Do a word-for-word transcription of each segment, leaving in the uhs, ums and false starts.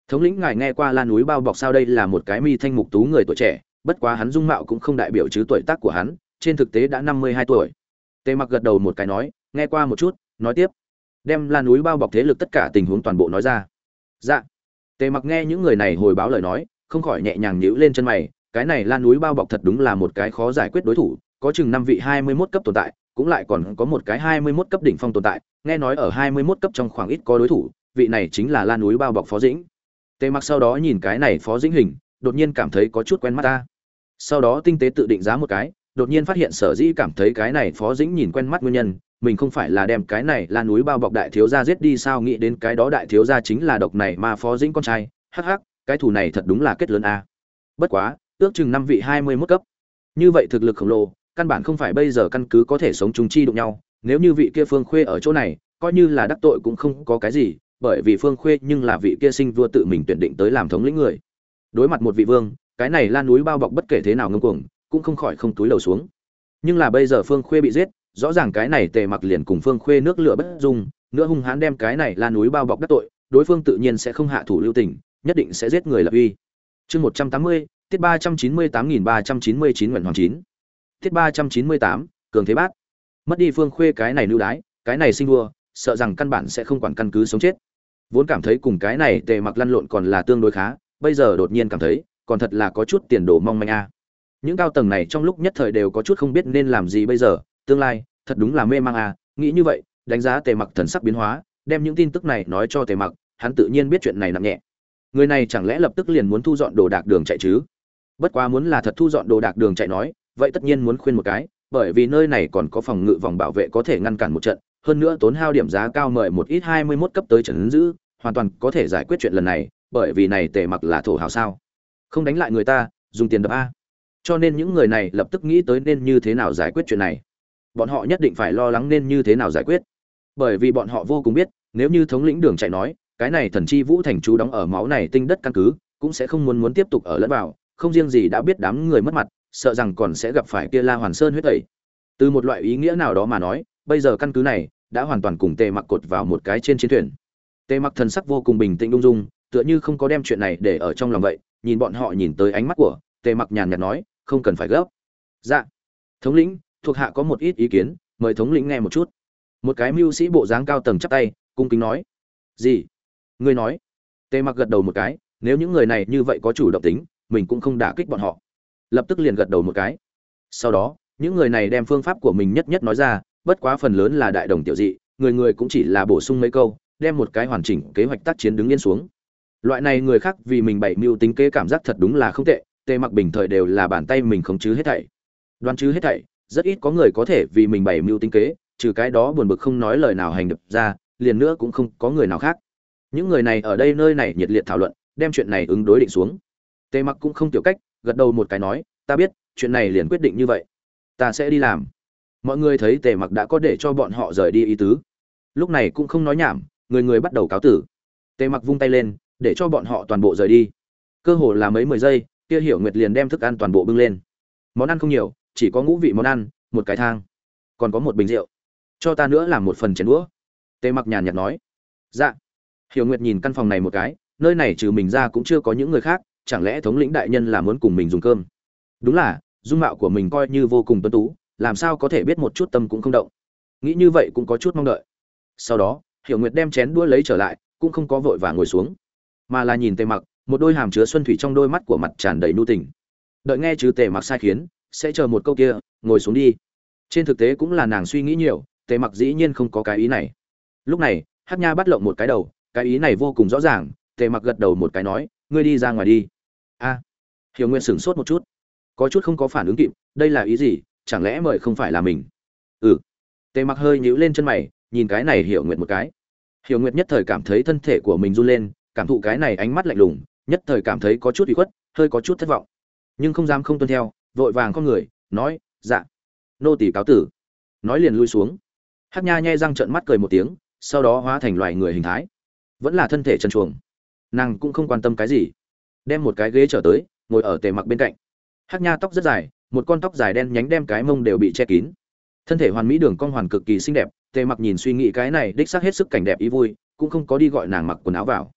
Thống lĩnh ngài nghe qua Lan núi bao bọc sao? Đây là một cái mi thanh mục tú người tuổi trẻ, bất quá hắn dung mạo cũng không đại biểu chứ tuổi tác của hắn, trên thực tế đã năm mươi hai tuổi. Tề Mặc gật đầu một cái nói, nghe qua một chút, nói tiếp. Đem Lan núi bao bọc thế lực tất cả tình huống toàn bộ nói ra. Dạ. Tề Mặc nghe những người này hồi báo lời nói, không khỏi nhẹ nhàng nhíu lên chân mày, cái này Lan núi bao bọc thật đúng là một cái khó giải quyết đối thủ, có chừng năm vị hai mươi mốt cấp tồn tại, cũng lại còn có một cái hai mươi mốt cấp đỉnh phong tồn tại, nghe nói ở hai mươi mốt cấp trong khoảng ít có đối thủ, vị này chính là Lan núi bao bọc Phó Dĩnh. Tề Mặc sau đó nhìn cái này Phó Dĩnh hình, đột nhiên cảm thấy có chút quen mắt ta. Sau đó tinh tế tự định giá một cái, đột nhiên phát hiện sở dĩ cảm thấy cái này Phó Dĩnh nhìn quen mắt nguyên nhân, mình không phải là đem cái này Lan núi bao bọc đại thiếu gia giết đi sao? Nghĩ đến cái đó đại thiếu gia chính là độc này mà Phó Dĩnh con trai, hắc hắc, cái thù này thật đúng là kết lớn a. Bất quá, ước chừng năm vị hai mươi mốt cấp. Như vậy thực lực khổng lồ, căn bản không phải bây giờ căn cứ có thể sống chung chi đụng nhau, nếu như vị kia Phương Khuê ở chỗ này, coi như là đắc tội cũng không có cái gì, bởi vì Phương Khuê nhưng là vị kia sinh vua tự mình tuyển định tới làm thống lĩnh người. Đối mặt một vị vương, cái này Lan núi bao bọc bất kể thế nào ngông cuồng, cũng không khỏi không túi lầu xuống. Nhưng là bây giờ Phương Khuê bị giết, rõ ràng cái này Tề Mặc liền cùng Phương Khuê nước lửa bất dung, nữa hung hãn đem cái này Lan núi bao bọc đắc tội, đối phương tự nhiên sẽ không hạ thủ lưu tình, nhất định sẽ giết người lập uy. Chương một trăm tám mươi, tiết ba trăm chín mươi tám nghìn ba trăm chín mươi chín Nguyện Hoàng chín. Tiết ba trăm chín mươi tám, cường thế bát. Mất đi Phương Khuê cái này lưu đái, cái này sinh vua, sợ rằng căn bản sẽ không quản căn cứ sống chết. Vốn cảm thấy cùng cái này Tề Mặc lăn lộn còn là tương đối khá, bây giờ đột nhiên cảm thấy, còn thật là có chút tiền đồ mong manh a. Những cao tầng này trong lúc nhất thời đều có chút không biết nên làm gì bây giờ, tương lai, thật đúng là mê mang a. Nghĩ như vậy, đánh giá Tề Mặc thần sắc biến hóa, đem những tin tức này nói cho Tề Mặc, hắn tự nhiên biết chuyện này nặng nhẹ. Người này chẳng lẽ lập tức liền muốn thu dọn đồ đạc đường chạy chứ? Bất quá muốn là thật thu dọn đồ đạc đường chạy nói, vậy tất nhiên muốn khuyên một cái, bởi vì nơi này còn có phòng ngự vòng bảo vệ có thể ngăn cản một trận, hơn nữa tốn hao điểm giá cao mời một ít hai mươi mốt cấp tới trấn giữ, hoàn toàn có thể giải quyết chuyện lần này, bởi vì này Tề Mặc là thổ hào sao? Không đánh lại người ta, dùng tiền đập a. Cho nên những người này lập tức nghĩ tới nên như thế nào giải quyết chuyện này. Bọn họ nhất định phải lo lắng nên như thế nào giải quyết, bởi vì bọn họ vô cùng biết, nếu như thống lĩnh đường chạy nói, cái này thần chi vũ thành chú đóng ở máu này tinh đất căn cứ, cũng sẽ không muốn muốn tiếp tục ở lẫn vào, không riêng gì đã biết đám người mất mặt, sợ rằng còn sẽ gặp phải kia La Hoàn Sơn huyết tẩy. Từ một loại ý nghĩa nào đó mà nói, bây giờ căn cứ này đã hoàn toàn cùng Tề Mặc cột vào một cái trên chiến thuyền. Tề Mặc thần sắc vô cùng bình tĩnh ung dung, tựa như không có đem chuyện này để ở trong lòng vậy, nhìn bọn họ nhìn tới ánh mắt của, Tề Mặc nhàn nhạt nói, không cần phải gấp. Dạ. Thống lĩnh, thuộc hạ có một ít ý kiến, mời thống lĩnh nghe một chút. Một cái mưu sĩ bộ dáng cao tầng chắp tay, cung kính nói. Gì? Ngươi nói? Tề Mặc gật đầu một cái, nếu những người này như vậy có chủ động tính, mình cũng không đả kích bọn họ. Lập tức liền gật đầu một cái. Sau đó, những người này đem phương pháp của mình nhất nhất nói ra, bất quá phần lớn là đại đồng tiểu dị, người người cũng chỉ là bổ sung mấy câu, đem một cái hoàn chỉnh kế hoạch tác chiến đứng yên xuống. Loại này người khác vì mình bày mưu tính kế cảm giác thật đúng là không tệ, Tề Mặc bình thời đều là bàn tay mình khống chứ hết thảy. Đoán chứ hết thảy, rất ít có người có thể vì mình bày mưu tính kế, trừ cái đó buồn bực không nói lời nào hành động ra, liền nữa cũng không có người nào khác. Những người này ở đây nơi này nhiệt liệt thảo luận, đem chuyện này ứng đối định xuống. Tề Mặc cũng không tiểu cách, gật đầu một cái nói, ta biết, chuyện này liền quyết định như vậy, ta sẽ đi làm. Mọi người thấy Tề Mặc đã có để cho bọn họ rời đi ý tứ, lúc này cũng không nói nhảm, người người bắt đầu cáo tử. Tề Mặc vung tay lên, để cho bọn họ toàn bộ rời đi. Cơ hồ là mấy mười giây, kia Hiểu Nguyệt liền đem thức ăn toàn bộ bưng lên. Món ăn không nhiều, chỉ có ngũ vị món ăn, một cái thang, còn có một bình rượu. Cho ta nữa làm một phần chén đũa. Tề Mặc nhàn nhạt nói. Dạ. Hiểu Nguyệt nhìn căn phòng này một cái, nơi này trừ mình ra cũng chưa có những người khác, chẳng lẽ thống lĩnh đại nhân là muốn cùng mình dùng cơm? Đúng là, dung mạo của mình coi như vô cùng tuấn tú, làm sao có thể biết một chút tâm cũng không động. Nghĩ như vậy cũng có chút mong đợi. Sau đó, Hiểu Nguyệt đem chén đũa lấy trở lại, cũng không có vội vã ngồi xuống, mà là nhìn Tề Mặc, một đôi hàm chứa xuân thủy trong đôi mắt của mặt tràn đầy nhu tình. Đợi nghe chứ Tề Mặc sai khiến, sẽ chờ một câu kia, ngồi xuống đi. Trên thực tế cũng là nàng suy nghĩ nhiều, Tề Mặc dĩ nhiên không có cái ý này. Lúc này, Hắc Nha bắt lộng một cái đầu, cái ý này vô cùng rõ ràng, Tề Mặc gật đầu một cái nói, ngươi đi ra ngoài đi. A. Hiểu Nguyệt sửng sốt một chút, có chút không có phản ứng kịp, đây là ý gì, chẳng lẽ mời không phải là mình? Ừ. Tề Mặc hơi nhíu lên chân mày, nhìn cái này Hiểu Nguyệt một cái. Hiểu Nguyệt nhất thời cảm thấy thân thể của mình run lên, cảm thụ cái này ánh mắt lạnh lùng, nhất thời cảm thấy có chút ủy khuất, hơi có chút thất vọng, nhưng không dám không tuân theo, vội vàng con người, nói, dạ, nô tỳ cáo tử. Nói liền lui xuống. Hắc Nha nhe răng trợn mắt cười một tiếng, sau đó hóa thành loài người hình thái, vẫn là thân thể trần truồng. Nàng cũng không quan tâm cái gì, đem một cái ghế trở tới, ngồi ở Tề Mặc bên cạnh. Hắc Nha tóc rất dài, một con tóc dài đen nhánh đem cái mông đều bị che kín, thân thể hoàn mỹ đường cong hoàn cực kỳ xinh đẹp. Tề Mặc nhìn suy nghĩ cái này đích xác hết sức cảnh đẹp ý vui, cũng không có đi gọi nàng mặc quần áo vào.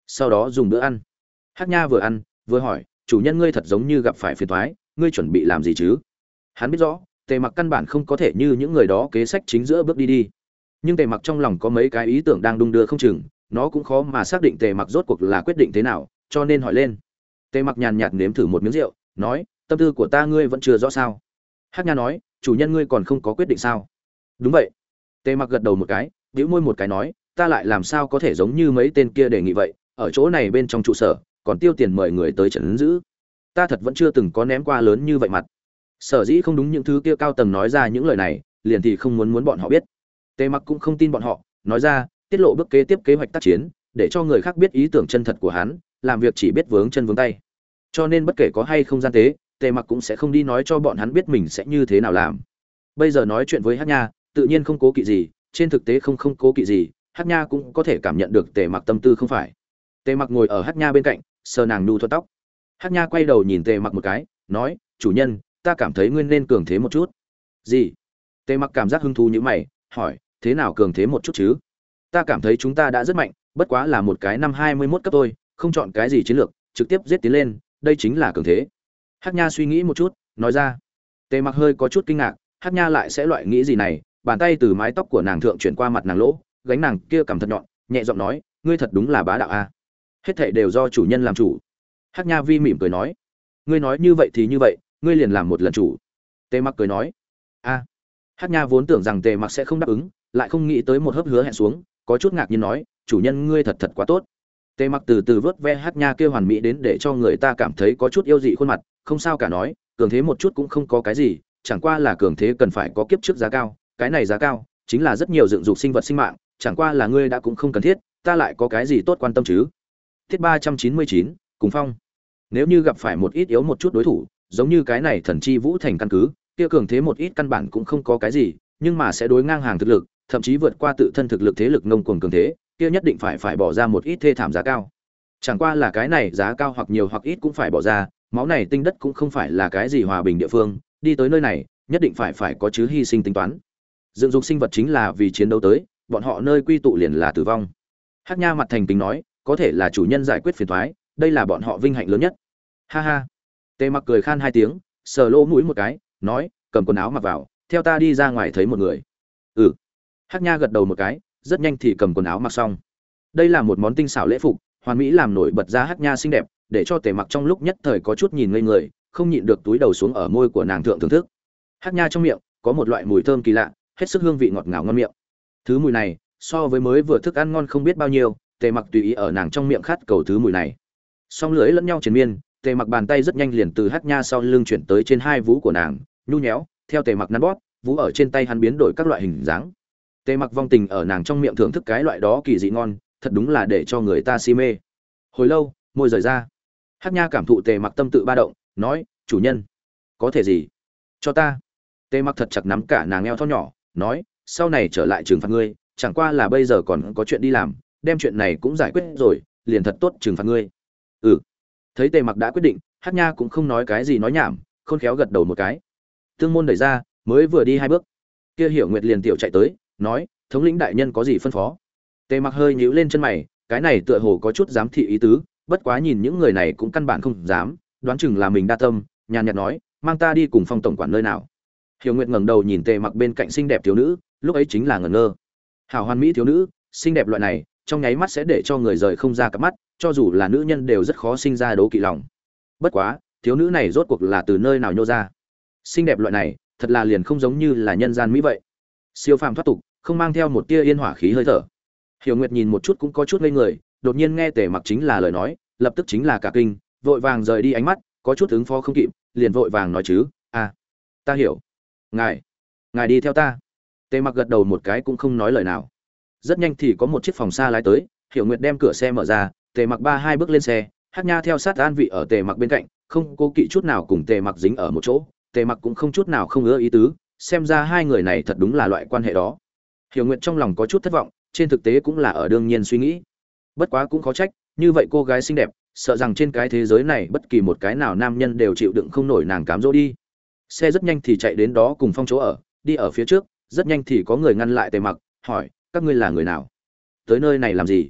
sau đó dùng bữa ăn. Hắc Nha vừa ăn vừa hỏi, chủ nhân ngươi thật giống như gặp phải phiền toái, ngươi chuẩn bị làm gì chứ? Hắn biết rõ Tề Mặc căn bản không có thể như những người đó kế sách chính giữa bước đi đi, nhưng Tề Mặc trong lòng có mấy cái ý tưởng đang đung đưa không chừng, nó cũng khó mà xác định Tề Mặc rốt cuộc là quyết định thế nào, cho nên hỏi lên. Tề Mặc nhàn nhạt nếm thử một miếng rượu, nói, tâm tư của ta ngươi vẫn chưa rõ sao? Hắc Nha nói, chủ nhân ngươi còn không có quyết định sao? Đúng vậy. Tề Mặc gật đầu một cái, bĩu môi một cái nói, ta lại làm sao có thể giống như mấy tên kia đề nghị vậy, ở chỗ này bên trong trụ sở, còn tiêu tiền mời người tới trấn giữ. Ta thật vẫn chưa từng có ném qua lớn như vậy mặt. Sở dĩ không đúng những thứ kia cao tầng nói ra những lời này, liền thì không muốn muốn bọn họ biết. Tề Mặc cũng không tin bọn họ, nói ra, tiết lộ bước kế tiếp kế hoạch tác chiến, để cho người khác biết ý tưởng chân thật của hắn, làm việc chỉ biết vướng chân vướng tay. Cho nên bất kể có hay không gian tế, Tề Mặc cũng sẽ không đi nói cho bọn hắn biết mình sẽ như thế nào làm. Bây giờ nói chuyện với Hắc Nha, tự nhiên không cố kỵ gì, trên thực tế không không cố kỵ gì, Hắc Nha cũng có thể cảm nhận được Tề Mặc tâm tư không phải. Tề Mặc ngồi ở Hắc Nha bên cạnh, sờ nàng nhu thuận tóc. Hắc Nha quay đầu nhìn Tề Mặc một cái, nói, chủ nhân, ta cảm thấy ngươi nên cường thế một chút. Gì? Tề Mặc cảm giác hứng thú như mày, hỏi, thế nào cường thế một chút chứ? Ta cảm thấy chúng ta đã rất mạnh, bất quá là một cái năm hai mươi mốt cấp thôi, không chọn cái gì chiến lược, trực tiếp giết tiến lên, đây chính là cường thế. Hắc Nha suy nghĩ một chút, nói ra. Tề Mặc hơi có chút kinh ngạc, Hắc Nha lại sẽ loại nghĩ gì này, bàn tay từ mái tóc của nàng thượng chuyển qua mặt nàng lỗ, gánh nàng kia cầm thật nhọn, nhẹ giọng nói, ngươi thật đúng là bá đạo a. Hết thảy đều do chủ nhân làm chủ. Hắc Nha vi mỉm cười nói, ngươi nói như vậy thì như vậy, ngươi liền làm một lần chủ. Tề Mặc cười nói, a. Hắc Nha vốn tưởng rằng Tề Mặc sẽ không đáp ứng, lại không nghĩ tới một hớp hứa hẹn xuống, có chút ngạc nhiên nói, chủ nhân ngươi thật thật quá tốt. Tề Mặc từ từ vớt ve Hắc Nha kia hoàn mỹ đến để cho người ta cảm thấy có chút yêu dị khuôn mặt, không sao cả nói, cường thế một chút cũng không có cái gì, chẳng qua là cường thế cần phải có kiếp trước giá cao, cái này giá cao chính là rất nhiều dựng dục sinh vật sinh mạng, chẳng qua là ngươi đã cũng không cần thiết, ta lại có cái gì tốt quan tâm chứ. Tiết ba trăm chín mươi chín, cùng phong. Nếu như gặp phải một ít yếu một chút đối thủ, giống như cái này Thần Chi Vũ Thành căn cứ, kia cường thế một ít căn bản cũng không có cái gì, nhưng mà sẽ đối ngang hàng thực lực, thậm chí vượt qua tự thân thực lực thế lực ngông cuồng cường thế, kia nhất định phải phải bỏ ra một ít thê thảm giá cao. Chẳng qua là cái này giá cao hoặc nhiều hoặc ít cũng phải bỏ ra, máu này tinh đất cũng không phải là cái gì hòa bình địa phương, đi tới nơi này, nhất định phải phải có chứ hy sinh tính toán. Dựng dục sinh vật chính là vì chiến đấu tới, bọn họ nơi quy tụ liền là tử vong. Hắc Nha mặt thành kính nói, có thể là chủ nhân giải quyết phiền toái, đây là bọn họ vinh hạnh lớn nhất. Ha ha. Tề Mặc cười khan hai tiếng, sờ lỗ mũi một cái, nói, cầm quần áo mặc vào, theo ta đi ra ngoài thấy một người. Ừ. Hắc Nha gật đầu một cái, rất nhanh thì cầm quần áo mặc xong. Đây là một món tinh xảo lễ phục, hoàn mỹ làm nổi bật ra Hắc Nha xinh đẹp, để cho Tề Mặc trong lúc nhất thời có chút nhìn ngây người, không nhịn được túi đầu xuống ở môi của nàng thượng thưởng thức. Hắc Nha trong miệng có một loại mùi thơm kỳ lạ, hết sức hương vị ngọt ngào ngon miệng. Thứ mùi này, so với mới vừa thức ăn ngon không biết bao nhiêu, Tề Mặc tùy ý ở nàng trong miệng khát cầu thứ mùi này. Song lưỡi lẫn nhau triền miên, Tề Mặc bàn tay rất nhanh liền từ Hắc Nha sau lưng chuyển tới trên hai vú của nàng, nhu nhéo, theo Tề Mặc nắn bóp, vú ở trên tay hắn biến đổi các loại hình dáng. Tề Mặc vong tình ở nàng trong miệng thưởng thức cái loại đó kỳ dị ngon, thật đúng là để cho người ta si mê. Hồi lâu, môi rời ra. Hắc Nha cảm thụ Tề Mặc tâm tự ba động, nói, chủ nhân, có thể gì? Cho ta. Tề Mặc thật chặt nắm cả nàng eo thon nhỏ, nói, sau này trở lại trừng phạt ngươi, chẳng qua là bây giờ còn có chuyện đi làm, đem chuyện này cũng giải quyết rồi, liền thật tốt trừng phạt ngươi. Ừ. Thấy Tề Mặc đã quyết định, Hắc Nha cũng không nói cái gì nói nhảm, khôn khéo gật đầu một cái. Tương môn đẩy ra, mới vừa đi hai bước, kia Hiểu Nguyệt liền tiểu chạy tới, nói, thống lĩnh đại nhân có gì phân phó? Tề Mặc hơi nhíu lên chân mày, cái này tựa hồ có chút giám thị ý tứ, bất quá nhìn những người này cũng căn bản không dám, đoán chừng là mình đa tâm, nhàn nhạt nói, mang ta đi cùng Phong tổng quản nơi nào. Hiểu Nguyệt ngẩng đầu nhìn Tề Mặc bên cạnh xinh đẹp thiếu nữ, lúc ấy chính là ngẩn ngơ. Hảo hoàn mỹ thiếu nữ, xinh đẹp loại này, trong nháy mắt sẽ để cho người rời không ra cặp mắt, cho dù là nữ nhân đều rất khó sinh ra đố kỵ lòng. Bất quá, thiếu nữ này rốt cuộc là từ nơi nào nhô ra? Xinh đẹp loại này, thật là liền không giống như là nhân gian mỹ vậy. Siêu phàm thoát tục, không mang theo một tia yên hỏa khí hơi thở. Hiểu Nguyệt nhìn một chút cũng có chút ngây người, đột nhiên nghe Tề Mặc chính là lời nói, lập tức chính là cả kinh, vội vàng rời đi ánh mắt, có chút ứng phó không kịp, liền vội vàng nói chứ, "À, ta hiểu. Ngài, ngài đi theo ta." Tề Mặc gật đầu một cái cũng không nói lời nào. Rất nhanh thì có một chiếc phòng xa lái tới, Hiểu Nguyệt đem cửa xe mở ra, Tề Mặc ba hai bước lên xe, Hắc Nha theo sát an vị ở Tề Mặc bên cạnh, không cố kỵ chút nào cùng Tề Mặc dính ở một chỗ, Tề Mặc cũng không chút nào không ưa ý tứ, xem ra hai người này thật đúng là loại quan hệ đó. Hiểu Nguyệt trong lòng có chút thất vọng, trên thực tế cũng là ở đương nhiên suy nghĩ. Bất quá cũng khó trách, như vậy cô gái xinh đẹp, sợ rằng trên cái thế giới này bất kỳ một cái nào nam nhân đều chịu đựng không nổi nàng cám dỗ đi. Xe rất nhanh thì chạy đến đó cùng Phong chỗ ở, đi ở phía trước, rất nhanh thì có người ngăn lại Tề Mặc, hỏi, các ngươi là người nào? Tới nơi này làm gì?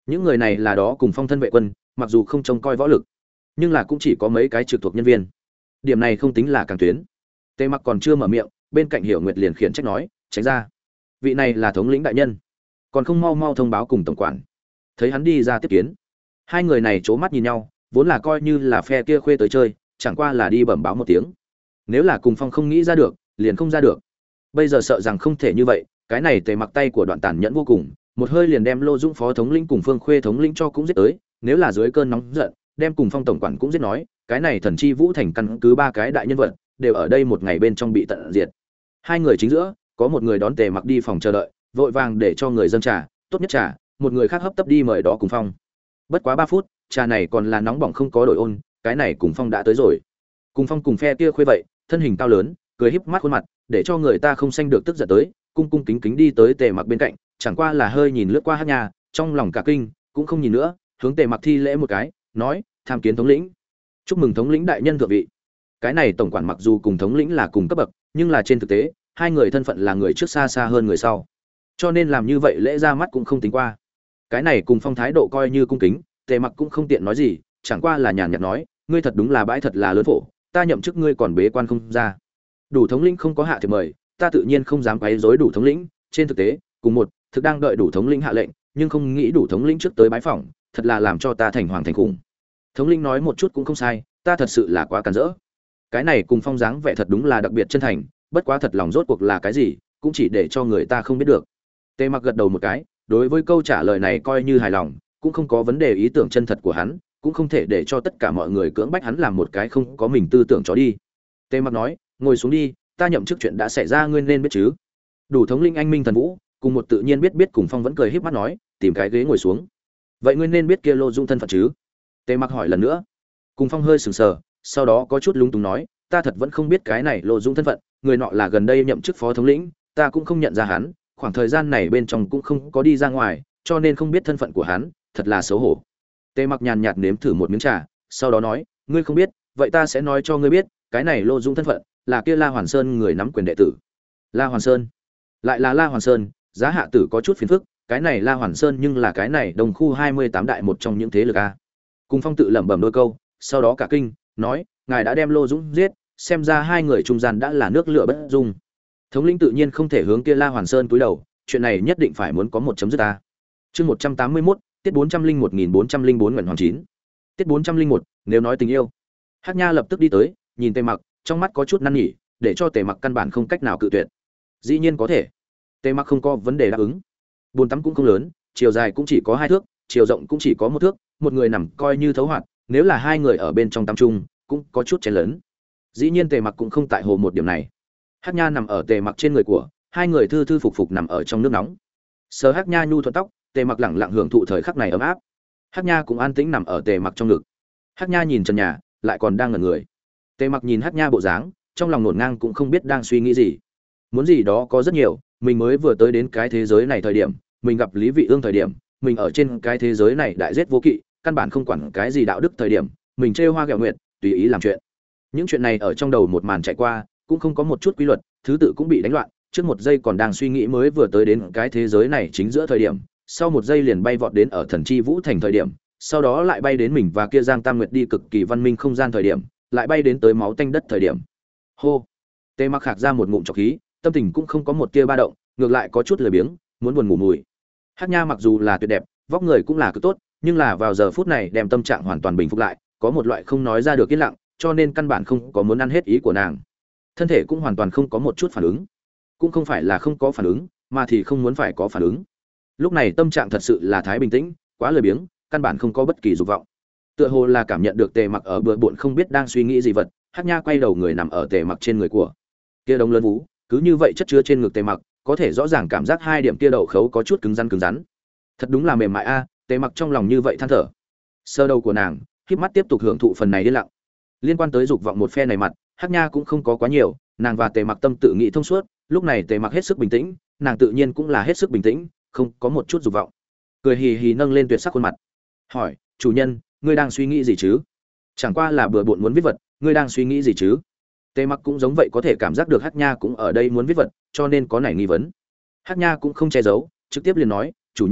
Những người này là đó cùng phong thân vệ quân, mặc dù không trông coi võ lực, nhưng là cũng chỉ có mấy cái trực thuộc nhân viên. Điểm này không tính là càng tuyến. Tề Mặc còn chưa mở miệng, bên cạnh Hiểu Nguyệt liền khiển trách nói, tránh ra. Vị này là thống lĩnh đại nhân, còn không mau mau thông báo cùng tổng quản. Thấy hắn đi ra tiếp kiến, hai người này c mắt nhìn nhau, vốn là coi như là phe kia khuê tới chơi, chẳng qua là đi bẩm báo một tiếng. Nếu là cùng phong không nghĩ ra được, liền không ra được. Bây giờ sợ rằng không thể như vậy, cái này Tề Mặc tay của Đoạn tàn nhẫn vô cùng, một hơi liền đem Lô Dũng phó thống lĩnh cùng Phương Khuê thống lĩnh cho cũng giết tới, nếu là dưới cơn nóng giận, đem cùng phong tổng quản cũng giết nói, cái này Thần Chi Vũ thành căn cứ ba cái đại nhân vật, đều ở đây một ngày bên trong bị tận diệt. Hai người chính giữa, có một người đón Tề Mặc đi phòng chờ đợi, vội vàng để cho người dâng trà, tốt nhất trà, một người khác hấp tấp đi mời đó cùng phong. Bất quá ba phút, trà này còn là nóng bỏng không có đổi ôn, cái này cùng phong đã tới rồi. Cùng phong cùng phe kia Khuê vậy, thân hình cao lớn, cười híp mắt khuôn mặt, để cho người ta không sanh được tức giận tới, cung cung kính kính đi tới Tề Mặc bên cạnh, chẳng qua là hơi nhìn lướt qua Hắc Nha, trong lòng cả kinh, cũng không nhìn nữa, hướng Tề Mặc thi lễ một cái, nói: "Tham kiến thống lĩnh." "Chúc mừng thống lĩnh đại nhân thượng vị." Cái này tổng quản mặc dù cùng thống lĩnh là cùng cấp bậc, nhưng là trên thực tế, hai người thân phận là người trước xa xa hơn người sau. Cho nên làm như vậy lễ ra mắt cũng không tính qua. Cái này cùng phong thái độ coi như cung kính, Tề Mặc cũng không tiện nói gì, chẳng qua là nhàn nhạt nói: "Ngươi thật đúng là bãi thật là lớn phổ, ta nhậm chức ngươi còn bế quan không ra. Đủ thống lĩnh không có hạ thiệp mời, ta tự nhiên không dám quấy rối đủ thống lĩnh, trên thực tế, cùng một, thực đang đợi đủ thống lĩnh hạ lệnh, nhưng không nghĩ đủ thống lĩnh trước tới bái phỏng, thật là làm cho ta thành hoàng thành khủng." Thống lĩnh nói một chút cũng không sai, ta thật sự là quá cản rỡ. Cái này cùng phong dáng vẻ thật đúng là đặc biệt chân thành, bất quá thật lòng rốt cuộc là cái gì, cũng chỉ để cho người ta không biết được. Tề Mặc gật đầu một cái, đối với câu trả lời này coi như hài lòng, cũng không có vấn đề ý tưởng chân thật của hắn, cũng không thể để cho tất cả mọi người cưỡng bách hắn làm một cái không có mình tư tưởng chó đi. Tề Mặc nói: "Ngồi xuống đi, ta nhậm chức chuyện đã xảy ra ngươi nên biết chứ." Đủ thống lĩnh anh minh thần vũ, cùng một tự nhiên biết biết cùng phong vẫn cười híp mắt nói, tìm cái ghế ngồi xuống. "Vậy ngươi nên biết kia Lô Dung thân phận chứ?" Tề Mặc hỏi lần nữa. Cùng phong hơi sừng sờ, sau đó có chút lúng túng nói: "Ta thật vẫn không biết cái này Lô Dung thân phận, người nọ là gần đây nhậm chức phó thống lĩnh, ta cũng không nhận ra hắn, khoảng thời gian này bên trong cũng không có đi ra ngoài, cho nên không biết thân phận của hắn, thật là xấu hổ." Tề Mặc nhàn nhạt nếm thử một miếng trà, sau đó nói: "Ngươi không biết, vậy ta sẽ nói cho ngươi biết, cái này Lô Dung thân phận là kia La Hoàn Sơn người nắm quyền đệ tử." La Hoàn Sơn? Lại là La Hoàn Sơn, giá hạ tử có chút phiền phức, cái này La Hoàn Sơn nhưng là cái này đồng khu hai mươi tám đại một trong những thế lực a. Cùng phong tự lẩm bẩm đôi câu, sau đó cả kinh, nói: "Ngài đã đem Lô Dũng giết, xem ra hai người trung gian đã là nước lửa bất dung." Thống lĩnh tự nhiên không thể hướng kia La Hoàn Sơn cúi đầu, chuyện này nhất định phải muốn có một chấm dứt ta. Chương một trăm tám mươi mốt, tiết bốn trăm linh một nghìn bốn trăm linh bốn nguyện hoàng chín. Tiết bốn trăm linh một, nếu nói tình yêu. Hắc Nha lập tức đi tới, nhìn Tề Mặc, trong mắt có chút năn nỉ, để cho Tề Mặc căn bản không cách nào cự tuyệt. Dĩ nhiên có thể. Tề Mặc không có vấn đề đáp ứng. Bồn tắm cũng không lớn, chiều dài cũng chỉ có hai thước, chiều rộng cũng chỉ có một thước, một người nằm coi như thấu hoạt, nếu là hai người ở bên trong tắm chung, cũng có chút chén lớn. Dĩ nhiên Tề Mặc cũng không tại hồ một điểm này. Hắc Nha nằm ở Tề Mặc trên người của, hai người thư thư phục phục nằm ở trong nước nóng. Sờ Hắc Nha nhu thuận tóc, Tề Mặc lẳng lặng hưởng thụ thời khắc này ấm áp. Hắc Nha cũng an tĩnh nằm ở Tề Mặc trong ngực. Hắc Nha nhìn trần nhà, lại còn đang ngẩn người. Tề Mặc nhìn Hắc Nha bộ dáng, trong lòng hỗn ngang cũng không biết đang suy nghĩ gì. Muốn gì đó có rất nhiều, mình mới vừa tới đến cái thế giới này thời điểm, mình gặp Lý Vị Ương thời điểm, mình ở trên cái thế giới này đại giết vô kỵ, căn bản không quản cái gì đạo đức thời điểm, mình trêu hoa ghẹo nguyệt, tùy ý làm chuyện. Những chuyện này ở trong đầu một màn chạy qua, cũng không có một chút quy luật, thứ tự cũng bị đánh loạn, trước một giây còn đang suy nghĩ mới vừa tới đến cái thế giới này chính giữa thời điểm, sau một giây liền bay vọt đến ở Thần Chi Vũ thành thời điểm, sau đó lại bay đến mình và kia Giang Tam Nguyệt đi cực kỳ văn minh không gian thời điểm, lại bay đến tới máu tanh đất thời điểm. Hô. Tề Mặc khạc ra một ngụm trọc khí, tâm tình cũng không có một tia ba động, ngược lại có chút lười biếng, muốn buồn ngủ mùi. Hắc Nha mặc dù là tuyệt đẹp, vóc người cũng là cực tốt, nhưng là vào giờ phút này đem tâm trạng hoàn toàn bình phục lại, có một loại không nói ra được yên lặng, cho nên căn bản không có muốn ăn hết ý của nàng. Thân thể cũng hoàn toàn không có một chút phản ứng, cũng không phải là không có phản ứng, mà thì không muốn phải có phản ứng. Lúc này tâm trạng thật sự là thái bình tĩnh, quá lười biếng, căn bản không có bất kỳ dục vọng. Tựa hồ là cảm nhận được Tề Mặc ở bừa bộn không biết đang suy nghĩ gì vật, Hắc Nha quay đầu người nằm ở Tề Mặc trên người của. Kia đống lớn vú, cứ như vậy chất chứa trên ngực Tề Mặc, có thể rõ ràng cảm giác hai điểm kia đậu khấu có chút cứng rắn cứng rắn. Thật đúng là mềm mại a, Tề Mặc trong lòng như vậy than thở. Sơ đầu của nàng, khép mắt tiếp tục hưởng thụ phần này đi lặng. Liên quan tới dục vọng một phe này mặt, Hắc Nha cũng không có quá nhiều, nàng và Tề Mặc tâm tự nghĩ thông suốt, lúc này Tề Mặc hết sức bình tĩnh, nàng tự nhiên cũng là hết sức bình tĩnh, không có một chút dục vọng. Cười hì hì nâng lên tuyệt sắc khuôn mặt. Hỏi: "Chủ nhân, ngươi đang suy nghĩ gì chứ? Chẳng qua là bừa bộn muốn viết vật, ngươi đang suy nghĩ gì chứ?" Tề Mặc cũng giống vậy có thể cảm giác được Hắc Nha cũng ở đây muốn viết vật, cho nên có nảy nghi vấn. Hắc Nha cũng không che giấu, trực tiếp liền nói: "Chủ nhân,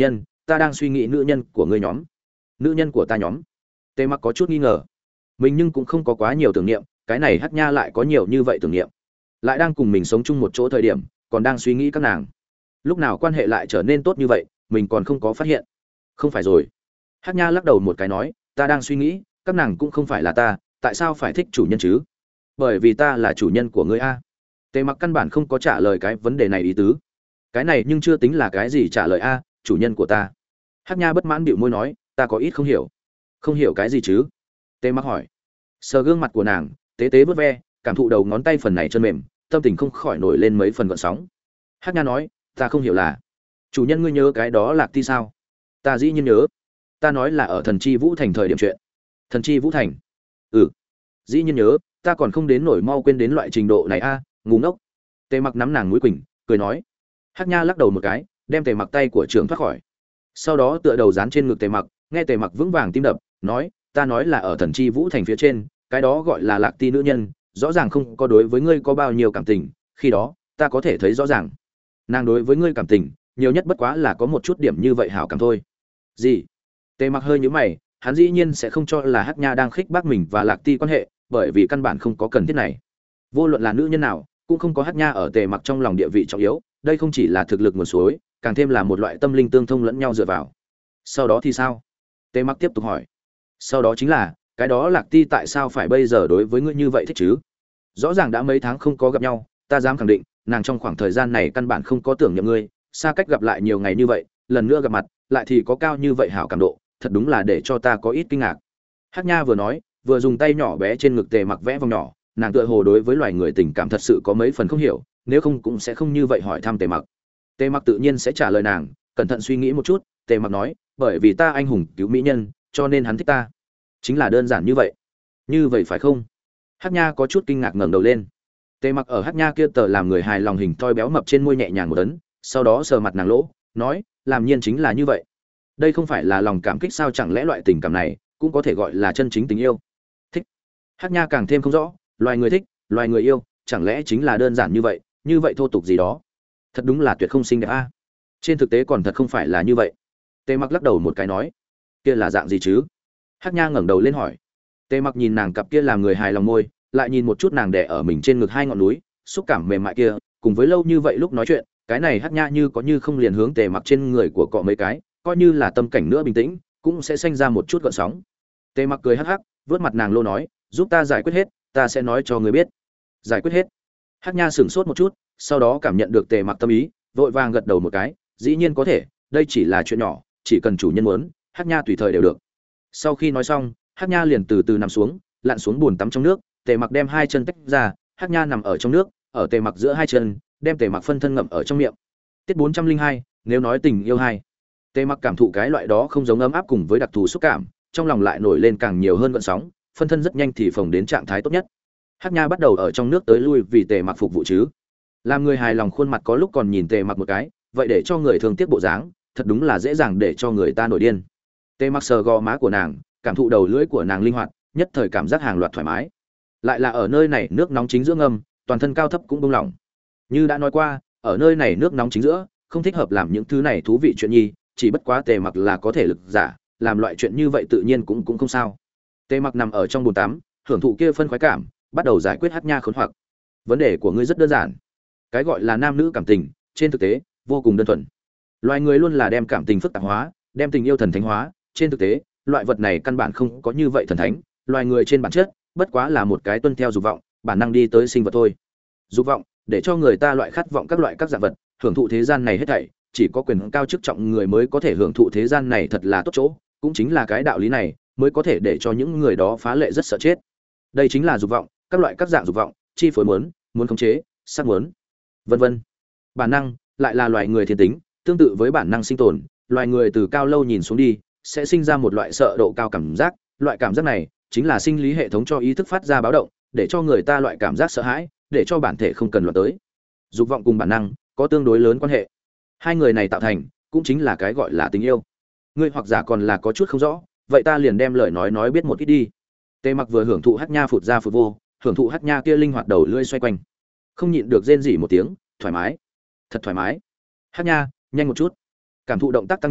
ta đang suy nghĩ nữ nhân của ngươi nhóm. Nữ nhân của ta nhóm? Tề Mặc có chút nghi ngờ. Mình nhưng cũng không có quá nhiều tưởng niệm, cái này Hắc Nha lại có nhiều như vậy tưởng niệm. Lại đang cùng mình sống chung một chỗ thời điểm, còn đang suy nghĩ các nàng. Lúc nào quan hệ lại trở nên tốt như vậy, mình còn không có phát hiện. Không phải rồi. Hắc Nha lắc đầu một cái nói, ta đang suy nghĩ, các nàng cũng không phải là ta, tại sao phải thích chủ nhân chứ? Bởi vì ta là chủ nhân của ngươi a. Tề Mặc căn bản không có trả lời cái vấn đề này ý tứ. Cái này nhưng chưa tính là cái gì trả lời a, chủ nhân của ta. Hắc Nha bất mãn bĩu môi nói, ta có ít không hiểu. Không hiểu cái gì chứ? Tề Mặc hỏi. Sờ gương mặt của nàng, tế tế vớt ve, cảm thụ đầu ngón tay phần này chân mềm, tâm tình không khỏi nổi lên mấy phần gợn sóng. Hắc Nha nói, ta không hiểu là, chủ nhân ngươi nhớ cái đó Lạc Ti sao? Ta dĩ nhiên nhớ. Ta nói là ở Thần Chi Vũ Thành thời điểm chuyện. Thần Chi Vũ Thành? Ừ, dĩ nhiên nhớ, ta còn không đến nổi mau quên đến loại trình độ này a, à, ngu ngốc. Tề Mặc nắm nàng mũi quỳnh, cười nói. Hắc Nha lắc đầu một cái, đem Tề Mặc tay của trưởng thoát khỏi. Sau đó tựa đầu dán trên ngực Tề Mặc, nghe Tề Mặc vững vàng tim đập, nói, ta nói là ở Thần Chi Vũ Thành phía trên, cái đó gọi là Lạc Ti nữ nhân, rõ ràng không có đối với ngươi có bao nhiêu cảm tình, khi đó, ta có thể thấy rõ ràng. Nàng đối với ngươi cảm tình, nhiều nhất bất quá là có một chút điểm như vậy hảo cảm thôi. Gì? Tề Mặc hơi nhíu mày, hắn dĩ nhiên sẽ không cho là Hắc Nha đang khích bác mình và Lạc Ti quan hệ, bởi vì căn bản không có cần thiết này. Vô luận là nữ nhân nào, cũng không có Hắc Nha ở Tề Mặc trong lòng địa vị trọng yếu, đây không chỉ là thực lực nguồn suối, càng thêm là một loại tâm linh tương thông lẫn nhau dựa vào. Sau đó thì sao? Tề Mặc tiếp tục hỏi. Sau đó chính là, cái đó Lạc Ti tại sao phải bây giờ đối với ngươi như vậy thích chứ? Rõ ràng đã mấy tháng không có gặp nhau, ta dám khẳng định, nàng trong khoảng thời gian này căn bản không có tưởng nhầm ngươi, xa cách gặp lại nhiều ngày như vậy, lần nữa gặp mặt, lại thì có cao như vậy hảo cảm độ, thật đúng là để cho ta có ít kinh ngạc. Hắc Nha vừa nói, vừa dùng tay nhỏ bé trên ngực Tề Mặc vẽ vòng nhỏ, nàng tựa hồ đối với loài người tình cảm thật sự có mấy phần không hiểu, nếu không cũng sẽ không như vậy hỏi thăm Tề Mặc. Tề Mặc tự nhiên sẽ trả lời nàng, cẩn thận suy nghĩ một chút, Tề Mặc nói, bởi vì ta anh hùng cứu mỹ nhân, cho nên hắn thích ta. Chính là đơn giản như vậy. Như vậy phải không? Hắc Nha có chút kinh ngạc ngẩng đầu lên. Tề Mặc ở Hắc Nha kia tờ làm người hài lòng hình thoi béo mập trên môi nhẹ nhàng một ấn, sau đó sờ mặt nàng lỗ, nói, làm nhiên chính là như vậy. Đây không phải là lòng cảm kích sao, chẳng lẽ loại tình cảm này cũng có thể gọi là chân chính tình yêu? Thích. Hắc Nha càng thêm không rõ, loài người thích, loài người yêu, chẳng lẽ chính là đơn giản như vậy, như vậy thô tục gì đó. Thật đúng là tuyệt không xinh đẹp a. Trên thực tế còn thật không phải là như vậy. Tề Mặc lắc đầu một cái nói, kia là dạng gì chứ? Hắc Nha ngẩng đầu lên hỏi. Tề Mặc nhìn nàng cặp kia làm người hài lòng môi, lại nhìn một chút nàng đè ở mình trên ngực hai ngọn núi, xúc cảm mềm mại kia, cùng với lâu như vậy lúc nói chuyện, cái này Hắc Nha như có như không liền hướng Tề Mặc trên người của cọ mấy cái, coi như là tâm cảnh nữa bình tĩnh, cũng sẽ sinh ra một chút gợn sóng. Tề Mặc cười hắc hắc, vớt mặt nàng lô nói, giúp ta giải quyết hết, ta sẽ nói cho người biết. Giải quyết hết? Hắc Nha sửng sốt một chút, sau đó cảm nhận được Tề Mặc tâm ý, vội vàng gật đầu một cái, dĩ nhiên có thể, đây chỉ là chuyện nhỏ, chỉ cần chủ nhân muốn, Hắc Nha tùy thời đều được. Sau khi nói xong, Hắc Nha liền từ từ nằm xuống, lặn xuống bùn tắm trong nước, Tề Mặc đem hai chân tách ra, Hắc Nha nằm ở trong nước, ở Tề Mặc giữa hai chân, đem Tề Mặc phân thân ngậm ở trong miệng. Tiết bốn trăm linh hai, nếu nói tình yêu hai. Tề Mặc cảm thụ cái loại đó không giống ấm áp cùng với đặc thù xúc cảm, trong lòng lại nổi lên càng nhiều hơn gợn sóng, phân thân rất nhanh thì phồng đến trạng thái tốt nhất. Hắc Nha bắt đầu ở trong nước tới lui vì Tề Mặc phục vụ chứ. Làm người hài lòng khuôn mặt có lúc còn nhìn Tề Mặc một cái, vậy để cho người thương tiếc bộ dáng, thật đúng là dễ dàng để cho người ta nổi điên. Tề Mặc sờ gò má của nàng, cảm thụ đầu lưỡi của nàng linh hoạt, nhất thời cảm giác hàng loạt thoải mái. Lại là ở nơi này nước nóng chính giữa ngâm, toàn thân cao thấp cũng buông lỏng. Như đã nói qua, ở nơi này nước nóng chính giữa, không thích hợp làm những thứ này thú vị chuyện nhi, chỉ bất quá Tề Mặc là có thể lực giả, làm loại chuyện như vậy tự nhiên cũng cũng không sao. Tề Mặc nằm ở trong bồn tắm, hưởng thụ kia phân khoái cảm, bắt đầu giải quyết Hắc Nha khốn hoặc. Vấn đề của ngươi rất đơn giản. Cái gọi là nam nữ cảm tình, trên thực tế, vô cùng đơn thuần. Loài người luôn là đem cảm tình phức tạp hóa, đem tình yêu thần thánh hóa, trên thực tế, loại vật này căn bản không có như vậy thần thánh, loài người trên bản chất, bất quá là một cái tuân theo dục vọng, bản năng đi tới sinh vật thôi. Dục vọng, để cho người ta loại khát vọng các loại các dạng vật, hưởng thụ thế gian này hết thảy, chỉ có quyền cao chức trọng người mới có thể hưởng thụ thế gian này thật là tốt chỗ, cũng chính là cái đạo lý này, mới có thể để cho những người đó phá lệ rất sợ chết. Đây chính là dục vọng, các loại các dạng dục vọng, chi phối muốn, muốn khống chế, sắc muốn, vân vân. Bản năng lại là loài người thiên tính, tương tự với bản năng sinh tồn, loài người từ cao lâu nhìn xuống đi, sẽ sinh ra một loại sợ độ cao cảm giác, loại cảm giác này chính là sinh lý hệ thống cho ý thức phát ra báo động, để cho người ta loại cảm giác sợ hãi, để cho bản thể không cần loạn tới. Dục vọng cùng bản năng có tương đối lớn quan hệ. Hai người này tạo thành, cũng chính là cái gọi là tình yêu. Ngươi hoặc giả còn là có chút không rõ, vậy ta liền đem lời nói nói biết một ít đi. Tề Mặc vừa hưởng thụ Hắc Nha phụt ra phụt vô, hưởng thụ Hắc Nha kia linh hoạt đầu lưỡi xoay quanh, không nhịn được rên rỉ một tiếng, thoải mái, thật thoải mái. Hắc Nha, nhanh một chút. Cảm thụ động tác tăng nhanh,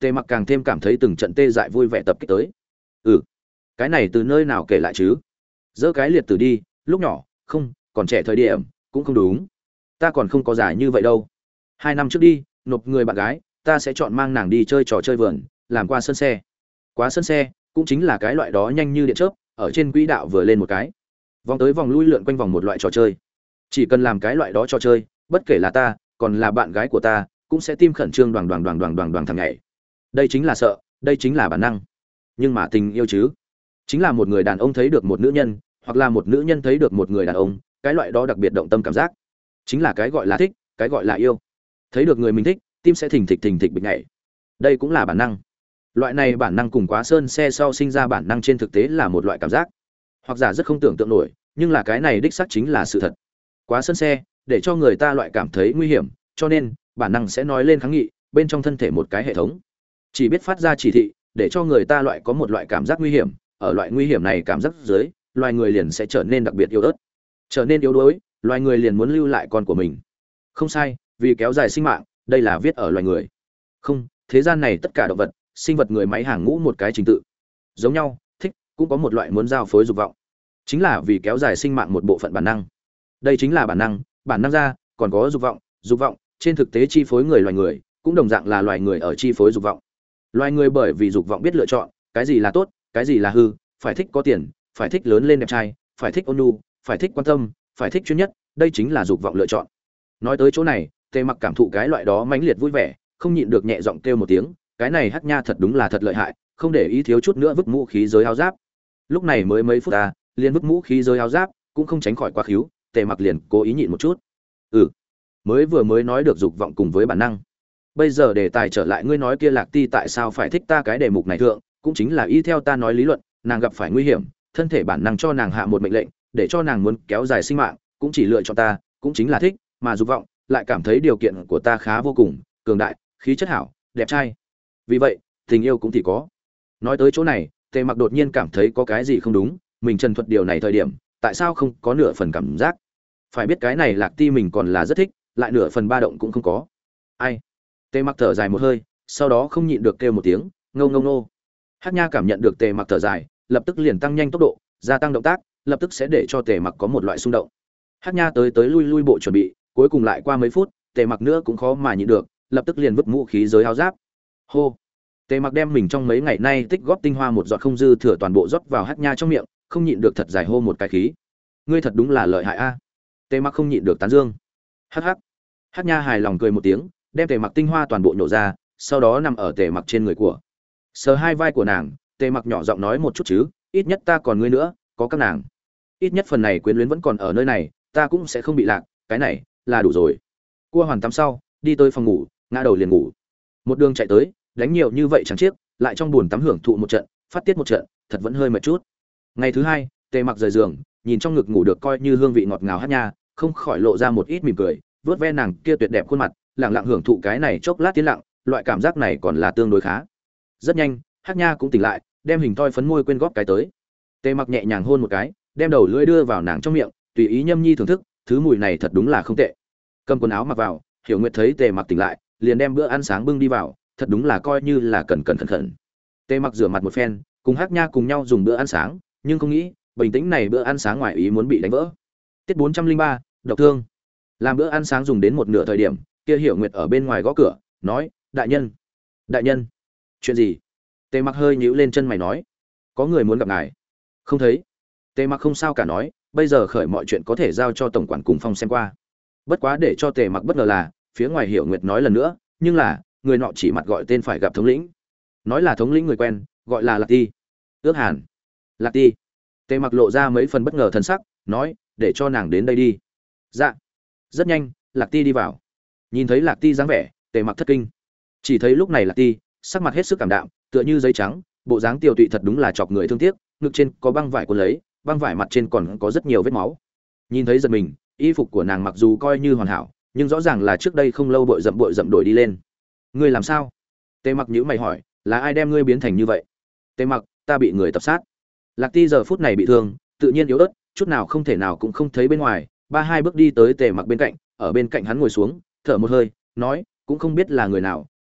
Tề Mặc càng thêm cảm thấy từng trận tê dại vui vẻ tập kích tới. Ừ, cái này từ nơi nào kể lại chứ? Dỡ cái liệt tử đi, lúc nhỏ, không, còn trẻ thời điểm, cũng không đúng. Ta còn không có giải như vậy đâu. Hai năm trước đi, nộp người bạn gái, ta sẽ chọn mang nàng đi chơi trò chơi vườn, làm qua sân xe. Quá sân xe, cũng chính là cái loại đó nhanh như điện chớp, ở trên quỹ đạo vừa lên một cái, vòng tới vòng lui lượn quanh vòng một loại trò chơi. Chỉ cần làm cái loại đó trò chơi, bất kể là ta, còn là bạn gái của ta, cũng sẽ tim khẩn trương đoàn đoàn đoàn đoàn đoàn đoàn thằng nhảy. Đây chính là sợ, đây chính là bản năng. Nhưng mà tình yêu chứ, chính là một người đàn ông thấy được một nữ nhân, hoặc là một nữ nhân thấy được một người đàn ông, cái loại đó đặc biệt động tâm cảm giác, chính là cái gọi là thích, cái gọi là yêu. Thấy được người mình thích, tim sẽ thình thịch thình thịch bịch nhảy. Đây cũng là bản năng. Loại này bản năng cùng quá sơn xe sau sinh ra bản năng trên thực tế là một loại cảm giác, hoặc giả rất không tưởng tượng nổi, nhưng là cái này đích xác chính là sự thật. Quá sơn xe để cho người ta loại cảm thấy nguy hiểm, cho nên bản năng sẽ nói lên kháng nghị, bên trong thân thể một cái hệ thống chỉ biết phát ra chỉ thị, để cho người ta loại có một loại cảm giác nguy hiểm. Ở loại nguy hiểm này cảm giác dưới, loài người liền sẽ trở nên đặc biệt yếu ớt, trở nên yếu đuối, loài người liền muốn lưu lại con của mình. Không sai, vì kéo dài sinh mạng, đây là viết ở loài người. Không, thế gian này tất cả động vật, sinh vật, người máy hàng ngũ một cái trình tự giống nhau, thích cũng có một loại muốn giao phối dục vọng, chính là vì kéo dài sinh mạng một bộ phận bản năng. Đây chính là bản năng, bản năng ra còn có dục vọng, dục vọng trên thực tế chi phối người loài người, cũng đồng dạng là loài người ở chi phối dục vọng. Loài người bởi vì dục vọng biết lựa chọn cái gì là tốt, cái gì là hư, phải thích có tiền, phải thích lớn lên đẹp trai, phải thích ôn nhu, phải thích quan tâm, phải thích chuyên nhất, đây chính là dục vọng lựa chọn. Nói tới chỗ này, Tề Mặc cảm thụ cái loại đó mãnh liệt vui vẻ, không nhịn được nhẹ giọng kêu một tiếng, cái này Hắc Nha thật đúng là thật lợi hại, không để ý thiếu chút nữa vứt mũ khí giới áo giáp. Lúc này mới mấy phút ta, liền vứt mũ khí giới áo giáp, cũng không tránh khỏi quá khíu, Tề Mặc liền cố ý nhịn một chút. Ừ, mới vừa mới nói được dục vọng cùng với bản năng. Bây giờ đề tài trở lại, ngươi nói kia Lạc Ti tại sao phải thích ta, cái đề mục này thượng, cũng chính là y theo ta nói lý luận, nàng gặp phải nguy hiểm, thân thể bản năng cho nàng hạ một mệnh lệnh, để cho nàng muốn kéo dài sinh mạng, cũng chỉ lựa chọn ta, cũng chính là thích, mà dục vọng lại cảm thấy điều kiện của ta khá vô cùng, cường đại, khí chất hảo, đẹp trai. Vì vậy, tình yêu cũng thì có. Nói tới chỗ này, Tề Mặc đột nhiên cảm thấy có cái gì không đúng, mình trần thuật điều này thời điểm, tại sao không có nửa phần cảm giác? Phải biết cái này Lạc Ti mình còn là rất thích, lại nửa phần ba động cũng không có. Ai? Tề Mặc thở dài một hơi, sau đó không nhịn được kêu một tiếng, ngâu ngâu nô. Hắc Nha cảm nhận được Tề Mặc thở dài, lập tức liền tăng nhanh tốc độ, gia tăng động tác, lập tức sẽ để cho Tề Mặc có một loại xung động. Hắc Nha tới tới lui lui bộ chuẩn bị, cuối cùng lại qua mấy phút, Tề Mặc nữa cũng khó mà nhịn được, lập tức liền vứt mũ khí giới áo giáp. Hô. Tề Mặc đem mình trong mấy ngày nay tích góp tinh hoa một giọt không dư thừa toàn bộ rót vào Hắc Nha trong miệng, không nhịn được thật dài hô một cái khí. Ngươi thật đúng là lợi hại a. Tề Mặc không nhịn được tán dương. Hắc hắc. Hắc Nha hài lòng cười một tiếng, đem Tề Mặc tinh hoa toàn bộ nhổ ra, sau đó nằm ở Tề Mặc trên người của. Sờ hai vai của nàng, Tề Mặc nhỏ giọng nói một chút chứ, ít nhất ta còn ngươi nữa, có các nàng. Ít nhất phần này quyến luyến vẫn còn ở nơi này, ta cũng sẽ không bị lạc, cái này là đủ rồi. Cua hoàn tắm sau, đi tới phòng ngủ, ngã đầu liền ngủ. Một đường chạy tới, đánh nhiều như vậy chẳng chiếc, lại trong buồn tắm hưởng thụ một trận, phát tiết một trận, thật vẫn hơi mệt chút. Ngày thứ hai, Tề Mặc rời giường, nhìn trong ngực ngủ được coi như hương vị ngọt ngào Hắc Nha, không khỏi lộ ra một ít mỉm cười, vuốt ve nàng kia tuyệt đẹp khuôn mặt, lặng lặng hưởng thụ cái này chốc lát tiến lặng, loại cảm giác này còn là tương đối khá. Rất nhanh, Hắc Nha cũng tỉnh lại, đem hình thoi phấn môi quên góp cái tới. Tề Mặc nhẹ nhàng hôn một cái, đem đầu lưỡi đưa vào nàng trong miệng, tùy ý nhâm nhi thưởng thức, thứ mùi này thật đúng là không tệ. Cầm quần áo mặc vào, Hiểu Nguyệt thấy Tề Mặc tỉnh lại, liền đem bữa ăn sáng bưng đi vào, thật đúng là coi như là cẩn cẩn khẩn khẩn. Tề Mặc rửa mặt một phen, cùng Hắc Nha cùng nhau dùng bữa ăn sáng, nhưng không nghĩ, bình tĩnh này bữa ăn sáng ngoài ý muốn bị đánh vỡ. Tiết bốn trăm linh ba, độc thương. Làm bữa ăn sáng dùng đến một nửa thời điểm, kia Hiểu Nguyệt ở bên ngoài gõ cửa, nói: "Đại nhân, đại nhân." "Chuyện gì?" Tề Mặc hơi nhíu lên chân mày nói: "Có người muốn gặp ngài." "Không thấy." Tề Mặc không sao cả nói: "Bây giờ khởi mọi chuyện có thể giao cho tổng quản cùng Phong xem qua." Bất quá để cho Tề Mặc bất ngờ là, phía ngoài Hiểu Nguyệt nói lần nữa, nhưng là, người nọ chỉ mặt gọi tên phải gặp thống lĩnh. Nói là thống lĩnh người quen, gọi là Lạc Ti. Ước Hàn. Lạc Ti. Tề Mặc lộ ra mấy phần bất ngờ thần sắc, nói: "Để cho nàng đến đây đi." Dạ. Rất nhanh, Lạc Ti đi vào. Nhìn thấy Lạc Ti dáng vẻ, Tề Mặc thất kinh. Chỉ thấy lúc này Lạc Ti, sắc mặt hết sức cảm đạm, tựa như giấy trắng, bộ dáng tiều tụy thật đúng là chọc người thương tiếc, ngực trên có băng vải cuốn lấy, băng vải mặt trên còn có rất nhiều vết máu. Nhìn thấy giật mình, y phục của nàng mặc dù coi như hoàn hảo, nhưng rõ ràng là trước đây không lâu bội rậm bội rậm đổi đi lên. Ngươi làm sao? Tề Mặc nhíu mày hỏi, là ai đem ngươi biến thành như vậy? Tề Mặc, ta bị người tập sát. Lạc Ti giờ phút này bị thương, tự nhiên yếu ớt, chút nào không thể nào cũng không thấy bên ngoài, ba hai bước đi tới Tề Mặc bên cạnh, ở bên cạnh hắn ngồi xuống, thở một hơi, nói, cũng không biết là người nào,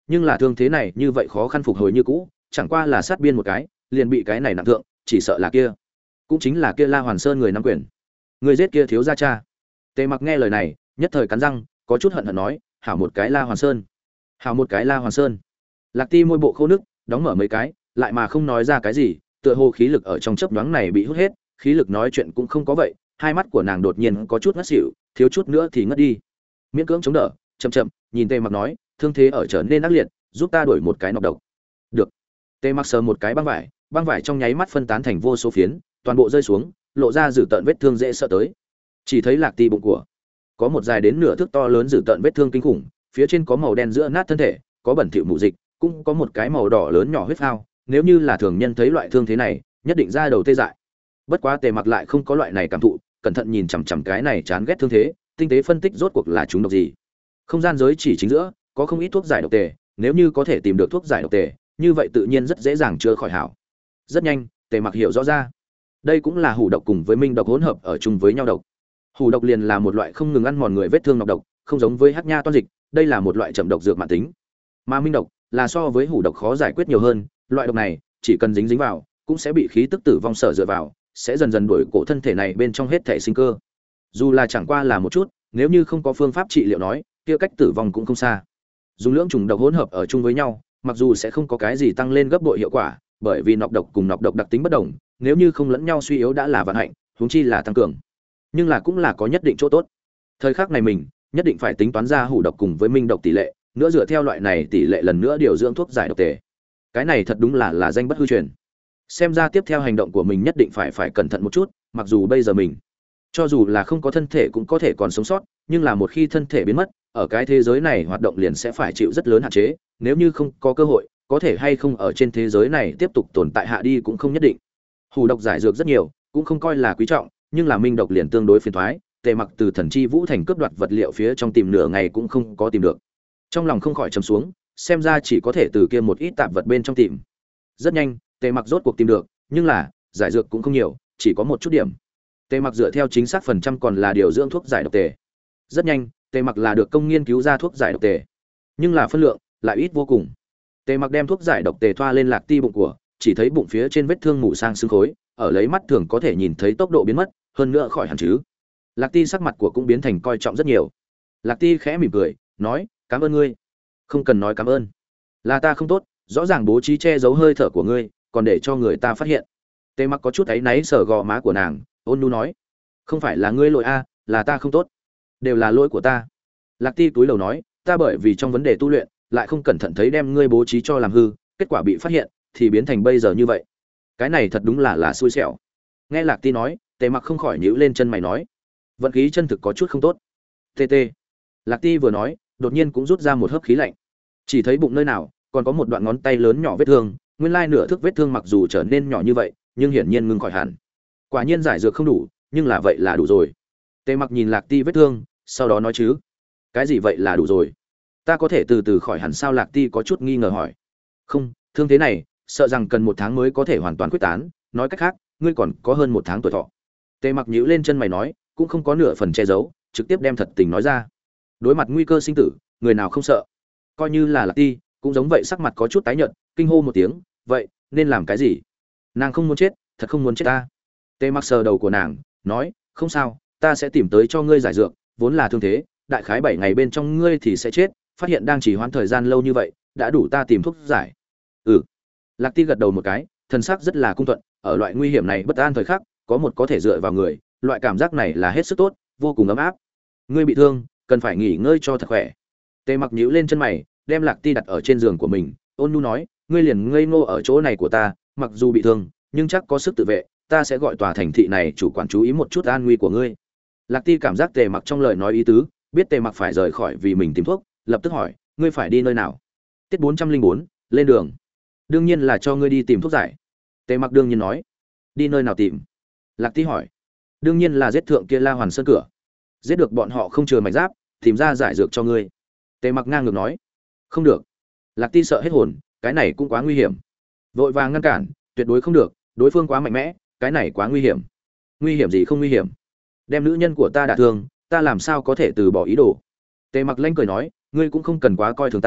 nhưng là thương thế này như vậy khó khăn phục hồi như cũ, chẳng qua là sát biên một cái liền bị cái này nặng thượng, chỉ sợ là kia cũng chính là kia La Hoàn Sơn người nắm quyền, người giết kia thiếu gia cha. Tề Mặc nghe lời này nhất thời cắn răng, có chút hận hận nói, hảo một cái La Hoàn Sơn, hảo một cái La Hoàn Sơn. Lạc Ti môi bộ khô nước đóng mở mấy cái, lại mà không nói ra cái gì, tựa hồ khí lực ở trong chớp nhoáng này bị hút hết, khí lực nói chuyện cũng không có vậy, hai mắt của nàng đột nhiên có chút ngất xỉu, thiếu chút nữa thì ngất đi. Miễn cưỡng chống đỡ, chậm chậm nhìn Tề Mặc nói, thương thế ở trở nên ác liệt, giúp ta đổi một cái nọc độc. Được. Tề Mặc sờ một cái băng vải, băng vải trong nháy mắt phân tán thành vô số phiến, toàn bộ rơi xuống, lộ ra dữ tợn vết thương dễ sợ tới. Chỉ thấy Lạc Ti bụng của có một dài đến nửa thước to lớn dữ tợn vết thương kinh khủng, phía trên có màu đen giữa nát thân thể, có bẩn thỉu mù dịch, cũng có một cái màu đỏ lớn nhỏ huyết phao, nếu như là thường nhân thấy loại thương thế này, nhất định ra đầu tê dại. Bất quá Tề Mặc lại không có loại này cảm thụ, cẩn thận nhìn chằm chằm cái này chán ghét thương thế, tinh tế phân tích rốt cuộc là chúng độc gì. Không gian giới chỉ chính giữa có không ít thuốc giải độc tề, nếu như có thể tìm được thuốc giải độc tề, như vậy tự nhiên rất dễ dàng chữa khỏi hảo. Rất nhanh, Tề Mặc hiểu rõ ra, đây cũng là hủ độc cùng với minh độc hỗn hợp ở chung với nhau độc. Hủ độc liền là một loại không ngừng ăn mòn người vết thương nọc độc, không giống với hắc nha toan dịch, đây là một loại chậm độc dược mãn tính. Mà minh độc là so với hủ độc khó giải quyết nhiều hơn, loại độc này chỉ cần dính dính vào, cũng sẽ bị khí tức tử vong sở dựa vào, sẽ dần dần đuổi cổ thân thể này bên trong hết thể sinh cơ. Dù là chẳng qua là một chút, nếu như không có phương pháp trị liệu nói, kia cách tử vong cũng không xa. Dùng lưỡng trùng độc hỗn hợp ở chung với nhau, mặc dù sẽ không có cái gì tăng lên gấp bội hiệu quả, bởi vì nọc độc cùng nọc độc đặc tính bất đồng, nếu như không lẫn nhau suy yếu đã là vạn hạnh, huống chi là tăng cường. Nhưng là cũng là có nhất định chỗ tốt. Thời khắc này mình nhất định phải tính toán ra hủ độc cùng với minh độc tỷ lệ, nữa dựa theo loại này tỷ lệ lần nữa điều dưỡng thuốc giải độc tề. Cái này thật đúng là là danh bất hư truyền. Xem ra tiếp theo hành động của mình nhất định phải phải cẩn thận một chút, mặc dù bây giờ mình cho dù là không có thân thể cũng có thể còn sống sót, nhưng là một khi thân thể biến mất, ở cái thế giới này hoạt động liền sẽ phải chịu rất lớn hạn chế, nếu như không có cơ hội, có thể hay không ở trên thế giới này tiếp tục tồn tại hạ đi cũng không nhất định. Hủ độc giải dược rất nhiều, cũng không coi là quý trọng, nhưng là minh độc liền tương đối phiền toái, Tề Mặc từ Thần Chi Vũ Thành cướp đoạt vật liệu phía trong tìm nửa ngày cũng không có tìm được. Trong lòng không khỏi trầm xuống, xem ra chỉ có thể từ kia một ít tạp vật bên trong tìm. Rất nhanh, Tề Mặc rốt cuộc tìm được, nhưng là giải dược cũng không nhiều, chỉ có một chút điểm. Tề Mặc dựa theo chính xác phần trăm còn là điều dưỡng thuốc giải độc tề. Rất nhanh, Tề Mặc là được công nghiên cứu ra thuốc giải độc tề, nhưng là phân lượng lại ít vô cùng. Tề Mặc đem thuốc giải độc tề thoa lên Lạc Ti bụng của, chỉ thấy bụng phía trên vết thương mủ sang sưng khối, ở lấy mắt thường có thể nhìn thấy tốc độ biến mất, hơn nữa khỏi hẳn chứ. Lạc Ti sắc mặt của cũng biến thành coi trọng rất nhiều. Lạc Ti khẽ mỉm cười, nói, cảm ơn ngươi. Không cần nói cảm ơn, là ta không tốt, rõ ràng bố trí che giấu hơi thở của ngươi, còn để cho người ta phát hiện. Tề Mặc có chút áy náy sờ gò má của nàng, ôn nhu nói, không phải là ngươi lỗi a, là ta không tốt, đều là lỗi của ta. Lạc Ti túi lầu nói, ta bởi vì trong vấn đề tu luyện lại không cẩn thận thấy đem ngươi bố trí cho làm hư, kết quả bị phát hiện thì biến thành bây giờ như vậy, cái này thật đúng là là xui xẻo. Nghe Lạc Ti nói, Tề Mặc không khỏi nhíu lên chân mày nói, vận khí chân thực có chút không tốt. Tê tê. Lạc Ti vừa nói, đột nhiên cũng rút ra một hớp khí lạnh, chỉ thấy bụng nơi nào còn có một đoạn ngón tay lớn nhỏ vết thương, nguyên lai nửa thước vết thương mặc dù trở nên nhỏ như vậy, nhưng hiển nhiên ngừng khỏi hẳn. Quả nhiên giải dược không đủ, nhưng là vậy là đủ rồi. Tề Mặc nhìn Lạc Ti vết thương, sau đó nói, chứ cái gì vậy là đủ rồi, ta có thể từ từ khỏi hẳn sao? Lạc Ti có chút nghi ngờ hỏi. Không, thương thế này sợ rằng cần một tháng mới có thể hoàn toàn quyết tán, nói cách khác ngươi còn có hơn một tháng tuổi thọ. Tề Mặc nhíu lên chân mày nói, cũng không có nửa phần che giấu, trực tiếp đem thật tình nói ra. Đối mặt nguy cơ sinh tử, người nào không sợ, coi như là Lạc Ti cũng giống vậy, sắc mặt có chút tái nhợt, kinh hô một tiếng, vậy nên làm cái gì? Nàng không muốn chết, thật không muốn chết ta. Tề Mặc sờ đầu của nàng, nói, không sao, ta sẽ tìm tới cho ngươi giải dược, vốn là thương thế, đại khái bảy ngày bên trong ngươi thì sẽ chết, phát hiện đang chỉ hoãn thời gian lâu như vậy, đã đủ ta tìm thuốc giải. Ừ. Lạc Ti gật đầu một cái, thần sắc rất là cung thuận, ở loại nguy hiểm này bất an thời khắc, có một có thể dựa vào người, loại cảm giác này là hết sức tốt, vô cùng ấm áp. Ngươi bị thương, cần phải nghỉ ngơi cho thật khỏe. Tề Mặc nhíu lên chân mày, đem Lạc Ti đặt ở trên giường của mình, ôn nhu nói, ngươi liền ngây ngô ở chỗ này của ta, mặc dù bị thương, nhưng chắc có sức tự vệ, ta sẽ gọi tòa thành thị này chủ quản chú ý một chút an nguy của ngươi. Lạc Ti cảm giác Tề Mặc trong lời nói ý tứ, biết Tề Mặc phải rời khỏi vì mình tìm thuốc, lập tức hỏi, ngươi phải đi nơi nào? Tiết bốn trăm linh bốn, lên đường. Đương nhiên là cho ngươi đi tìm thuốc giải. Tề Mặc đương nhiên nói. Đi nơi nào tìm? Lạc Ti hỏi. Đương nhiên là giết thượng kia La Hoàn Sơn cửa, giết được bọn họ không chừa mảnh giáp, tìm ra giải dược cho ngươi. Tề Mặc ngang ngược nói. Không được. Lạc Ti sợ hết hồn, cái này cũng quá nguy hiểm, vội vàng ngăn cản, tuyệt đối không được, đối phương quá mạnh mẽ, cái này quá nguy hiểm. Nguy hiểm gì không nguy hiểm, đem nữ nhân của ta đả thương, ta làm sao có thể từ bỏ ý đồ. Tề Mặc lanh cười nói, ngươi cũng không cần quá coi thường ta,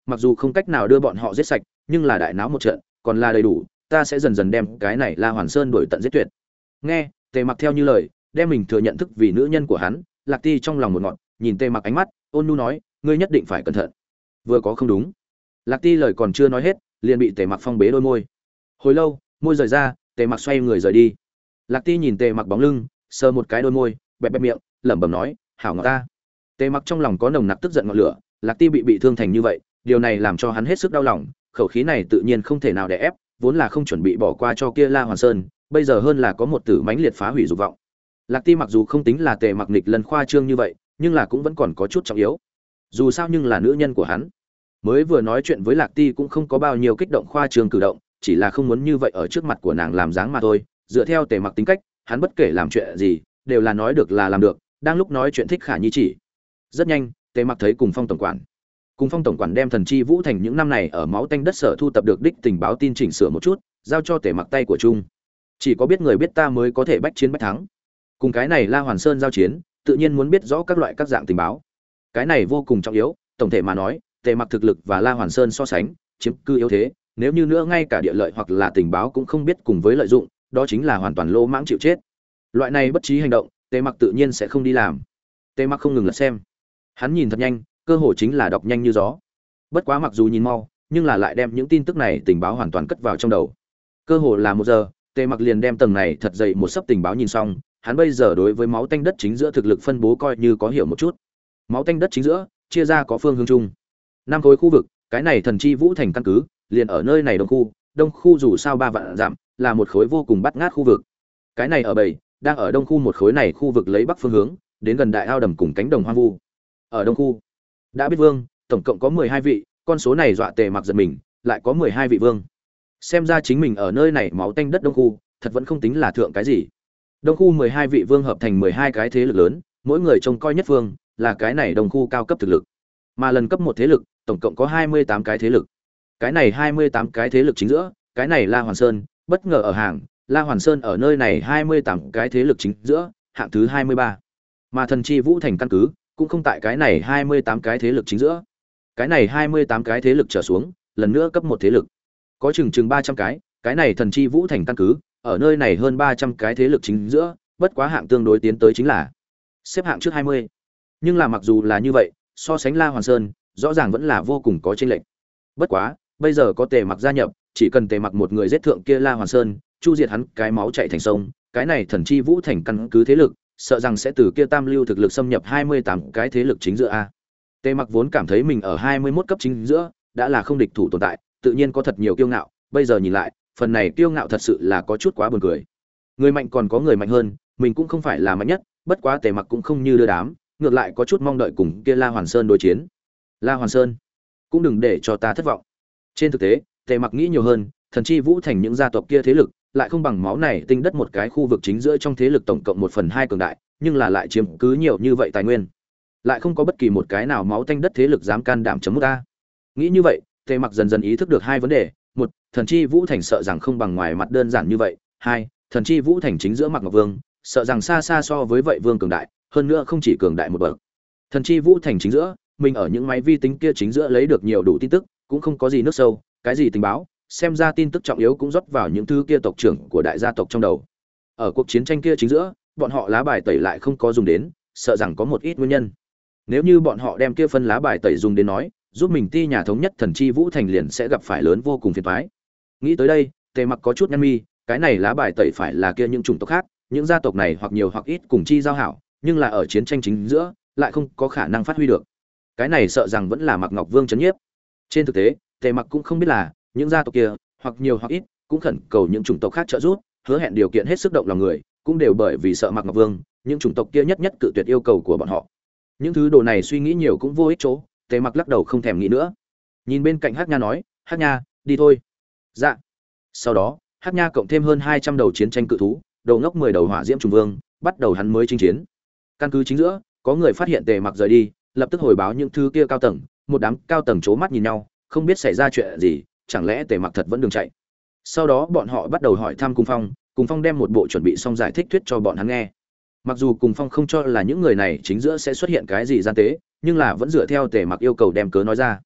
mặc dù không cách nào đưa bọn họ giết sạch, nhưng là đại náo một trận, còn là đầy đủ, ta sẽ dần dần đem cái này La Hoàn Sơn đuổi tận giết tuyệt. Nghe, Tề Mặc theo như lời, đem mình thừa nhận thức vì nữ nhân của hắn, Lạc Ti trong lòng một ngọn, nhìn Tề Mặc ánh mắt, ôn nhu nói, ngươi nhất định phải cẩn thận. Vừa có không đúng. Lạc Ti lời còn chưa nói hết, liền bị Tề Mặc phong bế đôi môi. Hồi lâu, môi rời ra, Tề Mặc xoay người rời đi. Lạc Ti nhìn Tề Mặc bóng lưng, sờ một cái đôi môi, bẹp bẹp miệng, lẩm bẩm nói, hảo ngọt ta. Tề Mặc trong lòng có nồng nặc tức giận ngọn lửa, Lạc Ti bị bị thương thành như vậy, điều này làm cho hắn hết sức đau lòng, khẩu khí này tự nhiên không thể nào đè ép, vốn là không chuẩn bị bỏ qua cho kia La Hoàn Sơn, bây giờ hơn là có một tử mãnh liệt phá hủy dục vọng. Lạc Ti mặc dù không tính là Tề Mặc nghịch lần khoa trương như vậy, nhưng là cũng vẫn còn có chút trọng yếu. Dù sao nhưng là nữ nhân của hắn. Mới vừa nói chuyện với Lạc Ti cũng không có bao nhiêu kích động khoa trương cử động, chỉ là không muốn như vậy ở trước mặt của nàng làm dáng mà thôi. Dựa theo Tề Mặc tính cách, hắn bất kể làm chuyện gì, đều là nói được là làm được, đang lúc nói chuyện thích khả nhi chỉ. Rất nhanh, Tề Mặc thấy Cùng Phong tổng quản. Cùng Phong tổng quản đem Thần Chi Vũ Thành những năm này ở máu tanh đất sở thu tập được đích tình báo tin chỉnh sửa một chút, giao cho Tề Mặc tay của Trung. Chỉ có biết người biết ta mới có thể bách chiến bách thắng. Cùng cái này La Hoàn Sơn giao chiến, tự nhiên muốn biết rõ các loại các dạng tình báo. Cái này vô cùng trọng yếu, tổng thể mà nói, Tề Mặc thực lực và La Hoàn Sơn so sánh, chiếm cư yếu thế, nếu như nữa ngay cả địa lợi hoặc là tình báo cũng không biết cùng với lợi dụng, đó chính là hoàn toàn lỗ mãng chịu chết. Loại này bất trí hành động, Tề Mặc tự nhiên sẽ không đi làm. Tề Mặc không ngừng lật xem. Hắn nhìn thật nhanh, cơ hội chính là đọc nhanh như gió. Bất quá mặc dù nhìn mau, nhưng là lại đem những tin tức này tình báo hoàn toàn cất vào trong đầu. Cơ hội là một giờ, Tề Mặc liền đem tầng này thật dày một sấp tình báo nhìn xong, hắn bây giờ đối với máu tanh đất chính giữa thực lực phân bố coi như có hiểu một chút. Máu tanh đất chính giữa chia ra có phương hướng chung. Năm khối khu vực, cái này Thần Chi Vũ Thành căn cứ, liền ở nơi này đông khu, đông khu dù sao ba vạn dặm, là một khối vô cùng bắt ngát khu vực. Cái này ở bảy, đang ở đông khu một khối này khu vực lấy bắc phương hướng, đến gần đại ao đầm cùng cánh đồng hoang vu. Ở đông khu, đã biết vương, tổng cộng có mười hai vị, con số này dọa Tề Mặc giật mình, lại có mười hai vị vương. Xem ra chính mình ở nơi này máu tanh đất đông khu, thật vẫn không tính là thượng cái gì. Đông khu mười hai vị vương hợp thành mười hai cái thế lực lớn, mỗi người trông coi nhất phương, là cái này đông khu cao cấp thực lực. Mà lần cấp một thế lực, tổng cộng có hai mươi tám cái thế lực. Cái này hai mươi tám cái thế lực chính giữa, cái này La Hoàn Sơn, bất ngờ ở hàng, La Hoàn Sơn ở nơi này hai mươi tám cái thế lực chính giữa, hạng thứ hai mươi ba. Mà Thần Chi Vũ Thành căn cứ, cũng không tại cái này hai mươi tám cái thế lực chính giữa. Cái này hai mươi tám cái thế lực trở xuống, lần nữa cấp một thế lực. Có chừng chừng ba trăm cái, cái này Thần Chi Vũ Thành căn cứ, ở nơi này hơn ba trăm cái thế lực chính giữa, bất quá hạng tương đối tiến tới chính là xếp hạng trước hai mươi. Nhưng là mặc dù là như vậy, so sánh La Hoàn Sơn, rõ ràng vẫn là vô cùng có chênh lệch. Bất quá, bây giờ có Tề Mặc gia nhập, chỉ cần Tề Mặc một người giết thượng kia La Hoàn Sơn, chu diệt hắn cái máu chảy thành sông, cái này Thần Chi Vũ Thành căn cứ thế lực, sợ rằng sẽ từ kia tam lưu thực lực xâm nhập hai mươi tám cái thế lực chính giữa a. Tề Mặc vốn cảm thấy mình ở hai mươi mốt cấp chính giữa, đã là không địch thủ tồn tại, tự nhiên có thật nhiều kiêu ngạo, bây giờ nhìn lại, phần này kiêu ngạo thật sự là có chút quá buồn cười. Người mạnh còn có người mạnh hơn, mình cũng không phải là mạnh nhất, bất quá Tề Mặc cũng không như đưa đám, ngược lại có chút mong đợi cùng kia La Hoàn Sơn đối chiến. La Hoàn Sơn, cũng đừng để cho ta thất vọng. Trên thực tế, Tề Mặc nghĩ nhiều hơn, Thần Chi Vũ Thành những gia tộc kia thế lực, lại không bằng máu này tinh đất một cái khu vực chính giữa trong thế lực tổng cộng một phần hai cường đại, nhưng là lại chiếm cứ nhiều như vậy tài nguyên. Lại không có bất kỳ một cái nào máu tanh đất thế lực dám can đảm chấm mút ta. Nghĩ như vậy, Tề Mặc dần dần ý thức được hai vấn đề, một, Thần Chi Vũ Thành sợ rằng không bằng ngoài mặt đơn giản như vậy, hai, Thần Chi Vũ Thành chính giữa Mạc Ngọc Vương, sợ rằng xa xa so với vậy vương cường đại, hơn nữa không chỉ cường đại một bậc. Thần Chi Vũ Thành chính giữa, mình ở những máy vi tính kia chính giữa lấy được nhiều đủ tin tức, cũng không có gì nước sâu, cái gì tình báo, xem ra tin tức trọng yếu cũng rót vào những thứ kia tộc trưởng của đại gia tộc trong đầu. Ở cuộc chiến tranh kia chính giữa, bọn họ lá bài tẩy lại không có dùng đến, sợ rằng có một ít nguyên nhân. Nếu như bọn họ đem kia phân lá bài tẩy dùng đến nói, giúp mình ti nhà thống nhất Thần Chi Vũ Thành liền sẽ gặp phải lớn vô cùng phiền toái. Nghĩ tới đây, Tề Mặc có chút nhăn mi, cái này lá bài tẩy phải là kia những chủng tộc khác, những gia tộc này hoặc nhiều hoặc ít cùng chi giao hảo, nhưng là ở chiến tranh chính giữa, lại không có khả năng phát huy được. Cái này sợ rằng vẫn là Mạc Ngọc Vương trấn nhiếp. Trên thực tế, Tề Mặc cũng không biết là, những gia tộc kia, hoặc nhiều hoặc ít, cũng khẩn cầu những chủng tộc khác trợ giúp, hứa hẹn điều kiện hết sức động lòng người, cũng đều bởi vì sợ Mạc Ngọc Vương, những chủng tộc kia nhất nhất cự tuyệt yêu cầu của bọn họ. Những thứ đồ này suy nghĩ nhiều cũng vô ích chỗ, Tề Mặc lắc đầu không thèm nghĩ nữa. Nhìn bên cạnh Hắc Nha nói, "Hắc Nha, đi thôi." Dạ. Sau đó, Hắc Nha cộng thêm hơn hai trăm đầu chiến tranh cự thú, đầu ngốc mười đầu hỏa diễm trùng vương, bắt đầu hắn mới chinh chiến. Căn cứ chính giữa, có người phát hiện Tề Mặc rời đi, lập tức hồi báo những thứ kia cao tầng, một đám cao tầng chố mắt nhìn nhau, không biết xảy ra chuyện gì, chẳng lẽ Tề Mặc thật vẫn đường chạy. Sau đó bọn họ bắt đầu hỏi thăm Cùng Phong, Cùng Phong đem một bộ chuẩn bị xong giải thích thuyết cho bọn hắn nghe. Mặc dù Cùng Phong không cho là những người này chính giữa sẽ xuất hiện cái gì gian tế, nhưng là vẫn dựa theo Tề Mặc yêu cầu đem cớ nói ra.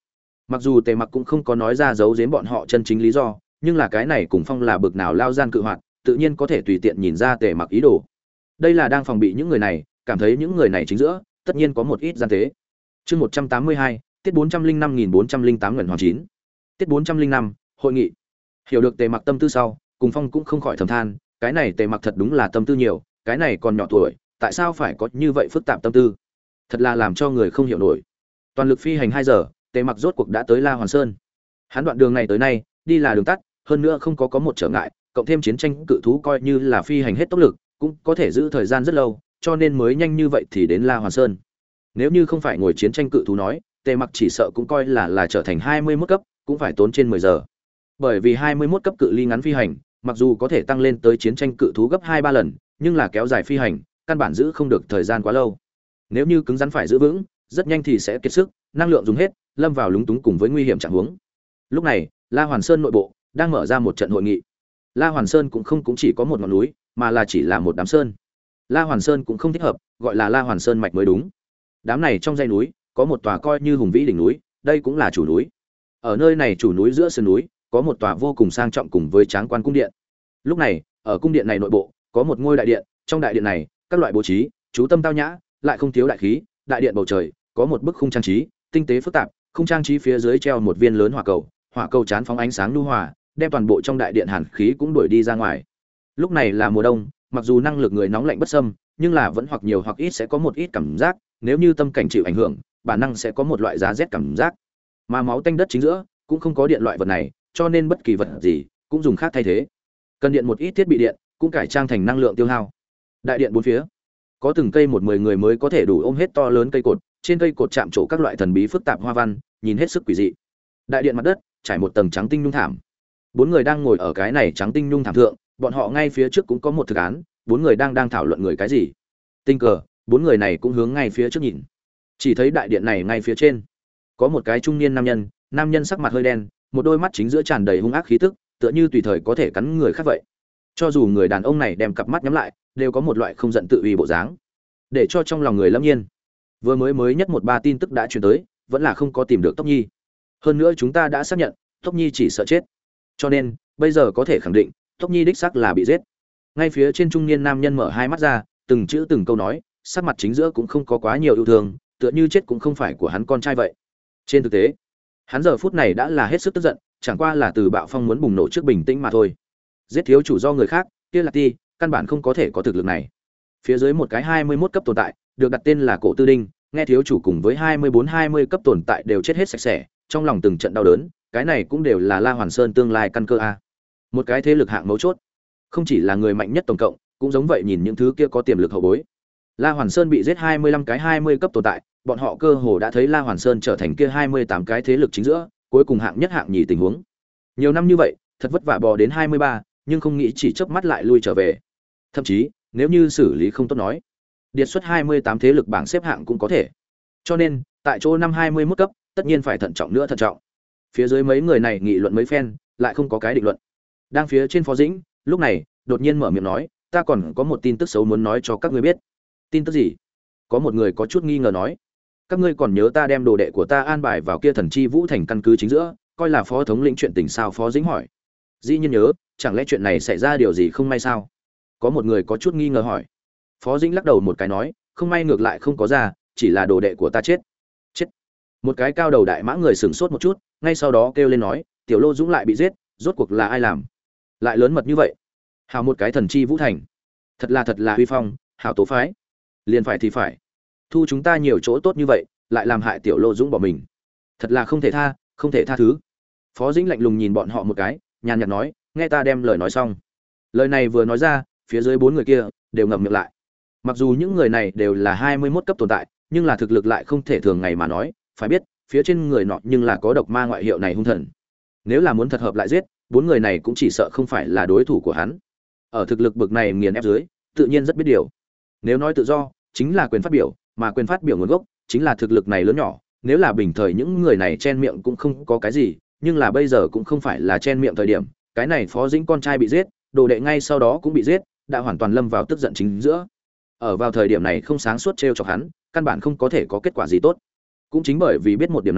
Mặc dù Tề Mặc cũng không có nói ra giấu giếm bọn họ chân chính lý do, nhưng là cái này cùng Phong là bực nào lao gian cự hoạt, tự nhiên có thể tùy tiện nhìn ra Tề Mặc ý đồ. Đây là đang phòng bị những người này, cảm thấy những người này chính giữa, tất nhiên có một ít gian tế. Chương một trăm tám mươi hai, tiết bốn trăm linh năm nghìn bốn trăm linh tám ngẩn hoàng chín. Tiết bốn trăm linh năm, hội nghị. Hiểu được Tề Mặc tâm tư sau, cùng Phong cũng không khỏi thầm than, cái này Tề Mặc thật đúng là tâm tư nhiều, cái này còn nhỏ tuổi, tại sao phải có như vậy phức tạp tâm tư? Thật là làm cho người không hiểu nổi. Toàn lực phi hành hai giờ, Tề Mặc rốt cuộc đã tới La Hoàn Sơn. Hắn đoạn đường này tới nay, đi là đường tắt, hơn nữa không có có một trở ngại, cộng thêm chiến tranh cự thú coi như là phi hành hết tốc lực, cũng có thể giữ thời gian rất lâu, cho nên mới nhanh như vậy thì đến La Hoàn Sơn. Nếu như không phải ngồi chiến tranh cự thú nói, Tề Mặc chỉ sợ cũng coi là là trở thành hai mươi mốt cấp, cũng phải tốn trên mười giờ. Bởi vì hai mươi mốt cấp cự ly ngắn phi hành, mặc dù có thể tăng lên tới chiến tranh cự thú gấp hai ba lần, nhưng là kéo dài phi hành, căn bản giữ không được thời gian quá lâu. Nếu như cứng rắn phải giữ vững, rất nhanh thì sẽ kiệt sức, năng lượng dùng hết, lâm vào lúng túng cùng với nguy hiểm trạng huống. Lúc này, La Hoàn Sơn nội bộ đang mở ra một trận hội nghị. La Hoàn Sơn cũng không cũng chỉ có một ngọn núi, mà là chỉ là một đám sơn. La Hoàn Sơn cũng không thích hợp, gọi là La Hoàn Sơn mạch mới đúng. Đám này trong dãy núi, có một tòa coi như hùng vĩ đỉnh núi, đây cũng là chủ núi. Ở nơi này chủ núi giữa sườn núi, có một tòa vô cùng sang trọng cùng với tráng quan cung điện. Lúc này, ở cung điện này nội bộ, có một ngôi đại điện, trong đại điện này, các loại bố trí, chú tâm tao nhã, lại không thiếu đại khí, đại điện bầu trời, có một bức khung trang trí, tinh tế phức tạp, khung trang trí phía dưới treo một viên lớn hỏa cầu, hỏa cầu chán phóng ánh sáng nhu hòa, đem toàn bộ trong đại điện hàn khí cũng đuổi đi ra ngoài. Lúc này là mùa đông, mặc dù năng lực người nóng lạnh bất xâm, nhưng là vẫn hoặc nhiều hoặc ít sẽ có một ít cảm giác, nếu như tâm cảnh chịu ảnh hưởng, bản năng sẽ có một loại giá rét cảm giác. Mà máu tanh đất chính giữa cũng không có điện loại vật này, cho nên bất kỳ vật gì cũng dùng khác thay thế. Cần điện một ít thiết bị điện, cũng cải trang thành năng lượng tiêu hao. Đại điện bốn phía có từng cây một mười người mới có thể đủ ôm hết to lớn cây cột, trên cây cột chạm trổ các loại thần bí phức tạp hoa văn, nhìn hết sức quỷ dị. Đại điện mặt đất trải một tầng trắng tinh nhung thảm. Bốn người đang ngồi ở cái này trắng tinh nhung thảm thượng, bọn họ ngay phía trước cũng có một thực án, bốn người đang đang thảo luận người cái gì. Tình cờ, bốn người này cũng hướng ngay phía trước nhìn. Chỉ thấy đại điện này ngay phía trên, có một cái trung niên nam nhân, nam nhân sắc mặt hơi đen, một đôi mắt chính giữa tràn đầy hung ác khí tức, tựa như tùy thời có thể cắn người khác vậy. Cho dù người đàn ông này đem cặp mắt nhắm lại, đều có một loại không giận tự uy bộ dáng, để cho trong lòng người lâm nhiên. Vừa mới mới nhất một ba tin tức đã truyền tới, vẫn là không có tìm được Tốc Nhi. Hơn nữa chúng ta đã xác nhận, Tốc Nhi chỉ sợ chết. Cho nên, bây giờ có thể khẳng định, Tốc Nhi đích xác là bị giết. Ngay phía trên trung niên nam nhân mở hai mắt ra, từng chữ từng câu nói, sắc mặt chính giữa cũng không có quá nhiều yêu thương, tựa như chết cũng không phải của hắn con trai vậy. Trên thực tế, hắn giờ phút này đã là hết sức tức giận, chẳng qua là từ bạo phong muốn bùng nổ trước bình tĩnh mà thôi. Giết thiếu chủ do người khác, kia là ti, căn bản không có thể có thực lực này. Phía dưới một cái hai mươi mốt cấp tồn tại, được đặt tên là Cổ Tư Đinh, nghe thiếu chủ cùng với hai mươi bốn hai mươi cấp tồn tại đều chết hết sạch sẽ, trong lòng từng trận đau đớn, cái này cũng đều là La Hoàn Sơn tương lai căn cơ a. Một cái thế lực hạng mấu chốt, không chỉ là người mạnh nhất tổng cộng, cũng giống vậy nhìn những thứ kia có tiềm lực hậu bối. La Hoàn Sơn bị giết hai mươi lăm cái hai mươi cấp tồn tại, bọn họ cơ hồ đã thấy La Hoàn Sơn trở thành kia hai mươi tám cái thế lực chính giữa, cuối cùng hạng nhất hạng nhì tình huống. Nhiều năm như vậy, thật vất vả bò đến hai mươi ba, nhưng không nghĩ chỉ chớp mắt lại lui trở về. Thậm chí, nếu như xử lý không tốt nói, điệt xuất hai mươi tám thế lực bảng xếp hạng cũng có thể. Cho nên, tại chỗ năm hai mươi mốt cấp, tất nhiên phải thận trọng nữa thận trọng. Phía dưới mấy người này nghị luận mấy phen, lại không có cái định luận. Đang phía trên Phó Dĩnh, lúc này, đột nhiên mở miệng nói, ta còn có một tin tức xấu muốn nói cho các ngươi biết. Tin tức gì? Có một người có chút nghi ngờ nói, các ngươi còn nhớ ta đem đồ đệ của ta an bài vào kia Thần Chi Vũ thành căn cứ chính giữa, coi là phó thống lĩnh chuyện tình sao? Phó Dĩnh hỏi. Dĩ nhiên nhớ, chẳng lẽ chuyện này xảy ra điều gì không may sao? Có một người có chút nghi ngờ hỏi. Phó Dĩnh lắc đầu một cái nói, không may ngược lại không có ra, chỉ là đồ đệ của ta chết. Chết? Một cái cao đầu đại mã người sửng sốt một chút, ngay sau đó kêu lên nói, Tiểu Lô Dũng lại bị giết, rốt cuộc là ai làm? Lại lớn mật như vậy? Hào một cái Thần Chi Vũ thành, thật là thật là uy phong, hào tố phái. Liền phải thì phải, thu chúng ta nhiều chỗ tốt như vậy, lại làm hại Tiểu Lô Dũng bỏ mình, thật là không thể tha, không thể tha thứ. Phó Dĩnh lạnh lùng nhìn bọn họ một cái, nhàn nhạt nói, nghe ta đem lời nói xong. Lời này vừa nói ra, phía dưới bốn người kia đều ngậm miệng lại. Mặc dù những người này đều là hai mươi mốt cấp tồn tại, nhưng là thực lực lại không thể thường ngày mà nói, phải biết, phía trên người nọ nhưng là có độc ma ngoại hiệu này hung thần. Nếu là muốn thật hợp lại giết, bốn người này cũng chỉ sợ không phải là đối thủ của hắn. Ở thực lực bực này nghiền ép dưới, tự nhiên rất biết điều. Nếu nói tự do, chính là quyền phát biểu, mà quyền phát biểu nguồn gốc chính là thực lực này lớn nhỏ. Nếu là bình thời những người này chen miệng cũng không có cái gì, nhưng là bây giờ cũng không phải là chen miệng thời điểm. Cái này Phó Dĩnh con trai bị giết, đồ đệ ngay sau đó cũng bị giết, đã hoàn toàn lâm vào tức giận chính giữa. Ở vào thời điểm này không sáng suốt trêu chọc hắn, căn bản không có thể có kết quả gì tốt. Cũng chính bởi vì biết một điểm này,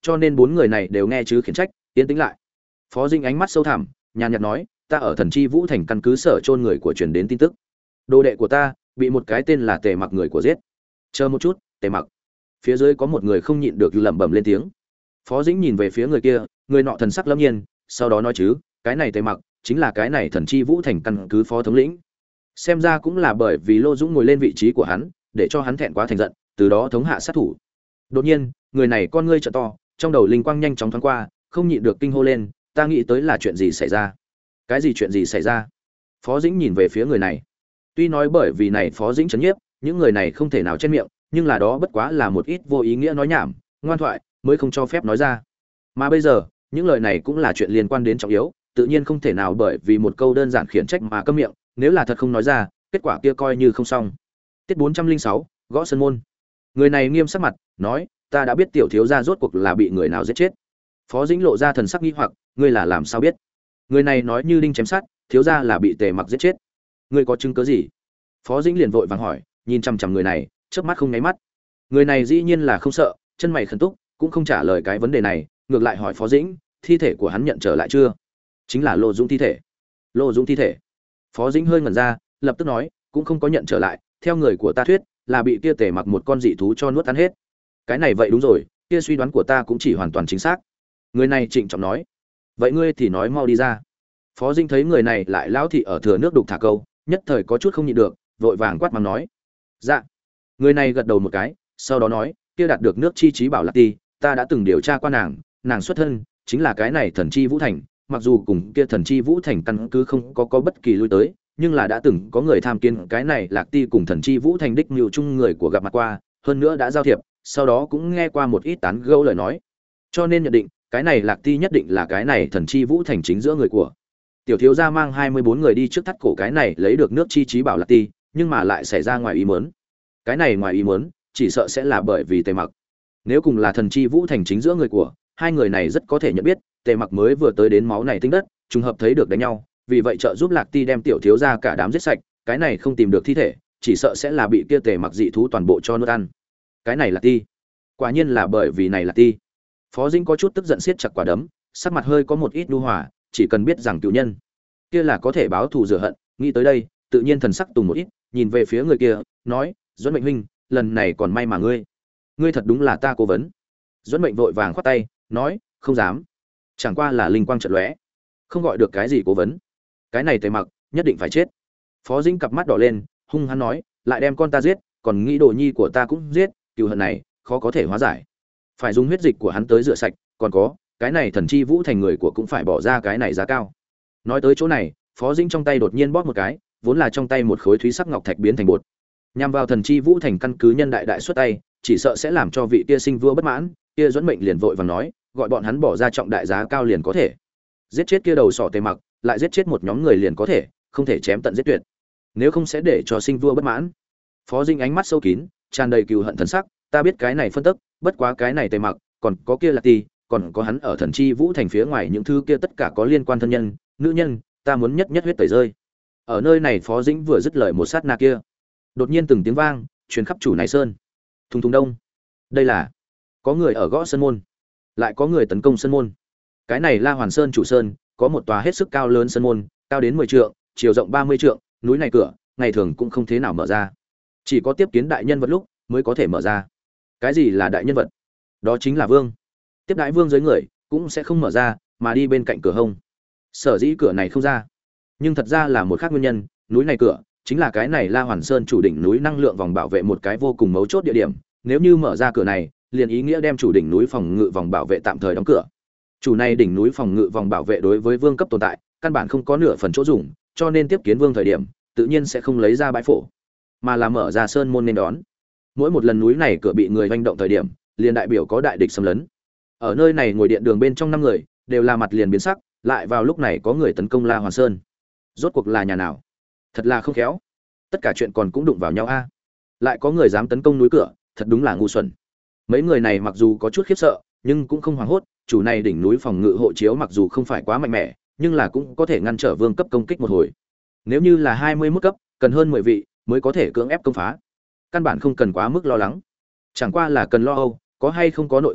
cho nên bốn người này đều nghe chứ khiển trách, yên tĩnh lại. Phó Dĩnh ánh mắt sâu thẳm, nhàn nhạt nói, ta ở Thần Chi Vũ Thành căn cứ sở chôn người của truyền đến tin tức. Đồ đệ của ta bị một cái tên là Tề Mặc người của giết. Chờ một chút, Tề Mặc. Phía dưới có một người không nhịn được lẩm bẩm lên tiếng. Phó Dĩnh nhìn về phía người kia, người nọ thần sắc lâm nhiên, sau đó nói chứ, cái này Tề Mặc chính là cái này Thần Chi Vũ Thành căn cứ phó thống lĩnh. Xem ra cũng là bởi vì Lô Dũng ngồi lên vị trí của hắn, để cho hắn thẹn quá thành giận, từ đó thống hạ sát thủ. Đột nhiên, người này con ngươi trợ to, trong đầu linh quang nhanh chóng thoáng qua, không nhịn được kinh hô lên, ta nghĩ tới là chuyện gì xảy ra. Cái gì chuyện gì xảy ra? Phó Dĩnh nhìn về phía người này. Tuy nói bởi vì này Phó Dĩnh chấn nhiếp, những người này không thể nào chen miệng, nhưng là đó bất quá là một ít vô ý nghĩa nói nhảm, ngoan thoại, mới không cho phép nói ra. Mà bây giờ, những lời này cũng là chuyện liên quan đến trọng yếu, tự nhiên không thể nào bởi vì một câu đơn giản khiển trách mà câm miệng, nếu là thật không nói ra, kết quả kia coi như không xong. Tiết bốn trăm linh sáu, gõ sân môn. Người này nghiêm sắc mặt, nói, ta đã biết tiểu thiếu gia rốt cuộc là bị người nào giết chết. Phó Dĩnh lộ ra thần sắc nghi hoặc, ngươi là làm sao biết? Người này nói như đinh chém sắt, thiếu gia là bị Tề Mặc giết chết. Ngươi có chứng cứ gì? Phó Dĩnh liền vội vàng hỏi, nhìn chằm chằm người này, chớp mắt không nháy mắt. Người này dĩ nhiên là không sợ, chân mày khẩn túc, cũng không trả lời cái vấn đề này, ngược lại hỏi Phó Dĩnh, thi thể của hắn nhận trở lại chưa? Chính là Lô Dũng thi thể. Lô Dũng thi thể. Phó Dĩnh hơi ngẩn ra, lập tức nói, cũng không có nhận trở lại, theo người của ta thuyết, là bị kia Tề Mặc một con dị thú cho nuốt ăn hết. Cái này vậy đúng rồi, kia suy đoán của ta cũng chỉ hoàn toàn chính xác. Người này trịnh trọng nói, vậy ngươi thì nói mau đi ra. Phó Dĩnh thấy người này lại lão thị ở thừa nước đục thả câu, nhất thời có chút không nhịn được, vội vàng quát mắng nói, dạ. Người này gật đầu một cái, sau đó nói, kia đạt được nước chi trí bảo Lạc Ti, ta đã từng điều tra qua nàng, nàng xuất thân chính là cái này Thần Chi Vũ Thành, mặc dù cùng kia Thần Chi Vũ Thành căn cứ không có có bất kỳ lui tới, nhưng là đã từng có người tham kiến cái này Lạc Ti cùng Thần Chi Vũ Thành đích mưu chung người của gặp mặt qua, hơn nữa đã giao thiệp, sau đó cũng nghe qua một ít tán gẫu lời nói, cho nên nhận định cái này Lạc Ti nhất định là cái này Thần Chi Vũ Thành chính giữa người của. Tiểu thiếu gia mang hai mươi bốn người đi trước thắt cổ cái này lấy được nước chi trí bảo Lạc Ti, nhưng mà lại xảy ra ngoài ý muốn. Cái này ngoài ý muốn, chỉ sợ sẽ là bởi vì Tề Mặc. Nếu cùng là Thần Chi Vũ Thành chính giữa người của, hai người này rất có thể nhận biết, Tề Mặc mới vừa tới đến máu này tinh đất, trùng hợp thấy được đánh nhau, vì vậy trợ giúp Lạc Ti đem tiểu thiếu gia cả đám giết sạch, cái này không tìm được thi thể, chỉ sợ sẽ là bị kia Tề Mặc dị thú toàn bộ cho nuốt ăn. Cái này là Ti. Quả nhiên là bởi vì này là Ti. Phó Dĩnh có chút tức giận siết chặt quả đấm, sắc mặt hơi có một ít nhu hòa, chỉ cần biết rằng cựu nhân kia là có thể báo thù rửa hận, nghĩ tới đây, tự nhiên thần sắc tùng một ít, nhìn về phía người kia, nói, Duẫn Mệnh huynh, lần này còn may mà ngươi, ngươi thật đúng là ta cố vấn. Duẫn Mệnh vội vàng khoát tay, nói, không dám, chẳng qua là linh quang chợt lóe, không gọi được cái gì cố vấn. Cái này Tề Mặc nhất định phải chết. Phó Dĩnh cặp mắt đỏ lên, hung hăng nói, lại đem con ta giết, còn nghĩ đồ nhi của ta cũng giết, cừu hận này khó có thể hóa giải, phải dùng huyết dịch của hắn tới rửa sạch, còn có cái này Thần Chi Vũ Thành người của cũng phải bỏ ra cái này giá cao. Nói tới chỗ này, Phó Dĩnh trong tay đột nhiên bóp một cái, vốn là trong tay một khối thúy sắc ngọc thạch biến thành bột, nhằm vào Thần Chi Vũ Thành căn cứ nhân đại đại xuất tay, chỉ sợ sẽ làm cho vị kia sinh vua bất mãn. Kia Duẫn Mệnh liền vội vàng nói, gọi bọn hắn bỏ ra trọng đại giá cao liền có thể giết chết kia đầu sỏ Tề Mặc, lại giết chết một nhóm người liền có thể, không thể chém tận giết tuyệt, nếu không sẽ để cho sinh vua bất mãn. Phó Dĩnh ánh mắt sâu kín, tràn đầy cừu hận thần sắc, ta biết cái này phân tức, bất quá cái này Tề Mặc, còn có kia là Ti, còn có hắn ở Thần Chi Vũ Thành phía ngoài những thứ kia tất cả có liên quan thân nhân, nữ nhân, ta muốn nhất nhất huyết tẩy rơi. Ở nơi này Phó Dĩnh vừa dứt lời một sát na kia, đột nhiên từng tiếng vang truyền khắp chủ này sơn. Thùng thùng đông. Đây là có người ở gõ sân môn, lại có người tấn công sân môn. Cái này La Hoàn Sơn chủ sơn, có một tòa hết sức cao lớn sân môn, cao đến mười trượng, chiều rộng ba mươi trượng, núi này cửa, ngày thường cũng không thế nào mở ra. Chỉ có tiếp kiến đại nhân vật lúc mới có thể mở ra. Cái gì là đại nhân vật? Đó chính là vương. Tiếp đãi vương dưới người cũng sẽ không mở ra, mà đi bên cạnh cửa hông. Sở dĩ cửa này không ra, nhưng thật ra là một khác nguyên nhân, núi này cửa chính là cái này La Hoàn Sơn chủ đỉnh núi năng lượng vòng bảo vệ một cái vô cùng mấu chốt địa điểm, nếu như mở ra cửa này, liền ý nghĩa đem chủ đỉnh núi phòng ngự vòng bảo vệ tạm thời đóng cửa. Chủ này đỉnh núi phòng ngự vòng bảo vệ đối với vương cấp tồn tại, căn bản không có nửa phần chỗ dùng, cho nên tiếp kiến vương thời điểm, tự nhiên sẽ không lấy ra bãi phổ, mà là mở ra sơn môn nên đón. Mỗi một lần núi này cửa bị người hoành động thời điểm, liền đại biểu có đại địch xâm lấn. Ở nơi này ngồi điện đường bên trong năm người, đều là mặt liền biến sắc, lại vào lúc này có người tấn công La Hoàn Sơn. Rốt cuộc là nhà nào? Thật là không khéo. Tất cả chuyện còn cũng đụng vào nhau a. Lại có người dám tấn công núi cửa, thật đúng là ngu xuẩn. Mấy người này mặc dù có chút khiếp sợ, nhưng cũng không hoảng hốt, chủ này đỉnh núi phòng ngự hộ chiếu mặc dù không phải quá mạnh mẽ, nhưng là cũng có thể ngăn trở vương cấp công kích một hồi. Nếu như là hai mươi mốt cấp, cần hơn mười vị mới có thể cưỡng ép công phá. Căn bản không cần quá mức lo lắng. Chẳng qua là cần lo âu, có hay không có nội ứng,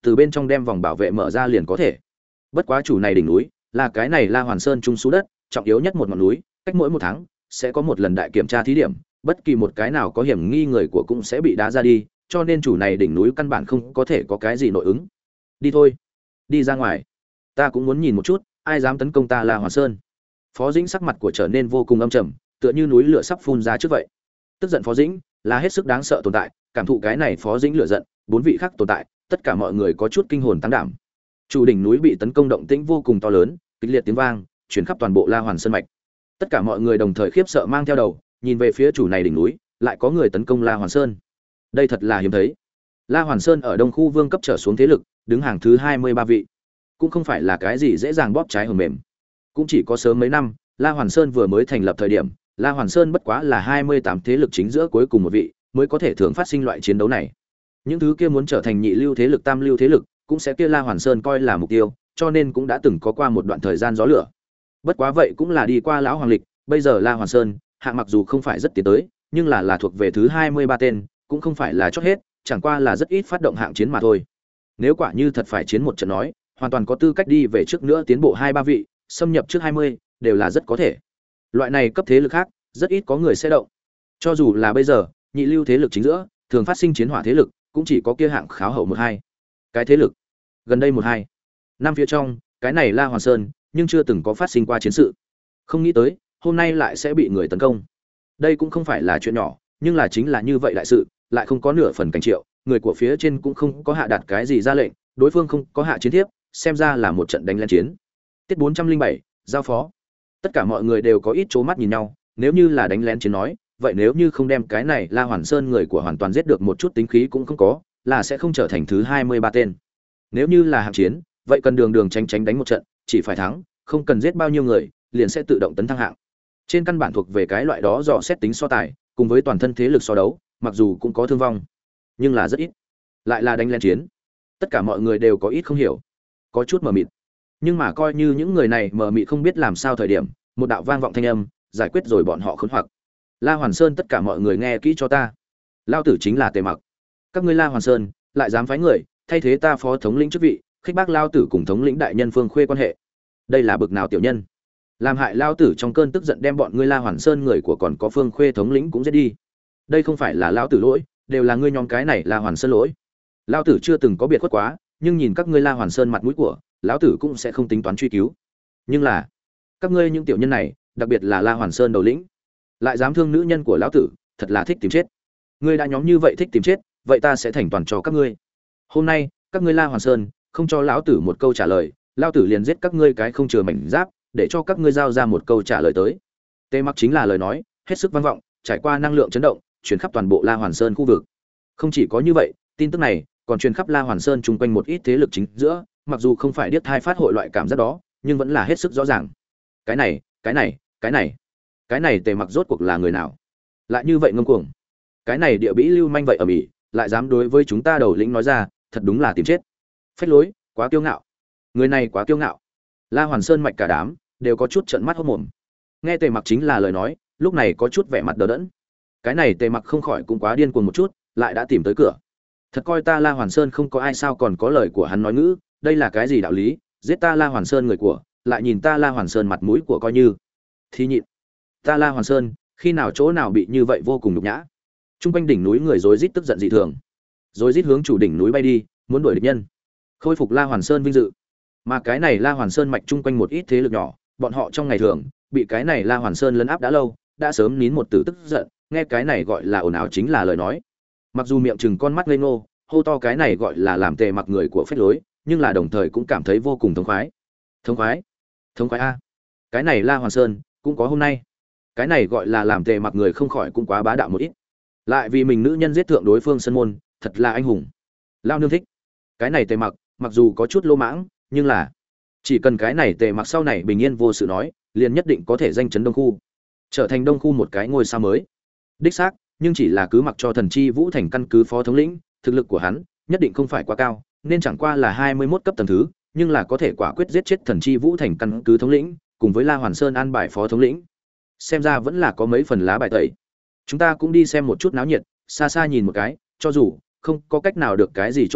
từ bên trong đem vòng bảo vệ mở ra liền có thể. Bất quá chủ này đỉnh núi là cái này La Hoàn Sơn trung sú đất, trọng yếu nhất một ngọn núi, cách mỗi một tháng sẽ có một lần đại kiểm tra thí điểm, bất kỳ một cái nào có hiểm nghi người của cũng sẽ bị đá ra đi, cho nên chủ này đỉnh núi căn bản không có thể có cái gì nội ứng. Đi thôi, đi ra ngoài. Ta cũng muốn nhìn một chút, ai dám tấn công ta La Hoàn Sơn. Phó Dĩnh sắc mặt của trở nên vô cùng âm trầm, tựa như núi lửa sắp phun ra trước vậy. Tức giận Phó Dĩnh là hết sức đáng sợ tồn tại, cảm thụ cái này Phó Dĩnh lửa giận, bốn vị khác tồn tại, tất cả mọi người có chút kinh hồn tăng đảm. Chủ đỉnh núi bị tấn công động tĩnh vô cùng to lớn, kịch liệt tiếng vang truyền khắp toàn bộ La Hoàn Sơn mạch. Tất cả mọi người đồng thời khiếp sợ mang theo đầu, nhìn về phía chủ này đỉnh núi, lại có người tấn công La Hoàn Sơn. Đây thật là hiếm thấy. La Hoàn Sơn ở Đông khu vương cấp trở xuống thế lực, đứng hàng thứ hai mươi ba vị. Cũng không phải là cái gì dễ dàng bóp trái hờm mềm. Cũng chỉ có sớm mấy năm, La Hoàn Sơn vừa mới thành lập thời điểm, La Hoàn Sơn bất quá là hai mươi tám thế lực chính giữa cuối cùng một vị, mới có thể thường phát sinh loại chiến đấu này. Những thứ kia muốn trở thành nhị lưu thế lực, tam lưu thế lực, cũng sẽ kia La Hoàn Sơn coi là mục tiêu, cho nên cũng đã từng có qua một đoạn thời gian gió lửa. Bất quá vậy cũng là đi qua lão hoàng lịch, bây giờ La Hoàn Sơn, hạng mặc dù không phải rất tiến tới, nhưng là là thuộc về thứ hai mươi ba tên, cũng không phải là chót hết, chẳng qua là rất ít phát động hạng chiến mà thôi. Nếu quả như thật phải chiến một trận nói, hoàn toàn có tư cách đi về trước nữa tiến bộ hai ba vị, xâm nhập trước hai mươi, đều là rất có thể. Loại này cấp thế lực khác, rất ít có người sẽ động. Cho dù là bây giờ, nhị lưu thế lực chính giữa, thường phát sinh chiến hỏa thế lực, cũng chỉ có kia hạng kháo hậu một hai. Cái thế lực gần đây một hai năm phía trong, cái này La Hoàn Sơn, nhưng chưa từng có phát sinh qua chiến sự. Không nghĩ tới, hôm nay lại sẽ bị người tấn công. Đây cũng không phải là chuyện nhỏ, nhưng là chính là như vậy đại sự, lại không có nửa phần cảnh triệu, người của phía trên cũng không có hạ đạt cái gì ra lệnh, đối phương không có hạ chiến thiếp, xem ra là một trận đánh lén chiến. Tiết bốn trăm linh bảy, giao phó. Tất cả mọi người đều có ít chố mắt nhìn nhau, nếu như là đánh lén chiến nói, vậy nếu như không đem cái này La Hoàn Sơn người của hoàn toàn giết được một chút tính khí cũng không có, là sẽ không trở thành thứ hai mươi ba tên. Nếu như là hạng chiến, vậy cần đường đường tránh tránh đánh một trận, chỉ phải thắng, không cần giết bao nhiêu người, liền sẽ tự động tấn thăng hạng. Trên căn bản thuộc về cái loại đó dò xét tính so tài, cùng với toàn thân thế lực so đấu, mặc dù cũng có thương vong, nhưng là rất ít. Lại là đánh lén chiến. Tất cả mọi người đều có ít không hiểu, có chút mờ mịt. Nhưng mà coi như những người này mờ mịt không biết làm sao thời điểm, một đạo vang vọng thanh âm, giải quyết rồi bọn họ khốn hoặc. La Hoàn Sơn, tất cả mọi người nghe kỹ cho ta. Lao tử chính là Tề Mặc. Các ngươi La Hoàn Sơn lại dám phái người thay thế ta phó thống lĩnh chức vị, khích bác lao tử cùng thống lĩnh đại nhân Phương Khuê quan hệ. Đây là bực nào tiểu nhân? Làm hại lao tử trong cơn tức giận đem bọn ngươi La Hoàn Sơn người của còn có Phương Khuê thống lĩnh cũng giết đi. Đây không phải là lao tử lỗi, đều là ngươi nhóm cái này La Hoàn Sơn lỗi. Lao tử chưa từng có biệt khuất quá, nhưng nhìn các ngươi La Hoàn Sơn mặt mũi của, lão tử cũng sẽ không tính toán truy cứu. Nhưng là, các ngươi những tiểu nhân này, đặc biệt là La Hoàn Sơn đầu lĩnh, lại dám thương nữ nhân của lão tử, thật là thích tìm chết. Ngươi đã nhóm như vậy thích tìm chết, vậy ta sẽ thành toàn cho các ngươi. Hôm nay, các ngươi La Hoàn Sơn không cho lão tử một câu trả lời, lão tử liền giết các ngươi cái không chừa mảnh giáp, để cho các ngươi giao ra một câu trả lời tới. Tề Mặc chính là lời nói, hết sức vang vọng, trải qua năng lượng chấn động, truyền khắp toàn bộ La Hoàn Sơn khu vực. Không chỉ có như vậy, tin tức này còn truyền khắp La Hoàn Sơn chung quanh một ít thế lực chính giữa, mặc dù không phải điếc thai phát hội loại cảm giác đó, nhưng vẫn là hết sức rõ ràng. Cái này, cái này, cái này, cái này Tề Mặc rốt cuộc là người nào? Lại như vậy ngông cuồng. Cái này địa bĩ lưu manh vậy ở mỹ, lại dám đối với chúng ta đầu lĩnh nói ra, thật đúng là tìm chết. Phách lối, quá kiêu ngạo. Người này quá kiêu ngạo. La Hoàn Sơn mạch cả đám đều có chút trợn mắt hốt mồm. Nghe Tề Mặc chính là lời nói, lúc này có chút vẻ mặt đờ đẫn. Cái này Tề Mặc không khỏi cũng quá điên cuồng một chút, lại đã tìm tới cửa. Thật coi ta La Hoàn Sơn không có ai sao còn có lời của hắn nói ngữ, đây là cái gì đạo lý, giết ta La Hoàn Sơn người của, lại nhìn ta La Hoàn Sơn mặt mũi của coi như. Thì nhịn. Ta La Hoàn Sơn, khi nào chỗ nào bị như vậy vô cùng nhục nhã. Trung quanh đỉnh núi người rối rít tức giận dị thường. Rối rít hướng chủ đỉnh núi bay đi, muốn đuổi địch nhân, khôi phục La Hoàn Sơn vinh dự. Mà cái này La Hoàn Sơn mạch chung quanh một ít thế lực nhỏ, bọn họ trong ngày thường bị cái này La Hoàn Sơn lấn áp đã lâu, đã sớm nín một tử tức giận, nghe cái này gọi là ồn ào chính là lời nói. Mặc dù miệng chừng con mắt ngây ngô, hô to cái này gọi là làm Tề Mặc người của phách lối, nhưng là đồng thời cũng cảm thấy vô cùng thống khoái. Thống khoái? Thống khoái a. Cái này La Hoàn Sơn cũng có hôm nay. Cái này gọi là làm Tề Mặc người không khỏi cũng quá bá đạo một ít. Lại vì mình nữ nhân giết thượng đối phương sân môn, thật là anh hùng. Lao nương thích. Cái này Tề Mặc, mặc dù có chút lô mãng, nhưng là chỉ cần cái này Tề Mặc sau này bình yên vô sự nói, liền nhất định có thể danh chấn Đông khu, trở thành Đông khu một cái ngôi sao mới. Đích xác, nhưng chỉ là cứ mặc cho Thần Chi Vũ thành căn cứ phó thống lĩnh, thực lực của hắn nhất định không phải quá cao, nên chẳng qua là hai mươi mốt cấp tầng thứ, nhưng là có thể quả quyết giết chết Thần Chi Vũ thành căn cứ thống lĩnh, cùng với La Hoàn Sơn an bài phó thống lĩnh. Xem ra vẫn là có mấy phần lá bài tẩy. Chúng ta cũng đi xem một chút náo nhiệt, xa xa nhìn một cái, cho dù không có cách nào được cái gì chỗ tốt,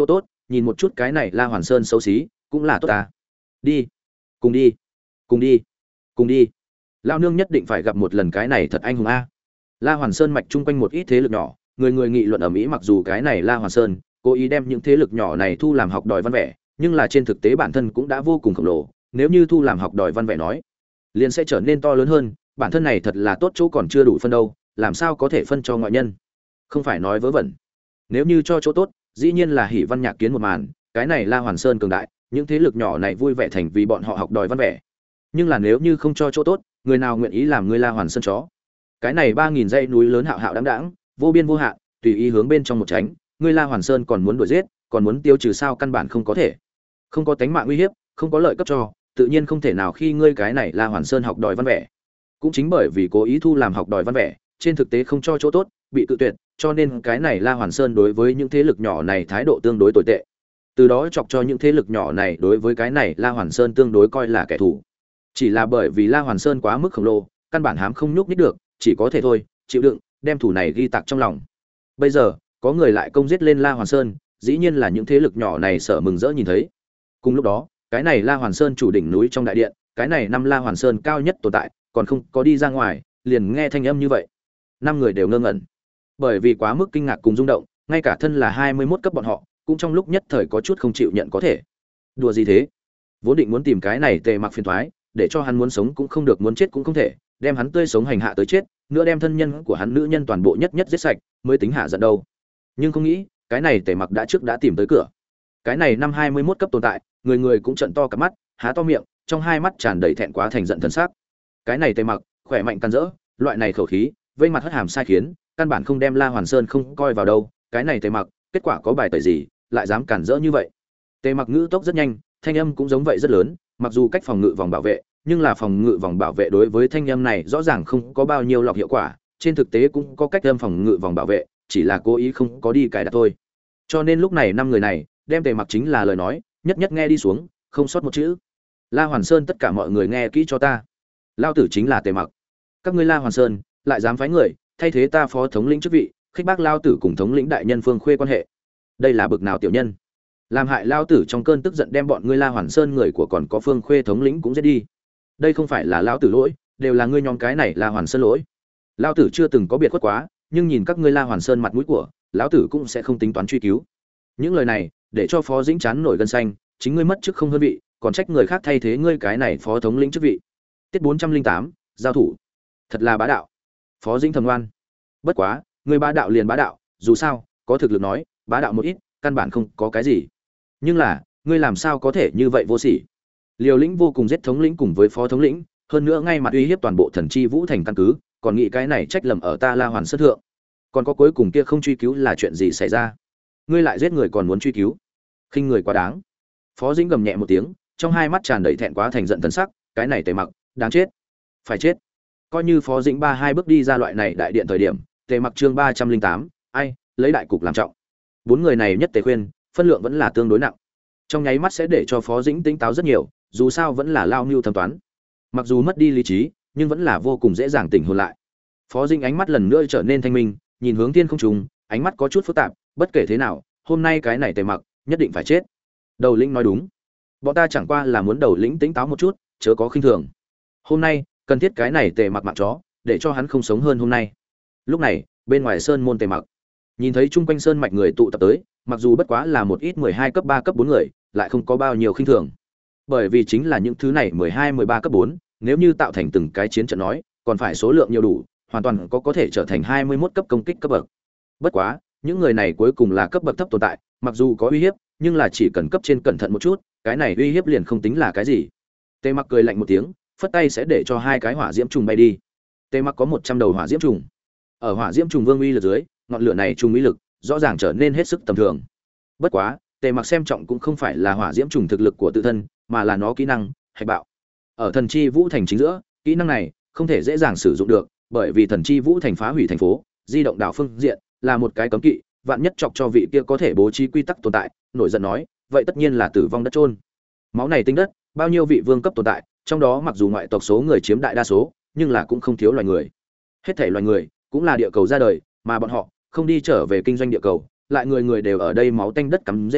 nhìn một chút cái này La Hoàn Sơn xấu xí, cũng là tốt ta. Đi, cùng đi, cùng đi, cùng đi. Lao nương nhất định phải gặp một lần cái này thật anh hùng a. La Hoàn Sơn mạch chung quanh một ít thế lực nhỏ, người người nghị luận ở mỹ, mặc dù cái này La Hoàn Sơn cố ý đem những thế lực nhỏ này thu làm học đòi văn vẻ, nhưng là trên thực tế bản thân cũng đã vô cùng khổng lồ, nếu như thu làm học đòi văn vẻ nói, liền sẽ trở nên to lớn hơn, bản thân này thật là tốt chỗ còn chưa đủ phân đâu, làm sao có thể phân cho ngoại nhân. Không phải nói vớ vẩn. Nếu như cho chỗ tốt, dĩ nhiên là hỉ văn nhạc kiến một màn, cái này La Hoàn Sơn cường đại, những thế lực nhỏ này vui vẻ thành vì bọn họ học đòi văn vẻ. Nhưng là nếu như không cho chỗ tốt, người nào nguyện ý làm người La Hoàn Sơn chó? Cái này ba nghìn dãy núi lớn hạo hạo đáng đáng, vô biên vô hạn, tùy ý hướng bên trong một tránh, người La Hoàn Sơn còn muốn đuổi giết, còn muốn tiêu trừ sao căn bản không có thể. Không có tánh mạng uy hiếp, không có lợi cấp cho, tự nhiên không thể nào khi ngươi cái này La Hoàn Sơn học đòi văn vẻ. Cũng chính bởi vì cố ý thu làm học đòi văn vẻ, trên thực tế không cho chỗ tốt, bị tự tuyệt, cho nên cái này La Hoàn Sơn đối với những thế lực nhỏ này thái độ tương đối tồi tệ. Từ đó chọc cho những thế lực nhỏ này đối với cái này La Hoàn Sơn tương đối coi là kẻ thù. Chỉ là bởi vì La Hoàn Sơn quá mức khổng lồ, căn bản hám không nhúc nhích được, chỉ có thể thôi, chịu đựng, đem thủ này ghi tạc trong lòng. Bây giờ, có người lại công giết lên La Hoàn Sơn, dĩ nhiên là những thế lực nhỏ này sợ mừng rỡ nhìn thấy. Cùng lúc đó, cái này La Hoàn Sơn chủ đỉnh núi trong đại điện, cái này năm La Hoàn Sơn cao nhất tồn tại, còn không có đi ra ngoài, liền nghe thanh âm như vậy. Năm người đều ngơ ngẩn. Bởi vì quá mức kinh ngạc cùng rung động, ngay cả thân là hai mươi mốt cấp bọn họ, cũng trong lúc nhất thời có chút không chịu nhận có thể. Đùa gì thế? Vốn định muốn tìm cái này Tề Mặc phiền toái, để cho hắn muốn sống cũng không được, muốn chết cũng không thể, đem hắn tươi sống hành hạ tới chết, nữa đem thân nhân của hắn nữ nhân toàn bộ nhất nhất giết sạch, mới tính hạ giận đâu. Nhưng không nghĩ, cái này Tề Mặc đã trước đã tìm tới cửa. Cái này năm hai mươi mốt cấp tồn tại, người người cũng trợn to cả mắt, há to miệng, trong hai mắt tràn đầy thẹn quá thành giận thần sắc. Cái này Tề Mặc, khỏe mạnh can dỡ, loại này khẩu khí, vây mặt hất hàm sai khiến, căn bản không đem La Hoàn Sơn không coi vào đâu. Cái này Tề Mặc, kết quả có bài tẩy gì, lại dám cản rỡ như vậy. Tề Mặc ngữ tốc rất nhanh, thanh âm cũng giống vậy rất lớn, mặc dù cách phòng ngự vòng bảo vệ, nhưng là phòng ngự vòng bảo vệ đối với thanh âm này rõ ràng không có bao nhiêu lọc hiệu quả, trên thực tế cũng có cách âm phòng ngự vòng bảo vệ, chỉ là cố ý không có đi cài đặt thôi. Cho nên lúc này năm người này, đem Tề Mặc chính là lời nói, nhất nhất nghe đi xuống, không sót một chữ. La Hoàn Sơn, tất cả mọi người nghe kỹ cho ta. Lao tử chính là Tề Mặc. Các ngươi La Hoàn Sơn lại dám phái người thay thế ta phó thống lĩnh chức vị, khích bác lao tử cùng thống lĩnh đại nhân Phương Khuê quan hệ. Đây là bực nào tiểu nhân? Làm hại lao tử trong cơn tức giận đem bọn ngươi La Hoàn Sơn người của còn có Phương Khuê thống lĩnh cũng giết đi. Đây không phải là lao tử lỗi, đều là ngươi nhóm cái này La Hoàn Sơn lỗi. Lao tử chưa từng có biệt khuất quá, nhưng nhìn các ngươi La Hoàn Sơn mặt mũi của, lão tử cũng sẽ không tính toán truy cứu. Những lời này để cho Phó Dĩnh chán nổi gân xanh, chính ngươi mất chức không hơn vị, còn trách người khác thay thế ngươi cái này phó thống lĩnh chức vị. Tiết bốn trăm linh tám, giao thủ. Thật là bá đạo. Phó Dĩnh thầm ngoan. Bất quá, ngươi bá đạo liền bá đạo, dù sao, có thực lực nói, bá đạo một ít, căn bản không có cái gì. Nhưng là, ngươi làm sao có thể như vậy vô sỉ? Liều lĩnh vô cùng giết thống lĩnh cùng với phó thống lĩnh, hơn nữa ngay mặt uy hiếp toàn bộ Thần Chi Vũ thành căn cứ, còn nghĩ cái này trách lầm ở ta La Hoàn Sơn thượng. Còn có cuối cùng kia không truy cứu là chuyện gì xảy ra? Ngươi lại giết người còn muốn truy cứu? Khinh người quá đáng. Phó Dĩnh gầm nhẹ một tiếng, trong hai mắt tràn đầy thẹn quá thành giận thần sắc, cái này Tề Mặc, đáng chết. Phải chết. Coi như Phó Dĩnh ba hai bước đi ra loại này đại điện thời điểm, Tề Mặc chương ba trăm linh tám, ai, lấy đại cục làm trọng. Bốn người này nhất Tề khuyên, phân lượng vẫn là tương đối nặng. Trong nháy mắt sẽ để cho Phó Dĩnh tỉnh táo rất nhiều, dù sao vẫn là lao mưu thẩm toán. Mặc dù mất đi lý trí, nhưng vẫn là vô cùng dễ dàng tỉnh hồn lại. Phó Dĩnh ánh mắt lần nữa trở nên thanh minh, nhìn hướng thiên không trùng, ánh mắt có chút phức tạp, bất kể thế nào, hôm nay cái này Tề Mặc nhất định phải chết. Đầu lĩnh nói đúng, bọn ta chẳng qua là muốn đầu lĩnh tỉnh táo một chút, chớ có khinh thường. Hôm nay cần thiết cái này Tề Mặc mạng chó, để cho hắn không sống hơn hôm nay. Lúc này, bên ngoài sơn môn Tề Mặc nhìn thấy chung quanh sơn mạch người tụ tập tới, mặc dù bất quá là một ít mười hai cấp ba cấp bốn người, lại không có bao nhiêu khinh thường. Bởi vì chính là những thứ này mười hai mười ba cấp bốn, nếu như tạo thành từng cái chiến trận nói, còn phải số lượng nhiều đủ, hoàn toàn có có thể trở thành hai mươi mốt cấp công kích cấp bậc. Bất quá, những người này cuối cùng là cấp bậc thấp tồn tại, mặc dù có uy hiếp, nhưng là chỉ cần cấp trên cẩn thận một chút, cái này uy hiếp liền không tính là cái gì. Tề Mặc cười lạnh một tiếng, phất tay sẽ để cho hai cái hỏa diễm trùng bay đi. Tề Mặc có một trăm đầu hỏa diễm trùng. Ở hỏa diễm trùng vương uy lực dưới, ngọn lửa này trùng uy lực rõ ràng trở nên hết sức tầm thường. Bất quá, Tề Mặc xem trọng cũng không phải là hỏa diễm trùng thực lực của tự thân, mà là nó kỹ năng hạch bạo. Ở Thần Chi Vũ thành chính giữa, kỹ năng này không thể dễ dàng sử dụng được, bởi vì Thần Chi Vũ thành phá hủy thành phố, di động đảo phương diện là một cái cấm kỵ, vạn nhất chọc cho vị kia có thể bố trí quy tắc tồn tại, nổi giận nói, vậy tất nhiên là tử vong đất chôn. Máu này tinh đất, bao nhiêu vị vương cấp tồn tại, trong đó mặc dù ngoại tộc số người chiếm đại đa số, nhưng là cũng không thiếu loài người. Hết thảy loài người cũng là địa cầu ra đời, mà bọn họ không đi trở về kinh doanh địa cầu, lại người người đều ở đây máu tanh đất cắm rễ,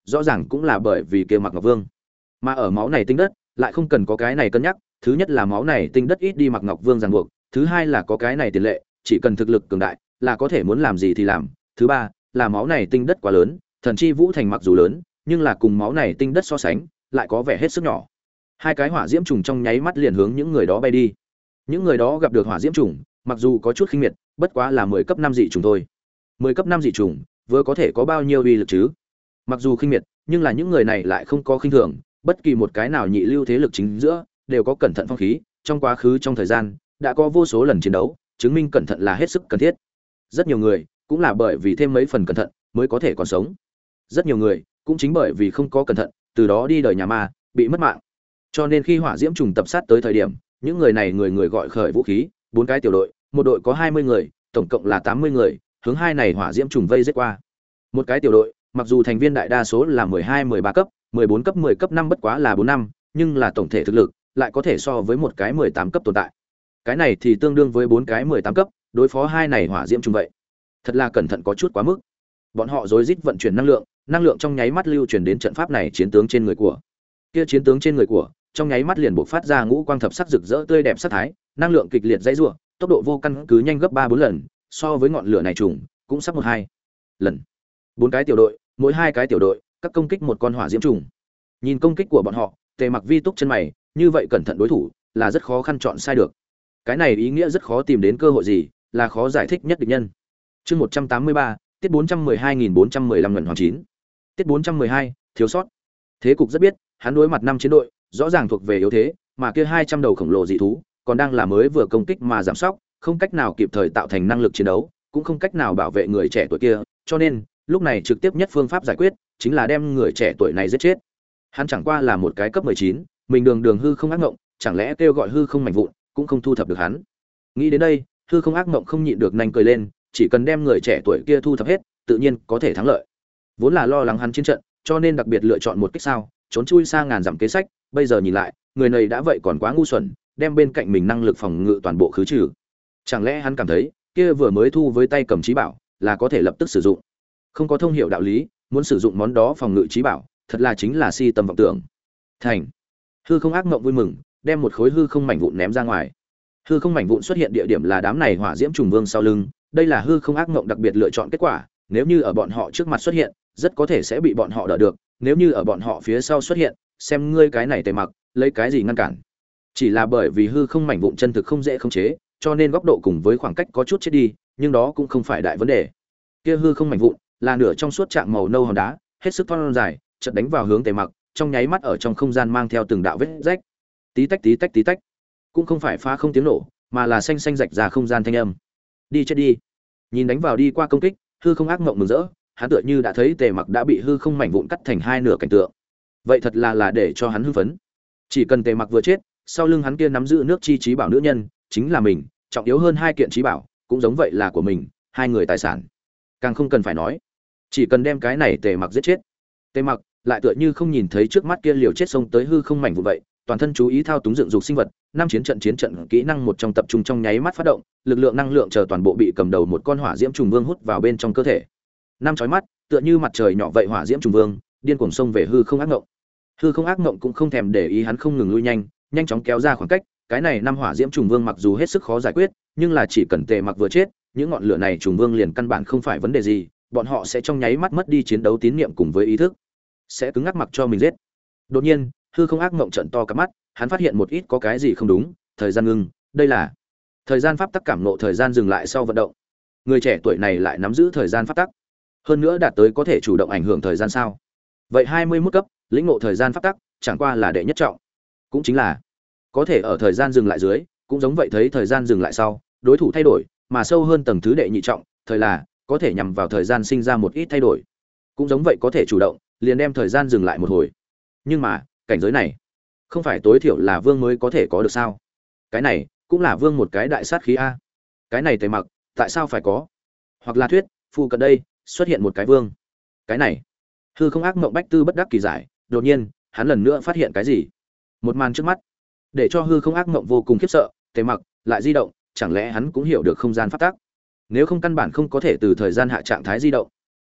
rõ ràng cũng là bởi vì kia Mặc Ngọc Vương. Mà ở máu này tinh đất, lại không cần có cái này cân nhắc, thứ nhất là máu này tinh đất ít đi Mặc Ngọc Vương ràng buộc, thứ hai là có cái này tiền lệ, chỉ cần thực lực cường đại, là có thể muốn làm gì thì làm, thứ ba là máu này tinh đất quá lớn, thần chi vũ thành mặc dù lớn, nhưng là cùng máu này tinh đất so sánh, lại có vẻ hết sức nhỏ. Hai cái hỏa diễm trùng trong nháy mắt liền hướng những người đó bay đi. Những người đó gặp được hỏa diễm trùng, mặc dù có chút khinh miệt, bất quá là mười cấp năm dị trùng thôi. mười cấp năm dị trùng, vừa có thể có bao nhiêu uy lực chứ? Mặc dù khinh miệt, nhưng là những người này lại không có khinh thường, bất kỳ một cái nào nhị lưu thế lực chính giữa, đều có cẩn thận phong khí, trong quá khứ trong thời gian, đã có vô số lần chiến đấu, chứng minh cẩn thận là hết sức cần thiết. Rất nhiều người, cũng là bởi vì thêm mấy phần cẩn thận, mới có thể còn sống. Rất nhiều người, cũng chính bởi vì không có cẩn thận, từ đó đi đời nhà ma, bị mất mạng. Cho nên khi hỏa diễm trùng tập sát tới thời điểm, những người này người người gọi khởi vũ khí, bốn cái tiểu đội, một đội có hai mươi người, tổng cộng là tám mươi người, hướng hai này hỏa diễm trùng vây giết qua. Một cái tiểu đội, mặc dù thành viên đại đa số là mười hai, mười ba cấp, mười bốn cấp, mười cấp năm bất quá là bốn năm, nhưng là tổng thể thực lực lại có thể so với một cái mười tám cấp tồn tại. Cái này thì tương đương với bốn cái mười tám cấp, đối phó hai này hỏa diễm trùng vậy. Thật là cẩn thận có chút quá mức. Bọn họ rối rít vận chuyển năng lượng, năng lượng trong nháy mắt lưu truyền đến trận pháp này chiến tướng trên người của. Kia chiến tướng trên người của, trong nháy mắt liền bộc phát ra ngũ quang thập sắc rực rỡ tươi đẹp sắc thái, năng lượng kịch liệt dãy rủa, tốc độ vô căn cứ nhanh gấp ba bốn lần, so với ngọn lửa này trùng, cũng sắp một hai lần. Bốn cái tiểu đội, mỗi hai cái tiểu đội, các công kích một con hỏa diễm trùng. Nhìn công kích của bọn họ, Tề Mặc Vi túc chân mày, như vậy cẩn thận đối thủ, là rất khó khăn chọn sai được. Cái này ý nghĩa rất khó tìm đến cơ hội gì, là khó giải thích nhất địch nhân. Chương một trăm tám mươi ba, tiết bốn trăm mười hai nghìn bốn trăm mười lăm lần hoàng chín. Tiết bốn trăm mười hai, thiếu sót. Thế cục rất biết, hắn đối mặt năm chiến đội, rõ ràng thuộc về yếu thế, mà kia hai trăm đầu khổng lồ dị thú, còn đang là mới vừa công kích mà giảm sóc, không cách nào kịp thời tạo thành năng lực chiến đấu, cũng không cách nào bảo vệ người trẻ tuổi kia, cho nên, lúc này trực tiếp nhất phương pháp giải quyết chính là đem người trẻ tuổi này giết chết. Hắn chẳng qua là một cái cấp mười chín, mình đường đường hư không ác ngộng, chẳng lẽ kêu gọi hư không mạnh vụn, cũng không thu thập được hắn. Nghĩ đến đây, hư không ác ngộng không nhịn được nhanh cười lên, chỉ cần đem người trẻ tuổi kia thu thập hết, tự nhiên có thể thắng lợi. Vốn là lo lắng hắn chiến trận, cho nên đặc biệt lựa chọn một cách sao, trốn chui xa ngàn dặm kế sách, bây giờ nhìn lại, người này đã vậy còn quá ngu xuẩn, đem bên cạnh mình năng lực phòng ngự toàn bộ khứ trừ. Chẳng lẽ hắn cảm thấy, kia vừa mới thu với tay cầm trí bảo, là có thể lập tức sử dụng. Không có thông hiểu đạo lý, muốn sử dụng món đó phòng ngự trí bảo, thật là chính là si tâm vọng tưởng. Thành. Hư không ác mộng vui mừng, đem một khối hư không mảnh vụn ném ra ngoài. Hư không mảnh vụn xuất hiện địa điểm là đám này hỏa diễm trùng vương sau lưng, đây là hư không ác mộng đặc biệt lựa chọn kết quả, nếu như ở bọn họ trước mặt xuất hiện, rất có thể sẽ bị bọn họ đỡ được, nếu như ở bọn họ phía sau xuất hiện, xem ngươi cái này Tề Mặc, lấy cái gì ngăn cản. Chỉ là bởi vì hư không mảnh vụn chân thực không dễ khống chế, cho nên góc độ cùng với khoảng cách có chút chết đi, nhưng đó cũng không phải đại vấn đề. Kia hư không mảnh vụn là nửa trong suốt trạng màu nâu hòn đá, hết sức thon dài, chợt đánh vào hướng Tề Mặc, trong nháy mắt ở trong không gian mang theo từng đạo vết rách. Tí tách tí tách tí tách. Cũng không phải phá không tiếng nổ, mà là xanh xanh rạch ra không gian thanh âm. Đi chết đi. Nhìn đánh vào đi qua công kích, hư không ác mộng mừng rỡ, hắn tựa như đã thấy Tề Mặc đã bị hư không mảnh vụn cắt thành hai nửa cảnh tượng. Vậy thật là là để cho hắn hưng phấn. Chỉ cần Tề Mặc vừa chết, sau lưng hắn kia nắm giữ nước chi trí bảo nữ nhân, chính là mình, trọng yếu hơn hai kiện trí bảo, cũng giống vậy là của mình, hai người tài sản. Càng không cần phải nói, chỉ cần đem cái này Tề Mặc giết chết. Tề Mặc lại tựa như không nhìn thấy trước mắt kia liều chết xông tới hư không mảnh vụn vậy, toàn thân chú ý thao túng dựng dục sinh vật, năm chiến trận chiến trận kỹ năng một trong tập trung trong nháy mắt phát động, lực lượng năng lượng chờ toàn bộ bị cầm đầu một con hỏa diễm trùng vương hút vào bên trong cơ thể. Năm chói mắt, tựa như mặt trời nhỏ vậy hỏa diễm trùng vương, điên cuồng xông về hư không ác ngộng. Hư không ác ngộng cũng không thèm để ý hắn không ngừng lui nhanh, nhanh chóng kéo ra khoảng cách, cái này năm hỏa diễm trùng vương mặc dù hết sức khó giải quyết, nhưng là chỉ cần Tề Mặc vừa chết, những ngọn lửa này trùng vương liền căn bản không phải vấn đề gì, bọn họ sẽ trong nháy mắt mất đi chiến đấu tín niệm cùng với ý thức, sẽ cứng ngắc mặc cho mình giết. Đột nhiên, hư không ác mộng trận to cả mắt, hắn phát hiện một ít có cái gì không đúng, thời gian ngưng, đây là thời gian pháp tắc cảm ngộ thời gian dừng lại sau vận động. Người trẻ tuổi này lại nắm giữ thời gian pháp tắc, hơn nữa đạt tới có thể chủ động ảnh hưởng thời gian sao? Vậy hai mươi mốt cấp, lĩnh ngộ thời gian pháp tắc, chẳng qua là đệ nhất trọng, cũng chính là có thể ở thời gian dừng lại dưới, cũng giống vậy thấy thời gian dừng lại sau, đối thủ thay đổi, mà sâu hơn tầng thứ đệ nhị trọng, thời là có thể nhằm vào thời gian sinh ra một ít thay đổi, cũng giống vậy có thể chủ động, liền đem thời gian dừng lại một hồi. Nhưng mà cảnh giới này không phải tối thiểu là vương mới có thể có được sao? Cái này cũng là vương một cái đại sát khí a. Cái này Tề Mặc tại sao phải có? Hoặc là thuyết phụ cận đây xuất hiện một cái vương. Cái này hư không ác mộng bách tư bất đắc kỳ giải, đột nhiên hắn lần nữa phát hiện cái gì? Một màn trước mắt để cho hư không ác mộng vô cùng khiếp sợ. Tề Mặc lại di động, chẳng lẽ hắn cũng hiểu được không gian pháp tắc? Nếu không căn bản không có thể từ thời gian hạ trạng thái di động.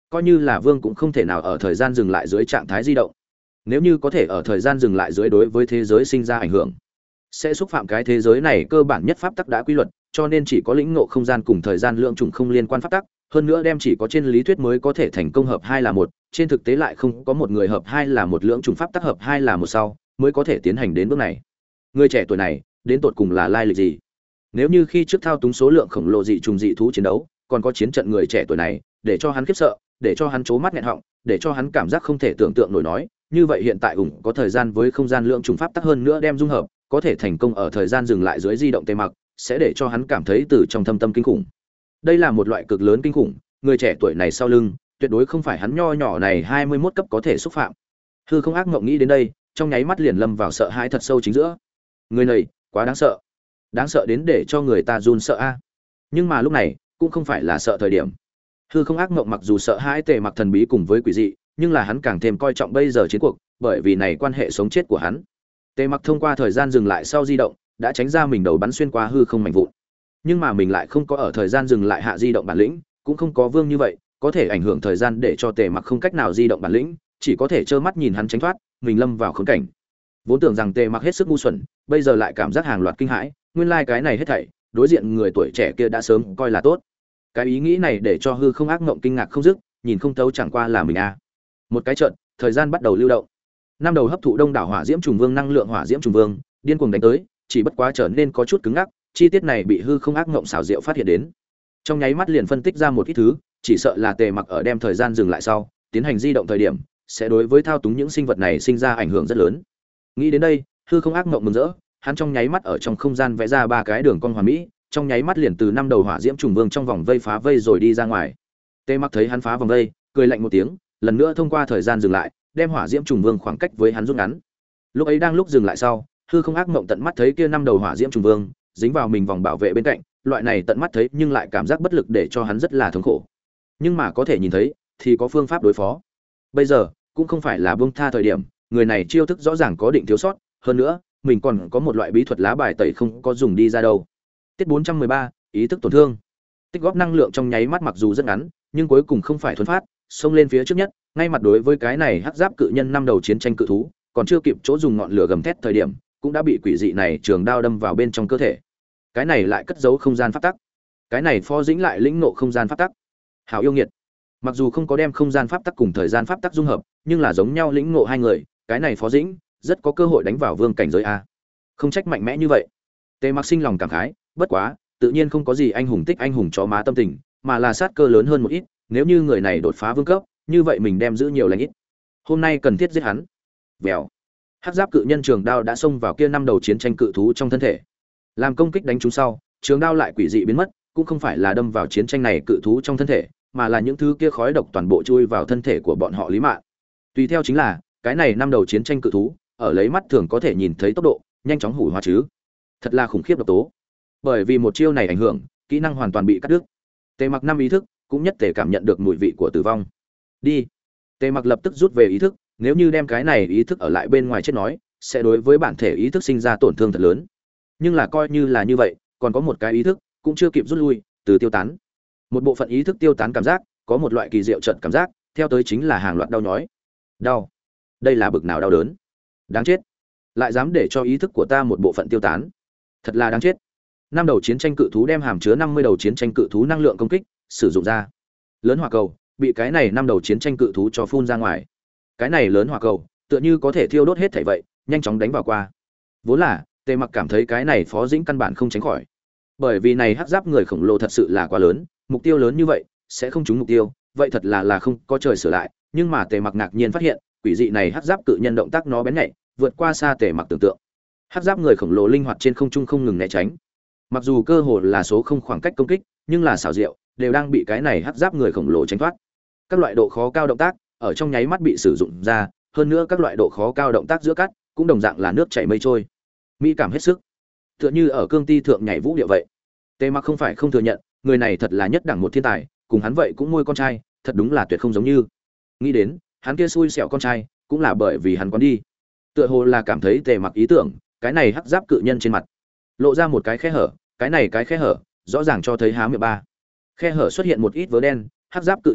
coi như là vương cũng không thể nào ở thời gian dừng lại dưới trạng thái di động. Nếu như có thể ở thời gian dừng lại dưới đối với thế giới sinh ra ảnh hưởng, sẽ xúc phạm cái thế giới này cơ bản nhất pháp tắc đã quy luật, cho nên chỉ có lĩnh ngộ không gian cùng thời gian lượng trùng không liên quan pháp tắc, hơn nữa đem chỉ có trên lý thuyết mới có thể thành công hợp hai là một, trên thực tế lại không có một người hợp hai là một lượng trùng pháp tắc hợp hai là một sau mới có thể tiến hành đến bước này. Người trẻ tuổi này đến tột cùng là lai lịch gì? Nếu như khi trước thao túng số lượng khổng lồ dị trùng dị thú chiến đấu, còn có chiến trận người trẻ tuổi này, để cho hắn khiếp sợ, để cho hắn trố mắt nghẹn họng, để cho hắn cảm giác không thể tưởng tượng nổi nói, như vậy hiện tại ủng có thời gian với không gian lượng trùng pháp tắc hơn nữa đem dung hợp, có thể thành công ở thời gian dừng lại dưới di động Tề Mặc, sẽ để cho hắn cảm thấy từ trong thâm tâm kinh khủng. Đây là một loại cực lớn kinh khủng, người trẻ tuổi này sau lưng, tuyệt đối không phải hắn nho nhỏ này hai mươi mốt cấp có thể xúc phạm. Hư Không ác ngộng nghĩ đến đây, trong nháy mắt liền lâm vào sợ hãi thật sâu chính giữa. Người này, quá đáng sợ. Đáng sợ đến để cho người ta run sợ a. Nhưng mà lúc này, cũng không phải là sợ thời điểm. Hư Không ác ngộng mặc dù sợ hãi Tề Mặc thần bí cùng với quỷ dị, nhưng là hắn càng thêm coi trọng bây giờ chiến cuộc, bởi vì này quan hệ sống chết của hắn. Tề Mặc thông qua thời gian dừng lại sau di động, đã tránh ra mình đầu bắn xuyên qua hư không mảnh vụn. Nhưng mà mình lại không có ở thời gian dừng lại hạ di động bản lĩnh, cũng không có vương như vậy, có thể ảnh hưởng thời gian để cho Tề Mặc không cách nào di động bản lĩnh, chỉ có thể trơ mắt nhìn hắn tránh thoát, mình lâm vào khốn cảnh. Vốn tưởng rằng Tề Mặc hết sức ngu xuẩn, bây giờ lại cảm giác hàng loạt kinh hãi, nguyên lai like cái này hết thảy, đối diện người tuổi trẻ kia đã sớm coi là tốt. Cái ý nghĩ này để cho hư không ác ngộng kinh ngạc không dứt, nhìn không thấu chẳng qua là mình a. À. Một cái chợt, thời gian bắt đầu lưu động. Năm đầu hấp thụ đông đảo hỏa diễm trùng vương năng lượng hỏa diễm trùng vương, điên cuồng đánh tới, chỉ bất quá trở nên có chút cứng ngắc, chi tiết này bị hư không ác ngộng xảo diệu phát hiện đến. Trong nháy mắt liền phân tích ra một ít thứ, chỉ sợ là Tề Mặc ở đem thời gian dừng lại sau, tiến hành di động thời điểm, sẽ đối với thao túng những sinh vật này sinh ra ảnh hưởng rất lớn. Nghĩ đến đây, hư không ác ngộng mừng rỡ, hắn trong nháy mắt ở trong không gian vẽ ra ba cái đường cong hoàn mỹ, trong nháy mắt liền từ năm đầu hỏa diễm trùng vương trong vòng vây phá vây rồi đi ra ngoài. Tề Mặc thấy hắn phá vòng vây, cười lạnh một tiếng, lần nữa thông qua thời gian dừng lại, đem hỏa diễm trùng vương khoảng cách với hắn rút ngắn. Lúc ấy đang lúc dừng lại sau, hư không ác mộng tận mắt thấy kia năm đầu hỏa diễm trùng vương dính vào mình vòng bảo vệ bên cạnh, loại này tận mắt thấy nhưng lại cảm giác bất lực để cho hắn rất là thống khổ. Nhưng mà có thể nhìn thấy thì có phương pháp đối phó. Bây giờ cũng không phải là buông tha thời điểm, người này chiêu thức rõ ràng có định thiếu sót, hơn nữa, mình còn có một loại bí thuật lá bài tẩy không có dùng đi ra đâu. Tiết bốn trăm mười ba, ý thức tổn thương. Tích góp năng lượng trong nháy mắt mặc dù rất ngắn, nhưng cuối cùng không phải thuần phát, xông lên phía trước nhất, ngay mặt đối với cái này hắc giáp cự nhân năm đầu chiến tranh cự thú, còn chưa kịp chỗ dùng ngọn lửa gầm thét thời điểm, cũng đã bị quỷ dị này trường đao đâm vào bên trong cơ thể. Cái này lại cất giấu không gian pháp tắc. Cái này Phó Dĩnh lại lĩnh ngộ không gian pháp tắc. Hảo yêu nghiệt. Mặc dù không có đem không gian pháp tắc cùng thời gian pháp tắc dung hợp, nhưng là giống nhau lĩnh ngộ hai người, cái này Phó Dĩnh rất có cơ hội đánh vào vương cảnh giới a. Không trách mạnh mẽ như vậy. Tề Mặc sinh lòng cảm khái, bất quá, tự nhiên không có gì anh hùng tích anh hùng chó má tâm tình, mà là sát cơ lớn hơn một ít, nếu như người này đột phá vương cấp, như vậy mình đem giữ nhiều lành ít. Hôm nay cần thiết giết hắn. Vèo. Hắc giáp cự nhân trường đao đã xông vào kia năm đầu chiến tranh cự thú trong thân thể. Làm công kích đánh trúng sau, trường đao lại quỷ dị biến mất, cũng không phải là đâm vào chiến tranh này cự thú trong thân thể, mà là những thứ kia khói độc toàn bộ chui vào thân thể của bọn họ lý mạng. Tùy theo chính là, cái này năm đầu chiến tranh cự thú, ở lấy mắt thường có thể nhìn thấy tốc độ, nhanh chóng hủy hóa chứ. Thật là khủng khiếp độc tố. Bởi vì một chiêu này ảnh hưởng, kỹ năng hoàn toàn bị cắt đứt. Tề Mặc năm ý thức, cũng nhất thể cảm nhận được mùi vị của tử vong. Đi. Tề Mặc lập tức rút về ý thức, nếu như đem cái này ý thức ở lại bên ngoài chết nói, sẽ đối với bản thể ý thức sinh ra tổn thương thật lớn. Nhưng là coi như là như vậy, còn có một cái ý thức cũng chưa kịp rút lui, từ tiêu tán. Một bộ phận ý thức tiêu tán cảm giác, có một loại kỳ diệu trận cảm giác, theo tới chính là hàng loạt đau nhói. Đau. Đây là bực nào đau đớn. Đáng chết. Lại dám để cho ý thức của ta một bộ phận tiêu tán. Thật là đáng chết. Năm đầu chiến tranh cự thú đem hàm chứa năm mươi đầu chiến tranh cự thú năng lượng công kích sử dụng ra. Lớn hỏa cầu bị cái này năm đầu chiến tranh cự thú cho phun ra ngoài. Cái này lớn hỏa cầu tựa như có thể thiêu đốt hết thảy vậy, nhanh chóng đánh vào qua. Vốn là Tề Mặc cảm thấy cái này Phó Dĩnh căn bản không tránh khỏi, bởi vì này hắc giáp người khổng lồ thật sự là quá lớn, mục tiêu lớn như vậy sẽ không trúng mục tiêu, vậy thật là là không có trời sửa lại. Nhưng mà Tề Mặc ngạc nhiên phát hiện, quỷ dị này hắc giáp cự nhân động tác nó bén nhạy, vượt qua xa Tề Mặc tưởng tượng. Hắc giáp người khổng lồ linh hoạt trên không trung không ngừng né tránh. Mặc dù cơ hồ là số không khoảng cách công kích, nhưng là xảo diệu đều đang bị cái này hắc giáp người khổng lồ tránh thoát. Các loại độ khó cao động tác ở trong nháy mắt bị sử dụng ra, hơn nữa các loại độ khó cao động tác giữa cắt cũng đồng dạng là nước chảy mây trôi, mỹ cảm hết sức, tựa như ở cương ti thượng nhảy vũ điệu vậy. Tề Mặc không phải không thừa nhận, người này thật là nhất đẳng một thiên tài, cùng hắn vậy cũng nuôi con trai, thật đúng là tuyệt không giống như. Nghĩ đến, hắn kia xui xẻo con trai, cũng là bởi vì hắn quán đi. Tựa hồ là cảm thấy Tề Mặc ý tưởng, cái này hắc giáp cự nhân trên mặt lộ ra một cái khe hở, cái này cái khe hở rõ ràng cho thấy há miệng ba. Khe hở xuất hiện một ít vớ đen, hắc giáp cự nhân bụng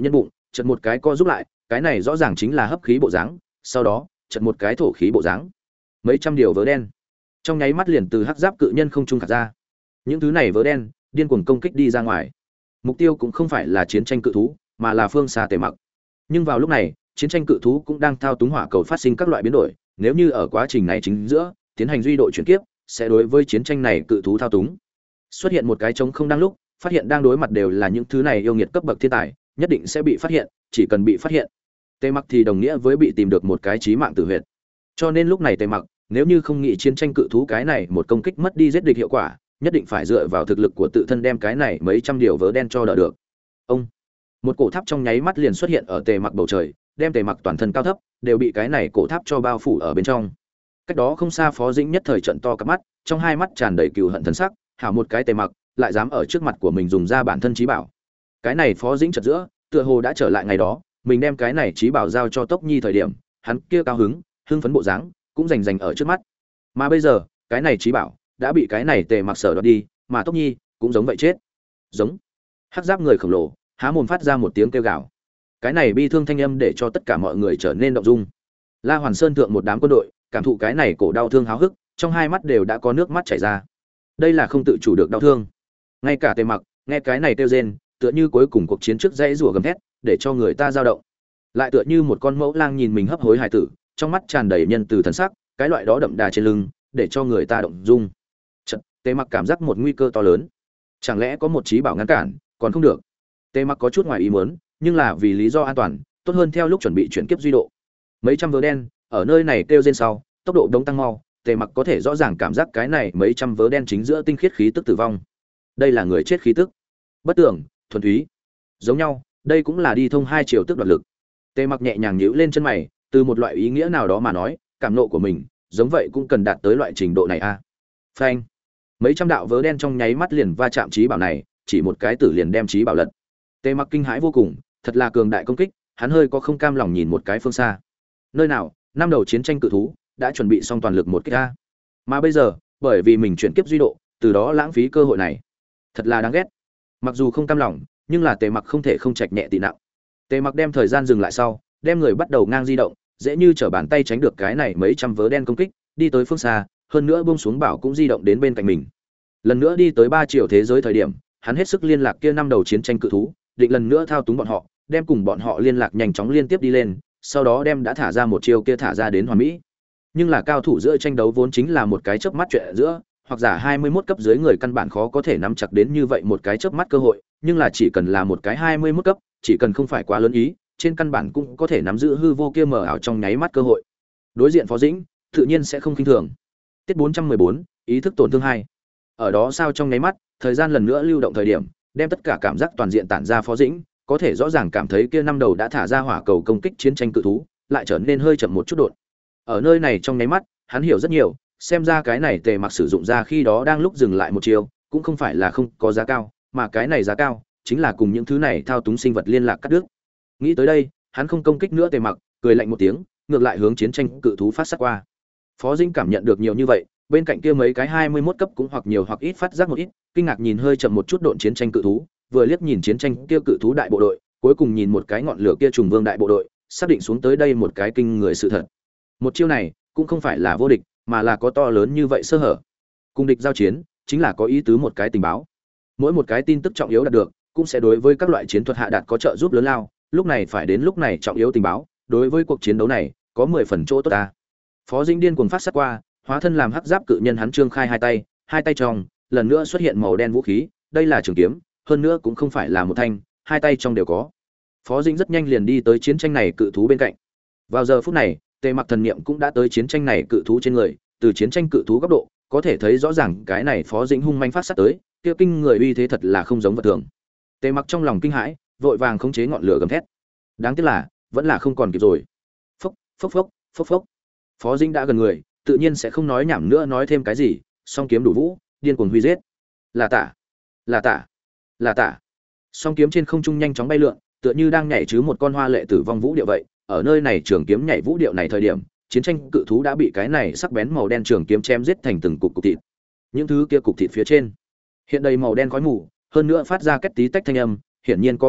chợt một cái co giúp lại, cái này rõ ràng chính là hấp khí bộ dáng, sau đó, chợt một cái thổ khí bộ dáng. Mấy trăm điều vớ đen, trong nháy mắt liền từ hắc giáp cự nhân không trung khạc ra. Những thứ này vớ đen, điên cuồng công kích đi ra ngoài. Mục tiêu cũng không phải là chiến tranh cự thú, mà là phương xa Tề Mặc. Nhưng vào lúc này, chiến tranh cự thú cũng đang thao túng hỏa cầu phát sinh các loại biến đổi, nếu như ở quá trình này chính giữa, tiến hành duy độ chuyển kiếp, sẽ đối với chiến tranh này cự thú thao túng. Xuất hiện một cái trống không đang lúc, phát hiện đang đối mặt đều là những thứ này yêu nghiệt cấp bậc thiên tài, nhất định sẽ bị phát hiện, chỉ cần bị phát hiện, Tề Mặc thì đồng nghĩa với bị tìm được một cái chí mạng tử huyệt. Cho nên lúc này Tề Mặc, nếu như không nghĩ chiến tranh cự thú cái này một công kích mất đi giết địch hiệu quả, nhất định phải dựa vào thực lực của tự thân đem cái này mấy trăm điều vớ đen cho đỡ được. Ông, một cổ tháp trong nháy mắt liền xuất hiện ở Tề Mặc bầu trời, đem Tề Mặc toàn thân cao thấp đều bị cái này cổ tháp cho bao phủ ở bên trong. Cách đó không xa Phó Dĩnh nhất thời trận to cả mắt, trong hai mắt tràn đầy cừu hận thần sắc, hảo một cái Tề Mặc, lại dám ở trước mặt của mình dùng ra bản thân trí bảo. Cái này Phó Dĩnh chợt giữa, tựa hồ đã trở lại ngày đó, mình đem cái này trí bảo giao cho Tốc Nhi thời điểm, hắn kia cao hứng, hưng phấn bộ dáng, cũng rành rành ở trước mắt. Mà bây giờ, cái này trí bảo đã bị cái này Tề Mặc sở đoạt đi, mà Tốc Nhi cũng giống vậy chết. Giống. Hắc giáp người khổng lồ, há mồm phát ra một tiếng kêu gào. Cái này bi thương thanh âm để cho tất cả mọi người trở nên động dung. La Hoàn Sơn thượng một đám quân đội, cảm thụ cái này cổ đau thương háo hức, trong hai mắt đều đã có nước mắt chảy ra. Đây là không tự chủ được đau thương. Ngay cả Tề Mặc, nghe cái này kêu rên, tựa như cuối cùng cuộc chiến trước dãy rủa gầm thét, để cho người ta dao động. Lại tựa như một con mẫu lang nhìn mình hấp hối hài tử, trong mắt tràn đầy nhân từ thần sắc, cái loại đó đậm đà trên lưng, để cho người ta động dung. Chợt, Tề Mặc cảm giác một nguy cơ to lớn. Chẳng lẽ có một chí bảo ngăn cản, còn không được. Tề Mặc có chút ngoài ý muốn, nhưng là vì lý do an toàn, tốt hơn theo lúc chuẩn bị chuyển kiếp duy độ. Mấy trăm vớ đen, ở nơi này kêu rên sau, tốc độ đống tăng mau, Tề Mặc có thể rõ ràng cảm giác cái này mấy trăm vớ đen chính giữa tinh khiết khí tức tử vong. Đây là người chết khí tức. Bất tưởng, thuần túy. Giống nhau, đây cũng là đi thông hai chiều tức đoạt lực. Tề Mặc nhẹ nhàng nhíu lên chân mày, từ một loại ý nghĩa nào đó mà nói, cảm nộ của mình, giống vậy cũng cần đạt tới loại trình độ này a. À. Phanh. Mấy trăm đạo vớ đen trong nháy mắt liền va chạm chí bảo này, chỉ một cái tử liền đem chí bảo lật. Tề Mặc kinh hãi vô cùng, thật là cường đại công kích, hắn hơi có không cam lòng nhìn một cái phương xa. Nơi nào, năm đầu chiến tranh cự thú đã chuẩn bị xong toàn lực một kích a. Mà bây giờ, bởi vì mình chuyển kiếp duy độ, từ đó lãng phí cơ hội này. Thật là đáng ghét. Mặc dù không cam lòng, nhưng là Tề Mặc không thể không trạch nhẹ tị nặng. Tề Mặc đem thời gian dừng lại sau, đem người bắt đầu ngang di động, dễ như trở bàn tay tránh được cái này mấy trăm vớ đen công kích, đi tới phương xa, hơn nữa buông xuống bảo cũng di động đến bên cạnh mình. Lần nữa đi tới ba triệu thế giới thời điểm, hắn hết sức liên lạc kia năm đầu chiến tranh cự thú, định lần nữa thao túng bọn họ, đem cùng bọn họ liên lạc nhanh chóng liên tiếp đi lên, sau đó đem đã thả ra một chiêu kia thả ra đến hoàn mỹ. Nhưng là cao thủ giữa tranh đấu vốn chính là một cái chớp mắt chuyện giữa, hoặc giả hai mươi mốt cấp dưới người căn bản khó có thể nắm chặt đến như vậy một cái chớp mắt cơ hội, nhưng là chỉ cần là một cái hai mươi mốt cấp, chỉ cần không phải quá lớn ý, trên căn bản cũng có thể nắm giữ hư vô kia mở ảo trong nháy mắt cơ hội. Đối diện Phó Dĩnh, tự nhiên sẽ không khinh thường. Tiết bốn trăm mười bốn, ý thức tổn thương hai. Ở đó sao trong nháy mắt, thời gian lần nữa lưu động thời điểm, đem tất cả cảm giác toàn diện tản ra Phó Dĩnh, có thể rõ ràng cảm thấy kia năm đầu đã thả ra hỏa cầu công kích chiến tranh cự thú, lại trở nên hơi chậm một chút đột. Ở nơi này trong nháy mắt, hắn hiểu rất nhiều, xem ra cái này Tề Mặc sử dụng ra khi đó đang lúc dừng lại một chiều, cũng không phải là không có giá cao, mà cái này giá cao chính là cùng những thứ này thao túng sinh vật liên lạc cắt đứt. Nghĩ tới đây, hắn không công kích nữa Tề Mặc, cười lạnh một tiếng, ngược lại hướng chiến tranh cự thú phát sát qua. Phó Dĩnh cảm nhận được nhiều như vậy, bên cạnh kia mấy cái hai mươi mốt cấp cũng hoặc nhiều hoặc ít phát giác một ít, kinh ngạc nhìn hơi chậm một chút độn chiến tranh cự thú, vừa liếc nhìn chiến tranh kia cự thú đại bộ đội, cuối cùng nhìn một cái ngọn lửa kia trùng vương đại bộ đội, xác định xuống tới đây một cái kinh người sự thật. Một chiêu này cũng không phải là vô địch, mà là có to lớn như vậy sơ hở. Cùng địch giao chiến, chính là có ý tứ một cái tình báo. Mỗi một cái tin tức trọng yếu đạt được, cũng sẽ đối với các loại chiến thuật hạ đạt có trợ giúp lớn lao, lúc này phải đến lúc này trọng yếu tình báo, đối với cuộc chiến đấu này, có mười phần chỗ tốt ta. Phó Dĩnh điên cuồng phát sát qua, hóa thân làm hắc giáp cự nhân hắn trương khai hai tay, hai tay trong, lần nữa xuất hiện màu đen vũ khí, đây là trường kiếm, hơn nữa cũng không phải là một thanh, hai tay trong đều có. Phó Dĩnh rất nhanh liền đi tới chiến tranh này cự thú bên cạnh. Vào giờ phút này, Tề Mặc thần niệm cũng đã tới chiến tranh này cự thú trên người, từ chiến tranh cự thú góc độ, có thể thấy rõ ràng cái này Phó Dĩnh hung manh phát sát tới, kia kinh người uy thế thật là không giống vật thường. Tề Mặc trong lòng kinh hãi, vội vàng khống chế ngọn lửa gầm thét. Đáng tiếc là, vẫn là không còn kịp rồi. Phốc, phốc phốc, phốc phốc. Phó Dĩnh đã gần người, tự nhiên sẽ không nói nhảm nữa nói thêm cái gì, song kiếm đủ vũ, điên cuồng huy giết. Là tạ, là tạ, là tạ. Song kiếm trên không trung nhanh chóng bay lượn, tựa như đang nhảy chứ một con hoa lệ tử vong vũ điệu vậy. Ở nơi này trường kiếm nhảy vũ điệu này thời điểm, chiến tranh cự thú đã bị cái này sắc bén màu đen trường kiếm chém giết thành từng cục cục thịt. Những thứ kia cục thịt phía trên hiện đầy màu đen khói mù, hơn nữa phát ra két tí tách thanh âm, hiển nhiên có kịch độc,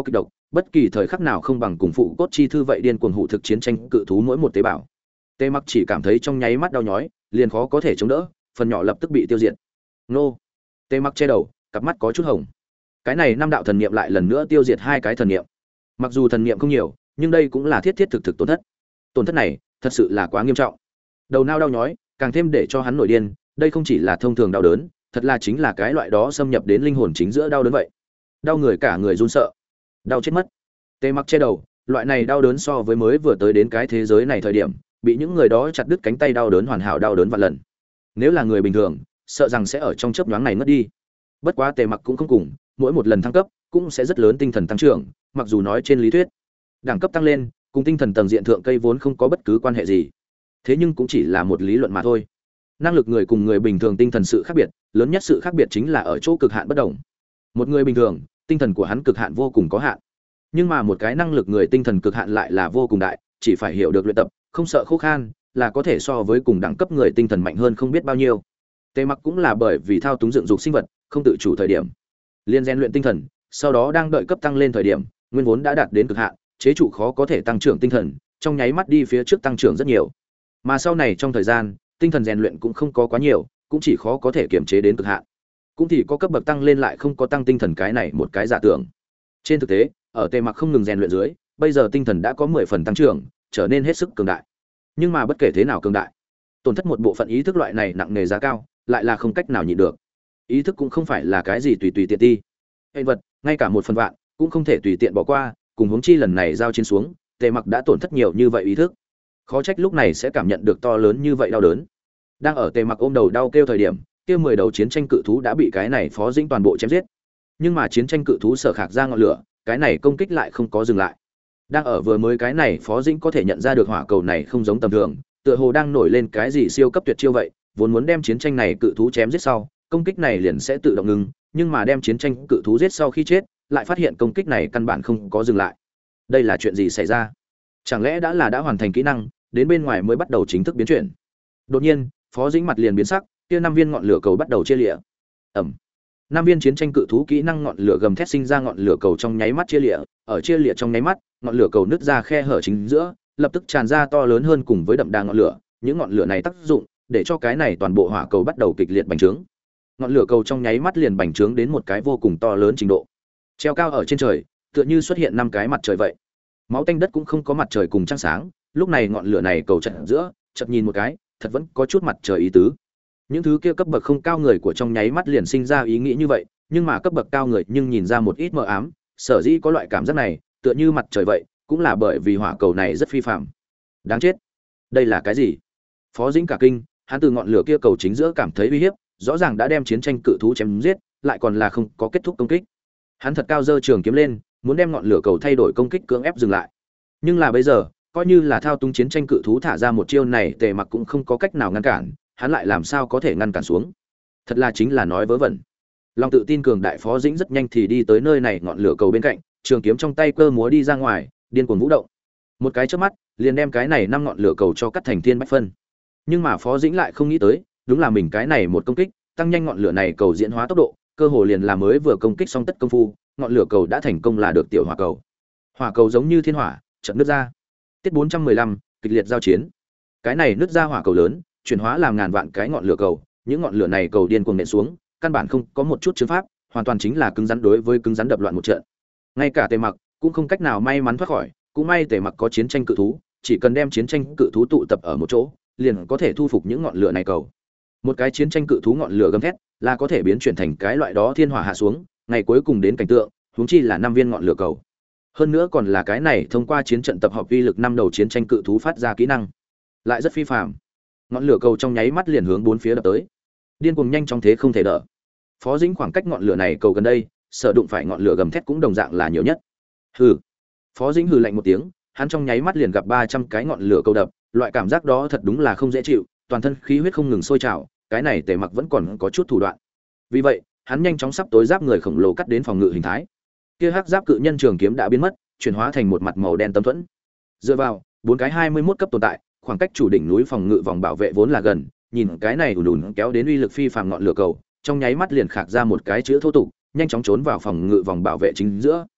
bất kỳ thời khắc nào không bằng cùng phụ cốt chi thư vậy điên cuồng hụ thực chiến tranh cự thú mỗi một tế bào. Tề Mặc chỉ cảm thấy trong nháy mắt đau nhói, liền khó có thể chống đỡ, phần nhỏ lập tức bị tiêu diệt. Nô! Tề Mặc che đầu, cặp mắt có chút hồng. Cái này năm đạo thần niệm lại lần nữa tiêu diệt hai cái thần niệm. Mặc dù thần niệm không nhiều, nhưng đây cũng là thiết thiết thực thực tổn thất. Tổn thất này, thật sự là quá nghiêm trọng. Đầu não đau nhói, càng thêm để cho hắn nổi điên, đây không chỉ là thông thường đau đớn, thật là chính là cái loại đó xâm nhập đến linh hồn chính giữa đau đớn vậy. Đau người cả người run sợ, đau chết mất. Tề Mặc che đầu, loại này đau đớn so với mới vừa tới đến cái thế giới này thời điểm, bị những người đó chặt đứt cánh tay đau đớn hoàn hảo đau đớn vạn lần. Nếu là người bình thường, sợ rằng sẽ ở trong chớp nhoáng này mất đi. Bất quá Tề Mặc cũng không cùng, mỗi một lần thăng cấp cũng sẽ rất lớn tinh thần tăng trưởng, mặc dù nói trên lý thuyết, đẳng cấp tăng lên cùng tinh thần tầng diện thượng cây vốn không có bất cứ quan hệ gì. Thế nhưng cũng chỉ là một lý luận mà thôi. Năng lực người cùng người bình thường tinh thần sự khác biệt, lớn nhất sự khác biệt chính là ở chỗ cực hạn bất đồng. Một người bình thường, tinh thần của hắn cực hạn vô cùng có hạn. Nhưng mà một cái năng lực người tinh thần cực hạn lại là vô cùng đại, chỉ phải hiểu được luyện tập, không sợ khô khan, là có thể so với cùng đẳng cấp người tinh thần mạnh hơn không biết bao nhiêu. Tề Mặc cũng là bởi vì thao túng dựng dục sinh vật, không tự chủ thời điểm, liên rèn luyện tinh thần, sau đó đang đợi cấp tăng lên thời điểm, nguyên vốn đã đạt đến cực hạn, chế trụ khó có thể tăng trưởng tinh thần, trong nháy mắt đi phía trước tăng trưởng rất nhiều. Mà sau này trong thời gian, tinh thần rèn luyện cũng không có quá nhiều, cũng chỉ khó có thể kiểm chế đến cực hạn. Cũng thì có cấp bậc tăng lên lại không có tăng tinh thần cái này một cái giả tưởng. Trên thực tế, ở Tề Mặc không ngừng rèn luyện dưới, bây giờ tinh thần đã có mười phần tăng trưởng, trở nên hết sức cường đại. Nhưng mà bất kể thế nào cường đại, tổn thất một bộ phận ý thức loại này nặng nề giá cao, lại là không cách nào nhịn được. Ý thức cũng không phải là cái gì tùy tùy tiện ti. Hệ vật, ngay cả một phần vạn cũng không thể tùy tiện bỏ qua, cùng huống chi lần này giao chiến xuống, Tề Mặc đã tổn thất nhiều như vậy ý thức. Khó trách lúc này sẽ cảm nhận được to lớn như vậy đau đớn. Đang ở Tề Mặc ôm đầu đau kêu thời điểm, kia mười đầu chiến tranh cự thú đã bị cái này Phó Dĩnh toàn bộ chém giết. Nhưng mà chiến tranh cự thú sở khạc ra ngọn lửa, cái này công kích lại không có dừng lại. Đang ở vừa mới cái này Phó Dĩnh có thể nhận ra được hỏa cầu này không giống tầm thường, tựa hồ đang nổi lên cái gì siêu cấp tuyệt chiêu vậy, vốn muốn đem chiến tranh này cự thú chém giết sau, công kích này liền sẽ tự động ngừng, nhưng mà đem chiến tranh cự thú giết sau khi chết, lại phát hiện công kích này căn bản không có dừng lại. Đây là chuyện gì xảy ra? Chẳng lẽ đã là đã hoàn thành kỹ năng, đến bên ngoài mới bắt đầu chính thức biến chuyển? Đột nhiên, Phó Dĩnh mặt liền biến sắc, kia năm viên ngọn lửa cầu bắt đầu chia lìa. Ầm. Năm viên chiến tranh cự thú kỹ năng ngọn lửa gầm thét sinh ra ngọn lửa cầu trong nháy mắt chia lìa, ở chia lìa trong nháy mắt, ngọn lửa cầu nứt ra khe hở chính giữa, lập tức tràn ra to lớn hơn cùng với đậm đà ngọn lửa, những ngọn lửa này tác dụng để cho cái này toàn bộ hỏa cầu bắt đầu kịch liệt bành trướng. Ngọn lửa cầu trong nháy mắt liền bành trướng đến một cái vô cùng to lớn trình độ. Treo cao ở trên trời, tựa như xuất hiện năm cái mặt trời vậy. Máu tanh đất cũng không có mặt trời cùng trăng sáng, lúc này ngọn lửa này cầu chợt giữa, chợt nhìn một cái, thật vẫn có chút mặt trời ý tứ. Những thứ kia cấp bậc không cao người của trong nháy mắt liền sinh ra ý nghĩ như vậy, nhưng mà cấp bậc cao người nhưng nhìn ra một ít mờ ám, sở dĩ có loại cảm giác này, tựa như mặt trời vậy, cũng là bởi vì hỏa cầu này rất phi phàm. Đáng chết. Đây là cái gì? Phó Dĩnh cả kinh, hắn từ ngọn lửa kia cầu chính giữa cảm thấy uy hiếp, rõ ràng đã đem chiến tranh cự thú chém giết, lại còn là không có kết thúc công kích. Hắn thật cao giơ trường kiếm lên, muốn đem ngọn lửa cầu thay đổi công kích cưỡng ép dừng lại. Nhưng là bây giờ, coi như là thao túng chiến tranh cự thú thả ra một chiêu này, Tề Mặc cũng không có cách nào ngăn cản, hắn lại làm sao có thể ngăn cản xuống? Thật là chính là nói vớ vẩn. Lòng tự tin cường đại Phó Dĩnh rất nhanh thì đi tới nơi này ngọn lửa cầu bên cạnh, trường kiếm trong tay cơ múa đi ra ngoài, điên cuồng vũ động. Một cái chớp mắt, liền đem cái này năm ngọn lửa cầu cho cắt thành thiên bách phân. Nhưng mà Phó Dĩnh lại không nghĩ tới, đúng là mình cái này một công kích, tăng nhanh ngọn lửa này cầu diễn hóa tốc độ, cơ hồ liền là mới vừa công kích xong tất công phu, ngọn lửa cầu đã thành công là được tiểu hỏa cầu. Hỏa cầu giống như thiên hỏa, chợt nứt ra. Tiết bốn trăm mười lăm, kịch liệt giao chiến. Cái này nứt ra hỏa cầu lớn, chuyển hóa làm ngàn vạn cái ngọn lửa cầu, những ngọn lửa này cầu điên cuồng nện xuống, căn bản không có một chút chứng pháp, hoàn toàn chính là cứng rắn đối với cứng rắn đập loạn một trận. Ngay cả Tề Mặc cũng không cách nào may mắn thoát khỏi, cũng may Tề Mặc có chiến tranh cự thú, chỉ cần đem chiến tranh cự thú tụ tập ở một chỗ, liền có thể thu phục những ngọn lửa này cầu. Một cái chiến tranh cự thú ngọn lửa gầm thét, là có thể biến chuyển thành cái loại đó thiên hỏa hạ xuống, ngày cuối cùng đến cảnh tượng, huống chi là năm viên ngọn lửa cầu. Hơn nữa còn là cái này thông qua chiến trận tập hợp uy lực năm đầu chiến tranh cự thú phát ra kỹ năng, lại rất phi phàm. Ngọn lửa cầu trong nháy mắt liền hướng bốn phía đập tới, điên cuồng nhanh trong thế không thể đỡ. Phó Dĩnh khoảng cách ngọn lửa này cầu gần đây, sợ đụng phải ngọn lửa gầm thét cũng đồng dạng là nhiều nhất. Hừ. Phó Dĩnh hừ lạnh một tiếng, hắn trong nháy mắt liền gặp ba trăm cái ngọn lửa cầu đập, loại cảm giác đó thật đúng là không dễ chịu, toàn thân khí huyết không ngừng sôi trào, cái này Tề Mặc vẫn còn có chút thủ đoạn. Vì vậy, hắn nhanh chóng sắp tối giáp người khổng lồ cắt đến phòng ngự hình thái. Kia hắc giáp cự nhân trường kiếm đã biến mất, chuyển hóa thành một mặt màu đen tấm thuẫn. Dựa vào, bốn cái hai mươi mốt cấp tồn tại, khoảng cách chủ đỉnh núi phòng ngự vòng bảo vệ vốn là gần, nhìn cái này ùn ùn kéo đến uy lực phi phàm ngọn lửa cầu, trong nháy mắt liền khạc ra một cái chữ thô tục, nhanh chóng trốn vào phòng ngự vòng bảo vệ chính giữa.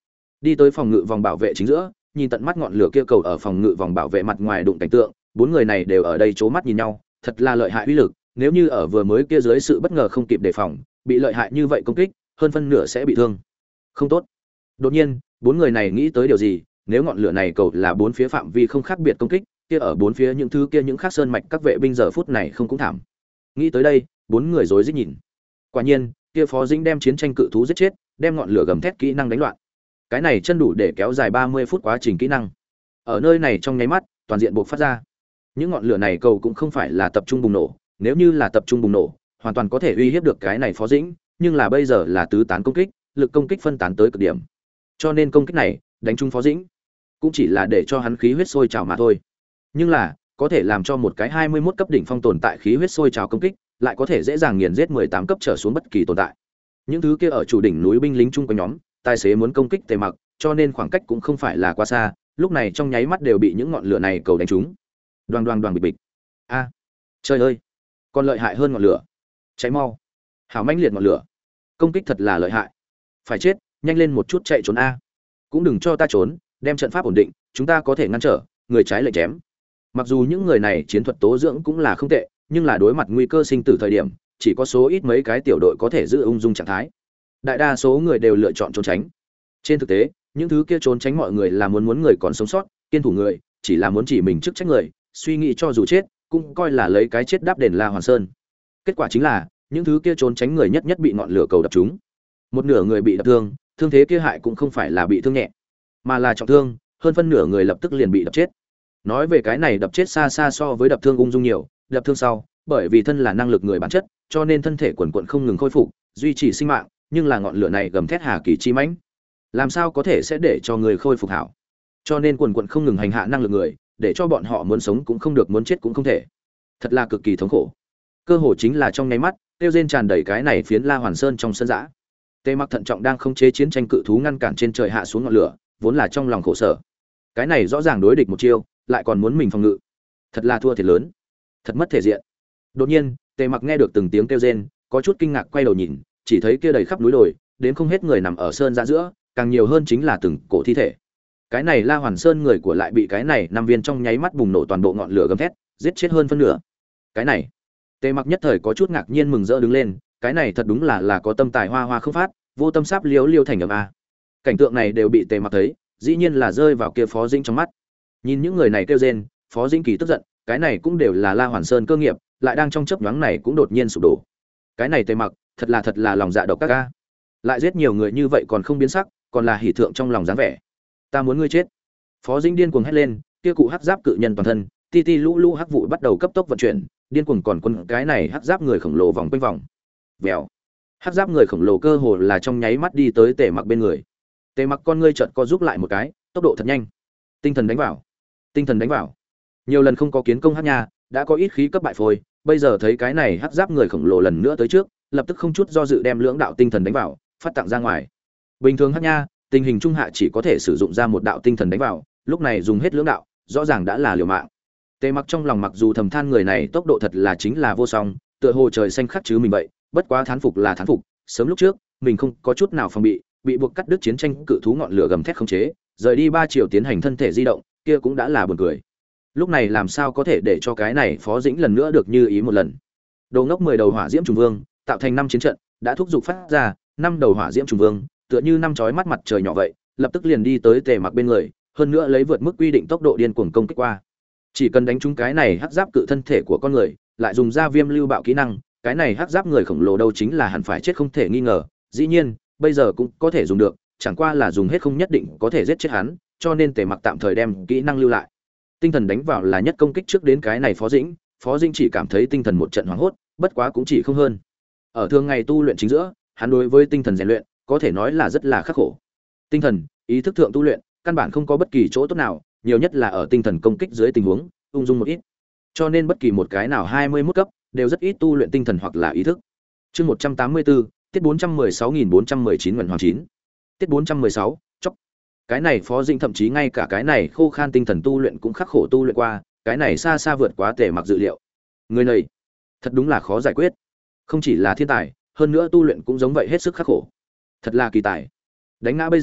đi tới phòng ngự vòng bảo vệ chính giữa, nhìn tận mắt ngọn lửa kia cầu ở phòng ngự vòng bảo vệ mặt ngoài đụng cảnh tượng, bốn người này đều ở đây chố mắt nhìn nhau, thật là lợi hại uy lực, nếu như ở vừa mới kia dưới sự bất ngờ không kịp đề phòng, bị lợi hại như vậy công kích, hơn phân nửa sẽ bị thương. Không tốt. Đột nhiên, bốn người này nghĩ tới điều gì, nếu ngọn lửa này cầu là bốn phía phạm vi không khác biệt công kích, kia ở bốn phía những thứ kia những khác sơn mạch các vệ binh giờ phút này không cũng thảm. Nghĩ tới đây, bốn người rối rít nhìn. Quả nhiên, kia Phó Dĩnh đem chiến tranh cự thú giết chết, đem ngọn lửa gầm thét kỹ năng đánh loạn. Cái này chân đủ để kéo dài ba mươi phút quá trình kỹ năng. Ở nơi này trong nháy mắt, toàn diện bộc phát ra. Những ngọn lửa này cầu cũng không phải là tập trung bùng nổ, nếu như là tập trung bùng nổ, hoàn toàn có thể uy hiếp được cái này Phó Dĩnh, nhưng là bây giờ là tứ tán công kích, lực công kích phân tán tới cực điểm. Cho nên công kích này, đánh trúng Phó Dĩnh, cũng chỉ là để cho hắn khí huyết sôi trào mà thôi. Nhưng là, có thể làm cho một cái hai mươi mốt cấp đỉnh phong tồn tại khí huyết sôi trào công kích, lại có thể dễ dàng nghiền giết mười tám cấp trở xuống bất kỳ tồn tại. Những thứ kia ở chủ đỉnh núi binh lính chung quanh nhóm, tài xế muốn công kích Tề Mặc, cho nên khoảng cách cũng không phải là quá xa, lúc này trong nháy mắt đều bị những ngọn lửa này cầu đánh trúng. Đoàng đoàng đoàng bịch bịch. A, trời ơi, còn lợi hại hơn ngọn lửa. Cháy mau. Hảo mãnh liệt ngọn lửa. Công kích thật là lợi hại. Phải chết, nhanh lên một chút chạy trốn a. Cũng đừng cho ta trốn, đem trận pháp ổn định, chúng ta có thể ngăn trở, người trái lệnh chém. Mặc dù những người này chiến thuật tố dưỡng cũng là không tệ, nhưng là đối mặt nguy cơ sinh tử thời điểm, chỉ có số ít mấy cái tiểu đội có thể giữ ung dung trạng thái. Đại đa số người đều lựa chọn trốn tránh. Trên thực tế, những thứ kia trốn tránh mọi người là muốn muốn người còn sống sót, kiên thủ người, chỉ là muốn chỉ mình chức trách người, suy nghĩ cho dù chết, cũng coi là lấy cái chết đáp đền La Hoàn Sơn. Kết quả chính là, những thứ kia trốn tránh người nhất nhất bị ngọn lửa cầu đập trúng. Một nửa người bị đập thương, thương thế kia hại cũng không phải là bị thương nhẹ, mà là trọng thương, hơn phân nửa người lập tức liền bị đập chết. Nói về cái này đập chết xa xa so với đập thương ung dung nhiều, đập thương sau, bởi vì thân là năng lực người bản chất, cho nên thân thể quần quần không ngừng khôi phục, duy trì sinh mạng, nhưng là ngọn lửa này gầm thét hà kỳ chi mãnh, làm sao có thể sẽ để cho người khôi phục hảo. Cho nên quần quần không ngừng hành hạ năng lực người, để cho bọn họ muốn sống cũng không được, muốn chết cũng không thể. Thật là cực kỳ thống khổ. Cơ hồ chính là trong nháy mắt, tiêu rên tràn đầy cái này phiến La Hoàn Sơn trong sân dã. Tề Mặc thận trọng đang khống chế chiến tranh cự thú ngăn cản trên trời hạ xuống ngọn lửa, vốn là trong lòng khổ sở. Cái này rõ ràng đối địch một chiêu, lại còn muốn mình phòng ngự. Thật là thua thiệt lớn, thật mất thể diện. Đột nhiên, Tề Mặc nghe được từng tiếng kêu rên, có chút kinh ngạc quay đầu nhìn, chỉ thấy kia đầy khắp núi đồi, đến không hết người nằm ở sơn dã giữa, càng nhiều hơn chính là từng cổ thi thể. Cái này La Hoàn Sơn người của lại bị cái này năm viên trong nháy mắt bùng nổ toàn bộ ngọn lửa gầm thét, giết chết hơn phân nửa. Cái này, Tề Mặc nhất thời có chút ngạc nhiên mừng rỡ đứng lên, cái này thật đúng là là có tâm tài hoa hoa không phát, vô tâm sáp liếu liêu thành ầm a. Cảnh tượng này đều bị Tề Mặc thấy, dĩ nhiên là rơi vào kia Phó Dĩnh trong mắt. Nhìn những người này kêu rên, Phó Dĩnh kỳ tức giận, cái này cũng đều là La Hoàn Sơn cơ nghiệp, lại đang trong chớp nhoáng này cũng đột nhiên sụp đổ. Cái này Tề Mặc, thật là thật là lòng dạ độc các a. Lại giết nhiều người như vậy còn không biến sắc, còn là hỉ thượng trong lòng dáng vẻ. Ta muốn ngươi chết. Phó Dĩnh điên cuồng hét lên, kia cụ hắc giáp cự nhân toàn thân, ti ti lũ lũ hắc vụ bắt đầu cấp tốc vận chuyển, điên cuồng còn quân cái này hắc giáp người khổng lồ vòng quanh vòng. Vèo. Hắc giáp người khổng lồ cơ hồ là trong nháy mắt đi tới Tề Mặc bên người. Tề Mặc con ngươi chợt co giúp lại một cái, tốc độ thật nhanh. Tinh thần đánh vào. Tinh thần đánh vào. Nhiều lần không có kiến công hắc nha, đã có ít khí cấp bại phôi, bây giờ thấy cái này hắc giáp người khổng lồ lần nữa tới trước, lập tức không chút do dự đem lưỡng đạo tinh thần đánh vào, phát tặng ra ngoài. Bình thường hắc nha, tình hình trung hạ chỉ có thể sử dụng ra một đạo tinh thần đánh vào, lúc này dùng hết lưỡng đạo, rõ ràng đã là liều mạng. Tề Mặc trong lòng mặc dù thầm than người này tốc độ thật là chính là vô song, tựa hồ trời xanh khắc chứ mình vậy, bất quá thán phục là thán phục, sớm lúc trước, mình không có chút nào phòng bị, bị buộc cắt đứt chiến tranh cự thú ngọn lửa gầm thét khống chế, rời đi ba chiều tiến hành thân thể di động, kia cũng đã là buồn cười. Lúc này làm sao có thể để cho cái này Phó Dĩnh lần nữa được như ý một lần. Đồ ngốc mười đầu hỏa diễm trùng vương, tạo thành năm chiến trận, đã thúc giục phát ra, năm đầu hỏa diễm trùng vương, tựa như năm chói mắt mặt trời nhỏ vậy, lập tức liền đi tới Tề Mặc bên người, hơn nữa lấy vượt mức quy định tốc độ điên cuồng công kích qua. Chỉ cần đánh trúng cái này hắc giáp cự thân thể của con người, lại dùng ra viêm lưu bạo kỹ năng, cái này hắc giáp người khổng lồ đâu chính là hẳn phải chết không thể nghi ngờ. Dĩ nhiên, bây giờ cũng có thể dùng được, chẳng qua là dùng hết không nhất định có thể giết chết hắn, cho nên Tề Mặc tạm thời đem kỹ năng lưu lại. Tinh thần đánh vào là nhất công kích trước đến cái này Phó Dĩnh, Phó Dĩnh chỉ cảm thấy tinh thần một trận hoảng hốt, bất quá cũng chỉ không hơn. Ở thường ngày tu luyện chính giữa, hắn đối với tinh thần rèn luyện, có thể nói là rất là khắc khổ. Tinh thần, ý thức thượng tu luyện, căn bản không có bất kỳ chỗ tốt nào, nhiều nhất là ở tinh thần công kích dưới tình huống, ung dung một ít. Cho nên bất kỳ một cái nào hai mươi mốt cấp, đều rất ít tu luyện tinh thần hoặc là ý thức. Chương một trăm tám mươi tư, tiết bốn trăm mười sáu nghìn bốn trăm mười chín Ngân Hoàng chín. Tiết bốn trăm mười sáu, chốc. Cái này Phó Dĩnh thậm chí ngay cả cái này khô khan tinh thần tu luyện cũng khắc khổ tu luyện qua, cái này xa xa vượt quá Tề Mặc dự liệu. Người này, thật đúng là khó giải quyết. Không chỉ là thiên tài, hơn nữa tu luyện cũng giống vậy hết sức khắc khổ. Thật là kỳ tài. Đánh ngã bây giờ,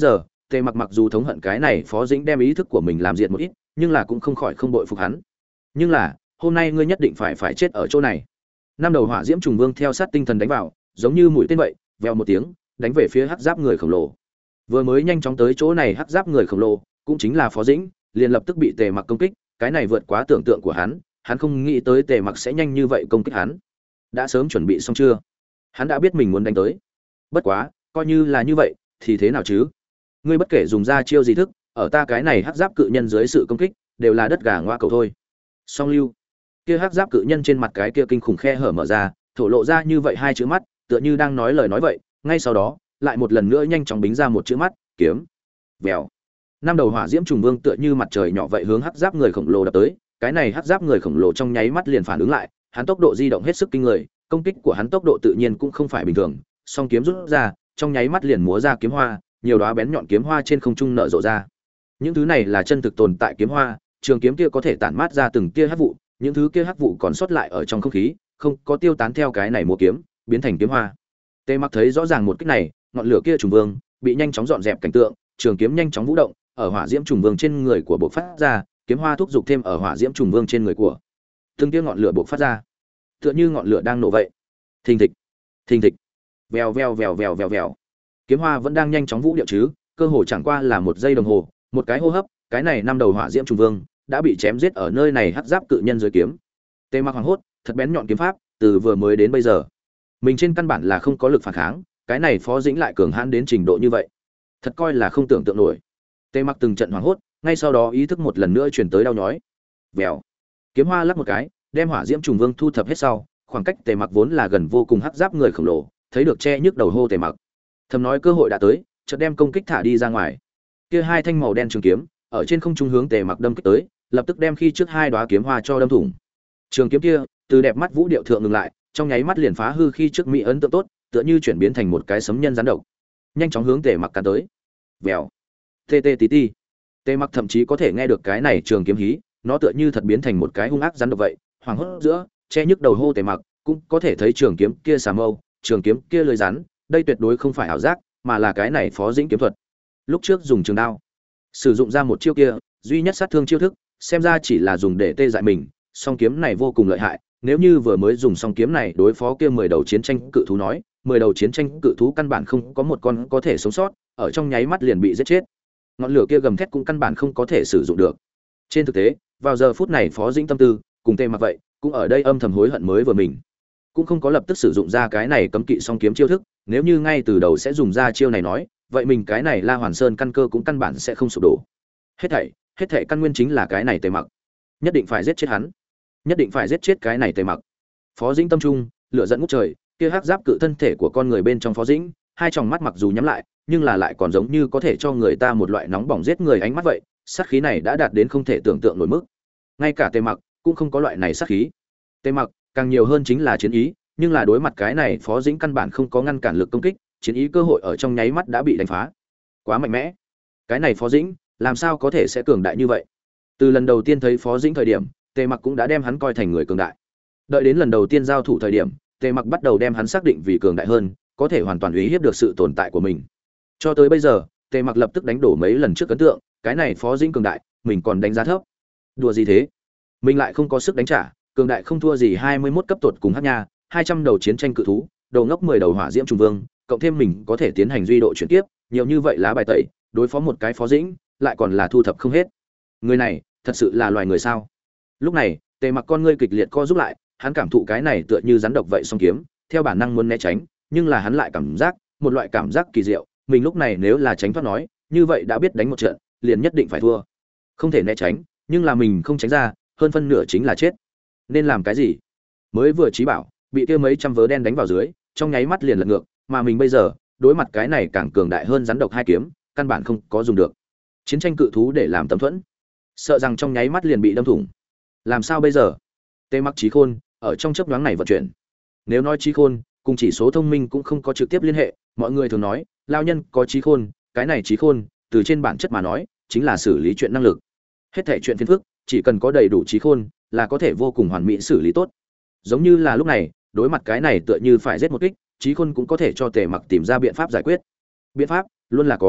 Tề Mặc mặc dù thống hận cái này Phó Dĩnh đem ý thức của mình làm diệt một ít, nhưng là cũng không khỏi không bội phục hắn. Nhưng là, hôm nay ngươi nhất định phải phải chết ở chỗ này. Năm đầu hỏa diễm trùng vương theo sát tinh thần đánh vào, giống như mũi tên vậy, vèo một tiếng, đánh về phía hắc giáp người khổng lồ. Vừa mới nhanh chóng tới chỗ này hắc giáp người khổng lồ, cũng chính là Phó Dĩnh, liền lập tức bị Tề Mặc công kích, cái này vượt quá tưởng tượng của hắn, hắn không nghĩ tới Tề Mặc sẽ nhanh như vậy công kích hắn. Đã sớm chuẩn bị xong chưa? Hắn đã biết mình muốn đánh tới. Bất quá, coi như là như vậy, thì thế nào chứ? Ngươi bất kể dùng ra chiêu gì thức, ở ta cái này hắc giáp cự nhân dưới sự công kích, đều là đất gà ngoa cầu thôi. Song lưu. Kia hắc giáp cự nhân trên mặt cái kia kinh khủng khe hở mở ra, thổ lộ ra như vậy hai chữ mắt, tựa như đang nói lời nói vậy, ngay sau đó, lại một lần nữa nhanh chóng bính ra một chữ mắt, kiếm. Vèo. Năm đầu hỏa diễm trùng vương tựa như mặt trời nhỏ vậy hướng hắc giáp người khổng lồ đập tới, cái này hắc giáp người khổng lồ trong nháy mắt liền phản ứng lại, hắn tốc độ di động hết sức kinh người, công kích của hắn tốc độ tự nhiên cũng không phải bình thường, song kiếm rút ra, trong nháy mắt liền múa ra kiếm hoa, nhiều đóa bén nhọn kiếm hoa trên không trung nở rộ ra. Những thứ này là chân thực tồn tại kiếm hoa, trường kiếm kia có thể tản mát ra từng tia hắc vụ, những thứ kia hắc vụ còn sót lại ở trong không khí, không có tiêu tán theo cái này múa kiếm, biến thành kiếm hoa. Tề Mặc thấy rõ ràng một kích này, ngọn lửa kia trùng vương bị nhanh chóng dọn dẹp cảnh tượng, trường kiếm nhanh chóng vũ động, ở hỏa diễm trùng vương trên người của bộc phát ra, kiếm hoa thúc dục thêm ở hỏa diễm trùng vương trên người của. Từng tia ngọn lửa bộc phát ra, tựa như ngọn lửa đang nổ vậy. Thình thịch, thình thịch, vèo vèo vèo vèo vèo vèo. Kiếm hoa vẫn đang nhanh chóng vũ điệu chứ, cơ hồ chẳng qua là một giây đồng hồ, một cái hô hấp, cái này năm đầu hỏa diễm trùng vương đã bị chém giết ở nơi này hắc giáp cự nhân dưới kiếm. Tề Mặc hoảng hốt, thật bén nhọn kiếm pháp, từ vừa mới đến bây giờ, mình trên căn bản là không có lực phản kháng, cái này Phó Dĩnh lại cường hãn đến trình độ như vậy, thật coi là không tưởng tượng nổi. Tề Mặc từng trận hoảng hốt, ngay sau đó ý thức một lần nữa truyền tới đau nhói. Vèo, kiếm hoa lắc một cái, đem hỏa diễm trùng vương thu thập hết sau, khoảng cách Tề Mặc vốn là gần vô cùng hắc giáp người khổng lồ, thấy được che nhức đầu hô Tề Mặc. Thầm nói cơ hội đã tới, chợt đem công kích thả đi ra ngoài. Kia hai thanh màu đen trường kiếm, ở trên không trung hướng Tề Mặc đâm kích tới, lập tức đem khi trước hai đóa kiếm hoa cho đâm thủng. Trường kiếm kia, từ đẹp mắt vũ điệu thượng ngừng lại, trong nháy mắt liền phá hư khi trước mỹ ấn tượng tốt, tựa như chuyển biến thành một cái sấm nhân rắn độc, nhanh chóng hướng Tề Mặc cắn tới. Vèo, tê tê tí tí. Tề Mặc thậm chí có thể nghe được cái này trường kiếm hí, nó tựa như thật biến thành một cái hung ác rắn độc vậy, hoàng hốt giữa, che nhức đầu hô Tề Mặc, cũng có thể thấy trường kiếm kia xà mâu, trường kiếm kia lưỡi rắn, đây tuyệt đối không phải ảo giác, mà là cái này Phó Dĩnh kiếm thuật. Lúc trước dùng trường đao, sử dụng ra một chiêu kia, duy nhất sát thương chiêu thức, xem ra chỉ là dùng để tê dại mình, song kiếm này vô cùng lợi hại, nếu như vừa mới dùng song kiếm này đối phó kia mười đầu chiến tranh cự thú nói, mười đầu chiến tranh cự thú căn bản không có một con có thể sống sót, ở trong nháy mắt liền bị giết chết. Ngọn lửa kia gầm thét cũng căn bản không có thể sử dụng được. Trên thực tế, vào giờ phút này Phó Dĩnh tâm tư, cùng Tề Mặc vậy, cũng ở đây âm thầm hối hận mới vừa mình, cũng không có lập tức sử dụng ra cái này cấm kỵ song kiếm chiêu thức, nếu như ngay từ đầu sẽ dùng ra chiêu này nói, vậy mình cái này La Hoàn Sơn căn cơ cũng căn bản sẽ không sụp đổ. Hết thảy, hết thảy căn nguyên chính là cái này Tề Mặc. Nhất định phải giết chết hắn. Nhất định phải giết chết cái này Tề Mặc. Phó Dĩnh tâm trung, lửa giận ngút trời, kia hắc giáp cự thân thể của con người bên trong Phó Dĩnh, hai tròng mắt mặc dù nhắm lại, nhưng là lại còn giống như có thể cho người ta một loại nóng bỏng giết người ánh mắt vậy, sát khí này đã đạt đến không thể tưởng tượng nổi mức. Ngay cả Tề Mặc cũng không có loại này sát khí. Tề Mặc càng nhiều hơn chính là chiến ý, nhưng là đối mặt cái này Phó Dĩnh căn bản không có ngăn cản lực công kích, chiến ý cơ hội ở trong nháy mắt đã bị đánh phá. Quá mạnh mẽ. Cái này Phó Dĩnh, làm sao có thể sẽ cường đại như vậy? Từ lần đầu tiên thấy Phó Dĩnh thời điểm, Tề Mặc cũng đã đem hắn coi thành người cường đại. Đợi đến lần đầu tiên giao thủ thời điểm, Tề Mặc bắt đầu đem hắn xác định vì cường đại hơn, có thể hoàn toàn uy hiếp được sự tồn tại của mình. Cho tới bây giờ, Tề Mặc lập tức đánh đổ mấy lần trước ấn tượng, cái này Phó Dĩnh cường đại, mình còn đánh giá thấp. Đùa gì thế? Mình lại không có sức đánh trả, cường đại không thua gì hai mươi mốt cấp tột cùng Hắc Nha, hai trăm đầu chiến tranh cự thú, đầu ngốc mười đầu hỏa diễm trùng vương, cộng thêm mình có thể tiến hành duy độ chuyển tiếp, nhiều như vậy lá bài tẩy, đối phó một cái Phó Dĩnh, lại còn là thu thập không hết. Người này, thật sự là loài người sao? Lúc này, Tề Mặc con ngươi kịch liệt co rút lại, hắn cảm thụ cái này tựa như rắn độc vậy song kiếm, theo bản năng muốn né tránh, nhưng là hắn lại cảm giác, một loại cảm giác kỳ diệu, mình lúc này nếu là tránh thoát nói, như vậy đã biết đánh một trận, liền nhất định phải thua. Không thể né tránh, nhưng là mình không tránh ra, hơn phân nửa chính là chết. Nên làm cái gì? Mới vừa trí bảo, bị kia mấy trăm vớ đen đánh vào dưới, trong nháy mắt liền lật ngược, mà mình bây giờ, đối mặt cái này càng cường đại hơn rắn độc hai kiếm, căn bản không có dùng được. Chiến tranh cự thú để làm tấm thuẫn, sợ rằng trong nháy mắt liền bị đâm thủng. Làm sao bây giờ? Tề Mặc trí khôn, ở trong chớp nhoáng này vận chuyển. Nếu nói trí khôn, cùng chỉ số thông minh cũng không có trực tiếp liên hệ, mọi người thường nói, lao nhân có trí khôn, cái này trí khôn, từ trên bản chất mà nói, chính là xử lý chuyện năng lực. Hết thảy chuyện phiền phức, chỉ cần có đầy đủ trí khôn, là có thể vô cùng hoàn mỹ xử lý tốt. Giống như là lúc này, đối mặt cái này tựa như phải giết một kích, trí khôn cũng có thể cho Tề Mặc tìm ra biện pháp giải quyết. Biện pháp luôn là có,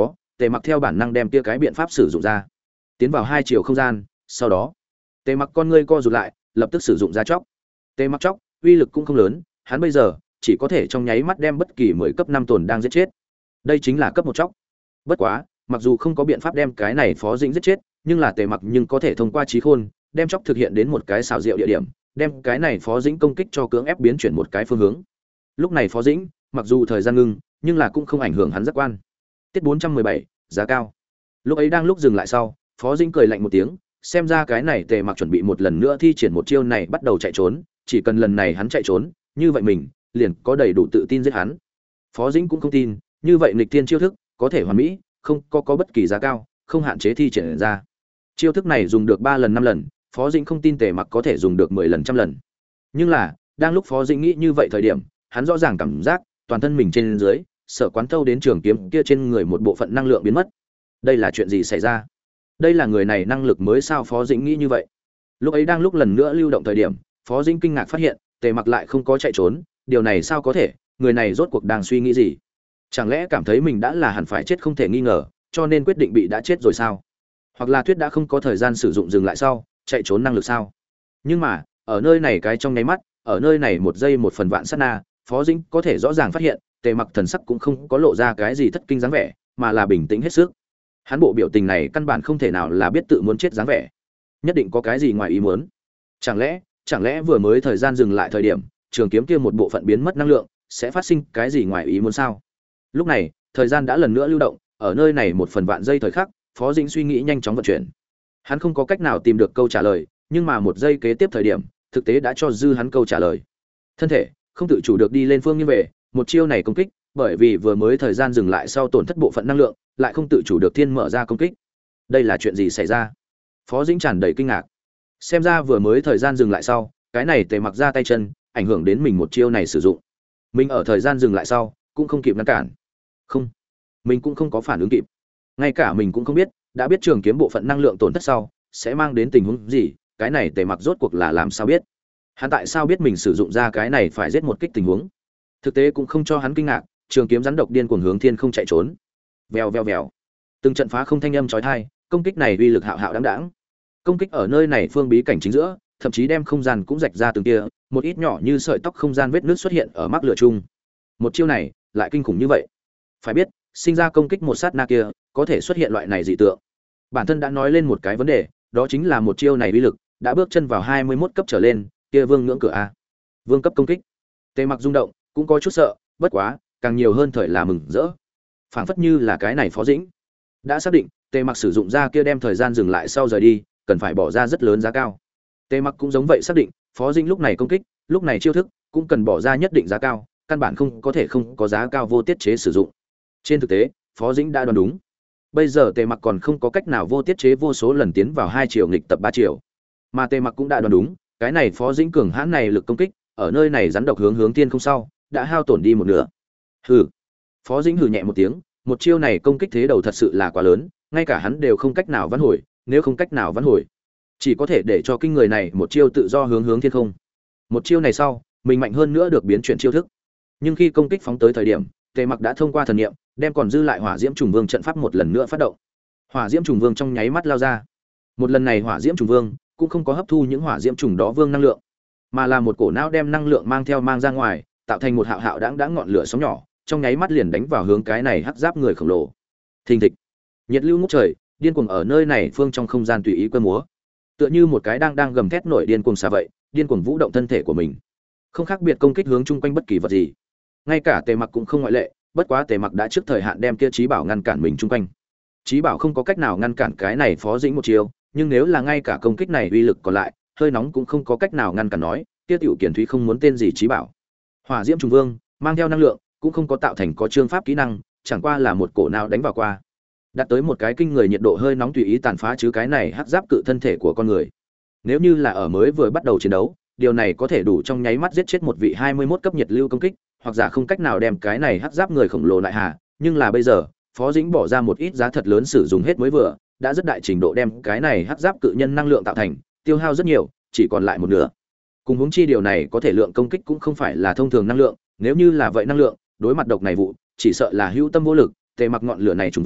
Tề Mặc theo bản năng đem kia cái biện pháp sử dụng ra, tiến vào hai chiều không gian. Sau đó Tề Mặc con ngươi co rụt lại, lập tức sử dụng ra chóc. Tề Mặc chóc uy lực cũng không lớn, hắn bây giờ chỉ có thể trong nháy mắt đem bất kỳ mười cấp năm tồn đang giết chết. Đây chính là cấp một chóc. Bất quá, mặc dù không có biện pháp đem cái này Phó Dĩnh giết chết, nhưng là Tề Mặc nhưng có thể thông qua trí khôn, đem chóc thực hiện đến một cái xảo diệu địa điểm, đem cái này Phó Dĩnh công kích cho cưỡng ép biến chuyển một cái phương hướng. Lúc này Phó Dĩnh, mặc dù thời gian ngưng, nhưng là cũng không ảnh hưởng hắn giác quan. Tiết bốn trăm mười bảy, giá cao. Lúc ấy đang lúc dừng lại sau, Phó Dĩnh cười lạnh một tiếng, xem ra cái này Tề Mặc chuẩn bị một lần nữa thi triển một chiêu này bắt đầu chạy trốn, chỉ cần lần này hắn chạy trốn, như vậy mình liền có đầy đủ tự tin giết hắn. Phó Dĩnh cũng không tin, như vậy nghịch thiên chiêu thức có thể hoàn mỹ, không có có bất kỳ giá cao, không hạn chế thi triển ra. Chiêu thức này dùng được ba lần năm lần, Phó Dĩnh không tin Tề Mặc có thể dùng được mười lần trăm lần. Nhưng là, đang lúc Phó Dĩnh nghĩ như vậy thời điểm, hắn rõ ràng cảm giác toàn thân mình trên dưới, sợ quán thâu đến trường kiếm kia trên người một bộ phận năng lượng biến mất. Đây là chuyện gì xảy ra? Đây là người này năng lực mới sao? Phó Dĩnh nghĩ như vậy. Lúc ấy đang lúc lần nữa lưu động thời điểm, Phó Dĩnh kinh ngạc phát hiện, Tề Mặc lại không có chạy trốn, điều này sao có thể? Người này rốt cuộc đang suy nghĩ gì? Chẳng lẽ cảm thấy mình đã là hẳn phải chết không thể nghi ngờ, cho nên quyết định bị đã chết rồi sao? Hoặc là thuyết đã không có thời gian sử dụng dừng lại sau, chạy trốn năng lực sao? Nhưng mà, ở nơi này cái trong nháy mắt, ở nơi này một giây một phần vạn sát na, Phó Dĩnh có thể rõ ràng phát hiện, Tề Mặc thần sắc cũng không có lộ ra cái gì thất kinh dáng vẻ, mà là bình tĩnh hết sức. Hắn bộ biểu tình này căn bản không thể nào là biết tự muốn chết dáng vẻ, nhất định có cái gì ngoài ý muốn. Chẳng lẽ, chẳng lẽ vừa mới thời gian dừng lại thời điểm, trường kiếm kia một bộ phận biến mất năng lượng, sẽ phát sinh cái gì ngoài ý muốn sao? Lúc này, thời gian đã lần nữa lưu động, ở nơi này một phần vạn giây thời khắc, Phó Dĩnh suy nghĩ nhanh chóng vận chuyển. Hắn không có cách nào tìm được câu trả lời, nhưng mà một giây kế tiếp thời điểm, thực tế đã cho dư hắn câu trả lời. Thân thể không tự chủ được đi lên phương như về, một chiêu này công kích, bởi vì vừa mới thời gian dừng lại sau tổn thất bộ phận năng lượng, lại không tự chủ được thiên mở ra công kích. Đây là chuyện gì xảy ra? Phó Dĩnh tràn đầy kinh ngạc. Xem ra vừa mới thời gian dừng lại sau, cái này Tề Mặc ra tay chân, ảnh hưởng đến mình một chiêu này sử dụng. Mình ở thời gian dừng lại sau, cũng không kịp ngăn cản. Không, mình cũng không có phản ứng kịp. Ngay cả mình cũng không biết, đã biết trường kiếm bộ phận năng lượng tổn thất sau, sẽ mang đến tình huống gì, cái này Tề Mặc rốt cuộc là làm sao biết? Hắn tại sao biết mình sử dụng ra cái này phải giết một kích tình huống? Thực tế cũng không cho hắn kinh ngạc, trường kiếm rắn độc điên cuồng hướng thiên không chạy trốn. Vèo vèo vèo. Từng trận phá không thanh âm chói tai, công kích này uy lực hạo hạo đáng đáng. Công kích ở nơi này phương bí cảnh chính giữa, thậm chí đem không gian cũng rạch ra từng tia, một ít nhỏ như sợi tóc không gian vết nước xuất hiện ở mắc lửa chung. Một chiêu này, lại kinh khủng như vậy. Phải biết, sinh ra công kích một sát na kia, có thể xuất hiện loại này dị tượng. Bản thân đã nói lên một cái vấn đề, đó chính là một chiêu này uy lực đã bước chân vào hai mươi mốt cấp trở lên, kia vương ngưỡng cửa a. Vương cấp công kích. Tề Mặc rung động, cũng có chút sợ, bất quá, càng nhiều hơn thời là mừng rỡ. Phảng phất như là cái này Phó Dĩnh đã xác định, Tề Mặc sử dụng ra kia đem thời gian dừng lại sau rời đi, cần phải bỏ ra rất lớn giá cao. Tề Mặc cũng giống vậy xác định, Phó Dĩnh lúc này công kích, lúc này chiêu thức, cũng cần bỏ ra nhất định giá cao, căn bản không có thể không có giá cao vô tiết chế sử dụng. Trên thực tế, Phó Dĩnh đã đoán đúng. Bây giờ Tề Mặc còn không có cách nào vô tiết chế vô số lần tiến vào hai chiều nghịch tập ba chiều. Mà Tề Mặc cũng đã đoán đúng, cái này Phó Dĩnh cường hãn này lực công kích, ở nơi này rắn độc hướng hướng tiên không sau, đã hao tổn đi một nửa. Hừ. Phó Dĩnh hừ nhẹ một tiếng, một chiêu này công kích thế đầu thật sự là quá lớn, ngay cả hắn đều không cách nào vãn hồi, nếu không cách nào vãn hồi, chỉ có thể để cho kinh người này một chiêu tự do hướng hướng thiên không. Một chiêu này sau, mình mạnh hơn nữa được biến chuyển chiêu thức. Nhưng khi công kích phóng tới thời điểm, Tề Mặc đã thông qua thần niệm, đem còn dư lại Hỏa Diễm Trùng Vương trận pháp một lần nữa phát động. Hỏa Diễm Trùng Vương trong nháy mắt lao ra. Một lần này Hỏa Diễm Trùng Vương cũng không có hấp thu những hỏa diễm trùng đó vương năng lượng, mà là một cổ não đem năng lượng mang theo mang ra ngoài, tạo thành một hạo hạo đãng đãng ngọn lửa sóng nhỏ, trong nháy mắt liền đánh vào hướng cái này hắc giáp người khổng lồ. Thình thịch, nhiệt lưu ngút trời, điên cuồng ở nơi này phương trong không gian tùy ý quơ múa, tựa như một cái đang đang gầm thét nổi điên cuồng xà vậy, điên cuồng vũ động thân thể của mình, không khác biệt công kích hướng chung quanh bất kỳ vật gì. Ngay cả Tề Mặc cũng không ngoại lệ, bất quá Tề Mặc đã trước thời hạn đem kia Chí Bảo ngăn cản mình chung quanh. Chí Bảo không có cách nào ngăn cản cái này Phó Dĩnh một chiêu, nhưng nếu là ngay cả công kích này uy lực còn lại, hơi nóng cũng không có cách nào ngăn cản nói, kia tiểu Kiền Thúy không muốn tên gì Chí Bảo. Hỏa Diễm Trùng Vương mang theo năng lượng, cũng không có tạo thành có chương pháp kỹ năng, chẳng qua là một cổ nào đánh vào qua, đạt tới một cái kinh người nhiệt độ hơi nóng tùy ý tàn phá chứ cái này hắc giáp cự thân thể của con người. Nếu như là ở mới vừa bắt đầu chiến đấu, điều này có thể đủ trong nháy mắt giết chết một vị hai mươi mốt cấp nhiệt lưu công kích, hoặc giả không cách nào đem cái này hắc giáp người khổng lồ lại hà, nhưng là bây giờ, Phó Dĩnh bỏ ra một ít giá thật lớn sử dụng hết mới vừa, đã rất đại trình độ đem cái này hắc giáp cự nhân năng lượng tạo thành, tiêu hao rất nhiều, chỉ còn lại một nửa. Cùng huống chi điều này có thể lượng công kích cũng không phải là thông thường năng lượng, nếu như là vậy năng lượng, đối mặt độc này vụ, chỉ sợ là hữu tâm vô lực, Tề Mặc ngọn lửa này trùng vương,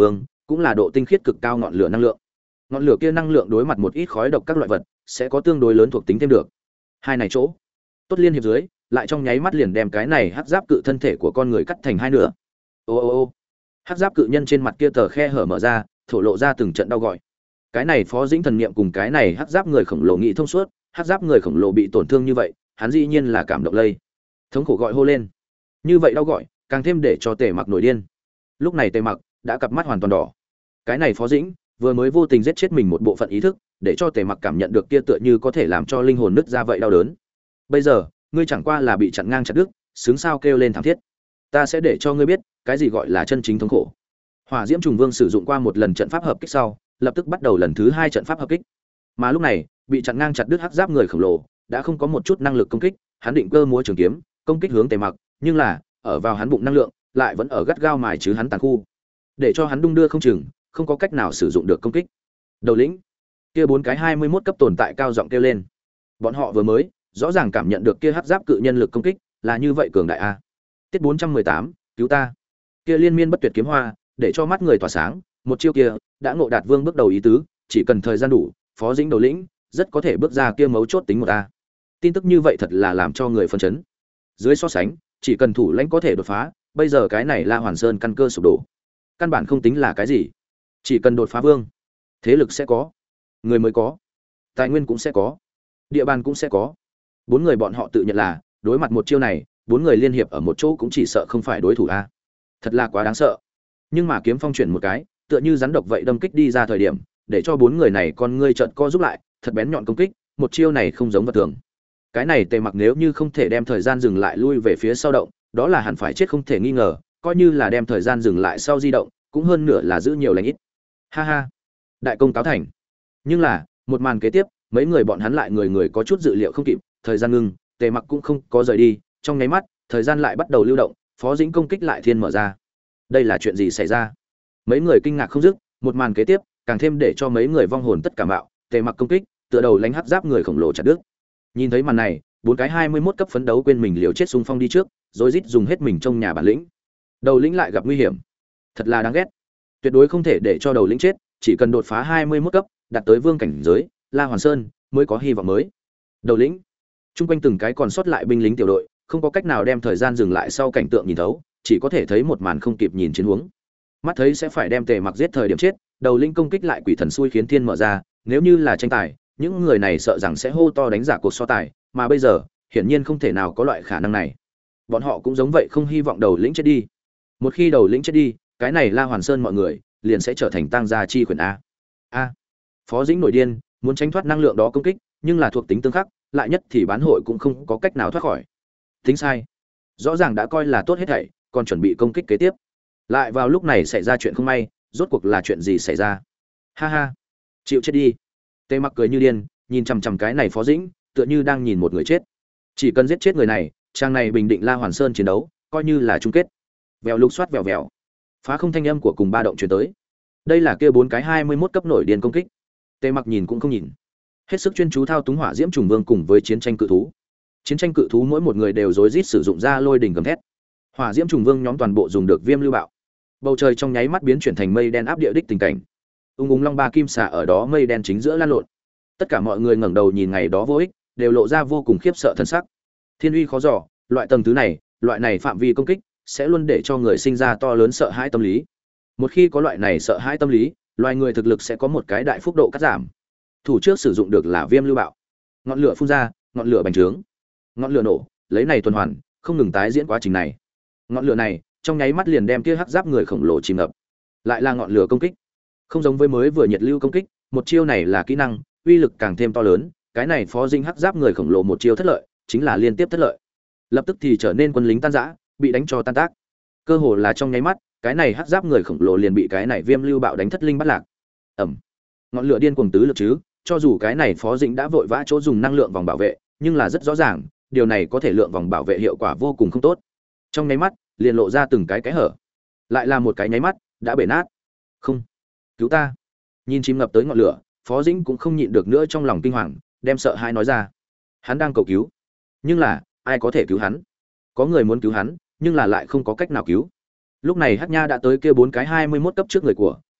cũng là độ tinh khiết cực cao ngọn lửa năng lượng. Ngọn lửa kia năng lượng đối mặt một ít khói độc các loại vật sẽ có tương đối lớn thuộc tính thêm được. Hai này chỗ tốt liên hiệp dưới, lại trong nháy mắt liền đem cái này hắc giáp cự thân thể của con người cắt thành hai nửa. Ô ô ô. Hắc giáp cự nhân trên mặt kia tờ khe hở mở ra, thổ lộ ra từng trận đau gọi. Cái này Phó Dĩnh thần niệm cùng cái này hắc giáp người khổng lồ nghĩ thông suốt, hắc giáp người khổng lồ bị tổn thương như vậy, hắn dĩ nhiên là cảm động lây. Thống khổ gọi hô lên. Như vậy đau gọi, càng thêm để cho Tề Mặc nổi điên. Lúc này Tề Mặc đã cặp mắt hoàn toàn đỏ. Cái này Phó Dĩnh vừa mới vô tình giết chết mình một bộ phận ý thức, để cho Tề Mặc cảm nhận được kia tựa như có thể làm cho linh hồn nứt ra vậy đau đớn. Bây giờ, ngươi chẳng qua là bị chặn ngang chặt đứt, sướng sao kêu lên thảm thiết. Ta sẽ để cho ngươi biết, cái gì gọi là chân chính thống khổ. Hỏa Diễm Trùng Vương sử dụng qua một lần trận pháp hợp kích sau, lập tức bắt đầu lần thứ hai trận pháp hợp kích. Mà lúc này, bị chặn ngang chặt đứt hắc giáp người khổng lồ, đã không có một chút năng lực công kích, hắn định cơ múa trường kiếm, công kích hướng Tề Mặc, nhưng là, ở vào hắn bụng năng lượng, lại vẫn ở gắt gao mài chứ hắn tàn khu, để cho hắn đung đưa không chừng, không có cách nào sử dụng được công kích. Đầu lĩnh, kia bốn cái hai mươi mốt cấp tồn tại cao giọng kêu lên. Bọn họ vừa mới rõ ràng cảm nhận được kia hắc giáp cự nhân lực công kích, là như vậy cường đại a. Tiết bốn trăm mười tám, cứu ta. Kia liên miên bất tuyệt kiếm hoa, để cho mắt người tỏa sáng, một chiêu kia đã ngộ đạt vương bước đầu ý tứ, chỉ cần thời gian đủ, Phó Dĩnh đầu lĩnh rất có thể bước ra kia mấu chốt tính một a. Tin tức như vậy thật là làm cho người phân chấn. Dưới so sánh, chỉ cần thủ lãnh có thể đột phá, bây giờ cái này La Hoàn Sơn căn cơ sụp đổ, căn bản không tính là cái gì. Chỉ cần đột phá vương, thế lực sẽ có, người mới có, tài nguyên cũng sẽ có, địa bàn cũng sẽ có. Bốn người bọn họ tự nhận là đối mặt một chiêu này, bốn người liên hiệp ở một chỗ cũng chỉ sợ không phải đối thủ a. Thật là quá đáng sợ. Nhưng mà kiếm phong chuyển một cái, tựa như rắn độc vậy đâm kích đi ra thời điểm, để cho bốn người này con ngươi chợt co giúp lại, thật bén nhọn công kích, một chiêu này không giống vật thường. Cái này Tề Mặc nếu như không thể đem thời gian dừng lại lui về phía sau động, đó là hẳn phải chết không thể nghi ngờ, coi như là đem thời gian dừng lại sau di động, cũng hơn nửa là giữ nhiều lành ít. Ha ha, đại công cáo thành. Nhưng là, một màn kế tiếp, mấy người bọn hắn lại người người có chút dự liệu không kịp, thời gian ngưng, Tề Mặc cũng không có rời đi, trong nháy mắt, thời gian lại bắt đầu lưu động, Phó Dĩnh công kích lại thiên mở ra. Đây là chuyện gì xảy ra? Mấy người kinh ngạc không dứt, một màn kế tiếp, càng thêm để cho mấy người vong hồn tất cả mạo, Tề Mặc công kích, tựa đầu lánh hắc giáp người khổng lồ chặt đứt. Nhìn thấy màn này, bốn cái hai mươi mốt cấp phấn đấu quên mình liều chết xung phong đi trước, rồi rít dùng hết mình trong nhà bản lĩnh. Đầu lĩnh lại gặp nguy hiểm, thật là đáng ghét. Tuyệt đối không thể để cho đầu lĩnh chết, chỉ cần đột phá hai mươi mốt cấp, đạt tới vương cảnh giới, La Hoàn Sơn mới có hy vọng mới. Đầu lĩnh, chung quanh từng cái còn sót lại binh lính tiểu đội, không có cách nào đem thời gian dừng lại sau cảnh tượng nhìn thấu, chỉ có thể thấy một màn không kịp nhìn chiến huống. Mắt thấy sẽ phải đem Tề Mặc giết thời điểm chết, đầu lĩnh công kích lại quỷ thần xui khiến thiên mở ra, nếu như là tranh tài, những người này sợ rằng sẽ hô to đánh giả cuộc so tài, mà bây giờ, hiển nhiên không thể nào có loại khả năng này. Bọn họ cũng giống vậy không hy vọng đầu lĩnh chết đi. Một khi đầu lĩnh chết đi, cái này La Hoàn Sơn mọi người liền sẽ trở thành tang gia chi quyền a. A. Phó Dĩnh nổi điên, muốn tránh thoát năng lượng đó công kích, nhưng là thuộc tính tương khắc, lại nhất thì bán hội cũng không có cách nào thoát khỏi. Tính sai. Rõ ràng đã coi là tốt hết thảy, còn chuẩn bị công kích kế tiếp. Lại vào lúc này xảy ra chuyện không may, rốt cuộc là chuyện gì xảy ra? Ha ha, chịu chết đi. Tề Mặc cười như điên, nhìn chằm chằm cái này Phó Dĩnh, tựa như đang nhìn một người chết. Chỉ cần giết chết người này, trang này bình định La Hoàn Sơn chiến đấu, coi như là chung kết. Vèo lục soát vèo vèo. Phá không thanh âm của cùng ba động truyền tới. Đây là kia bốn cái hai mươi mốt cấp nổi điên công kích. Tề Mặc nhìn cũng không nhìn, hết sức chuyên chú thao túng Hỏa Diễm Trùng Vương cùng với chiến tranh cự thú. Chiến tranh cự thú mỗi một người đều rối rít sử dụng ra lôi đỉnh gầm thét. Hỏa Diễm Trùng Vương nhóm toàn bộ dùng được viêm lưu bạo. Bầu trời trong nháy mắt biến chuyển thành mây đen áp địa đích tình cảnh. Ung ung long ba kim xà ở đó mây đen chính giữa lan lộn. Tất cả mọi người ngẩng đầu nhìn ngày đó vô ích, đều lộ ra vô cùng khiếp sợ thân sắc. Thiên uy khó dò, loại tầng thứ này, loại này phạm vi công kích sẽ luôn để cho người sinh ra to lớn sợ hãi tâm lý. Một khi có loại này sợ hãi tâm lý, loài người thực lực sẽ có một cái đại phúc độ cắt giảm. Thủ trước sử dụng được là viêm lưu bạo. Ngọn lửa phun ra, ngọn lửa bành trướng. Ngọn lửa nổ, lấy này tuần hoàn, không ngừng tái diễn quá trình này. Ngọn lửa này, trong nháy mắt liền đem kia hắc giáp người khổng lồ chìm ngập. Lại là ngọn lửa công kích. Không giống với mới vừa nhiệt lưu công kích, một chiêu này là kỹ năng, uy lực càng thêm to lớn, cái này Phó Dĩnh hắc giáp người khổng lồ một chiêu thất lợi, chính là liên tiếp thất lợi. Lập tức thì trở nên quân lính tan rã, bị đánh cho tan tác. Cơ hồ là trong nháy mắt, cái này hắc giáp người khổng lồ liền bị cái này viêm lưu bạo đánh thất linh bắt lạc. Ầm. Ngọn lửa điên cuồng tứ lực chứ, cho dù cái này Phó Dĩnh đã vội vã chỗ dùng năng lượng vòng bảo vệ, nhưng là rất rõ ràng, điều này có thể lượng vòng bảo vệ hiệu quả vô cùng không tốt. Trong nháy mắt, liền lộ ra từng cái cái hở. Lại là một cái nháy mắt, đã bể nát. Không, cứu ta. Nhìn chìm ngập tới ngọn lửa, Phó Dĩnh cũng không nhịn được nữa trong lòng kinh hoàng, đem sợ hãi nói ra. Hắn đang cầu cứu, nhưng là ai có thể cứu hắn? Có người muốn cứu hắn, nhưng là lại không có cách nào cứu. Lúc này Hắc Nha đã tới kia bốn cái hai mươi mốt cấp trước người của,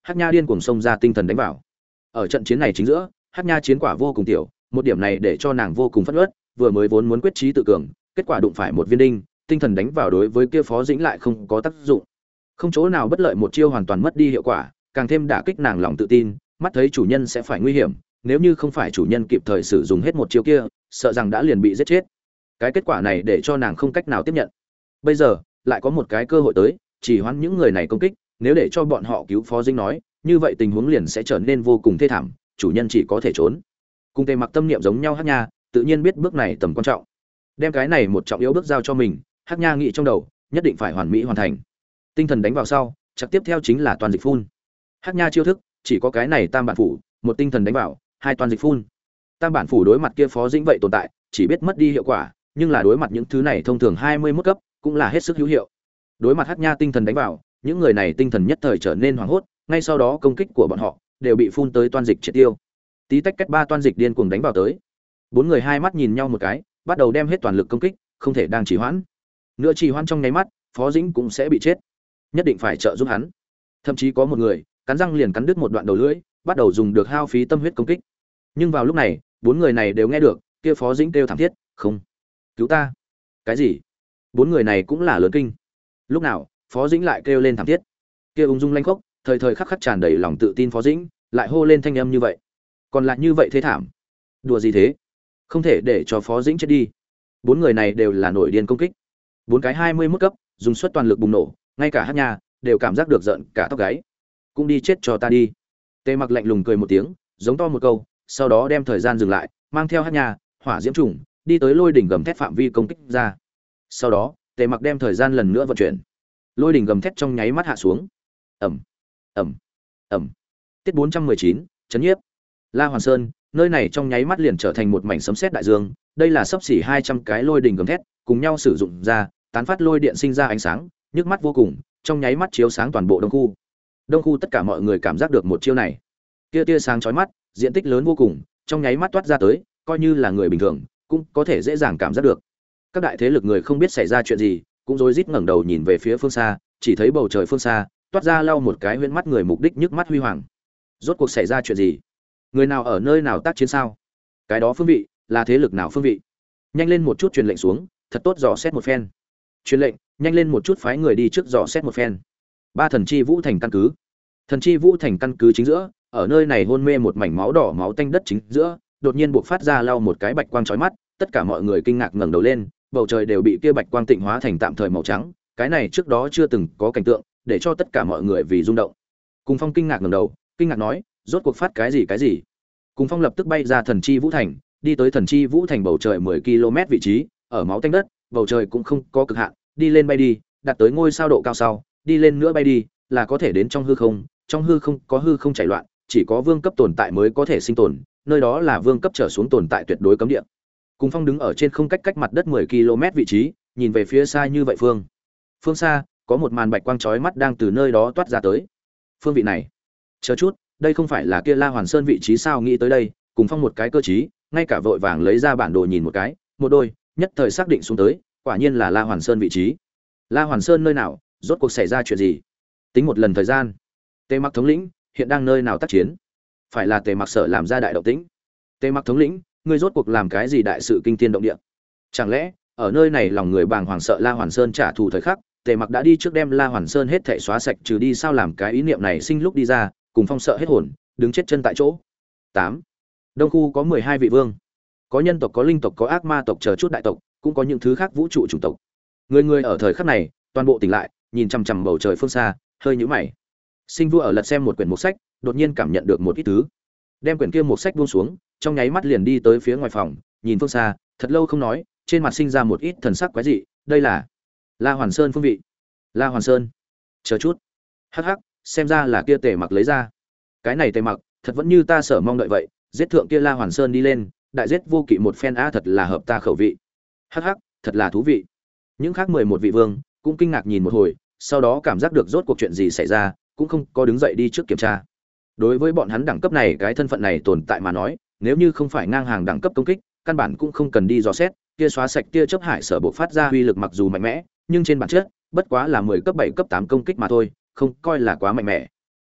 Hắc Nha điên cuồng xông ra tinh thần đánh vào. Ở trận chiến này chính giữa, Hắc Nha chiến quả vô cùng tiểu, một điểm này để cho nàng vô cùng phẫn uất, vừa mới vốn muốn quyết chí tự cường, kết quả đụng phải một viên đinh, tinh thần đánh vào đối với kia Phó Dĩnh lại không có tác dụng. Không chỗ nào bất lợi, một chiêu hoàn toàn mất đi hiệu quả, càng thêm đả kích nàng lòng tự tin, mắt thấy chủ nhân sẽ phải nguy hiểm, nếu như không phải chủ nhân kịp thời sử dụng hết một chiêu kia, sợ rằng đã liền bị giết chết. Cái kết quả này để cho nàng không cách nào tiếp nhận. Bây giờ, lại có một cái cơ hội tới, chỉ hoãn những người này công kích, nếu để cho bọn họ cứu Phó Dĩnh nói, như vậy tình huống liền sẽ trở nên vô cùng thê thảm, chủ nhân chỉ có thể trốn. Cùng Tề Mặc tâm niệm giống nhau Hắc Nha, tự nhiên biết bước này tầm quan trọng. Đem cái này một trọng yếu bước giao cho mình, Hắc Nha nghĩ trong đầu, nhất định phải hoàn mỹ hoàn thành. Tinh thần đánh vào sau, chắc tiếp theo chính là toàn dịch phun. Hắc Nha chiêu thức, chỉ có cái này tam bản phủ, một tinh thần đánh vào, hai toàn dịch phun. Tam bản phủ đối mặt kia Phó Dĩnh vậy tồn tại, chỉ biết mất đi hiệu quả, nhưng là đối mặt những thứ này thông thường hai mươi mốt cấp, cũng là hết sức hữu hiệu. Đối mặt Hắc Nha tinh thần đánh vào, những người này tinh thần nhất thời trở nên hoảng hốt, ngay sau đó công kích của bọn họ đều bị phun tới toan dịch triệt tiêu. Tí tách cách ba toan dịch điên cuồng đánh vào tới. Bốn người hai mắt nhìn nhau một cái, bắt đầu đem hết toàn lực công kích, không thể đang trì hoãn. Nữa trì hoãn trong nháy mắt, Phó Dĩnh cũng sẽ bị chết. Nhất định phải trợ giúp hắn. Thậm chí có một người, cắn răng liền cắn đứt một đoạn đầu lưỡi, bắt đầu dùng được hao phí tâm huyết công kích. Nhưng vào lúc này, bốn người này đều nghe được, kia Phó Dĩnh kêu thảm thiết, "Không, cứu ta!" Cái gì? Bốn người này cũng là lớn kinh. Lúc nào, Phó Dĩnh lại kêu lên thảm thiết. Kia ung dung lanh khốc, thời thời khắc khắc tràn đầy lòng tự tin Phó Dĩnh, lại hô lên thanh âm như vậy. Còn lại như vậy thế thảm. Đùa gì thế? Không thể để cho Phó Dĩnh chết đi. Bốn người này đều là nổi điên công kích. Bốn cái hai mươi mốt cấp, dùng suất toàn lực bùng nổ, ngay cả Hắc Nha đều cảm giác được giận cả tóc gáy. Cũng đi chết cho ta đi. Tề Mặc lạnh lùng cười một tiếng, giống to một câu, sau đó đem thời gian dừng lại, mang theo Hắc Nha, hỏa diễm trùng, đi tới lôi đỉnh gầm thét phạm vi công kích ra. Sau đó, Tề Mặc đem thời gian lần nữa vận chuyển. Lôi đỉnh gầm thét trong nháy mắt hạ xuống. Ầm, ầm, ầm. Tiết bốn trăm mười chín, chấn nhiếp. La Hoàn Sơn, nơi này trong nháy mắt liền trở thành một mảnh sấm sét đại dương, đây là sắp xỉ hai trăm cái lôi đỉnh gầm thét, cùng nhau sử dụng ra, tán phát lôi điện sinh ra ánh sáng, nhức mắt vô cùng, trong nháy mắt chiếu sáng toàn bộ đông khu. Đông khu tất cả mọi người cảm giác được một chiêu này. Kia tia sáng chói mắt, diện tích lớn vô cùng, trong nháy mắt toát ra tới, coi như là người bình thường, cũng có thể dễ dàng cảm giác được. Các đại thế lực người không biết xảy ra chuyện gì, cũng rối rít ngẩng đầu nhìn về phía phương xa, chỉ thấy bầu trời phương xa, toát ra lau một cái huyễn mắt người mục đích nhức mắt huy hoàng. Rốt cuộc xảy ra chuyện gì? Người nào ở nơi nào tác chiến sao? Cái đó phương vị, là thế lực nào phương vị? Nhanh lên một chút truyền lệnh xuống, thật tốt dò xét một phen. Truyền lệnh, nhanh lên một chút phái người đi trước dò xét một phen. Ba thần chi vũ thành căn cứ. Thần chi vũ thành căn cứ chính giữa, ở nơi này hôn mê một mảnh máu đỏ máu tanh đất chính giữa, đột nhiên buộc phát ra lau một cái bạch quang chói mắt, tất cả mọi người kinh ngạc ngẩng đầu lên, bầu trời đều bị kia bạch quang tịnh hóa thành tạm thời màu trắng, cái này trước đó chưa từng có cảnh tượng, để cho tất cả mọi người vì rung động. Cùng Phong kinh ngạc ngẩng đầu, kinh ngạc nói, rốt cuộc phát cái gì cái gì? Cùng Phong lập tức bay ra thần chi vũ thành, đi tới thần chi vũ thành bầu trời mười ki lô mét vị trí, ở máu tanh đất, bầu trời cũng không có cực hạn, đi lên bay đi, đạt tới ngôi sao độ cao sau, đi lên nữa bay đi, là có thể đến trong hư không, trong hư không có hư không chảy loạn, chỉ có vương cấp tồn tại mới có thể sinh tồn, nơi đó là vương cấp trở xuống tồn tại tuyệt đối cấm địa. Cùng Phong đứng ở trên không cách cách mặt đất mười ki lô mét vị trí, nhìn về phía xa như vậy phương. Phương xa, có một màn bạch quang chói mắt đang từ nơi đó toát ra tới. Phương vị này, chờ chút, đây không phải là kia La Hoàn Sơn vị trí sao? Nghĩ tới đây, Cùng Phong một cái cơ trí, ngay cả vội vàng lấy ra bản đồ nhìn một cái, một đôi, nhất thời xác định xuống tới, quả nhiên là La Hoàn Sơn vị trí. La Hoàn Sơn nơi nào, rốt cuộc xảy ra chuyện gì? Tính một lần thời gian. Tề Mặc thống lĩnh hiện đang nơi nào tác chiến? Phải là Tề Mặc sợ làm ra đại động tĩnh. Tề Mặc thống lĩnh, ngươi rốt cuộc làm cái gì đại sự kinh thiên động địa? Chẳng lẽ ở nơi này lòng người bàng hoàng sợ La Hoàn Sơn trả thù thời khắc, Tề Mặc đã đi trước đem La Hoàn Sơn hết thảy xóa sạch trừ đi sao? Làm cái ý niệm này sinh lúc đi ra, Cùng Phong sợ hết hồn, đứng chết chân tại chỗ. Tám. Đông khu có mười hai vị vương, có nhân tộc, có linh tộc, có ác ma tộc chờ chút đại tộc, cũng có những thứ khác vũ trụ chủng tộc. Người người ở thời khắc này, toàn bộ tỉnh lại, nhìn chằm chằm bầu trời phương xa, hơi nhíu mày. Sinh Vua ở lật xem một quyển mục sách, đột nhiên cảm nhận được một ít thứ. Đem quyển kia mục sách buông xuống, trong nháy mắt liền đi tới phía ngoài phòng, nhìn phương xa, thật lâu không nói, trên mặt sinh ra một ít thần sắc quái dị, đây là La Hoàn Sơn phương vị. La Hoàn Sơn. Chờ chút. Hắc hắc, xem ra là kia Tề Mặc lấy ra. Cái này Tề Mặc, thật vẫn như ta sở mong đợi vậy, giết thượng kia La Hoàn Sơn đi lên, đại giết vô kỵ một phen a, thật là hợp ta khẩu vị. Hắc hắc, thật là thú vị. Những khác mười một vị vương cũng kinh ngạc nhìn một hồi, sau đó cảm giác được rốt cuộc chuyện gì xảy ra, cũng không có đứng dậy đi trước kiểm tra. Đối với bọn hắn đẳng cấp này, cái thân phận này tồn tại mà nói, nếu như không phải ngang hàng đẳng cấp công kích, căn bản cũng không cần đi dò xét, kia xóa sạch kia chớp hải sở bộ phát ra uy lực mặc dù mạnh mẽ, nhưng trên bản chất, bất quá là mười cấp bảy cấp tám công kích mà thôi, không coi là quá mạnh mẽ.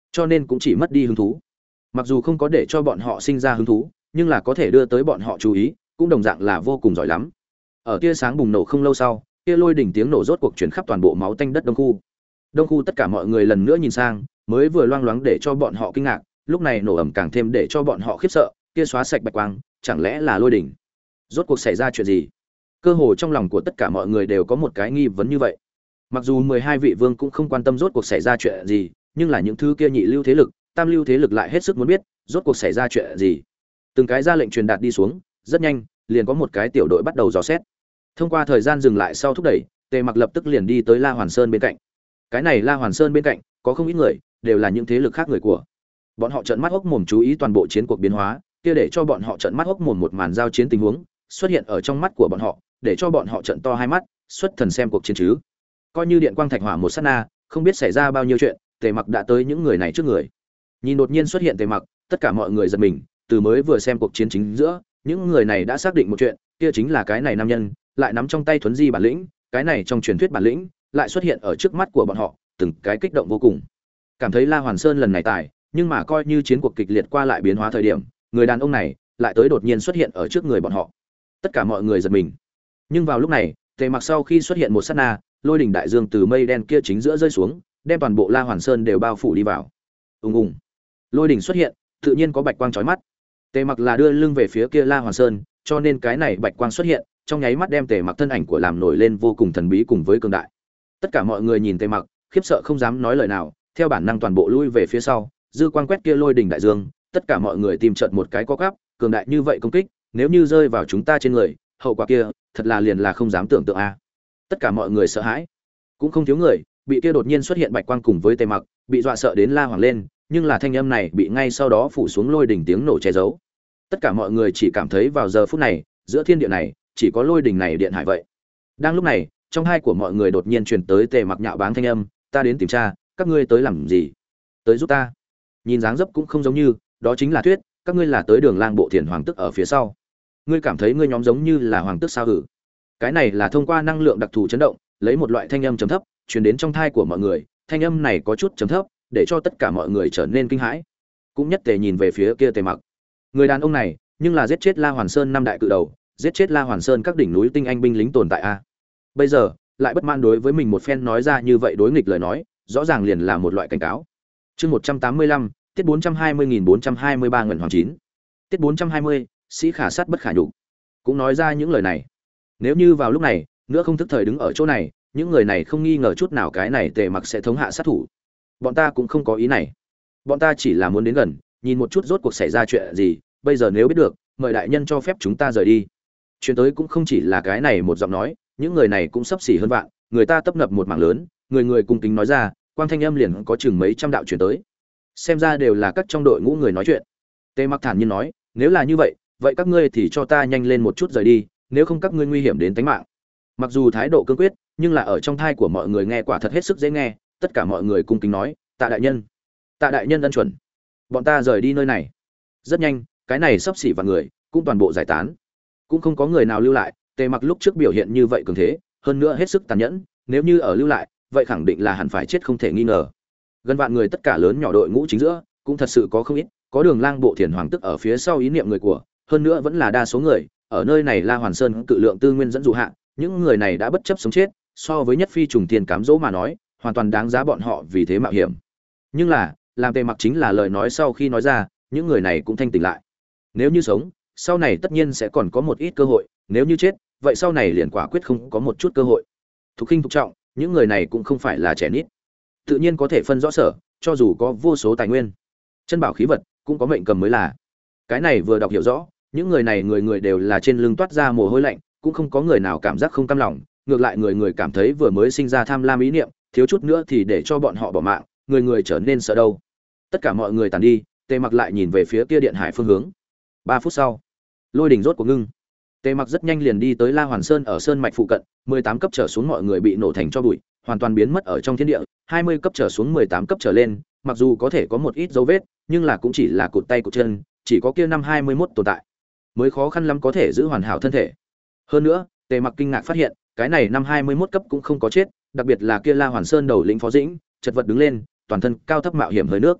cho nên cũng chỉ mất đi hứng thú. Mặc dù không có để cho bọn họ sinh ra hứng thú, nhưng là có thể đưa tới bọn họ chú ý, cũng đồng dạng là vô cùng giỏi lắm. Ở tia sáng bùng nổ không lâu sau, kia lôi đỉnh tiếng nổ rốt cuộc truyền khắp toàn bộ máu tanh đất đông khu. Đông khu tất cả mọi người lần nữa nhìn sang, mới vừa loang loáng để cho bọn họ kinh ngạc, lúc này nổ ầm càng thêm để cho bọn họ khiếp sợ, kia xóa sạch bạch quang, chẳng lẽ là lôi đỉnh? Rốt cuộc xảy ra chuyện gì? Cơ hồ trong lòng của tất cả mọi người đều có một cái nghi vấn như vậy. Mặc dù mười hai vị vương cũng không quan tâm rốt cuộc xảy ra chuyện gì, nhưng là những thứ kia nhị lưu thế lực, tam lưu thế lực lại hết sức muốn biết, rốt cuộc xảy ra chuyện gì. Từng cái ra lệnh truyền đạt đi xuống, rất nhanh, liền có một cái tiểu đội bắt đầu dò xét. Thông qua thời gian dừng lại sau thúc đẩy, Tề Mặc lập tức liền đi tới La Hoàn Sơn bên cạnh. Cái này La Hoàn Sơn bên cạnh, có không ít người, đều là những thế lực khác người của. Bọn họ trợn mắt hốc mồm chú ý toàn bộ chiến cuộc biến hóa, kia để cho bọn họ trợn mắt hốc mồm một màn giao chiến tình huống xuất hiện ở trong mắt của bọn họ, để cho bọn họ trợn to hai mắt, xuất thần xem cuộc chiến chứ. Coi như điện quang thạch hỏa một sát na, không biết xảy ra bao nhiêu chuyện, Tề Mặc đã tới những người này trước người. Nhìn đột nhiên xuất hiện Tề Mặc, tất cả mọi người giật mình, từ mới vừa xem cuộc chiến chính giữa, những người này đã xác định một chuyện, kia chính là cái này nam nhân lại nắm trong tay thuấn di bản lĩnh, cái này trong truyền thuyết bản lĩnh lại xuất hiện ở trước mắt của bọn họ, từng cái kích động vô cùng. Cảm thấy La Hoàn Sơn lần này tài, nhưng mà coi như chiến cuộc kịch liệt qua lại biến hóa thời điểm, người đàn ông này lại tới đột nhiên xuất hiện ở trước người bọn họ. Tất cả mọi người giật mình. Nhưng vào lúc này, Tề Mặc sau khi xuất hiện một sát na, lôi đỉnh đại dương từ mây đen kia chính giữa rơi xuống, đem toàn bộ La Hoàn Sơn đều bao phủ đi vào. Ùng ùng. Lôi đỉnh xuất hiện, tự nhiên có bạch quang chói mắt. Tề Mặc là đưa lưng về phía kia La Hoàn Sơn, cho nên cái này bạch quang xuất hiện, trong nháy mắt đem Tề Mặc thân ảnh của làm nổi lên vô cùng thần bí cùng với cường đại. Tất cả mọi người nhìn Tề Mặc, khiếp sợ không dám nói lời nào, theo bản năng toàn bộ lui về phía sau, dư quang quét kia lôi đỉnh đại dương, tất cả mọi người tìm chợt một cái co quắp, cường đại như vậy công kích, nếu như rơi vào chúng ta trên người, hậu quả kia, thật là liền là không dám tưởng tượng a. Tất cả mọi người sợ hãi, cũng không thiếu người bị kia đột nhiên xuất hiện bạch quang cùng với Tề Mặc, bị dọa sợ đến la hoảng lên, nhưng là thanh âm này bị ngay sau đó phủ xuống lôi đỉnh tiếng nổ che giấu. Tất cả mọi người chỉ cảm thấy vào giờ phút này, giữa thiên địa này, chỉ có lôi đỉnh này điện hải vậy. Đang lúc này, trong hai của mọi người đột nhiên truyền tới Tề Mặc nhạo báng thanh âm, ta đến tìm tra, các ngươi tới làm gì? Tới giúp ta. Nhìn dáng dấp cũng không giống như, đó chính là thuyết, các ngươi là tới Đường Lang bộ Thiền hoàng tức ở phía sau. Ngươi cảm thấy ngươi nhóm giống như là hoàng tức sao hử? Cái này là thông qua năng lượng đặc thù chấn động, lấy một loại thanh âm trầm thấp, truyền đến trong thai của mọi người, thanh âm này có chút trầm thấp, để cho tất cả mọi người trở nên kinh hãi. Cũng nhất tề nhìn về phía kia Tề Mặc. Người đàn ông này, nhưng là giết chết La Hoàn Sơn năm đại cự đầu, giết chết La Hoàn Sơn các đỉnh núi tinh anh binh lính tồn tại a. Bây giờ, lại bất mãn đối với mình một phen nói ra như vậy đối nghịch lời nói, rõ ràng liền là một loại cảnh cáo. Chương một trăm tám mươi lăm, tiết bốn trăm hai mươi nghìn bốn trăm hai mươi ba nguyện hoàng chín. Tiết bốn trăm hai mươi, sĩ khả sát bất khả nhục. Cũng nói ra những lời này. Nếu như vào lúc này, nữa không thức thời đứng ở chỗ này, những người này không nghi ngờ chút nào cái này Tề Mặc sẽ thống hạ sát thủ. Bọn ta cũng không có ý này. Bọn ta chỉ là muốn đến gần, nhìn một chút rốt cuộc xảy ra chuyện gì, bây giờ nếu biết được, mời đại nhân cho phép chúng ta rời đi. Chuyện tới cũng không chỉ là cái này một giọng nói, những người này cũng sắp xỉ hơn vạn, người ta tấp nập một mảng lớn, người người cùng kính nói ra, quang thanh âm liền có chừng mấy trăm đạo truyền tới. Xem ra đều là các trong đội ngũ người nói chuyện. Tề Mặc thản nhiên nói, nếu là như vậy, vậy các ngươi thì cho ta nhanh lên một chút rời đi, nếu không các ngươi nguy hiểm đến tính mạng. Mặc dù thái độ cương quyết, nhưng là ở trong thai của mọi người nghe quả thật hết sức dễ nghe, tất cả mọi người cung kính nói, tạ đại nhân, tạ đại nhân ân chuẩn, bọn ta rời đi nơi này. Rất nhanh, cái này sắp xỉ vạn người cũng toàn bộ giải tán, cũng không có người nào lưu lại. Tề Mặc lúc trước biểu hiện như vậy cường thế, hơn nữa hết sức tàn nhẫn, nếu như ở lưu lại, vậy khẳng định là hẳn phải chết không thể nghi ngờ. Gần vạn người tất cả lớn nhỏ đội ngũ chính giữa, cũng thật sự có không ít, có Đường Lang bộ Thiền hoàng tức ở phía sau ý niệm người của, hơn nữa vẫn là đa số người, ở nơi này La Hoàn Sơn cự lượng tư nguyên dẫn dụ hạ, những người này đã bất chấp sống chết, so với nhất phi trùng tiền cám dỗ mà nói, hoàn toàn đáng giá bọn họ vì thế mạo hiểm. Nhưng là, làm Tề Mặc chính là lời nói sau khi nói ra, những người này cũng thanh tỉnh lại. Nếu như sống, sau này tất nhiên sẽ còn có một ít cơ hội, nếu như chết, vậy sau này liền quả quyết không có một chút cơ hội. Thục khinh thục trọng, những người này cũng không phải là trẻ nít, tự nhiên có thể phân rõ sở, cho dù có vô số tài nguyên, chân bảo khí vật, cũng có mệnh cầm mới là. Cái này vừa đọc hiểu rõ, những người này người người đều là trên lưng toát ra mồ hôi lạnh, cũng không có người nào cảm giác không cam lòng, ngược lại người người cảm thấy vừa mới sinh ra tham lam ý niệm, thiếu chút nữa thì để cho bọn họ bỏ mạng, người người trở nên sợ đâu. Tất cả mọi người tàn đi, Tề Mặc lại nhìn về phía kia điện hải phương hướng. Ba phút sau, lôi đỉnh rốt cuộc ngưng. Tề Mặc rất nhanh liền đi tới La Hoàn Sơn ở sơn mạch phụ cận, mười tám cấp trở xuống mọi người bị nổ thành tro bụi, hoàn toàn biến mất ở trong thiên địa, hai mươi cấp trở xuống mười tám cấp trở lên, mặc dù có thể có một ít dấu vết, nhưng là cũng chỉ là cụt tay cụt chân, chỉ có kia năm hai mươi mốt tồn tại, mới khó khăn lắm có thể giữ hoàn hảo thân thể. Hơn nữa, Tề Mặc kinh ngạc phát hiện, cái này năm hai mươi mốt cấp cũng không có chết, đặc biệt là kia La Hoàn Sơn đầu lĩnh Phó Dĩnh, chật vật đứng lên, toàn thân cao thấp mạo hiểm hơi nước.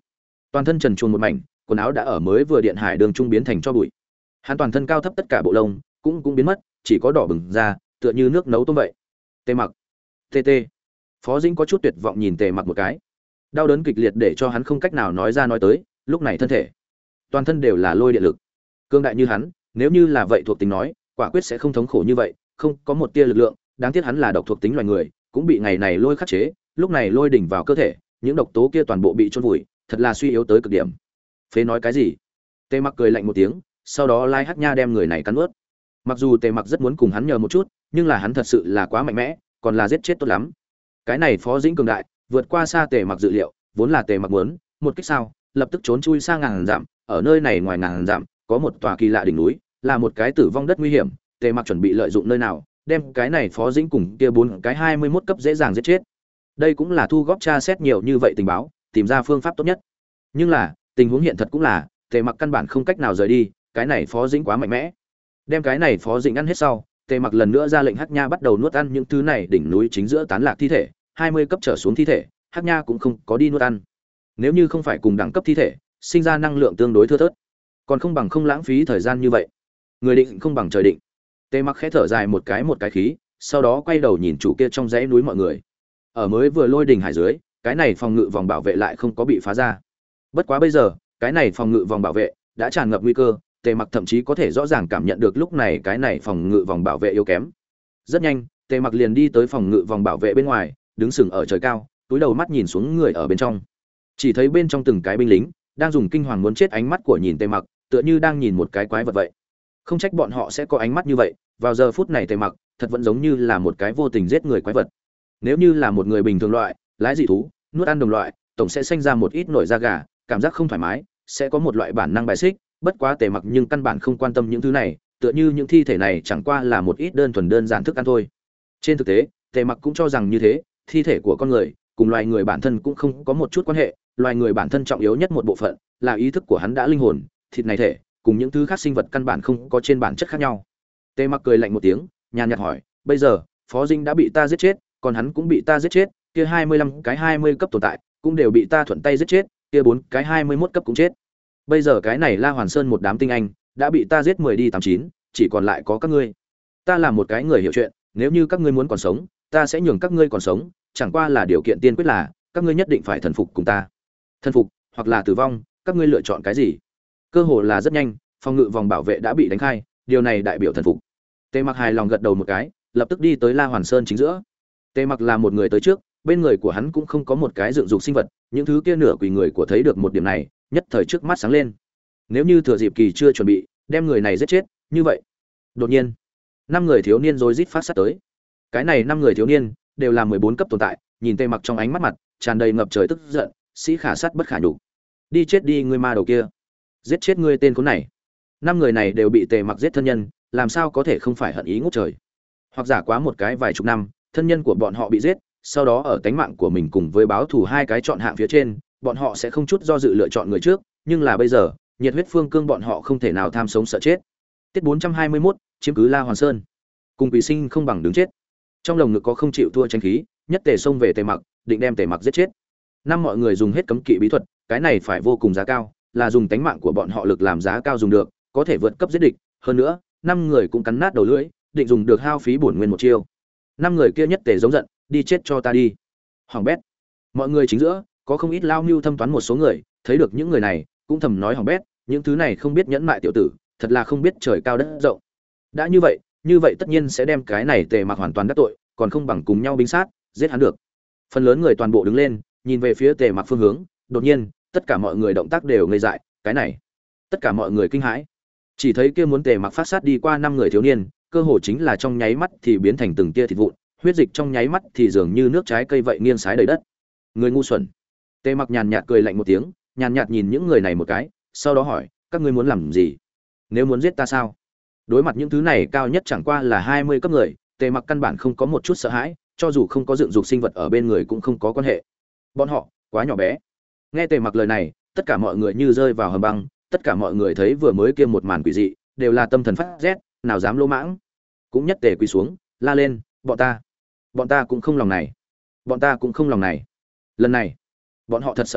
toàn thân trần truồng một mảnh, quần áo đã ở mới vừa điện hải đường trung biến thành cho bụi. Hắn toàn thân cao thấp tất cả bộ lông cũng cũng biến mất, chỉ có đỏ bừng ra, tựa như nước nấu tôm vậy. Tề Mặc, tê tê. Phó Dĩnh có chút tuyệt vọng nhìn Tề Mặc một cái. Đau đớn kịch liệt để cho hắn không cách nào nói ra nói tới, lúc này thân thể, toàn thân đều là lôi điện lực. Cương đại như hắn, nếu như là vậy thuộc tính nói, quả quyết sẽ không thống khổ như vậy, không có một tia lực lượng, đáng tiếc hắn là độc thuộc tính loài người, cũng bị ngày này lôi khắc chế, lúc này lôi đỉnh vào cơ thể, những độc tố kia toàn bộ bị chôn vùi, thật là suy yếu tới cực điểm. Phế nói cái gì? Tề Mặc cười lạnh một tiếng, sau đó Lai Hắc Nha đem người này cắn nuốt. Mặc dù Tề Mặc rất muốn cùng hắn nhờ một chút, nhưng là hắn thật sự là quá mạnh mẽ, còn là giết chết tốt lắm. Cái này Phó Dĩnh cường đại, vượt qua xa Tề Mặc dự liệu, vốn là Tề Mặc muốn, một kích sao, lập tức trốn chui sang ngàn dặm, ở nơi này ngoài ngàn dặm, có một tòa kỳ lạ đỉnh núi, là một cái tử vong đất nguy hiểm, Tề Mặc chuẩn bị lợi dụng nơi nào, đem cái này Phó Dĩnh cùng kia bốn cái hai mươi mốt cấp dễ dàng giết chết. Đây cũng là thu góp tra xét nhiều như vậy tình báo, tìm ra phương pháp tốt nhất. Nhưng là, tình huống hiện thật cũng là, Tề Mặc căn bản không cách nào rời đi, cái này Phó Dĩnh quá mạnh mẽ. Đem cái này Phó Dĩnh ăn hết sau, Tề Mặc lần nữa ra lệnh Hắc Nha bắt đầu nuốt ăn những thứ này đỉnh núi chính giữa tán lạc thi thể, hai mươi cấp trở xuống thi thể, Hắc Nha cũng không có đi nuốt ăn. Nếu như không phải cùng đẳng cấp thi thể, sinh ra năng lượng tương đối thưa thớt, còn không bằng không lãng phí thời gian như vậy. Người định không bằng trời định. Tề Mặc khẽ thở dài một cái một cái khí, sau đó quay đầu nhìn chủ kia trong dãy núi mọi người. Ở mới vừa lôi đỉnh hải dưới, cái này phòng ngự vòng bảo vệ lại không có bị phá ra. Bất quá bây giờ, cái này phòng ngự vòng bảo vệ đã tràn ngập nguy cơ, Tề Mặc thậm chí có thể rõ ràng cảm nhận được lúc này cái này phòng ngự vòng bảo vệ yếu kém. Rất nhanh, Tề Mặc liền đi tới phòng ngự vòng bảo vệ bên ngoài, đứng sừng ở trời cao, túi đầu mắt nhìn xuống người ở bên trong. Chỉ thấy bên trong từng cái binh lính đang dùng kinh hoàng muốn chết ánh mắt của nhìn Tề Mặc, tựa như đang nhìn một cái quái vật vậy. Không trách bọn họ sẽ có ánh mắt như vậy, vào giờ phút này Tề Mặc thật vẫn giống như là một cái vô tình giết người quái vật. Nếu như là một người bình thường loại, lái dị thú, nuốt ăn đồng loại, tổng sẽ sinh ra một ít nổi da gà, cảm giác không thoải mái, sẽ có một loại bản năng bài xích, bất quá Tề Mặc nhưng căn bản không quan tâm những thứ này, tựa như những thi thể này chẳng qua là một ít đơn thuần đơn giản thức ăn thôi. Trên thực tế, Tề Mặc cũng cho rằng như thế, thi thể của con người cùng loài người bản thân cũng không có một chút quan hệ, loài người bản thân trọng yếu nhất một bộ phận là ý thức của hắn đã linh hồn, thịt này thể cùng những thứ khác sinh vật căn bản không có trên bản chất khác nhau. Tề Mặc cười lạnh một tiếng, nhàn nhạt hỏi, bây giờ Phó Dĩnh đã bị ta giết chết, còn hắn cũng bị ta giết chết, kia hai mươi lăm cái hai mươi cấp tồn tại cũng đều bị ta thuận tay giết chết, kia bốn cái hai mươi mốt cấp cũng chết. Bây giờ cái này La Hoàn Sơn một đám tinh anh đã bị ta giết mười đi tám chín, chỉ còn lại có các ngươi. Ta là một cái người hiểu chuyện, nếu như các ngươi muốn còn sống, ta sẽ nhường các ngươi còn sống, chẳng qua là điều kiện tiên quyết là các ngươi nhất định phải thần phục cùng ta. Thần phục hoặc là tử vong, các ngươi lựa chọn cái gì? Cơ hồ là rất nhanh, phòng ngự vòng bảo vệ đã bị đánh khai, điều này đại biểu thần phục. Tề Mặc hài lòng gật đầu một cái, lập tức đi tới La Hoàn Sơn chính giữa. Tề Mặc là một người tới trước, bên người của hắn cũng không có một cái dựng dục sinh vật, những thứ kia nửa quỷ người của thấy được một điểm này, nhất thời trước mắt sáng lên. Nếu như thừa dịp kỳ chưa chuẩn bị, đem người này giết chết, như vậy. Đột nhiên, năm người thiếu niên rối rít phát sát tới. Cái này năm người thiếu niên đều là mười bốn cấp tồn tại, nhìn Tề Mặc trong ánh mắt mặt tràn đầy ngập trời tức giận, sĩ khả sát bất khả nhục. Đi chết đi ngươi ma đầu kia, giết chết ngươi tên khốn này. Năm người này đều bị Tề Mặc giết thân nhân, làm sao có thể không phải hận ý ngút trời. Hoặc giả quá một cái vài chục năm, thân nhân của bọn họ bị giết, sau đó ở tánh mạng của mình cùng với báo thù hai cái chọn hạng phía trên, bọn họ sẽ không chút do dự lựa chọn người trước, nhưng là bây giờ, nhiệt huyết phương cương bọn họ không thể nào tham sống sợ chết. Tiết bốn trăm hai mươi mốt, chiếm cứ La Hoàn Sơn. Cùng quỷ sinh không bằng đứng chết. Trong lồng ngực có không chịu thua tranh khí, nhất tề xông về Tề Mặc, định đem Tề Mặc giết chết. Năm mọi người dùng hết cấm kỵ bí thuật, cái này phải vô cùng giá cao, là dùng tánh mạng của bọn họ lực làm giá cao dùng được, có thể vượt cấp giết địch, hơn nữa, năm người cũng cắn nát đầu lưỡi, định dùng được hao phí bổn nguyên một chiêu. Năm người kia nhất tề giống giận, đi chết cho ta đi. Hoàng bét. Mọi người chính giữa, có không ít lao mưu thâm toán một số người, thấy được những người này, cũng thầm nói Hoàng bét, những thứ này không biết nhẫn mại tiểu tử, thật là không biết trời cao đất rộng. Đã như vậy, như vậy tất nhiên sẽ đem cái này Tề Mặc hoàn toàn đắc tội, còn không bằng cùng nhau binh sát, giết hắn được. Phần lớn người toàn bộ đứng lên, nhìn về phía Tề Mặc phương hướng, đột nhiên, tất cả mọi người động tác đều ngây dại, cái này, tất cả mọi người kinh hãi. Chỉ thấy kia muốn Tề Mặc phát sát đi qua năm người thiếu niên, cơ hồ chính là trong nháy mắt thì biến thành từng tia thịt vụn, huyết dịch trong nháy mắt thì dường như nước trái cây vậy nghiêng sái đầy đất. Người ngu xuẩn. Tề Mặc nhàn nhạt cười lạnh một tiếng, nhàn nhạt nhìn những người này một cái, sau đó hỏi, các ngươi muốn làm gì? Nếu muốn giết ta sao? Đối mặt những thứ này cao nhất chẳng qua là hai mươi cấp người, Tề Mặc căn bản không có một chút sợ hãi, cho dù không có dựng dục sinh vật ở bên người cũng không có quan hệ. Bọn họ quá nhỏ bé. Nghe Tề Mặc lời này, tất cả mọi người như rơi vào hầm băng, tất cả mọi người thấy vừa mới kia một màn quỷ dị, đều là tâm thần phát rét, nào dám lỗ mãng. Cũng nhất tề quỳ xuống, la lên, bọn ta, bọn ta cũng không lòng này, bọn ta cũng không lòng này. Lần này, bọn họ thật sợ hãi,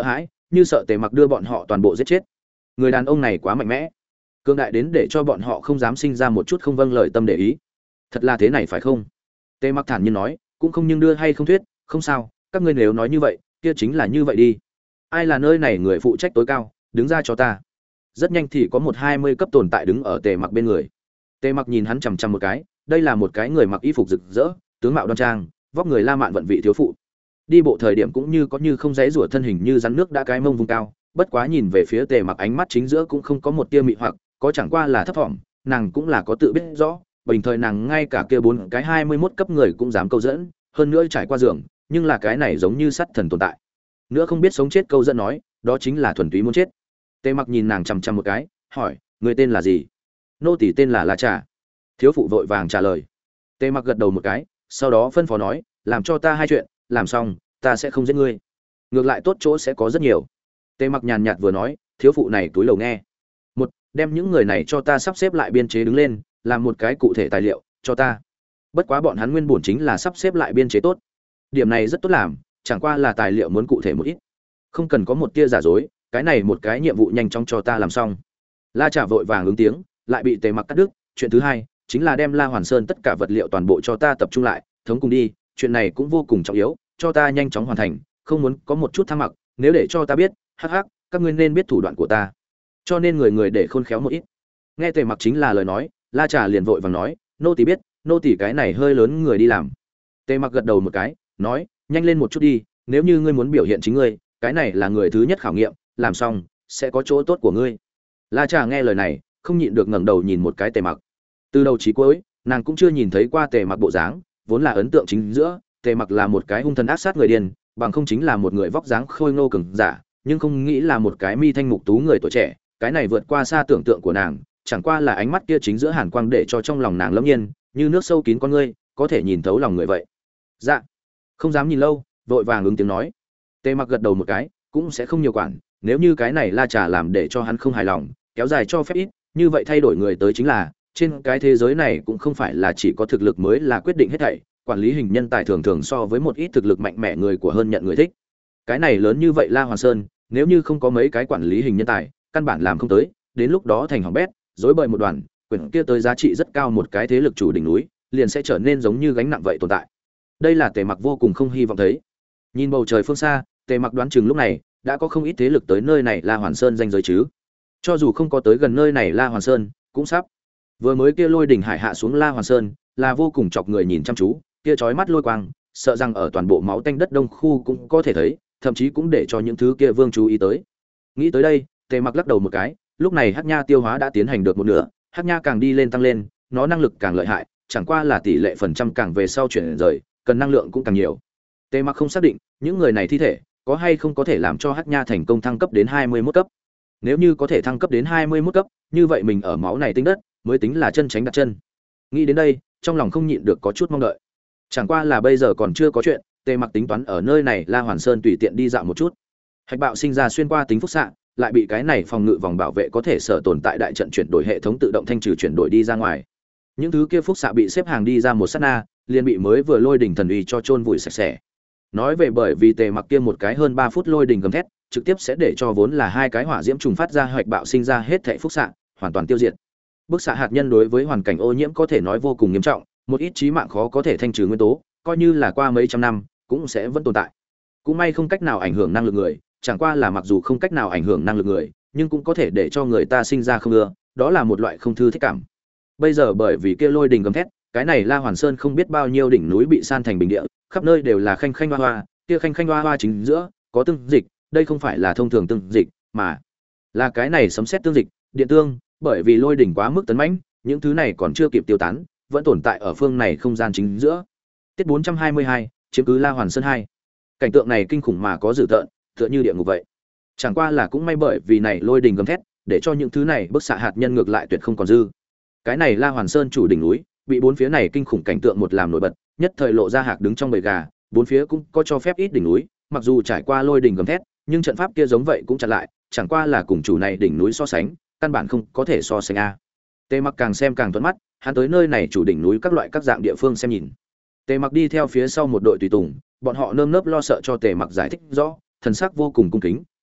như sợ Tề Mặc đưa bọn họ toàn bộ giết chết. Người đàn ông này quá mạnh mẽ, cường đại đến để cho bọn họ không dám sinh ra một chút không vâng lời tâm để ý. Thật là thế này phải không? Tề Mặc thản nhiên nói, cũng không nhưng đưa hay không thuyết, không sao, các ngươi nếu nói như vậy, kia chính là như vậy đi. Ai là nơi này người phụ trách tối cao, đứng ra cho ta. Rất nhanh thì có một hai mươi cấp tồn tại đứng ở Tề Mặc bên người. Tề Mặc nhìn hắn chằm chằm một cái, đây là một cái người mặc y phục rực rỡ, tướng mạo đoan trang, vóc người la mạn vận vị thiếu phụ. Đi bộ thời điểm cũng như có như không giãy giụa thân hình như rắn nước đã cái mông vùng cao, bất quá nhìn về phía Tề Mặc ánh mắt chính giữa cũng không có một tia mị hoặc, có chẳng qua là thấp thỏm, nàng cũng là có tự biết rõ, bình thời nàng ngay cả kia bốn cái hai mươi mốt cấp người cũng dám câu dẫn, hơn nữa trải qua giường, nhưng là cái này giống như sát thần tồn tại. Nữa không biết sống chết câu dẫn nói, đó chính là thuần túy muốn chết. Tề Mặc nhìn nàng chằm chằm một cái, hỏi, người tên là gì? Nô tỳ tên là La Trà. Thiếu phụ vội vàng trả lời. Tề Mặc gật đầu một cái, sau đó phân phó nói, làm cho ta hai chuyện, làm xong, ta sẽ không giết ngươi. Ngược lại tốt chỗ sẽ có rất nhiều. Tề Mặc nhàn nhạt vừa nói, thiếu phụ này túi lầu nghe. Một, đem những người này cho ta sắp xếp lại biên chế đứng lên, làm một cái cụ thể tài liệu cho ta. Bất quá bọn hắn nguyên bổn chính là sắp xếp lại biên chế tốt. Điểm này rất tốt làm, chẳng qua là tài liệu muốn cụ thể một ít. Không cần có một tia giả dối, cái này một cái nhiệm vụ nhanh chóng cho ta làm xong. La Trà vội vàng ứng tiếng, lại bị Tề Mặc cắt đứt. Chuyện thứ hai chính là đem La Hoàn Sơn tất cả vật liệu toàn bộ cho ta tập trung lại, thống cùng đi, chuyện này cũng vô cùng trọng yếu, cho ta nhanh chóng hoàn thành, không muốn có một chút thăng mặc, nếu để cho ta biết, hắc hắc, các ngươi nên biết thủ đoạn của ta. Cho nên người người để khôn khéo một ít. Nghe Tề Mặc chính là lời nói, La Trà liền vội vàng nói, nô tỳ biết, nô tỳ cái này hơi lớn người đi làm. Tề Mặc gật đầu một cái, nói, nhanh lên một chút đi, nếu như ngươi muốn biểu hiện chính ngươi, cái này là người thứ nhất khảo nghiệm, làm xong sẽ có chỗ tốt của ngươi. La Trà nghe lời này, không nhịn được ngẩng đầu nhìn một cái Tề Mặc. Từ đầu chí cuối, nàng cũng chưa nhìn thấy qua Tề Mặc bộ dáng, vốn là ấn tượng chính giữa, Tề Mặc là một cái hung thần ác sát người điên, bằng không chính là một người vóc dáng khôi ngô cường giả, nhưng không nghĩ là một cái mi thanh mục tú người tuổi trẻ, cái này vượt qua xa tưởng tượng của nàng, chẳng qua là ánh mắt kia chính giữa hàn quang để cho trong lòng nàng lâm nhiên, như nước sâu kín con ngươi, có thể nhìn thấu lòng người vậy. Dạ, không dám nhìn lâu, vội vàng ứng tiếng nói. Tề Mặc gật đầu một cái, cũng sẽ không nhiều quản, nếu như cái này La Trà làm để cho hắn không hài lòng, kéo dài cho phép ít, như vậy thay đổi người tới chính là, trên cái thế giới này cũng không phải là chỉ có thực lực mới là quyết định hết thảy, quản lý hình nhân tài thường thường so với một ít thực lực mạnh mẽ người của hơn nhận người thích. Cái này lớn như vậy La Hoàn Sơn, nếu như không có mấy cái quản lý hình nhân tài, căn bản làm không tới, đến lúc đó thành hỏng bét, rối bời một đoàn, quyền kia tới giá trị rất cao một cái thế lực chủ đỉnh núi, liền sẽ trở nên giống như gánh nặng vậy tồn tại. Đây là Tề Mặc vô cùng không hy vọng thấy. Nhìn bầu trời phương xa, Tề Mặc đoán chừng lúc này đã có không ít thế lực tới nơi này La Hoàn Sơn danh giới chứ. Cho dù không có tới gần nơi này La Hoàn Sơn, cũng sắp. Vừa mới kia lôi đỉnh hải hạ xuống La Hoàn Sơn, là vô cùng chọc người nhìn chăm chú, kia chói mắt lôi quang, sợ rằng ở toàn bộ máu tanh đất đông khu cũng có thể thấy, thậm chí cũng để cho những thứ kia vương chú ý tới. Nghĩ tới đây, Tề Mặc lắc đầu một cái, lúc này Hắc Nha tiêu hóa đã tiến hành được một nửa, Hắc Nha càng đi lên tăng lên, nó năng lực càng lợi hại, chẳng qua là tỷ lệ phần trăm càng về sau chuyển rời, cần năng lượng cũng càng nhiều. Tề Mặc không xác định, những người này thi thể có hay không có thể làm cho Hắc Nha thành công thăng cấp đến hai mươi mốt cấp. Nếu như có thể thăng cấp đến hai mươi mốt cấp, như vậy mình ở máu này tinh đất mới tính là chân tránh đặt chân. Nghĩ đến đây, trong lòng không nhịn được có chút mong đợi. Chẳng qua là bây giờ còn chưa có chuyện, Tề Mặc tính toán ở nơi này La Hoàn Sơn tùy tiện đi dạo một chút. Hạch bạo sinh ra xuyên qua tính phúc xạ, lại bị cái này phòng ngự vòng bảo vệ có thể sở tồn tại đại trận chuyển đổi hệ thống tự động thanh trừ chuyển đổi đi ra ngoài. Những thứ kia phúc xạ bị xếp hàng đi ra một sát na, liền bị mới vừa lôi đỉnh thần uy cho chôn vùi sạch sẽ. Nói về bởi vì Tề Mặc kia một cái hơn ba phút lôi đỉnh gầm thét, trực tiếp sẽ để cho vốn là hai cái hỏa diễm trùng phát ra hoạch bạo sinh ra hết thảy phúc xạ, hoàn toàn tiêu diệt. Bức xạ hạt nhân đối với hoàn cảnh ô nhiễm có thể nói vô cùng nghiêm trọng, một ít chí mạng khó có thể thanh trừ nguyên tố, coi như là qua mấy trăm năm cũng sẽ vẫn tồn tại. Cũng may không cách nào ảnh hưởng năng lực người, chẳng qua là mặc dù không cách nào ảnh hưởng năng lực người, nhưng cũng có thể để cho người ta sinh ra không ưa, đó là một loại không thư thích cảm. Bây giờ bởi vì kia lôi đình gầm thét, cái này La Hoàn Sơn không biết bao nhiêu đỉnh núi bị san thành bình địa, khắp nơi đều là khanh khanh hoa hoa, kia khanh khanh hoa hoa chính giữa có tương dịch, đây không phải là thông thường tương dịch, mà là cái này sấm sét tương dịch, điện tương, bởi vì lôi đỉnh quá mức tấn mãnh, những thứ này còn chưa kịp tiêu tán, vẫn tồn tại ở phương này không gian chính giữa. Tiết bốn trăm hai mươi hai, chiếm cứ La Hoàn Sơn hai. Cảnh tượng này kinh khủng mà có dữ tợn, tựa như địa ngục vậy. Chẳng qua là cũng may bởi vì này lôi đình gầm thét, để cho những thứ này bức xạ hạt nhân ngược lại tuyệt không còn dư. Cái này La Hoàn Sơn chủ đỉnh núi, bị bốn phía này kinh khủng cảnh tượng một làm nổi bật, nhất thời lộ ra hạc đứng trong bầy gà, bốn phía cũng có cho phép ít đỉnh núi, mặc dù trải qua lôi đình gầm thét, nhưng trận pháp kia giống vậy cũng chặn lại, chẳng qua là cùng chủ này đỉnh núi so sánh, căn bản không có thể so sánh a. Tề Mặc càng xem càng thuận mắt, hắn tới nơi này chủ đỉnh núi các loại các dạng địa phương xem nhìn. Tề Mặc đi theo phía sau một đội tùy tùng, bọn họ nơm nớp lo sợ cho Tề Mặc giải thích rõ, thần sắc vô cùng cung kính,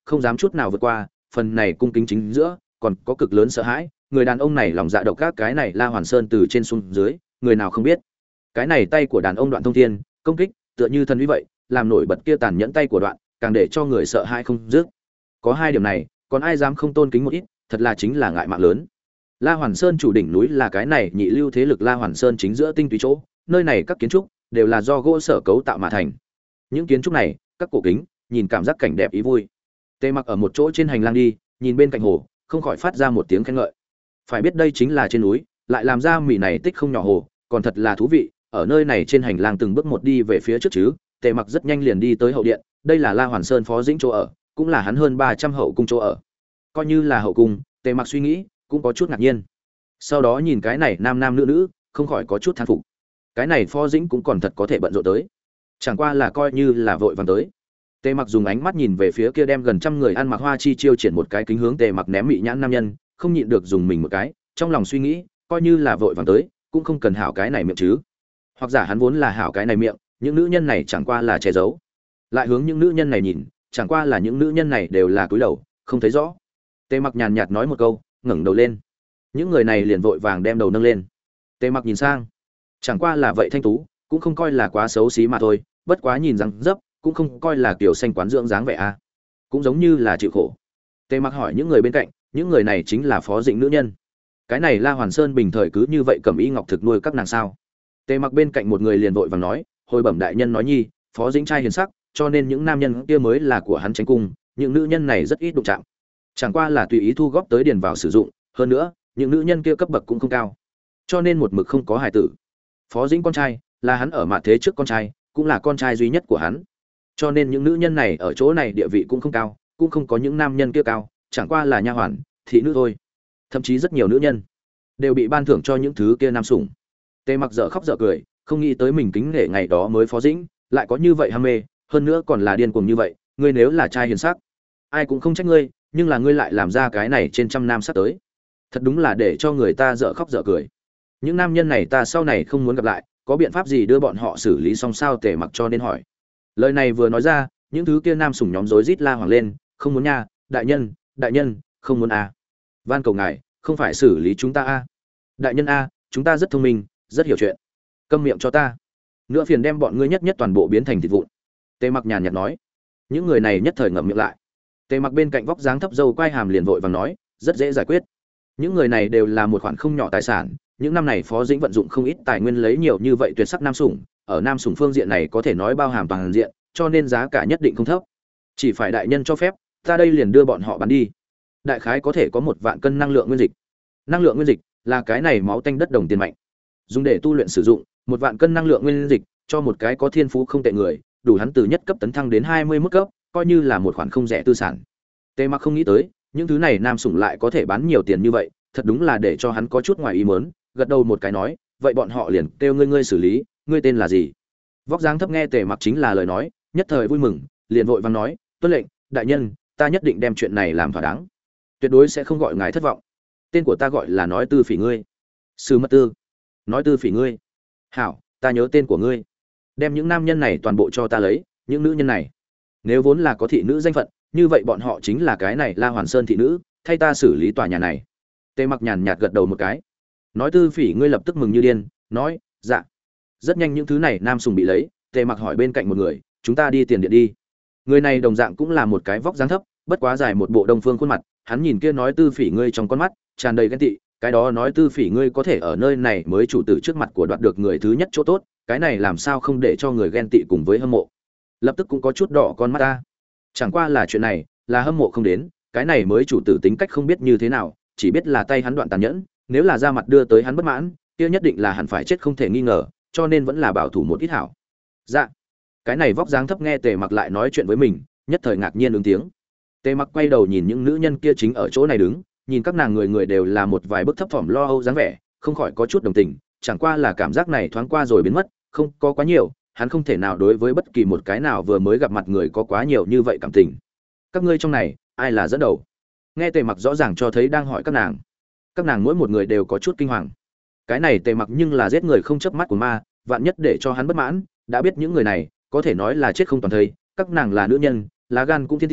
không dám chút nào vượt qua, phần này cung kính chính giữa còn có cực lớn sợ hãi. Người đàn ông này lòng dạ độc ác, cái này La Hoàn Sơn từ trên xuống dưới, người nào không biết. Cái này tay của đàn ông Đoạn Thông Thiên, công kích tựa như thần uy vậy, làm nổi bật kia tàn nhẫn tay của Đoạn, càng để cho người sợ hãi không dứt. Có hai điểm này, còn ai dám không tôn kính một ít, thật là chính là ngại mạng lớn. La Hoàn Sơn chủ đỉnh núi là cái này nhị lưu thế lực La Hoàn Sơn chính giữa tinh túy chỗ, nơi này các kiến trúc đều là do gỗ sở cấu tạo mà thành. Những kiến trúc này, các cổ kính, nhìn cảm giác cảnh đẹp ý vui. Tề Mặc ở một chỗ trên hành lang đi, nhìn bên cạnh hồ, không khỏi phát ra một tiếng khen ngợi. Phải biết đây chính là trên núi, lại làm ra mỉ này tích không nhỏ hồ, còn thật là thú vị. Ở nơi này trên hành lang từng bước một đi về phía trước chứ, Tề Mặc rất nhanh liền đi tới hậu điện, đây là La Hoàn Sơn phó dĩnh chỗ ở, cũng là hắn hơn ba trăm hậu cung chỗ ở. Coi như là hậu cung, Tề Mặc suy nghĩ, cũng có chút ngạc nhiên. Sau đó nhìn cái này nam nam nữ nữ, không khỏi có chút thán phục. Cái này phó dĩnh cũng còn thật có thể bận rộn tới. Chẳng qua là coi như là vội vàng tới. Tề Mặc dùng ánh mắt nhìn về phía kia đem gần trăm người ăn mặc hoa chi chiêu triển một cái kính hướng Tề Mặc ném mị nhãn nam nhân, không nhịn được dùng mình một cái, trong lòng suy nghĩ, coi như là vội vàng tới, cũng không cần hảo cái này miệng chứ. Hoặc giả hắn vốn là hảo cái này miệng, những nữ nhân này chẳng qua là che giấu. Lại hướng những nữ nhân này nhìn, chẳng qua là những nữ nhân này đều là cúi đầu, không thấy rõ. Tề Mặc nhàn nhạt nói một câu, ngẩng đầu lên. Những người này liền vội vàng đem đầu nâng lên. Tề Mặc nhìn sang, chẳng qua là vậy thanh tú, cũng không coi là quá xấu xí mà thôi, bất quá nhìn răng dấp, cũng không coi là kiểu xanh quán dưỡng dáng vẻ a, cũng giống như là chịu khổ. Tề Mặc hỏi những người bên cạnh, những người này chính là phó dĩnh nữ nhân. Cái này La Hoàn Sơn bình thời cứ như vậy cầm y ngọc thực nuôi các nàng sao? Tề Mặc bên cạnh một người liền vội vàng nói, hồi bẩm đại nhân nói nhi, phó dĩnh trai hiền sắc, cho nên những nam nhân kia mới là của hắn tránh cung, những nữ nhân này rất ít đụng chạm, chẳng qua là tùy ý thu góp tới điền vào sử dụng, hơn nữa những nữ nhân kia cấp bậc cũng không cao, cho nên một mực không có hài tử. Phó dĩnh con trai là hắn ở mạn thế trước con trai, cũng là con trai duy nhất của hắn, cho nên những nữ nhân này ở chỗ này địa vị cũng không cao, cũng không có những nam nhân kia cao, chẳng qua là nha hoàn, thị nữ thôi. Thậm chí rất nhiều nữ nhân đều bị ban thưởng cho những thứ kia nam sủng. Tề Mặc dở khóc dở cười, không nghĩ tới mình kính nể ngày đó mới phó dĩnh, lại có như vậy ham mê, hơn nữa còn là điên cuồng như vậy. Ngươi nếu là trai hiền sắc, ai cũng không trách ngươi, nhưng là ngươi lại làm ra cái này trên trăm nam sắp tới, thật đúng là để cho người ta dở khóc dở cười. Những nam nhân này ta sau này không muốn gặp lại, có biện pháp gì đưa bọn họ xử lý xong sao? Tề Mặc cho nên hỏi. Lời này vừa nói ra, những thứ kia nam sủng nhóm rối rít la hoảng lên, không muốn nha, đại nhân, đại nhân, không muốn a. Van cầu ngài, không phải xử lý chúng ta a. Đại nhân a, chúng ta rất thông minh, rất hiểu chuyện. Câm miệng cho ta. Nữa phiền đem bọn ngươi nhất nhất toàn bộ biến thành thịt vụn. Tề Mặc nhàn nhạt nói. Những người này nhất thời ngậm miệng lại. Tề Mặc bên cạnh vóc dáng thấp dâu quai hàm liền vội vàng nói, rất dễ giải quyết. Những người này đều là một khoản không nhỏ tài sản, những năm này Phó Dĩnh vận dụng không ít tài nguyên lấy nhiều như vậy tuyệt sắc nam sủng, ở nam sủng phương diện này có thể nói bao hàm toàn diện, cho nên giá cả nhất định không thấp. Chỉ phải đại nhân cho phép, ta đây liền đưa bọn họ bán đi. Đại khái có thể có một vạn cân năng lượng nguyên dịch. Năng lượng nguyên dịch là cái này máu tanh đất đồng tiền mạnh, dùng để tu luyện sử dụng, một vạn cân năng lượng nguyên dịch cho một cái có thiên phú không tệ người, đủ hắn từ nhất cấp tấn thăng đến hai mươi mức cấp, coi như là một khoản không rẻ tư sản. Tề Mặc không nghĩ tới, những thứ này nam sủng lại có thể bán nhiều tiền như vậy, thật đúng là để cho hắn có chút ngoài ý muốn, gật đầu một cái nói, vậy bọn họ liền kêu ngươi ngươi xử lý, ngươi tên là gì? Vóc dáng thấp nghe Tề Mặc chính là lời nói, nhất thời vui mừng, liền vội vàng nói, tuân lệnh, đại nhân, ta nhất định đem chuyện này làm thỏa đáng, tuyệt đối sẽ không gọi ngài thất vọng. Tên của ta gọi là Nói Tư Phỉ ngươi. Sư Mật Tư. Nói Tư Phỉ ngươi. Hảo, ta nhớ tên của ngươi. Đem những nam nhân này toàn bộ cho ta lấy, những nữ nhân này, nếu vốn là có thị nữ danh phận, như vậy bọn họ chính là cái này La Hoàn Sơn thị nữ, thay ta xử lý tòa nhà này. Tề Mặc nhàn nhạt gật đầu một cái. Nói Tư Phỉ ngươi lập tức mừng như điên, nói, dạ. Rất nhanh những thứ này nam sùng bị lấy, Tề Mặc hỏi bên cạnh một người, chúng ta đi tiền điện đi. Người này đồng dạng cũng là một cái vóc dáng thấp, bất quá dài một bộ đông phương khuôn mặt, hắn nhìn kia Nói Tư Phỉ ngươi trong con mắt tràn đầy ghen tị, cái đó Nói Tư Phỉ ngươi có thể ở nơi này mới chủ tử trước mặt của đoạt được người thứ nhất chỗ tốt, cái này làm sao không để cho người ghen tị cùng với hâm mộ. Lập tức cũng có chút đỏ con mắt ta. Chẳng qua là chuyện này, là hâm mộ không đến, cái này mới chủ tử tính cách không biết như thế nào, chỉ biết là tay hắn đoạn tàn nhẫn, nếu là ra mặt đưa tới hắn bất mãn, kia nhất định là hẳn phải chết không thể nghi ngờ, cho nên vẫn là bảo thủ một ít hảo. Dạ. Cái này vóc dáng thấp nghe Tề Mặc lại nói chuyện với mình, nhất thời ngạc nhiên ứng tiếng. Tề Mặc quay đầu nhìn những nữ nhân kia chính ở chỗ này đứng, nhìn các nàng người người đều là một vài bức thấp thỏm lo âu dáng vẻ, không khỏi có chút đồng tình, chẳng qua là cảm giác này thoáng qua rồi biến mất, không có quá nhiều, hắn không thể nào đối với bất kỳ một cái nào vừa mới gặp mặt người có quá nhiều như vậy cảm tình. Các ngươi trong này, ai là dẫn đầu? Nghe Tề Mặc rõ ràng cho thấy đang hỏi các nàng. Các nàng mỗi một người đều có chút kinh hoàng. Cái này Tề Mặc nhưng là giết người không chớp mắt của ma, vạn nhất để cho hắn bất mãn, đã biết những người này có thể nói là chết không toàn thây, các nàng là nữ nhân, lá gan cũng thiên tiểu,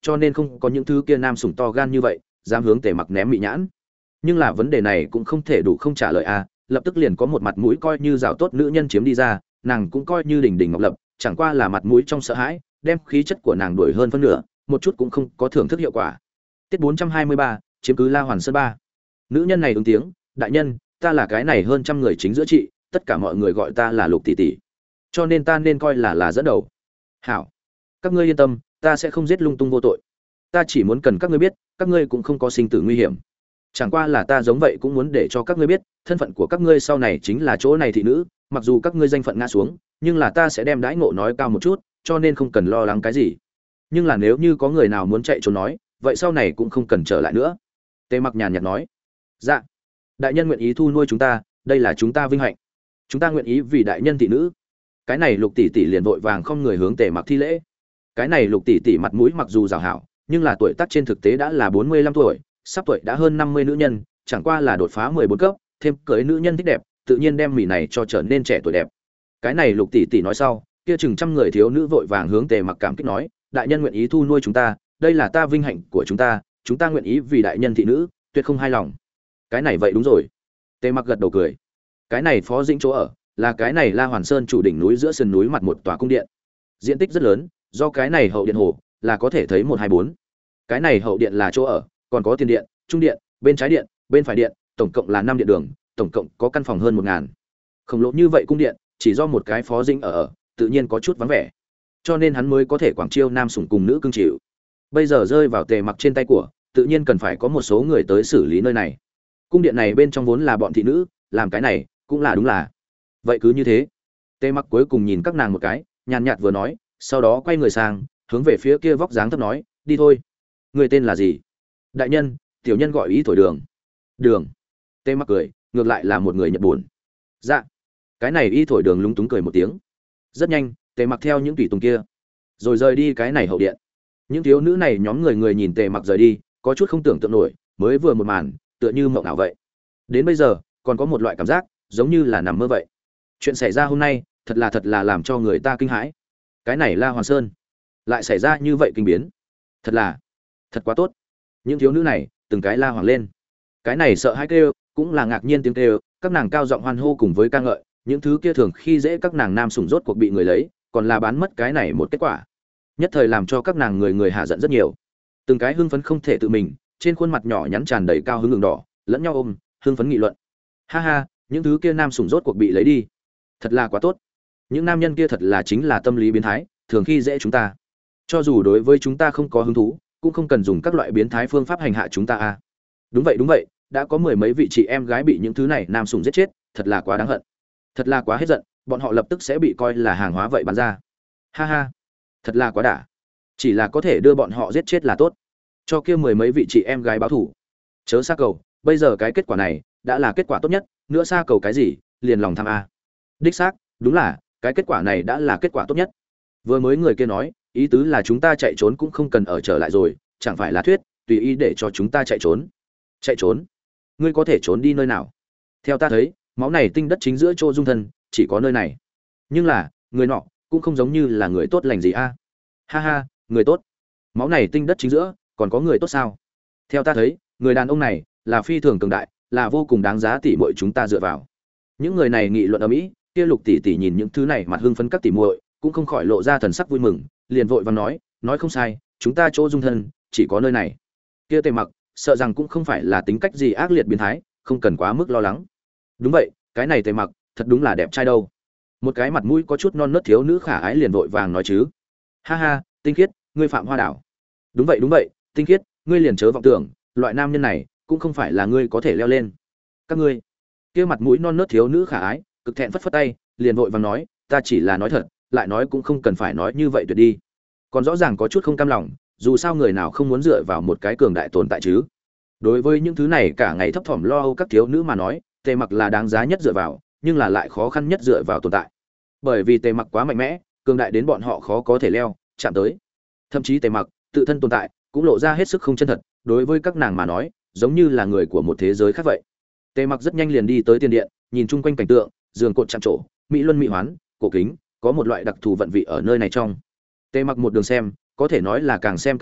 cho nên không có những thứ kia nam sủng to gan như vậy dám hướng tề mặc ném mị nhãn. Nhưng là vấn đề này cũng không thể đủ không trả lời a, lập tức liền có một mặt mũi coi như rào tốt nữ nhân chiếm đi ra, nàng cũng coi như đỉnh đỉnh ngọc lập, chẳng qua là mặt mũi trong sợ hãi đem khí chất của nàng đuổi hơn phân nửa, một chút cũng không có thưởng thức hiệu quả. Tiết bốn trăm hai mươi ba, chiếm cứ La Hoàn Sơn ba. Nữ nhân này ứng tiếng, đại nhân, ta là cái này hơn trăm người chính giữa chị, tất cả mọi người gọi ta là Lục tỷ tỷ, cho nên ta nên coi là là dẫn đầu. Hảo, các ngươi yên tâm, ta sẽ không giết lung tung vô tội, ta chỉ muốn cần các ngươi biết, các ngươi cũng không có sinh tử nguy hiểm. Chẳng qua là ta giống vậy cũng muốn để cho các ngươi biết, thân phận của các ngươi sau này chính là chỗ này thị nữ, mặc dù các ngươi danh phận ngã xuống, nhưng là ta sẽ đem đãi ngộ nói cao một chút, cho nên không cần lo lắng cái gì. Nhưng là nếu như có người nào muốn chạy trốn nói, vậy sau này cũng không cần trở lại nữa. Tề Mặc nhàn nhạt nói, dạ, đại nhân nguyện ý thu nuôi chúng ta, đây là chúng ta vinh hạnh, chúng ta nguyện ý vì đại nhân thị nữ. Cái này Lục tỷ tỷ liền vội vàng không người hướng Tề Mặc thi lễ. Cái này Lục tỷ tỷ mặt mũi mặc dù rào hảo, nhưng là tuổi tác trên thực tế đã là bốn mươi lăm tuổi, sắp tuổi đã hơn năm mươi nữ nhân, chẳng qua là đột phá mười bốn cấp, thêm cưới nữ nhân thích đẹp, tự nhiên đem mỉ này cho trở nên trẻ tuổi đẹp. Cái này Lục tỷ tỷ nói sau, kia chừng trăm người thiếu nữ vội vàng hướng Tề Mặc cảm kích nói, đại nhân nguyện ý thu nuôi chúng ta, đây là ta vinh hạnh của chúng ta, chúng ta nguyện ý vì đại nhân thị nữ, tuyệt không hai lòng. Cái này vậy đúng rồi. Tề Mặc gật đầu cười. Cái này Phó Dĩnh chỗ ở, là cái này La Hoàn Sơn chủ đỉnh núi giữa sườn núi mặt một tòa cung điện. Diện tích rất lớn, do cái này hậu điện hồ là có thể thấy một hai bốn. Cái này hậu điện là chỗ ở, còn có tiền điện, trung điện, bên trái điện, bên phải điện, tổng cộng là năm điện đường, tổng cộng có căn phòng hơn một ngàn. Khổng lồ như vậy cung điện, chỉ do một cái Phó Dĩnh ở ở, tự nhiên có chút vắng vẻ. Cho nên hắn mới có thể quảng chiêu nam sủng cùng nữ cương chịu. Bây giờ rơi vào Tề Mặc trên tay của, tự nhiên cần phải có một số người tới xử lý nơi này. Cung điện này bên trong vốn là bọn thị nữ, làm cái này cũng là đúng là. Vậy cứ như thế. Tề Mặc cuối cùng nhìn các nàng một cái, nhàn nhạt vừa nói, sau đó quay người sang, hướng về phía kia vóc dáng thấp nói, đi thôi. Người tên là gì? Đại nhân, tiểu nhân gọi ý thổi đường. Đường. Tề Mặc cười, ngược lại là một người Nhật buồn. Dạ. Cái này y thổi đường lúng túng cười một tiếng. Rất nhanh, Tề Mặc theo những tùy tùng kia, rồi rời đi cái này hậu điện. Những thiếu nữ này nhóm người người nhìn Tề Mặc rời đi, có chút không tưởng tượng nổi, mới vừa một màn, tựa như mộng ảo vậy. Đến bây giờ, còn có một loại cảm giác, giống như là nằm mơ vậy. Chuyện xảy ra hôm nay, thật là thật là làm cho người ta kinh hãi. Cái này La Hoàn Sơn, lại xảy ra như vậy kinh biến. Thật là, thật quá tốt. Những thiếu nữ này, từng cái la hoàng lên. Cái này sợ hãi kêu, cũng là ngạc nhiên tiếng kêu, các nàng cao giọng hoan hô cùng với ca ngợi, những thứ kia thường khi dễ các nàng nam sủng rốt cuộc bị người lấy, còn là bán mất cái này một kết quả. Nhất thời làm cho các nàng người người hạ giận rất nhiều. Từng cái hưng phấn không thể tự mình, trên khuôn mặt nhỏ nhắn tràn đầy cao hứng ngừng đỏ, lẫn nhau ôm, hưng phấn nghị luận. Ha ha, những thứ kia nam sủng rốt cuộc bị lấy đi. Thật là quá tốt. Những nam nhân kia thật là chính là tâm lý biến thái, thường khi dễ chúng ta. Cho dù đối với chúng ta không có hứng thú, cũng không cần dùng các loại biến thái phương pháp hành hạ chúng ta a. Đúng vậy đúng vậy, đã có mười mấy vị chị em gái bị những thứ này nam sủng giết chết, thật là quá đáng hận. Thật là quá hết giận, bọn họ lập tức sẽ bị coi là hàng hóa vậy bán ra. Ha ha, thật là quá đả. Chỉ là có thể đưa bọn họ giết chết là tốt. Cho kia mười mấy vị chị em gái báo thủ. Chớ xa cầu, bây giờ cái kết quả này đã là kết quả tốt nhất, nữa xa cầu cái gì, liền lòng tham a. Đích xác, đúng là, cái kết quả này đã là kết quả tốt nhất. Vừa mới người kia nói, ý tứ là chúng ta chạy trốn cũng không cần ở trở lại rồi, chẳng phải là thuyết, tùy ý để cho chúng ta chạy trốn. Chạy trốn? Ngươi có thể trốn đi nơi nào? Theo ta thấy, máu này tinh đất chính giữa chỗ dung thân, chỉ có nơi này. Nhưng là, người nọ cũng không giống như là người tốt lành gì a. Ha ha, người tốt? Máu này tinh đất chính giữa, còn có người tốt sao? Theo ta thấy, người đàn ông này là phi thường cường đại, là vô cùng đáng giá tỉ muội chúng ta dựa vào. Những người này nghị luận ầm ĩ, kia Lục tỷ tỷ nhìn những thứ này mặt hưng phấn các tỉ muội, cũng không khỏi lộ ra thần sắc vui mừng, liền vội vàng nói, nói không sai, chúng ta chỗ dung thân chỉ có nơi này. Kia Tề Mặc, sợ rằng cũng không phải là tính cách gì ác liệt biến thái, không cần quá mức lo lắng. Đúng vậy, cái này Tề Mặc, thật đúng là đẹp trai đâu. Một cái mặt mũi có chút non nớt thiếu nữ khả ái liền vội vàng nói chứ. Ha ha, Tinh Khiết, ngươi Phạm Hoa Đảo. Đúng vậy đúng vậy, Tinh Khiết, ngươi liền chớ vọng tưởng, loại nam nhân này cũng không phải là ngươi có thể leo lên. Các ngươi. Kia mặt mũi non nớt thiếu nữ khả ái, cực thẹn phất phất tay, liền vội vàng nói, ta chỉ là nói thật, lại nói cũng không cần phải nói như vậy tuyệt đi. Còn rõ ràng có chút không cam lòng, dù sao người nào không muốn dựa vào một cái cường đại tồn tại chứ. Đối với những thứ này cả ngày thấp thỏm lo âu các thiếu nữ mà nói, Tề Mặc là đáng giá nhất dựa vào, nhưng là lại khó khăn nhất dựa vào tồn tại. Bởi vì Tề Mặc quá mạnh mẽ, cường đại đến bọn họ khó có thể leo chạm tới. Thậm chí Tề Mặc tự thân tồn tại cũng lộ ra hết sức không chân thật, đối với các nàng mà nói, giống như là người của một thế giới khác vậy. Tề Mặc rất nhanh liền đi tới tiền điện, nhìn chung quanh cảnh tượng, giường cột chạm trổ, mỹ luân mỹ hoán, cổ kính, có một loại đặc thù vận vị ở nơi này trong. Tề Mặc một đường xem, có thể nói là càng xem càng thích,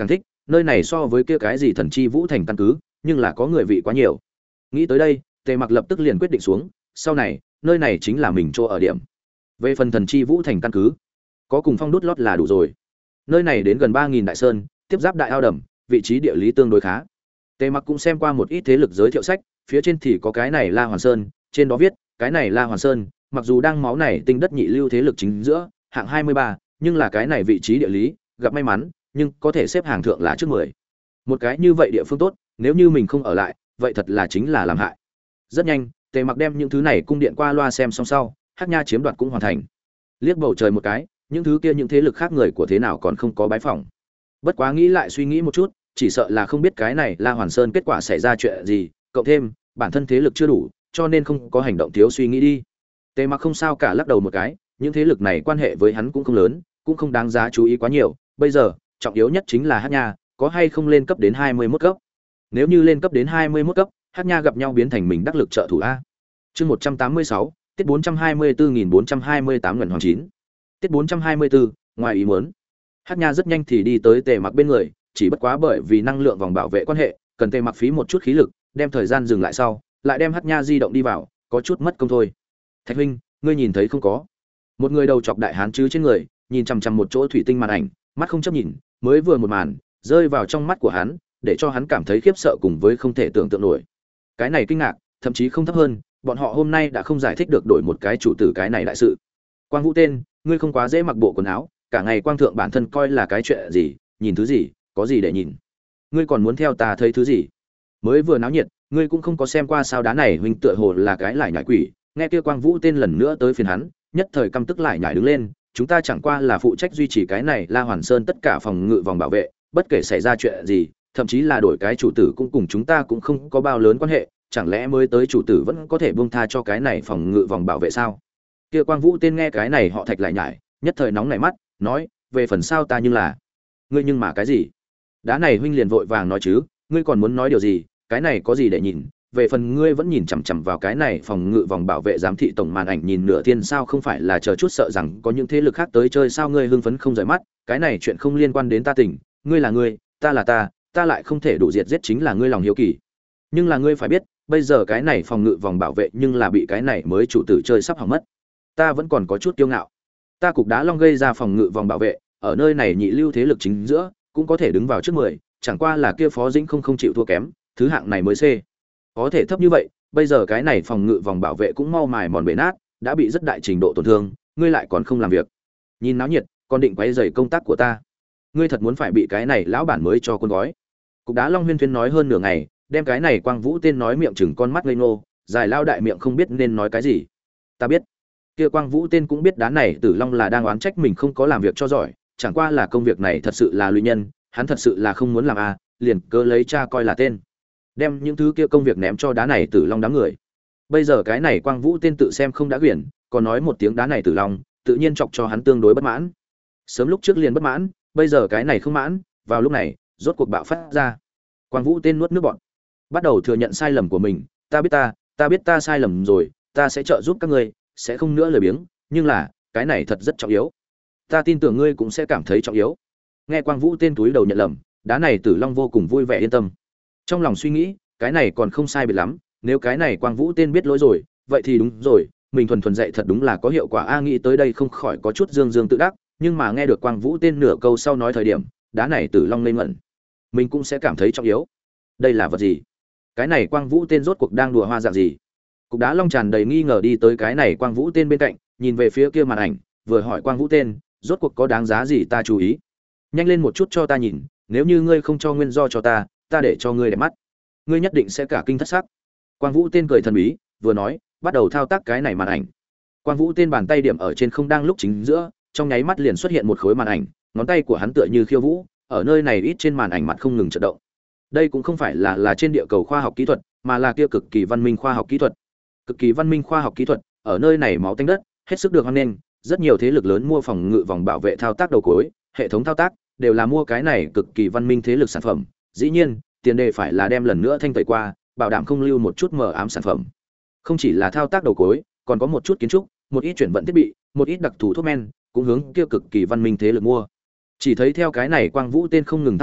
nơi này so với kia cái gì thần chi vũ thành căn cứ nhưng là có người vị quá nhiều. Nghĩ tới đây, Tề Mặc lập tức liền quyết định xuống, sau này nơi này chính là mình chỗ ở điểm. Về phần thần chi vũ thành căn cứ, có cùng phong đút lót là đủ rồi. Nơi này đến gần ba nghìn đại sơn, tiếp giáp đại ao đầm, vị trí địa lý tương đối khá. Tề Mặc cũng xem qua một ít thế lực giới thiệu sách, phía trên thì có cái này La Hoàn Sơn, trên đó viết, cái này La Hoàn Sơn, mặc dù đang máu này tinh đất nhị lưu thế lực chính giữa, hạng hai mươi ba, nhưng là cái này vị trí địa lý, gặp may mắn, nhưng có thể xếp hàng thượng là trước mười. Một cái như vậy địa phương tốt, nếu như mình không ở lại, vậy thật là chính là làm hại. Rất nhanh, Tề Mặc đem những thứ này cung điện qua loa xem xong sau, Hắc Nha chiếm đoạt cũng hoàn thành. Liếc bầu trời một cái, những thứ kia những thế lực khác người của thế nào còn không có bái phỏng. Bất quá nghĩ lại suy nghĩ một chút, chỉ sợ là không biết cái này La Hoàn Sơn kết quả xảy ra chuyện gì, cộng thêm bản thân thế lực chưa đủ, cho nên không có hành động thiếu suy nghĩ đi. Tề Mặc không sao cả, lắc đầu một cái, những thế lực này quan hệ với hắn cũng không lớn, cũng không đáng giá chú ý quá nhiều, bây giờ, trọng yếu nhất chính là Hắc Nha, có hay không lên cấp đến hai mươi mốt cấp. Nếu như lên cấp đến hai mươi mốt cấp, Hắc Nha gặp nhau biến thành mình đắc lực trợ thủ a. Chương một trăm tám mươi sáu, tiết bốn trăm hai mươi tư nghìn bốn trăm hai mươi tám lần hoàng chín. Tiết bốn trăm hai mươi tư, ngoài ý muốn. Hắc Nha rất nhanh thì đi tới Tề Mặc bên người, chỉ bất quá bởi vì năng lượng vòng bảo vệ quan hệ, cần Tề Mặc phí một chút khí lực, đem thời gian dừng lại sau, lại đem Hắc Nha di động đi vào, có chút mất công thôi. Thạch huynh, ngươi nhìn thấy không có? Một người đầu chọc đại hán chứ trên người, nhìn chằm chằm một chỗ thủy tinh màn ảnh, mắt không chấp nhìn, mới vừa một màn, rơi vào trong mắt của hắn, để cho hắn cảm thấy khiếp sợ cùng với không thể tưởng tượng nổi. Cái này kinh ngạc, thậm chí không thấp hơn, bọn họ hôm nay đã không giải thích được đổi một cái chủ tử cái này đại sự. Quang Vũ tên, ngươi không quá dễ mặc bộ quần áo, cả ngày quang thượng bản thân coi là cái chuyện gì, nhìn thứ gì, có gì để nhìn. Ngươi còn muốn theo ta thấy thứ gì? Mới vừa náo nhiệt, ngươi cũng không có xem qua sao đá này huynh tựa hồ là cái lại nhảy quỷ, nghe kia Quang Vũ tên lần nữa tới phiền hắn, nhất thời căm tức lại nhảy đứng lên, chúng ta chẳng qua là phụ trách duy trì cái này La Hoàn Sơn tất cả phòng ngự vòng bảo vệ, bất kể xảy ra chuyện gì, thậm chí là đổi cái chủ tử cũng cùng chúng ta cũng không có bao lớn quan hệ, chẳng lẽ mới tới chủ tử vẫn có thể buông tha cho cái này phòng ngự vòng bảo vệ sao? Kia Quang Vũ tên nghe cái này họ Thạch lại nhảy, nhất thời nóng nảy mắt, nói, về phần sao ta nhưng là, ngươi nhưng mà cái gì? Đá này huynh liền vội vàng nói chứ, ngươi còn muốn nói điều gì, cái này có gì để nhìn, về phần ngươi vẫn nhìn chằm chằm vào cái này phòng ngự vòng bảo vệ giám thị tổng màn ảnh nhìn nửa thiên sao, không phải là chờ chút sợ rằng có những thế lực khác tới chơi sao? Ngươi hưng phấn không rời mắt, cái này chuyện không liên quan đến ta tỉnh, ngươi là ngươi, ta là ta, ta lại không thể đủ diệt giết chính là ngươi lòng hiếu kỳ. Nhưng là ngươi phải biết, bây giờ cái này phòng ngự vòng bảo vệ nhưng là bị cái này mới chủ tử chơi sắp hỏng mất. Ta vẫn còn có chút kiêu ngạo. Ta cục đá long gây ra phòng ngự vòng bảo vệ, ở nơi này nhị lưu thế lực chính giữa, cũng có thể đứng vào trước mười, chẳng qua là kia Phó Dĩnh không không chịu thua kém, thứ hạng này mới C. Có thể thấp như vậy, bây giờ cái này phòng ngự vòng bảo vệ cũng mau mài mòn bể nát, đã bị rất đại trình độ tổn thương, ngươi lại còn không làm việc. Nhìn náo nhiệt, còn định quấy rầy công tác của ta. Ngươi thật muốn phải bị cái này lão bản mới cho con gói. Cục đá long huyên thuyên nói hơn nửa ngày, đem cái này Quang Vũ tên nói miệng chừng con mắt ngây ngô, dài lao đại miệng không biết nên nói cái gì. Ta biết. Kia Quang Vũ tên cũng biết đá này Tử Long là đang oán trách mình không có làm việc cho giỏi, chẳng qua là công việc này thật sự là lụy nhân, hắn thật sự là không muốn làm à, liền cơ lấy cha coi là tên. Đem những thứ kia công việc ném cho đá này Tử Long đám người. Bây giờ cái này Quang Vũ tên tự xem không đã quyển, còn nói một tiếng đá này Tử Long, tự nhiên chọc cho hắn tương đối bất mãn. Sớm lúc trước liền bất mãn, bây giờ cái này không mãn, vào lúc này, rốt cuộc bạo phát ra. Quang Vũ tên nuốt nước bọt, bắt đầu thừa nhận sai lầm của mình, ta biết ta, ta biết ta sai lầm rồi, ta sẽ trợ giúp các ngươi, sẽ không nữa lười biếng, nhưng là, cái này thật rất trọng yếu. Ta tin tưởng ngươi cũng sẽ cảm thấy trọng yếu. Nghe Quang Vũ tên túi đầu nhận lầm, đá này Tử Long vô cùng vui vẻ yên tâm. Trong lòng suy nghĩ, cái này còn không sai biệt lắm, nếu cái này Quang Vũ tên biết lỗi rồi, vậy thì đúng rồi, mình thuần thuần dạy thật đúng là có hiệu quả a. Nghĩ tới đây không khỏi có chút dương dương tự đắc, nhưng mà nghe được Quang Vũ tên nửa câu sau nói thời điểm, đá này Tử Long lên ngẩn. Mình cũng sẽ cảm thấy trọng yếu. Đây là vật gì? Cái này Quang Vũ tên rốt cuộc đang đùa hoa dạng gì? Cục đá long tràn đầy nghi ngờ đi tới cái này Quang Vũ tên bên cạnh, nhìn về phía kia màn ảnh, vừa hỏi Quang Vũ tên, rốt cuộc có đáng giá gì ta chú ý? Nhanh lên một chút cho ta nhìn, nếu như ngươi không cho nguyên do cho ta, ta để cho ngươi đẹp mắt. Ngươi nhất định sẽ cả kinh thất sắc. Quang Vũ tên cười thần bí, vừa nói, bắt đầu thao tác cái này màn ảnh. Quang Vũ tên bàn tay điểm ở trên không đang lúc chính giữa, trong nháy mắt liền xuất hiện một khối màn ảnh, ngón tay của hắn tựa như khiêu vũ, ở nơi này ít trên màn ảnh mặt không ngừng chợt động. Đây cũng không phải là là trên địa cầu khoa học kỹ thuật, mà là kia cực kỳ văn minh khoa học kỹ thuật. Cực kỳ văn minh khoa học kỹ thuật, ở nơi này máu tanh đất, hết sức được hoan nghênh, rất nhiều thế lực lớn mua phòng ngự vòng bảo vệ thao tác đầu cuối, hệ thống thao tác đều là mua cái này cực kỳ văn minh thế lực sản phẩm. Dĩ nhiên, tiền đề phải là đem lần nữa thanh tẩy qua, bảo đảm không lưu một chút mờ ám sản phẩm. Không chỉ là thao tác đầu cuối, còn có một chút kiến trúc, một ít chuyển vận thiết bị, một ít đặc thù thuốc men, cũng hướng kia cực kỳ văn minh thế lực mua. Chỉ thấy theo cái này Quang Vũ tên không ngừng thao tác,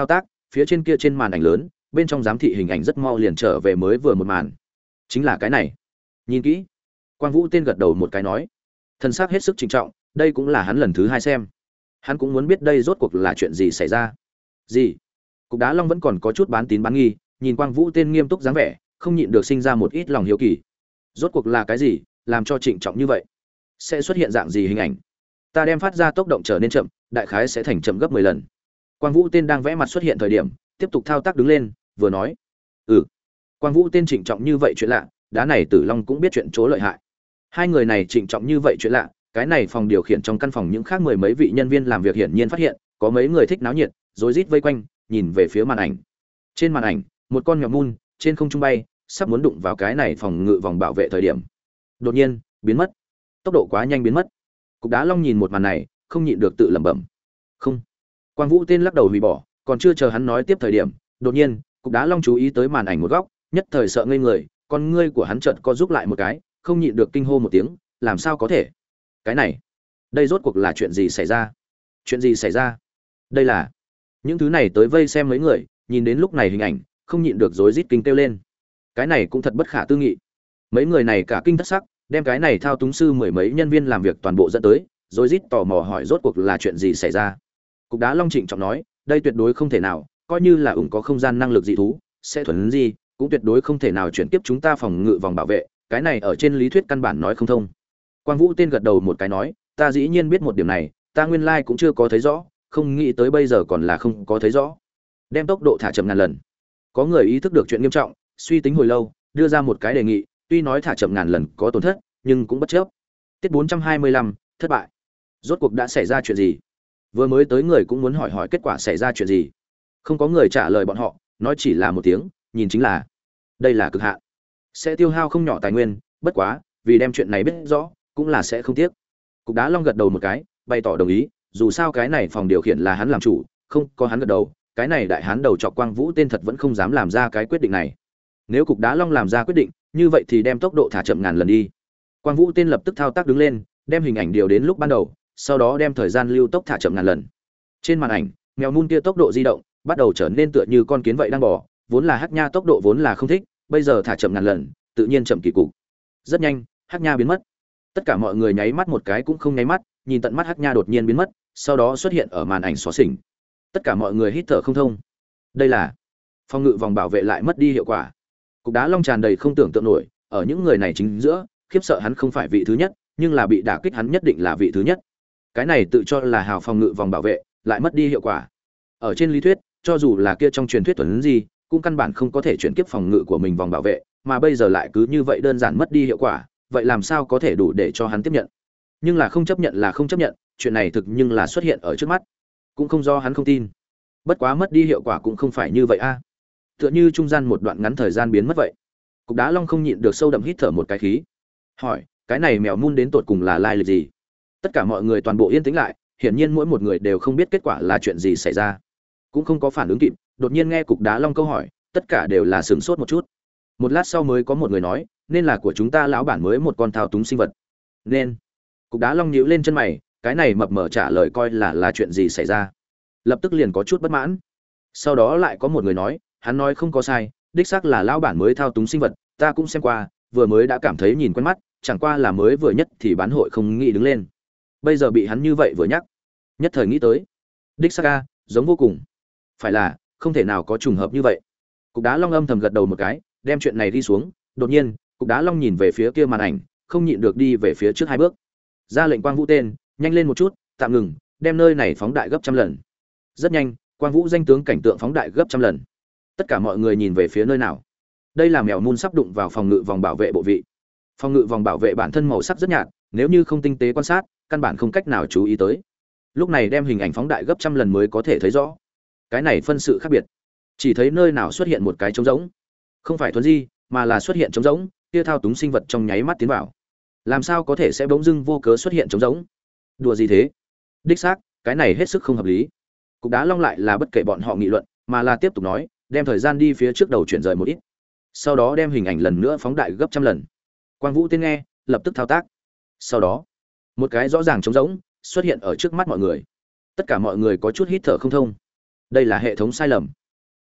phía trên kia trên màn ảnh lớn bên trong giám thị hình ảnh rất mau liền trở về mới vừa một màn. Chính là cái này. Nhìn kỹ. Quang Vũ tên gật đầu một cái nói, thân xác hết sức trịnh trọng, đây cũng là hắn lần thứ hai xem. Hắn cũng muốn biết đây rốt cuộc là chuyện gì xảy ra. Gì? Cục Đá Long vẫn còn có chút bán tín bán nghi, nhìn Quang Vũ tên nghiêm túc dáng vẻ, không nhịn được sinh ra một ít lòng hiếu kỳ. Rốt cuộc là cái gì, làm cho trịnh trọng như vậy? Sẽ xuất hiện dạng gì hình ảnh? Ta đem phát ra tốc độ trở nên chậm, đại khái sẽ thành chậm gấp mười lần. Quang Vũ tên đang vẽ mặt xuất hiện thời điểm, tiếp tục thao tác đứng lên, vừa nói, "Ừ." Quang Vũ tên trịnh trọng như vậy chuyện lạ, đá này Tử Long cũng biết chuyện chỗ lợi hại. Hai người này trịnh trọng như vậy chuyện lạ, cái này phòng điều khiển trong căn phòng những khác mười mấy vị nhân viên làm việc hiển nhiên phát hiện, có mấy người thích náo nhiệt, rối rít vây quanh, nhìn về phía màn ảnh. Trên màn ảnh, một con mèo mun trên không trung bay, sắp muốn đụng vào cái này phòng ngự vòng bảo vệ thời điểm, đột nhiên biến mất. Tốc độ quá nhanh biến mất. Cục Đá Long nhìn một màn này, không nhịn được tự lẩm bẩm. Không. Quang Vũ tên lắc đầu hủy bỏ, còn chưa chờ hắn nói tiếp thời điểm, đột nhiên, Cục Đá Long chú ý tới màn ảnh một góc, nhất thời sợ ngây người, con ngươi của hắn chợt co rúm lại một cái, không nhịn được kinh hô một tiếng, làm sao có thể? Cái này, đây rốt cuộc là chuyện gì xảy ra? Chuyện gì xảy ra? Đây là những thứ này tới vây xem mấy người, nhìn đến lúc này hình ảnh, không nhịn được rối rít kinh kêu lên. Cái này cũng thật bất khả tư nghị. Mấy người này cả kinh thất sắc, đem cái này thao túng sư mười mấy nhân viên làm việc toàn bộ dẫn tới, rối rít tò mò hỏi rốt cuộc là chuyện gì xảy ra. Cục Đá Long trịnh trọng nói, đây tuyệt đối không thể nào, coi như là ủng có không gian năng lực dị thú, sẽ thuần gì, cũng tuyệt đối không thể nào chuyển tiếp chúng ta phòng ngự vòng bảo vệ, cái này ở trên lý thuyết căn bản nói không thông. Quang Vũ tên gật đầu một cái nói, ta dĩ nhiên biết một điểm này, ta nguyên lai cũng chưa có thấy rõ, không nghĩ tới bây giờ còn là không có thấy rõ. Đem tốc độ thả chậm ngàn lần. Có người ý thức được chuyện nghiêm trọng, suy tính hồi lâu, đưa ra một cái đề nghị, tuy nói thả chậm ngàn lần có tổn thất, nhưng cũng bất chấp. Tiết bốn trăm hai mươi lăm, thất bại. Rốt cuộc đã xảy ra chuyện gì? Vừa mới tới người cũng muốn hỏi hỏi kết quả xảy ra chuyện gì. Không có người trả lời bọn họ, nói chỉ là một tiếng, nhìn chính là. Đây là cực hạn. Sẽ tiêu hao không nhỏ tài nguyên, bất quá, vì đem chuyện này biết rõ, cũng là sẽ không tiếc. Cục Đá Long gật đầu một cái, bày tỏ đồng ý, dù sao cái này phòng điều khiển là hắn làm chủ, không có hắn gật đầu, cái này đại hán đầu chọc Quang Vũ tên thật vẫn không dám làm ra cái quyết định này. Nếu Cục Đá Long làm ra quyết định, như vậy thì đem tốc độ thả chậm ngàn lần đi. Quang Vũ tên lập tức thao tác đứng lên, đem hình ảnh điều đến lúc ban đầu, sau đó đem thời gian lưu tốc thả chậm ngàn lần. Trên màn ảnh, mèo mun kia tốc độ di động bắt đầu trở nên tựa như con kiến vậy đang bò, vốn là Hắc Nha tốc độ vốn là không thích, bây giờ thả chậm ngàn lần, tự nhiên chậm kỳ cục. Rất nhanh, Hắc Nha biến mất. Tất cả mọi người nháy mắt một cái cũng không nháy mắt, nhìn tận mắt Hắc Nha đột nhiên biến mất, sau đó xuất hiện ở màn ảnh xóa xỉnh. Tất cả mọi người hít thở không thông. Đây là phòng ngự vòng bảo vệ lại mất đi hiệu quả. Cục Đá Long tràn đầy không tưởng tượng nổi, ở những người này chính giữa, khiếp sợ hắn không phải vị thứ nhất, nhưng là bị đả kích hắn nhất định là vị thứ nhất. Cái này tự cho là hào phòng ngự vòng bảo vệ, lại mất đi hiệu quả. Ở trên lý thuyết, cho dù là kia trong truyền thuyết tuấn gì, cũng căn bản không có thể chuyển kiếp phòng ngự của mình vòng bảo vệ, mà bây giờ lại cứ như vậy đơn giản mất đi hiệu quả, vậy làm sao có thể đủ để cho hắn tiếp nhận? Nhưng là không chấp nhận là không chấp nhận, chuyện này thực nhưng là xuất hiện ở trước mắt, cũng không do hắn không tin. Bất quá mất đi hiệu quả cũng không phải như vậy a. Tựa như trung gian một đoạn ngắn thời gian biến mất vậy. Cục Đá Long không nhịn được sâu đậm hít thở một cái khí. Hỏi, cái này mèo mun đến tột cùng là lai lịch gì? Tất cả mọi người toàn bộ yên tĩnh lại, hiển nhiên mỗi một người đều không biết kết quả là chuyện gì xảy ra, cũng không có phản ứng kịp. Đột nhiên nghe Cục Đá Long câu hỏi, tất cả đều là sửng sốt một chút. Một lát sau mới có một người nói, nên là của chúng ta lão bản mới một con thao túng sinh vật. Nên. Cục Đá Long nhíu lên chân mày, cái này mập mờ trả lời coi là là chuyện gì xảy ra. Lập tức liền có chút bất mãn. Sau đó lại có một người nói, hắn nói không có sai, đích xác là lão bản mới thao túng sinh vật, ta cũng xem qua, vừa mới đã cảm thấy nhìn quen mắt, chẳng qua là mới vừa nhất thì bán hội không nghĩ đứng lên. Bây giờ bị hắn như vậy vừa nhắc, nhất thời nghĩ tới. Đích xác a, giống vô cùng. Phải là, không thể nào có trùng hợp như vậy. Cục Đá Long âm thầm gật đầu một cái, đem chuyện này đi xuống, đột nhiên, Cục Đá Long nhìn về phía kia màn ảnh, không nhịn được đi về phía trước hai bước. Ra lệnh Quang Vũ tên, nhanh lên một chút, tạm ngừng, đem nơi này phóng đại gấp trăm lần. Rất nhanh, Quang Vũ danh tướng cảnh tượng phóng đại gấp trăm lần. Tất cả mọi người nhìn về phía nơi nào. Đây là mèo mun sắp đụng vào phòng ngự vòng bảo vệ bộ vị. Phòng ngự vòng bảo vệ bản thân màu sắc rất nhạt, nếu như không tinh tế quan sát, căn bản không cách nào chú ý tới. Lúc này đem hình ảnh phóng đại gấp trăm lần mới có thể thấy rõ. Cái này phân sự khác biệt. Chỉ thấy nơi nào xuất hiện một cái trống rỗng. Không phải thuần di, mà là xuất hiện trống rỗng, kia thao túng sinh vật trong nháy mắt tiến vào. Làm sao có thể sẽ bỗng dưng vô cớ xuất hiện trống rỗng? Đùa gì thế? Đích xác, cái này hết sức không hợp lý. Cục Đá Long lại là bất kể bọn họ nghị luận, mà là tiếp tục nói, đem thời gian đi phía trước đầu chuyển rời một ít. Sau đó đem hình ảnh lần nữa phóng đại gấp trăm lần. Quang Vũ tên nghe, lập tức thao tác. Sau đó, một cái rõ ràng trống rỗng xuất hiện ở trước mắt mọi người. Tất cả mọi người có chút hít thở không thông. Đây là hệ thống sai lầm.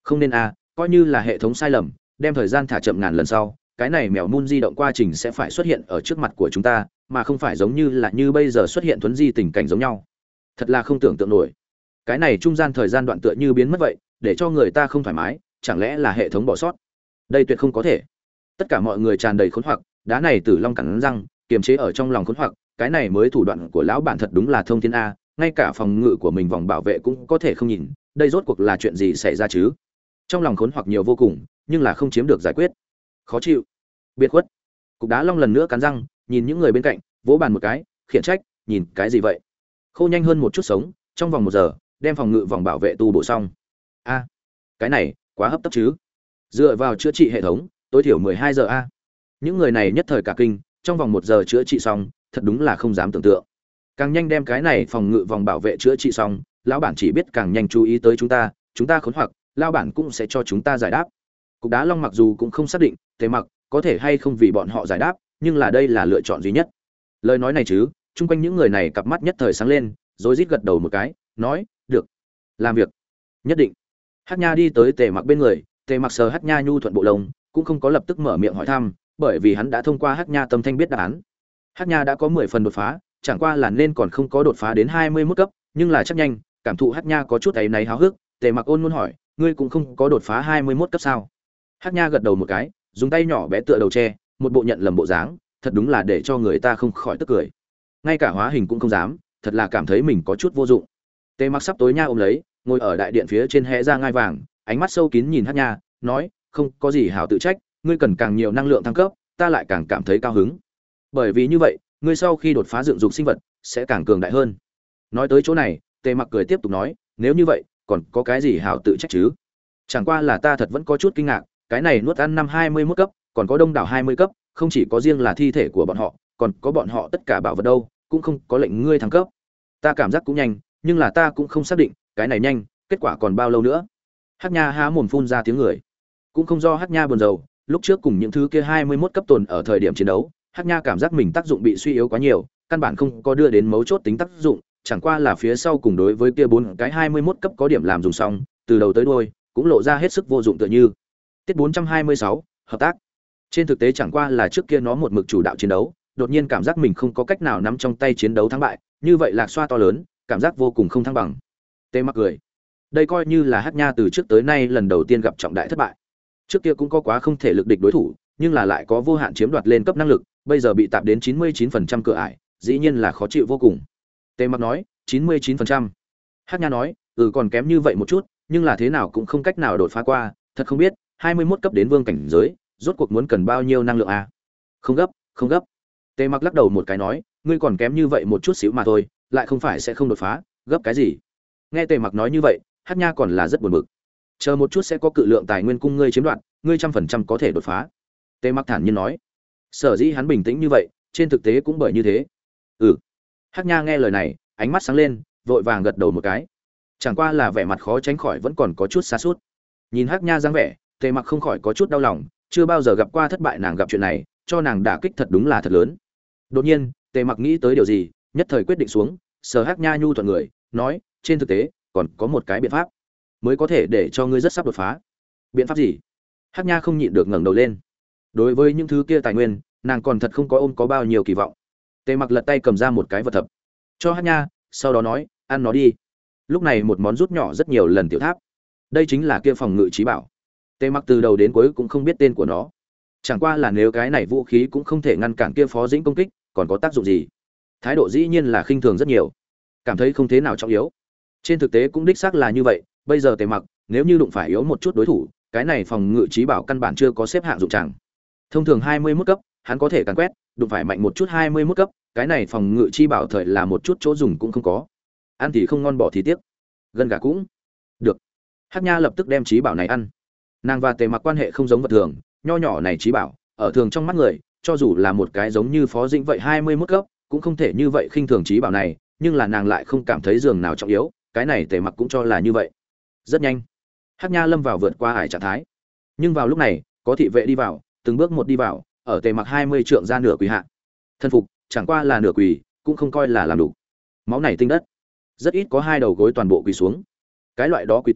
Không nên a, coi như là hệ thống sai lầm, đem thời gian thả chậm ngàn lần sau, cái này mèo mun di động quá trình sẽ phải xuất hiện ở trước mặt của chúng ta, mà không phải giống như là như bây giờ xuất hiện thuấn di tình cảnh giống nhau. Thật là không tưởng tượng nổi. Cái này trung gian thời gian đoạn tựa như biến mất vậy, để cho người ta không thoải mái, chẳng lẽ là hệ thống bỏ sót? Đây tuyệt không có thể. Tất cả mọi người tràn đầy khốn hoặc, đá này Tử Long cắn răng, kiềm chế ở trong lòng khốn hoặc, cái này mới thủ đoạn của lão bản thật đúng là thông thiên a, ngay cả phòng ngự của mình vòng bảo vệ cũng có thể không nhìn, đây rốt cuộc là chuyện gì xảy ra chứ? Trong lòng khốn hoặc nhiều vô cùng, nhưng là không chiếm được giải quyết. Khó chịu, biệt khuất. Cục đá long lần nữa cắn răng, nhìn những người bên cạnh, vỗ bàn một cái, khiển trách, nhìn cái gì vậy? Khô nhanh hơn một chút sống, trong vòng một giờ, đem phòng ngự vòng bảo vệ tu bổ xong. A, cái này, quá hấp tấp chứ. Dựa vào chữa trị hệ thống, tối thiểu mười hai giờ a. Những người này nhất thời cả kinh, trong vòng một giờ chữa trị xong, thật đúng là không dám tưởng tượng. Càng nhanh đem cái này phòng ngự vòng bảo vệ chữa trị xong, lão bản chỉ biết càng nhanh chú ý tới chúng ta, chúng ta khốn hoặc, lão bản cũng sẽ cho chúng ta giải đáp. Cục đá long mặc dù cũng không xác định, Tề Mặc có thể hay không vì bọn họ giải đáp, nhưng là đây là lựa chọn duy nhất. Lời nói này chứ, chung quanh những người này cặp mắt nhất thời sáng lên, rối rít gật đầu một cái, nói, "Được, làm việc, nhất định." Hắc Nha đi tới Tề Mặc bên người, Tề Mặc sờ Hắc Nha nhu thuận bộ lông, cũng không có lập tức mở miệng hỏi thăm, bởi vì hắn đã thông qua Hắc Nha tâm thanh biết đáp án. Hắc Nha đã có mười phần đột phá, chẳng qua là nên còn không có đột phá đến hai mươi mốt cấp, nhưng là chắc nhanh, cảm thụ Hắc Nha có chút ấy náy háo hức, Tề Mặc ôn muốn hỏi, ngươi cũng không có đột phá hai mươi mốt cấp sao? Hắc Nha gật đầu một cái, dùng tay nhỏ bé tựa đầu tre, một bộ nhận lầm bộ dáng, thật đúng là để cho người ta không khỏi tức cười. Ngay cả hóa hình cũng không dám, thật là cảm thấy mình có chút vô dụng. Tề Mặc sắp tối nha ôm lấy, ngồi ở đại điện phía trên hé ra ngai vàng, ánh mắt sâu kín nhìn Hắc Nha, nói, không có gì hảo tự trách, ngươi cần càng nhiều năng lượng thăng cấp, ta lại càng cảm thấy cao hứng. Bởi vì như vậy, ngươi sau khi đột phá dựng dục sinh vật sẽ càng cường đại hơn. Nói tới chỗ này, Tề Mặc cười tiếp tục nói, nếu như vậy, còn có cái gì hảo tự trách chứ? Chẳng qua là ta thật vẫn có chút kinh ngạc, cái này nuốt ăn năm hai mươi mốt cấp, còn có đông đảo hai mươi cấp, không chỉ có riêng là thi thể của bọn họ, còn có bọn họ tất cả bảo vật đâu, cũng không có lệnh ngươi thăng cấp. Ta cảm giác cũng nhanh, nhưng là ta cũng không xác định, cái này nhanh, kết quả còn bao lâu nữa. Hắc Nha há mồm phun ra tiếng người. Cũng không do Hắc Nha buồn rầu, lúc trước cùng những thứ kia hai mươi mốt cấp tồn ở thời điểm chiến đấu, Hắc Nha cảm giác mình tác dụng bị suy yếu quá nhiều, căn bản không có đưa đến mấu chốt tính tác dụng, chẳng qua là phía sau cùng đối với kia bốn cái hai mươi mốt cấp có điểm làm dùng xong, từ đầu tới đuôi cũng lộ ra hết sức vô dụng tựa như. Tiết bốn trăm hai mươi sáu, hợp tác. Trên thực tế chẳng qua là trước kia nó một mực chủ đạo chiến đấu, đột nhiên cảm giác mình không có cách nào nắm trong tay chiến đấu thắng bại, như vậy lạc xoa to lớn, cảm giác vô cùng không thăng bằng. Tề Mặc cười. Đây coi như là Hắc Nha từ trước tới nay lần đầu tiên gặp trọng đại thất bại. Trước kia cũng có quá không thể lực địch đối thủ, nhưng là lại có vô hạn chiếm đoạt lên cấp năng lực, bây giờ bị tạp đến chín mươi chín phần trăm cửa ải, dĩ nhiên là khó chịu vô cùng. Tề Mặc nói, chín mươi chín phần trăm. Hắc Nha nói, ừ còn kém như vậy một chút, nhưng là thế nào cũng không cách nào đột phá qua, thật không biết, hai mươi mốt cấp đến vương cảnh giới, rốt cuộc muốn cần bao nhiêu năng lượng à? Không gấp, không gấp. Tề Mặc lắc đầu một cái nói, ngươi còn kém như vậy một chút xíu mà thôi, lại không phải sẽ không đột phá, gấp cái gì? Nghe Tề Mặc nói như vậy, Hắc Nha còn là rất buồn bực. Chờ một chút sẽ có cự lượng tài nguyên cung ngươi chiếm đoạt, ngươi trăm phần trăm có thể đột phá. Tề Mặc thản nhiên nói. Sở dĩ hắn bình tĩnh như vậy, trên thực tế cũng bởi như thế. Ừ. Hắc Nha nghe lời này, ánh mắt sáng lên, vội vàng gật đầu một cái. Chẳng qua là vẻ mặt khó tránh khỏi vẫn còn có chút xa sút. Nhìn Hắc Nha dáng vẻ, Tề Mặc không khỏi có chút đau lòng, chưa bao giờ gặp qua thất bại nàng gặp chuyện này, cho nàng đả kích thật đúng là thật lớn. Đột nhiên, Tề Mặc nghĩ tới điều gì, nhất thời quyết định xuống, sờ Hắc Nha nhu thuận người, nói, trên thực tế, còn có một cái biện pháp mới có thể để cho ngươi rất sắp đột phá. Biện pháp gì? Hắc Nha không nhịn được ngẩng đầu lên. Đối với những thứ kia tài nguyên, nàng còn thật không có ôm có bao nhiêu kỳ vọng. Tề Mặc lật tay cầm ra một cái vật thập, cho Hắc Nha, sau đó nói, ăn nó đi. Lúc này một món rút nhỏ rất nhiều lần tiểu tháp. Đây chính là kia phòng ngự trí bảo. Tề Mặc từ đầu đến cuối cũng không biết tên của nó. Chẳng qua là nếu cái này vũ khí cũng không thể ngăn cản kia Phó Dĩnh công kích, còn có tác dụng gì? Thái độ dĩ nhiên là khinh thường rất nhiều, cảm thấy không thế nào trọng yếu. Trên thực tế cũng đích xác là như vậy, bây giờ Tề Mặc, nếu như đụng phải yếu một chút đối thủ, cái này phòng ngự trí bảo căn bản chưa có xếp hạng dụng chẳng. Thông thường hai mươi mốt cấp, hắn có thể càn quét, đụng phải mạnh một chút hai mươi mốt cấp, cái này phòng ngự chi bảo thời là một chút chỗ dùng cũng không có. Ăn thì không ngon bỏ thì tiếc. Gân gà cũng được. Hắc Nha lập tức đem trí bảo này ăn. Nàng và Tề Mặc quan hệ không giống vật thường, nho nhỏ này trí bảo, ở thường trong mắt người, cho dù là một cái giống như Phó Dĩnh vậy hai mươi mốt cấp, cũng không thể như vậy khinh thường trí bảo này, nhưng là nàng lại không cảm thấy giường nào trọng yếu, cái này Tề Mặc cũng cho là như vậy. Rất nhanh, Hắc Nha lâm vào vượt qua hải trạng thái. Nhưng vào lúc này, có thị vệ đi vào, từng bước một đi vào, ở Tề Mặc hai mươi trượng ra nửa quỳ hạ. Thân phục, chẳng qua là nửa quỳ, cũng không coi là làm đủ. Máu này tinh đất, rất ít có hai đầu gối toàn bộ quỳ xuống. Cái loại đó quỳ tư,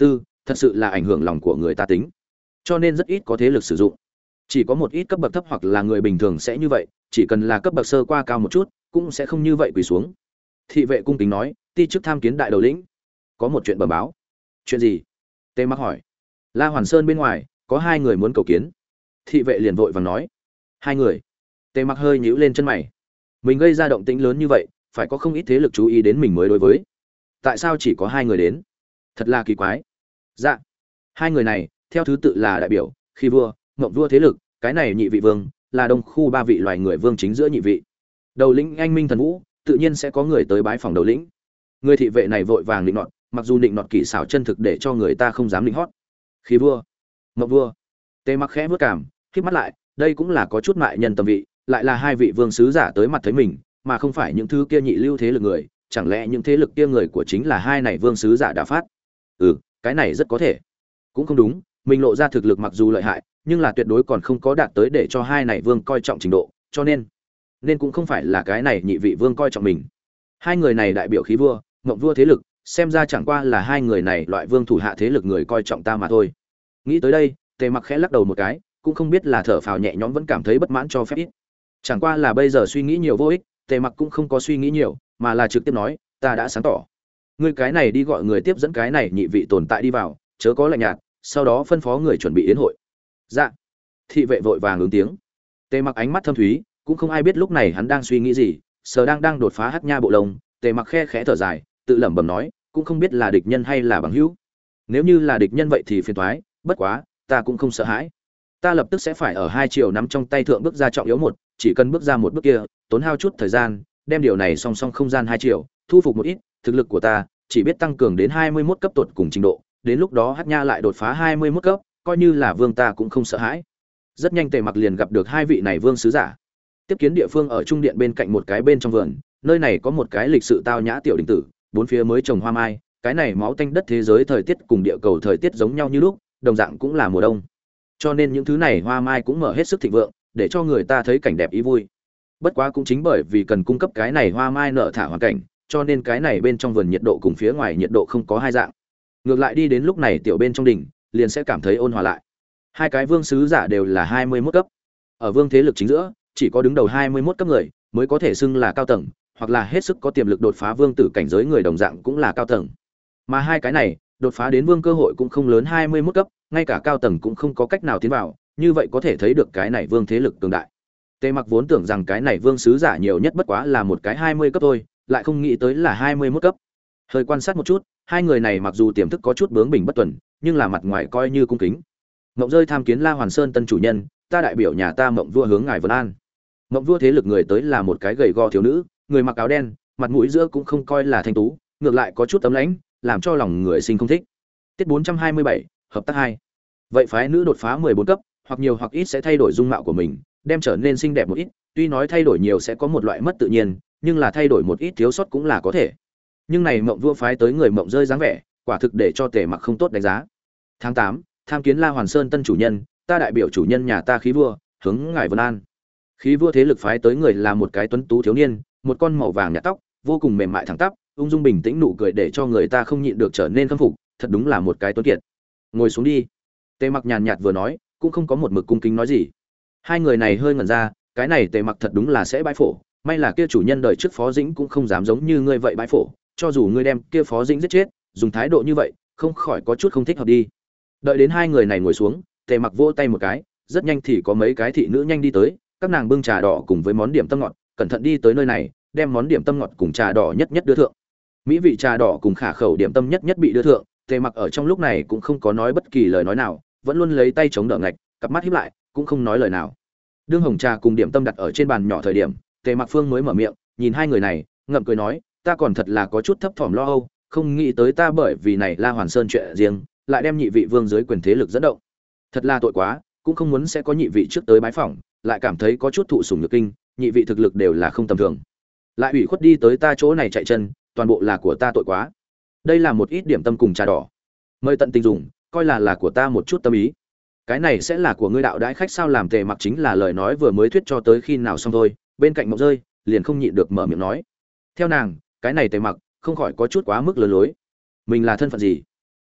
thật sự là ảnh hưởng lòng của người ta tính, cho nên rất ít có thế lực sử dụng. Chỉ có một ít cấp bậc thấp hoặc là người bình thường sẽ như vậy, chỉ cần là cấp bậc sơ qua cao một chút cũng sẽ không như vậy quỳ xuống. Thị vệ cung kính nói, ti chức tham kiến đại đầu lĩnh, có một chuyện bẩm báo. Chuyện gì? Tề Mặc hỏi. La Hoàn Sơn bên ngoài có hai người muốn cầu kiến. Thị vệ liền vội vàng nói. Hai người? Tề Mặc hơi nhíu lên chân mày. Mình gây ra động tĩnh lớn như vậy, phải có không ít thế lực chú ý đến mình mới đối với. Tại sao chỉ có hai người đến? Thật là kỳ quái. Dạ. Hai người này, theo thứ tự là đại biểu, Khi vua, Ngộng vua thế lực, cái này nhị vị vương, là đông khu ba vị loài người vương chính giữa nhị vị. Đầu lĩnh anh minh thần vũ, tự nhiên sẽ có người tới bái phòng đầu lĩnh. Người thị vệ này vội vàng định nọt, mặc dù định nọt kỳ xảo chân thực để cho người ta không dám định hót. Khi vua, Ngộng vua. Tề Mặc khẽ bước cảm, khép mắt lại, đây cũng là có chút mại nhân tâm vị, lại là hai vị vương sứ giả tới mặt thấy mình, mà không phải những thứ kia nhị lưu thế lực người, chẳng lẽ những thế lực kia người của chính là hai này vương sứ giả đã phát? Ừ, cái này rất có thể. Cũng không đúng, mình lộ ra thực lực mặc dù lợi hại, nhưng là tuyệt đối còn không có đạt tới để cho hai này vương coi trọng trình độ, cho nên nên cũng không phải là cái này nhị vị vương coi trọng mình. Hai người này đại biểu Khí vua, Ngộng vua thế lực, xem ra chẳng qua là hai người này loại vương thủ hạ thế lực người coi trọng ta mà thôi. Nghĩ tới đây, Tề Mặc khẽ lắc đầu một cái, cũng không biết là thở phào nhẹ nhõm vẫn cảm thấy bất mãn cho phép ít. Chẳng qua là bây giờ suy nghĩ nhiều vô ích, Tề Mặc cũng không có suy nghĩ nhiều, mà là trực tiếp nói, ta đã sáng tỏ. Ngươi cái này đi gọi người tiếp dẫn cái này nhị vị tồn tại đi vào, chớ có lạnh nhạt, sau đó phân phó người chuẩn bị yến hội. Dạ. Thị vệ vội vàng ứng tiếng. Tề Mặc ánh mắt thâm thúy, cũng không ai biết lúc này hắn đang suy nghĩ gì, sờ đang đang đột phá hắc nha bộ lông, Tề Mặc khe khẽ thở dài, tự lẩm bẩm nói, cũng không biết là địch nhân hay là bằng hữu. Nếu như là địch nhân vậy thì phiền toái, bất quá, ta cũng không sợ hãi. Ta lập tức sẽ phải ở hai chiều nắm trong tay thượng bước ra trọng yếu một, chỉ cần bước ra một bước kia, tốn hao chút thời gian, đem điều này song song không gian hai chiều, thu phục một ít, thực lực của ta chỉ biết tăng cường đến hai mươi mốt cấp tột cùng trình độ, đến lúc đó Hắc Nha lại đột phá hai mươi mốt cấp, coi như là vương ta cũng không sợ hãi. Rất nhanh Tề Mặc liền gặp được hai vị này vương sứ giả. Tiếp kiến địa phương ở trung điện bên cạnh một cái bên trong vườn, nơi này có một cái lịch sự tao nhã tiểu đình tử, bốn phía mới trồng hoa mai, cái này máu tanh đất thế giới thời tiết cùng địa cầu thời tiết giống nhau như lúc, đồng dạng cũng là mùa đông. Cho nên những thứ này hoa mai cũng mở hết sức thịnh vượng, để cho người ta thấy cảnh đẹp ý vui. Bất quá cũng chính bởi vì cần cung cấp cái này hoa mai nở thả hoàn cảnh, cho nên cái này bên trong vườn nhiệt độ cùng phía ngoài nhiệt độ không có hai dạng. Ngược lại đi đến lúc này tiểu bên trong đỉnh, liền sẽ cảm thấy ôn hòa lại. Hai cái vương sứ giả đều là hai mươi mốt cấp. Ở vương thế lực chính giữa, chỉ có đứng đầu hai mươi mốt cấp người mới có thể xưng là cao tầng, hoặc là hết sức có tiềm lực đột phá vương tử cảnh giới người đồng dạng cũng là cao tầng. Mà hai cái này, đột phá đến vương cơ hội cũng không lớn hai mươi mốt cấp, ngay cả cao tầng cũng không có cách nào tiến vào, như vậy có thể thấy được cái này vương thế lực cường đại. Tề Mặc vốn tưởng rằng cái này vương sứ giả nhiều nhất bất quá là một cái hai mươi cấp thôi, lại không nghĩ tới là hai mươi mốt cấp. Hơi quan sát một chút, hai người này mặc dù tiềm thức có chút bướng bỉnh bất tuần, nhưng là mặt ngoài coi như cung kính. Mộng rơi tham kiến La Hoàn Sơn tân chủ nhân, ta đại biểu nhà ta Mộng vua hướng ngài vân an. Mộng vua thế lực người tới là một cái gầy gò thiếu nữ, người mặc áo đen, mặt mũi giữa cũng không coi là thanh tú, ngược lại có chút tấm lãnh, làm cho lòng người sinh không thích. Tiết bốn trăm hai mươi bảy, hợp tác hai. Vậy phái nữ đột phá mười bốn cấp, hoặc nhiều hoặc ít sẽ thay đổi dung mạo của mình, đem trở nên xinh đẹp một ít, tuy nói thay đổi nhiều sẽ có một loại mất tự nhiên, nhưng là thay đổi một ít thiếu sót cũng là có thể. Nhưng này Mộng vua phái tới người Mộng rơi dáng vẻ, quả thực để cho Tề Mặc không tốt đánh giá. Tháng tám, tham kiến La Hoàn Sơn tân chủ nhân, ta đại biểu chủ nhân nhà ta Khí vua, hướng ngài vân an. Khí vua thế lực phái tới người là một cái tuấn tú thiếu niên, một con màu vàng nhạt tóc, vô cùng mềm mại thẳng tắp, ung dung bình tĩnh nụ cười để cho người ta không nhịn được trở nên khâm phục, thật đúng là một cái tuấn kiệt. Ngồi xuống đi. Tề Mặc nhàn nhạt vừa nói, cũng không có một mực cung kính nói gì. Hai người này hơi ngẩn ra, cái này Tề Mặc thật đúng là sẽ bãi phổ, may là kia chủ nhân đời trước Phó Dĩnh cũng không dám giống như ngươi vậy bãi phổ, cho dù ngươi đem kia Phó Dĩnh giết chết, dùng thái độ như vậy, không khỏi có chút không thích hợp đi. Đợi đến hai người này ngồi xuống, Tề Mặc vỗ tay một cái, rất nhanh thì có mấy cái thị nữ nhanh đi tới, các nàng bưng trà đỏ cùng với món điểm tâm ngọt, cẩn thận đi tới nơi này, đem món điểm tâm ngọt cùng trà đỏ nhất nhất đưa thượng. Mỹ vị trà đỏ cùng khả khẩu điểm tâm nhất nhất bị đưa thượng, Tề Mặc ở trong lúc này cũng không có nói bất kỳ lời nói nào, vẫn luôn lấy tay chống đỡ ngạch, cặp mắt híp lại, cũng không nói lời nào. Đương hồng trà cùng điểm tâm đặt ở trên bàn nhỏ thời điểm, Tề Mặc Phương mới mở miệng, nhìn hai người này, ngậm cười nói, ta còn thật là có chút thấp thỏm lo âu, không nghĩ tới ta bởi vì này La Hoàn Sơn chuyện riêng, lại đem nhị vị vương dưới quyền thế lực dẫn động. Thật là tội quá, cũng không muốn sẽ có nhị vị trước tới bái phỏng, lại cảm thấy có chút thụ sủng nhược kinh, nhị vị thực lực đều là không tầm thường. Lại ủy khuất đi tới ta chỗ này chạy chân, toàn bộ là của ta tội quá. Đây là một ít điểm tâm cùng trà đỏ, mời tận tình dùng, coi là là của ta một chút tâm ý. Cái này sẽ là của ngươi đạo đãi khách sao? Làm Tề Mặc chính là lời nói vừa mới thuyết cho tới khi nào xong thôi, bên cạnh Mộng rơi liền không nhịn được mở miệng nói. Theo nàng, cái này Tề Mặc không khỏi có chút quá mức lừa lối. Mình là thân phận gì?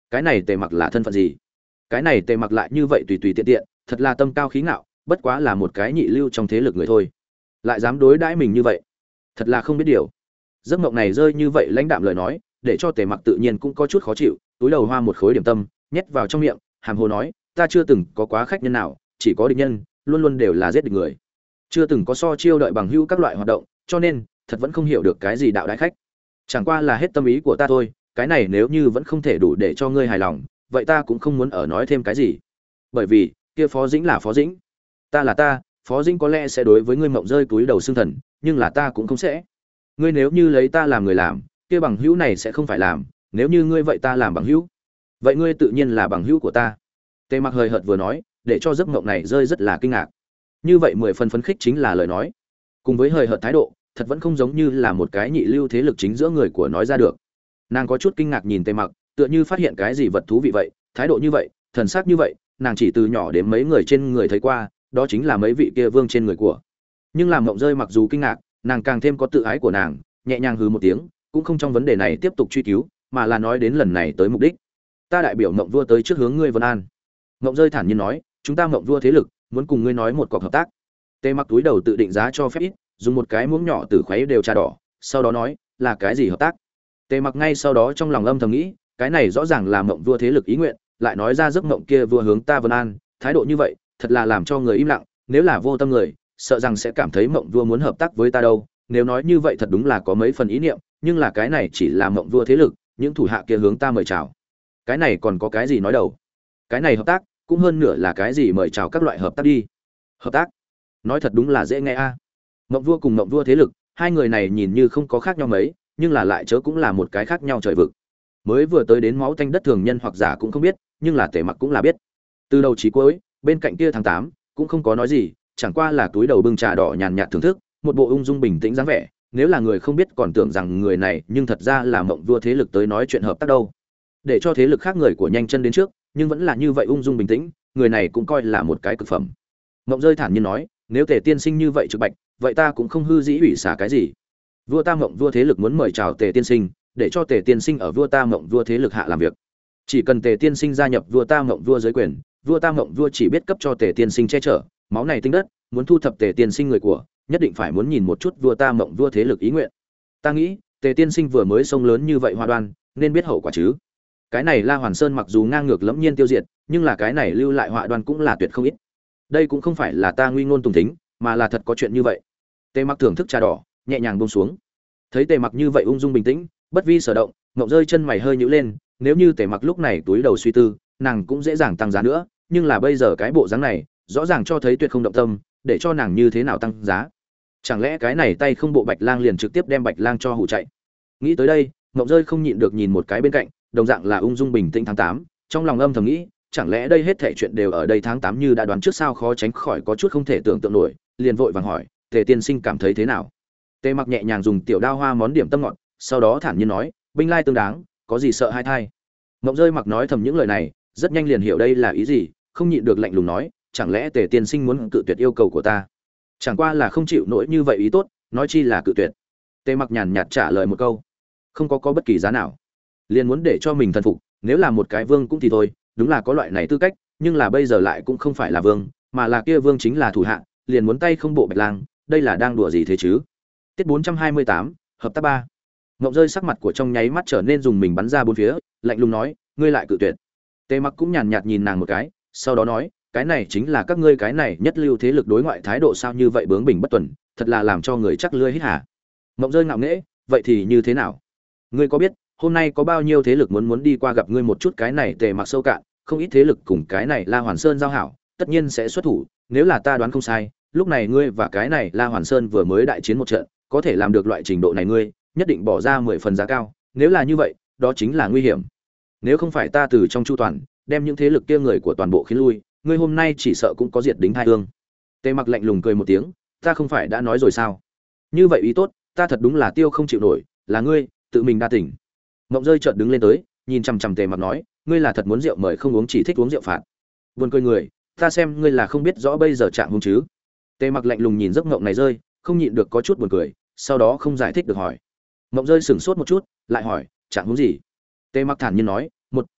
cái này Tề Mặc là thân phận gì? Cái này Tề Mặc lại như vậy tùy tùy tiện tiện, thật là tâm cao khí ngạo, bất quá là một cái nhị lưu trong thế lực người thôi, lại dám đối đãi mình như vậy, thật là không biết điều. Giấc mộng này rơi như vậy lãnh đạm lời nói, để cho Tề Mặc tự nhiên cũng có chút khó chịu, túi đầu hoa một khối điểm tâm, nhét vào trong miệng, hàm hồ nói, ta chưa từng có quá khách nhân nào, chỉ có địch nhân, luôn luôn đều là giết địch người. Chưa từng có so chiêu đợi bằng hữu các loại hoạt động, cho nên thật vẫn không hiểu được cái gì đạo đại khách. Chẳng qua là hết tâm ý của ta thôi, cái này nếu như vẫn không thể đủ để cho ngươi hài lòng, vậy ta cũng không muốn ở nói thêm cái gì. Bởi vì, kia Phó Dĩnh là Phó Dĩnh, ta là ta, Phó Dĩnh có lẽ sẽ đối với ngươi mộng rơi túi đầu xương thần, nhưng là ta cũng không sẽ. Ngươi nếu như lấy ta làm người làm, kia bằng hữu này sẽ không phải làm, nếu như ngươi vậy ta làm bằng hữu, vậy ngươi tự nhiên là bằng hữu của ta. Tề Mặc hời hợt vừa nói, để cho giấc mộng này rơi rất là kinh ngạc. Như vậy mười phần phấn khích chính là lời nói, cùng với hời hợt thái độ, thật vẫn không giống như là một cái nhị lưu thế lực chính giữa người của nói ra được. Nàng có chút kinh ngạc nhìn Tề Mặc, tựa như phát hiện cái gì vật thú vị vậy, thái độ như vậy, thần sắc như vậy, nàng chỉ từ nhỏ đến mấy người trên người thấy qua, đó chính là mấy vị kia vương trên người của. Nhưng làm mộng rơi mặc dù kinh ngạc, nàng càng thêm có tự ái của nàng, nhẹ nhàng hừ một tiếng, cũng không trong vấn đề này tiếp tục truy cứu, mà là nói đến lần này tới mục đích. Ta đại biểu mộng vua tới trước hướng ngươi vân an. Mộng rơi thản nhiên nói, chúng ta mộng vua thế lực muốn cùng ngươi nói một cuộc hợp tác. Tề Mặc túi đầu tự định giá cho phép ít, dùng một cái muỗng nhỏ từ khuấy đều trà đỏ, sau đó nói, là cái gì hợp tác? Tề Mặc ngay sau đó trong lòng âm thầm nghĩ, cái này rõ ràng là mộng vua thế lực ý nguyện, lại nói ra giấc mộng kia vua hướng ta vân an, thái độ như vậy, thật là làm cho người im lặng, nếu là vô tâm người, sợ rằng sẽ cảm thấy mộng vua muốn hợp tác với ta đâu. Nếu nói như vậy thật đúng là có mấy phần ý niệm, nhưng là cái này chỉ là mộng vua thế lực, những thủ hạ kia hướng ta mời chào. Cái này còn có cái gì nói đầu? Cái này hợp tác, cũng hơn nửa là cái gì mời chào các loại hợp tác đi. Hợp tác? Nói thật đúng là dễ nghe a. À. Mộng vua cùng mộng vua thế lực, hai người này nhìn như không có khác nhau mấy, nhưng là lại chớ cũng là một cái khác nhau trời vực. Mới vừa tới đến máu tanh đất thường nhân hoặc giả cũng không biết, nhưng là Tề Mặc cũng là biết. Từ đầu chí cuối, bên cạnh kia tháng tám cũng không có nói gì, chẳng qua là túi đầu bưng trà đỏ nhàn nhạt thưởng thức, một bộ ung dung bình tĩnh dáng vẻ, nếu là người không biết còn tưởng rằng người này nhưng thật ra là mộng vua thế lực tới nói chuyện hợp tác đâu. Để cho thế lực khác người của nhanh chân đến trước, nhưng vẫn là như vậy ung dung bình tĩnh, người này cũng coi là một cái cực phẩm. Mộng rơi thản nhiên nói, nếu Tề tiên sinh như vậy trực bạch, vậy ta cũng không hư dĩ ủy xả cái gì. Vua ta mộng vua thế lực muốn mời chào Tề tiên sinh, để cho Tề tiên sinh ở vua ta mộng vua thế lực hạ làm việc. Chỉ cần Tề tiên sinh gia nhập vua ta mộng vua dưới quyền, vua ta mộng vua chỉ biết cấp cho Tề tiên sinh che chở, máu này tinh đất, muốn thu thập Tề tiên sinh người của, nhất định phải muốn nhìn một chút vua ta mộng vua thế lực ý nguyện. Ta nghĩ, Tề tiên sinh vừa mới sông lớn như vậy hoa đoan, nên biết hậu quả chứ. Cái này La Hoàn Sơn mặc dù ngang ngược lẫm nhiên tiêu diệt, nhưng là cái này lưu lại họa đoan cũng là tuyệt không ít. Đây cũng không phải là ta nguy ngôn tùng thính, mà là thật có chuyện như vậy. Tề Mặc thưởng thức trà đỏ, nhẹ nhàng buông xuống. Thấy Tề Mặc như vậy ung dung bình tĩnh, bất vi sở động, ngậm rơi chân mày hơi nhíu lên, nếu như Tề Mặc lúc này túi đầu suy tư, nàng cũng dễ dàng tăng giá nữa, nhưng là bây giờ cái bộ dáng này, rõ ràng cho thấy tuyệt không động tâm, để cho nàng như thế nào tăng giá. Chẳng lẽ cái này tay không bộ Bạch Lang liền trực tiếp đem Bạch Lang cho hù chạy? Nghĩ tới đây, ngậm rơi không nhịn được nhìn một cái bên cạnh, đồng dạng là ung dung bình tĩnh tháng tám, trong lòng âm thầm nghĩ, chẳng lẽ đây hết thảy chuyện đều ở đây tháng tám như đã đoán trước sao, khó tránh khỏi có chút không thể tưởng tượng nổi, liền vội vàng hỏi, Tề tiên sinh cảm thấy thế nào? Tề Mặc nhẹ nhàng dùng tiểu đao hoa món điểm tâm ngọt, sau đó thản nhiên nói, binh lai tương đáng, có gì sợ hai thai. Mộng rơi Mặc nói thầm những lời này, rất nhanh liền hiểu đây là ý gì, không nhịn được lạnh lùng nói, chẳng lẽ Tề tiên sinh muốn cự tuyệt yêu cầu của ta? Chẳng qua là không chịu nổi như vậy ý tốt, nói chi là cự tuyệt. Tề Mặc nhàn nhạt trả lời một câu, không có có bất kỳ giá nào, liền muốn để cho mình thần phục, nếu là một cái vương cũng thì thôi, đúng là có loại này tư cách, nhưng là bây giờ lại cũng không phải là vương, mà là kia vương chính là thủ hạ, liền muốn tay không bộ Bạch Lang, đây là đang đùa gì thế chứ? Tiết bốn trăm hai mươi tám, hợp tác ba. Ngộng rơi sắc mặt của trong nháy mắt trở nên dùng mình bắn ra bốn phía, lạnh lùng nói, ngươi lại cự tuyệt. Tề Mặc cũng nhàn nhạt nhìn nàng một cái, sau đó nói, cái này chính là các ngươi cái này nhất lưu thế lực đối ngoại thái độ sao, như vậy bướng bỉnh bất tuần, thật là làm cho người chắc lưỡi hít hả? Ngộng rơi ngạo nghễ, vậy thì như thế nào? Ngươi có biết hôm nay có bao nhiêu thế lực muốn muốn đi qua gặp ngươi một chút? Cái này Tề Mặc sâu cạn, không ít thế lực cùng cái này La Hoàn Sơn giao hảo, tất nhiên sẽ xuất thủ, nếu là ta đoán không sai, lúc này ngươi và cái này La Hoàn Sơn vừa mới đại chiến một trận, có thể làm được loại trình độ này, ngươi nhất định bỏ ra mười phần giá cao, nếu là như vậy, đó chính là nguy hiểm. Nếu không phải ta từ trong chu toàn, đem những thế lực kia người của toàn bộ khiến lui, ngươi hôm nay chỉ sợ cũng có diệt đính hai hương. Tề Mặc lạnh lùng cười một tiếng, ta không phải đã nói rồi sao? Như vậy ý tốt, ta thật đúng là tiêu không chịu nổi, là ngươi tự mình đa tỉnh. Ngộng rơi chợt đứng lên tới, nhìn chằm chằm Tề Mặc nói, ngươi là thật muốn rượu mời không uống, chỉ thích uống rượu phạt. Buồn cười người, ta xem ngươi là không biết rõ bây giờ trạng huống chứ. Tề Mặc lạnh lùng nhìn giấc ngộng này rơi, không nhịn được có chút buồn cười, sau đó không giải thích được hỏi. Ngộng rơi sững sốt một chút, lại hỏi, trạng huống gì? Tề Mặc thản nhiên nói, một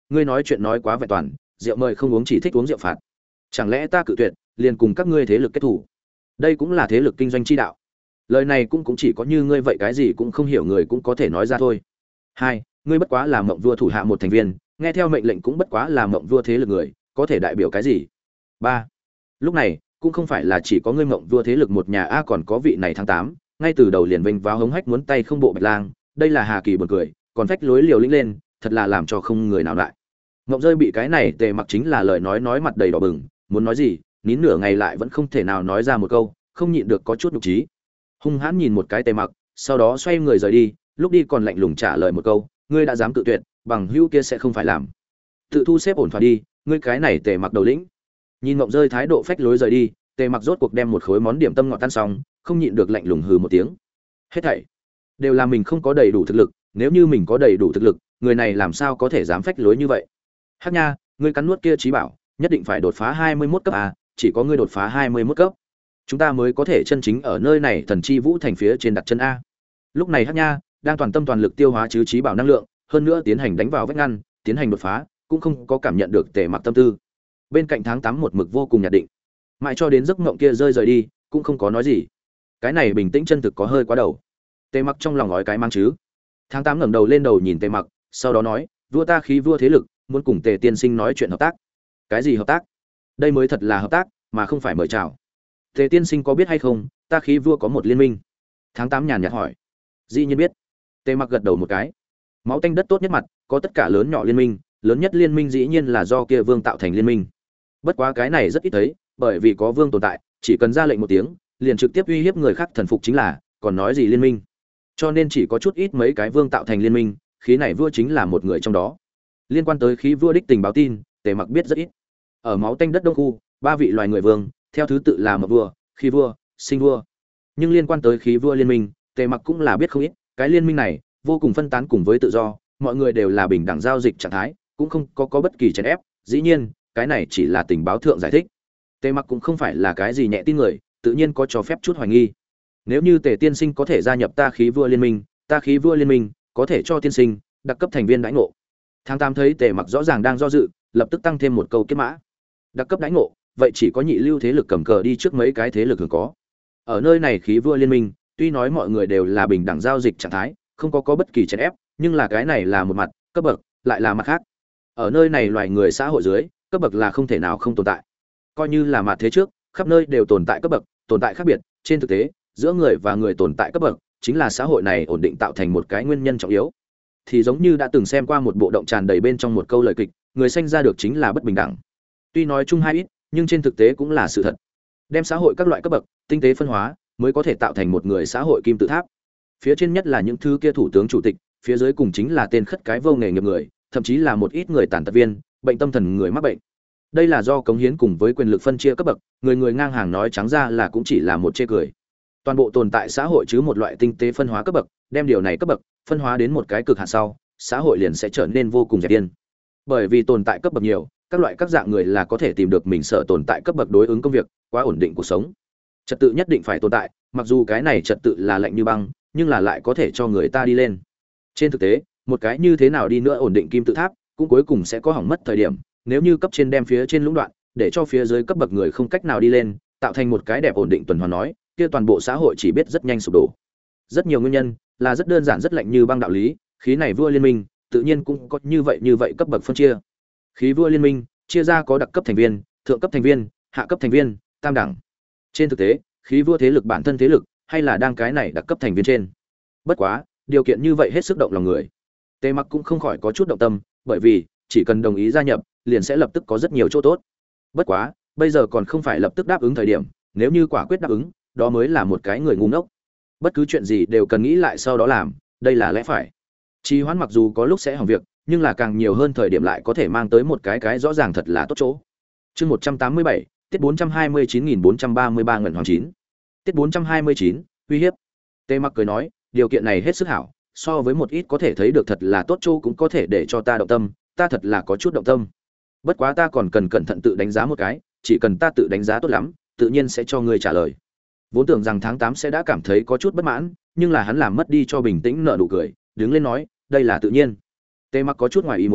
ngươi nói chuyện nói quá vẹn toàn, rượu mời không uống chỉ thích uống rượu phạt. Chẳng lẽ ta cự tuyệt, liền cùng các ngươi thế lực kết thủ? Đây cũng là thế lực kinh doanh chi đạo. Lời này cũng cũng chỉ có như ngươi vậy cái gì cũng không hiểu người cũng có thể nói ra thôi. Hai, ngươi bất quá là mộng vua thủ hạ một thành viên, nghe theo mệnh lệnh cũng bất quá là mộng vua thế lực người, có thể đại biểu cái gì? Ba, lúc này cũng không phải là chỉ có ngươi mộng vua thế lực một nhà a, còn có vị này tháng tám, ngay từ đầu liền vênh váo hống hách muốn tay không bộ Bạch Lang, đây là Hà Kỳ buồn cười, còn phách lối liều lĩnh lên, thật là làm cho không người nào lại. Mộng rơi bị cái này Tề Mặc chính là lời nói nói mặt đầy đỏ bừng, muốn nói gì, nín nửa ngày lại vẫn không thể nào nói ra một câu, không nhịn được có chút nhục trí. Hung hãn nhìn một cái Tề Mặc, sau đó xoay người rời đi, lúc đi còn lạnh lùng trả lời một câu, ngươi đã dám cự tuyệt, bằng hữu kia sẽ không phải làm. Tự thu xếp ổn thỏa đi, ngươi cái này Tề Mặc đầu lĩnh. Nhìn Mộng rơi thái độ phách lối rời đi, Tề Mặc rốt cuộc đem một khối món điểm tâm ngọt tan xong, không nhịn được lạnh lùng hừ một tiếng. Hết thảy đều là mình không có đầy đủ thực lực, nếu như mình có đầy đủ thực lực, người này làm sao có thể dám phách lối như vậy. Hắc Nha, ngươi cắn nuốt kia trí bảo, nhất định phải đột phá hai mươi mốt cấp a, chỉ có ngươi đột phá hai mươi mốt cấp, chúng ta mới có thể chân chính ở nơi này thần chi vũ thành phía trên đặt chân a. Lúc này Hắc Nha đang toàn tâm toàn lực tiêu hóa chứ trí bảo năng lượng, hơn nữa tiến hành đánh vào vách ngăn, tiến hành đột phá, cũng không có cảm nhận được Tề Mặc tâm tư. Bên cạnh tháng tám một mực vô cùng nhạt định, mãi cho đến giấc mộng kia rơi rời đi, cũng không có nói gì. Cái này bình tĩnh chân thực có hơi quá đầu. Tề Mặc trong lòng nói cái mang chứ. Tháng tám ngẩng đầu lên đầu nhìn Tề Mặc, sau đó nói, vua ta khí vua thế lực, muốn cùng Tề tiên sinh nói chuyện hợp tác. Cái gì hợp tác? Đây mới thật là hợp tác, mà không phải mời chào. Tề tiên sinh có biết hay không, ta khí vua có một liên minh. Tháng tám nhàn nhạt hỏi. Dĩ nhiên biết. Tề Mặc gật đầu một cái. Máu tanh đất tốt nhất mặt, có tất cả lớn nhỏ liên minh, lớn nhất liên minh dĩ nhiên là do kia vương tạo thành liên minh. Bất quá cái này rất ít thấy, bởi vì có vương tồn tại, chỉ cần ra lệnh một tiếng, liền trực tiếp uy hiếp người khác thần phục chính là, còn nói gì liên minh. Cho nên chỉ có chút ít mấy cái vương tạo thành liên minh, khí này vua chính là một người trong đó. Liên quan tới khí vua đích tình báo tin, Tề Mặc biết rất ít. Ở máu tanh đất đông khu, ba vị loài người vương, theo thứ tự là Mộc vua, Khí vua, Sinh vua. Nhưng liên quan tới khí vua liên minh, Tề Mặc cũng là biết không ít, cái liên minh này vô cùng phân tán cùng với tự do, mọi người đều là bình đẳng giao dịch trạng thái, cũng không có có bất kỳ chèn ép, dĩ nhiên, cái này chỉ là tình báo thượng giải thích. Tề Mặc cũng không phải là cái gì nhẹ tin người, tự nhiên có cho phép chút hoài nghi. Nếu như Tề tiên sinh có thể gia nhập ta khí vua liên minh, ta khí vua liên minh có thể cho tiên sinh đặc cấp thành viên đãi ngộ. Tháng tám thấy Tề Mặc rõ ràng đang do dự, lập tức tăng thêm một câu kết mã. Đặc cấp đãi ngộ, vậy chỉ có nhị lưu thế lực cầm cờ đi trước mấy cái thế lực thường có. Ở nơi này khí vua liên minh, tuy nói mọi người đều là bình đẳng giao dịch trạng thái, không có có bất kỳ chèn ép, nhưng là cái này là một mặt, cấp bậc lại là mặt khác. Ở nơi này loài người xã hội dưới, cấp bậc là không thể nào không tồn tại. Coi như là mặt thế trước, khắp nơi đều tồn tại cấp bậc, tồn tại khác biệt, trên thực tế, giữa người và người tồn tại cấp bậc, chính là xã hội này ổn định tạo thành một cái nguyên nhân trọng yếu. Thì giống như đã từng xem qua một bộ động tràn đầy bên trong một câu lời kịch, người sanh ra được chính là bất bình đẳng. Tuy nói chung hai ít, nhưng trên thực tế cũng là sự thật. Đem xã hội các loại cấp bậc tinh tế phân hóa, mới có thể tạo thành một người xã hội kim tự tháp. Phía trên nhất là những thứ kia thủ tướng chủ tịch, phía dưới cùng chính là tên khất cái vô nghề nghiệp người, thậm chí là một ít người tàn tật viên, bệnh tâm thần người mắc bệnh. Đây là do cống hiến cùng với quyền lực phân chia cấp bậc, người người ngang hàng nói trắng ra là cũng chỉ là một chê cười. Toàn bộ tồn tại xã hội chứ một loại tinh tế phân hóa cấp bậc, đem điều này cấp bậc phân hóa đến một cái cực hạn sau, xã hội liền sẽ trở nên vô cùng dẹp điên. Bởi vì tồn tại cấp bậc nhiều, các loại các dạng người là có thể tìm được mình sợ tồn tại cấp bậc đối ứng công việc, quá ổn định cuộc sống. Trật tự nhất định phải tồn tại, mặc dù cái này trật tự là lạnh như băng, nhưng là lại có thể cho người ta đi lên. Trên thực tế, một cái như thế nào đi nữa ổn định kim tự tháp, cũng cuối cùng sẽ có hỏng mất thời điểm, nếu như cấp trên đem phía trên lũng đoạn, để cho phía dưới cấp bậc người không cách nào đi lên, tạo thành một cái đẹp ổn định tuần hoàn nói, kia toàn bộ xã hội chỉ biết rất nhanh sụp đổ. Rất nhiều nguyên nhân, là rất đơn giản rất lạnh như băng đạo lý, khí này vua liên minh, tự nhiên cũng có như vậy như vậy cấp bậc phân chia. Khí vua liên minh chia ra có đặc cấp thành viên, thượng cấp thành viên, hạ cấp thành viên, tam đẳng. Trên thực tế, khí vua thế lực bản thân thế lực, hay là đang cái này đặc cấp thành viên trên. Bất quá, điều kiện như vậy hết sức động lòng người. Tề Mặc cũng không khỏi có chút động tâm, bởi vì chỉ cần đồng ý gia nhập, liền sẽ lập tức có rất nhiều chỗ tốt. Bất quá, bây giờ còn không phải lập tức đáp ứng thời điểm, nếu như quả quyết đáp ứng, đó mới là một cái người ngu ngốc. Bất cứ chuyện gì đều cần nghĩ lại sau đó làm, đây là lẽ phải. Trì hoãn mặc dù có lúc sẽ hỏng việc, nhưng là càng nhiều hơn thời điểm lại có thể mang tới một cái cái rõ ràng thật là tốt chỗ. Chương một trăm tám mươi bảy, tiết bốn trăm hai mươi chín nghìn bốn trăm ba mươi ba ngẩn hoàng chín. Tiết bốn trăm hai mươi chín, uy hiếp. Tề Mặc cười nói, điều kiện này hết sức hảo, so với một ít có thể thấy được thật là tốt chỗ cũng có thể để cho ta động tâm, ta thật là có chút động tâm. Bất quá ta còn cần cẩn thận tự đánh giá một cái, chỉ cần ta tự đánh giá tốt lắm, tự nhiên sẽ cho ngươi trả lời. Vốn tưởng rằng tháng tám sẽ đã cảm thấy có chút bất mãn, nhưng là hắn làm mất đi cho bình tĩnh nở nụ cười, đứng lên nói, đây là tự nhiên. Tề Mặc có chút ngoài ý muốn,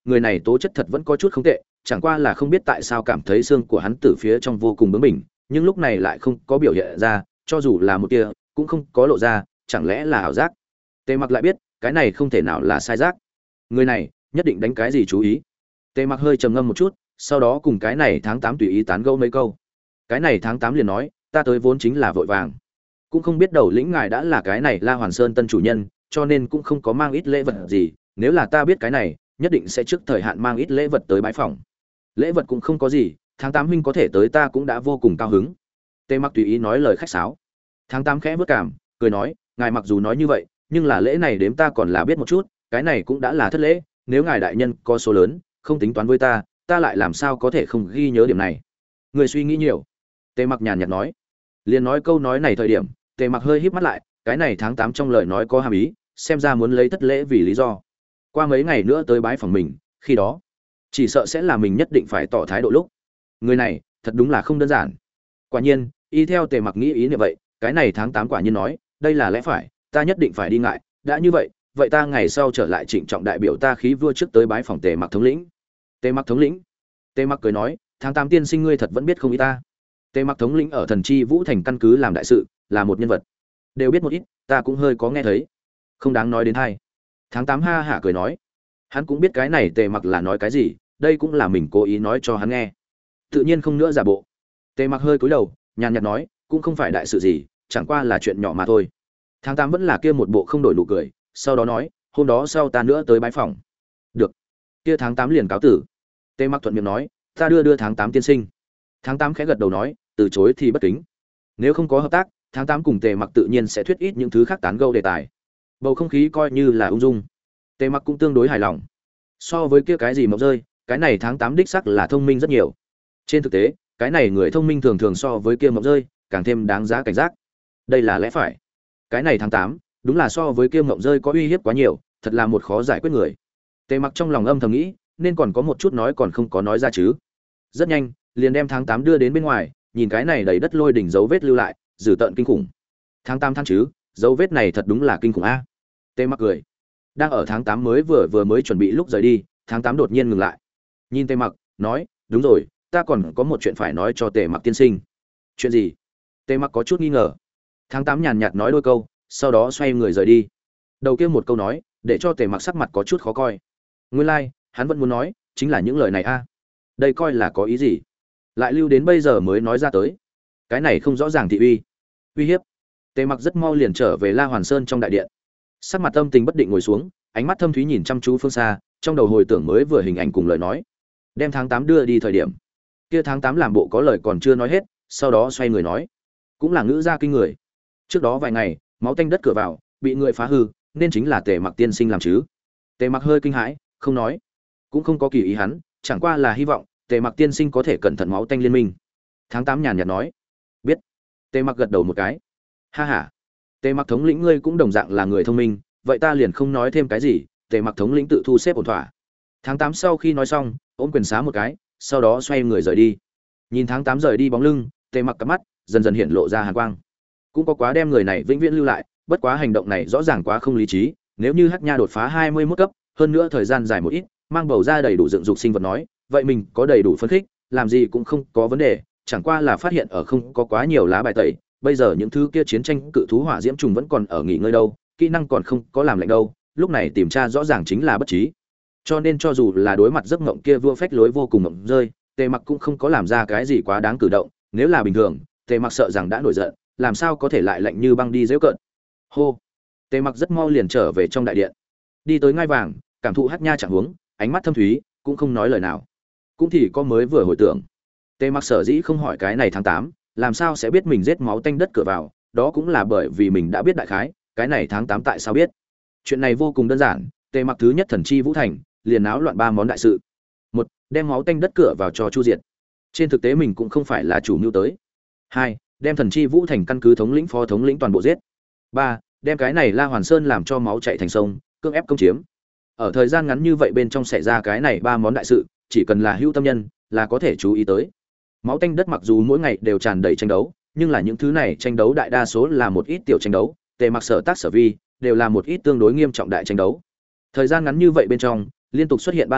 người này tố chất thật vẫn có chút không tệ, chẳng qua là không biết tại sao cảm thấy xương của hắn từ phía trong vô cùng bướng bỉnh, nhưng lúc này lại không có biểu hiện ra, cho dù là một tia cũng không có lộ ra, chẳng lẽ là ảo giác. Tề Mặc lại biết cái này không thể nào là sai giác, người này nhất định đánh cái gì chú ý. Tề Mặc hơi trầm ngâm một chút, sau đó cùng cái này tháng tám tùy ý tán gẫu mấy câu. Cái này tháng tám liền nói, ta tới vốn chính là vội vàng, cũng không biết đầu lĩnh ngài đã là cái này La Hoàn Sơn tân chủ nhân, cho nên cũng không có mang ít lễ vật gì, nếu là ta biết cái này, nhất định sẽ trước thời hạn mang ít lễ vật tới bái phòng. Lễ vật cũng không có gì, tháng tám huynh có thể tới ta cũng đã vô cùng cao hứng. Tề Mặc tùy ý nói lời khách sáo. Tháng tám khẽ vớt cảm, cười nói, ngài mặc dù nói như vậy, nhưng là lễ này đếm ta còn là biết một chút, cái này cũng đã là thất lễ, nếu ngài đại nhân có số lớn, không tính toán với ta, ta lại làm sao có thể không ghi nhớ điểm này. Người suy nghĩ nhiều. Tề Mặc nhàn nhạt nói. Liền nói câu nói này thời điểm, Tề Mặc hơi híp mắt lại, cái này tháng tám trong lời nói có hàm ý, xem ra muốn lấy thất lễ vì lý do. Qua mấy ngày nữa tới bái phòng mình, khi đó, chỉ sợ sẽ là mình nhất định phải tỏ thái độ lúc. Người này, thật đúng là không đơn giản. Quả nhiên, y theo Tề Mặc nghĩ ý như vậy, cái này tháng tám quả nhiên nói, đây là lẽ phải, ta nhất định phải đi ngại, đã như vậy, vậy ta ngày sau trở lại trịnh trọng đại biểu ta khí vua trước tới bái phòng Tề Mặc thống lĩnh. Tề Mặc thống lĩnh. Tề Mặc cười nói, tháng tám tiên sinh ngươi thật vẫn biết không ý ta. Tề Mặc thống lĩnh ở Thần Chi Vũ Thành căn cứ làm đại sự, là một nhân vật, đều biết một ít, ta cũng hơi có nghe thấy, không đáng nói đến hay. Tháng tám ha hả cười nói, hắn cũng biết cái này Tề Mặc là nói cái gì, đây cũng là mình cố ý nói cho hắn nghe, tự nhiên không nữa giả bộ. Tề Mặc hơi cúi đầu, nhàn nhạt nói, cũng không phải đại sự gì, chẳng qua là chuyện nhỏ mà thôi. Tháng tám vẫn là kia một bộ không đổi nụ cười, sau đó nói, hôm đó sau ta nữa tới bái phòng. Được. Kia tháng tám liền cáo tử. Tề Mặc thuận miệng nói, ta đưa đưa tháng tám tiên sinh. Tháng tám khẽ gật đầu nói, từ chối thì bất kính. Nếu không có hợp tác, tháng tám cùng Tề Mặc tự nhiên sẽ thuyết ít những thứ khác tán gẫu đề tài. Bầu không khí coi như là ung dung. Tề Mặc cũng tương đối hài lòng. So với kia cái gì mộng rơi, cái này tháng tám đích sắc là thông minh rất nhiều. Trên thực tế, cái này người thông minh thường thường so với kia mộng rơi, càng thêm đáng giá cảnh giác. Đây là lẽ phải. Cái này tháng tám, đúng là so với kia mộng rơi có uy hiếp quá nhiều, thật là một khó giải quyết người. Tề Mặc trong lòng âm thầm nghĩ, nên còn có một chút nói còn không có nói ra chứ. Rất nhanh, liền đem tháng tám đưa đến bên ngoài, nhìn cái này đầy đất lôi đỉnh dấu vết lưu lại, dữ tợn kinh khủng. Tháng tám tháng chứ, dấu vết này thật đúng là kinh khủng a. Tề Mặc cười. Đang ở tháng tám mới vừa vừa mới chuẩn bị lúc rời đi, tháng tám đột nhiên ngừng lại. Nhìn Tề Mặc, nói, đúng rồi, ta còn có một chuyện phải nói cho Tề Mặc tiên sinh. Chuyện gì? Tề Mặc có chút nghi ngờ. Tháng tám nhàn nhạt nói đôi câu, sau đó xoay người rời đi. Đầu kia một câu nói, để cho Tề Mặc sắc mặt có chút khó coi. Nguyên lai, like, hắn vẫn muốn nói, chính là những lời này a. Đây coi là có ý gì? Lại lưu đến bây giờ mới nói ra tới. Cái này không rõ ràng thị uy, uy hiếp. Tề Mặc rất mau liền trở về La Hoàn Sơn trong đại điện. Sắc mặt tâm tình bất định ngồi xuống, ánh mắt thâm thúy nhìn chăm chú phương xa, trong đầu hồi tưởng mới vừa hình ảnh cùng lời nói. Đem tháng tám đưa đi thời điểm, kia tháng tám làm bộ có lời còn chưa nói hết, sau đó xoay người nói, cũng là ngữ gia kinh người. Trước đó vài ngày, máu tanh đất cửa vào, bị người phá hư, nên chính là Tề Mặc tiên sinh làm chứ. Tề Mặc hơi kinh hãi, không nói, cũng không có kỳ ý hắn, chẳng qua là hy vọng Tề Mặc tiên sinh có thể cẩn thận máu tanh liên minh. Tháng tám nhàn nhạt nói, biết. Tề Mặc gật đầu một cái. Ha ha, Tề Mặc thống lĩnh ngươi cũng đồng dạng là người thông minh, vậy ta liền không nói thêm cái gì, Tề Mặc thống lĩnh tự thu xếp ổn thỏa. Tháng tám sau khi nói xong, ôm quyền xá một cái, sau đó xoay người rời đi. Nhìn tháng tám rời đi bóng lưng, Tề Mặc cặp mắt dần dần hiện lộ ra hàn quang. Cũng có quá đem người này vĩnh viễn lưu lại, bất quá hành động này rõ ràng quá không lý trí, nếu như Hắc Nha đột phá hai mươi mốt cấp, hơn nữa thời gian dài một ít, mang bầu ra đầy đủ dựng dục sinh vật nói, vậy mình có đầy đủ phấn khích, làm gì cũng không có vấn đề, chẳng qua là phát hiện ở không có quá nhiều lá bài tẩy, bây giờ những thứ kia chiến tranh cự thú hỏa diễm trùng vẫn còn ở nghỉ ngơi đâu, kỹ năng còn không có làm lạnh đâu, lúc này tìm tra rõ ràng chính là bất trí. Cho nên cho dù là đối mặt giấc mộng kia vua phách lối vô cùng mộng rơi, Tề Mặc cũng không có làm ra cái gì quá đáng cử động, nếu là bình thường, Tề Mặc sợ rằng đã nổi giận, làm sao có thể lại lạnh như băng đi giễu cợt. Hô. Tề Mặc rất mau liền trở về trong đại điện. Đi tới ngai vàng, cảm thụ Hắc Nha trạng huống, ánh mắt thâm thúy, cũng không nói lời nào. Cũng thì có mới vừa hồi tưởng. Tề Mặc sở dĩ không hỏi cái này tháng tám, làm sao sẽ biết mình giết máu tanh đất cửa vào, đó cũng là bởi vì mình đã biết đại khái, cái này tháng tám tại sao biết. Chuyện này vô cùng đơn giản, Tề Mặc thứ nhất Thần Chi Vũ Thành, liền náo loạn ba món đại sự. Một, đem máu tanh đất cửa vào cho chu diệt. Trên thực tế mình cũng không phải là chủ mưu tới. Hai, đem Thần Chi Vũ Thành căn cứ thống lĩnh phó thống lĩnh toàn bộ giết. Ba, đem cái này La Hoàn Sơn làm cho máu chảy thành sông, cưỡng ép công chiếm. Ở thời gian ngắn như vậy bên trong xảy ra cái này ba món đại sự, chỉ cần là hữu tâm nhân là có thể chú ý tới. Máu tanh đất mặc dù mỗi ngày đều tràn đầy tranh đấu, nhưng là những thứ này tranh đấu đại đa số là một ít tiểu tranh đấu, Tề Mặc sở tác sở vi đều là một ít tương đối nghiêm trọng đại tranh đấu. Thời gian ngắn như vậy bên trong, liên tục xuất hiện ba lần,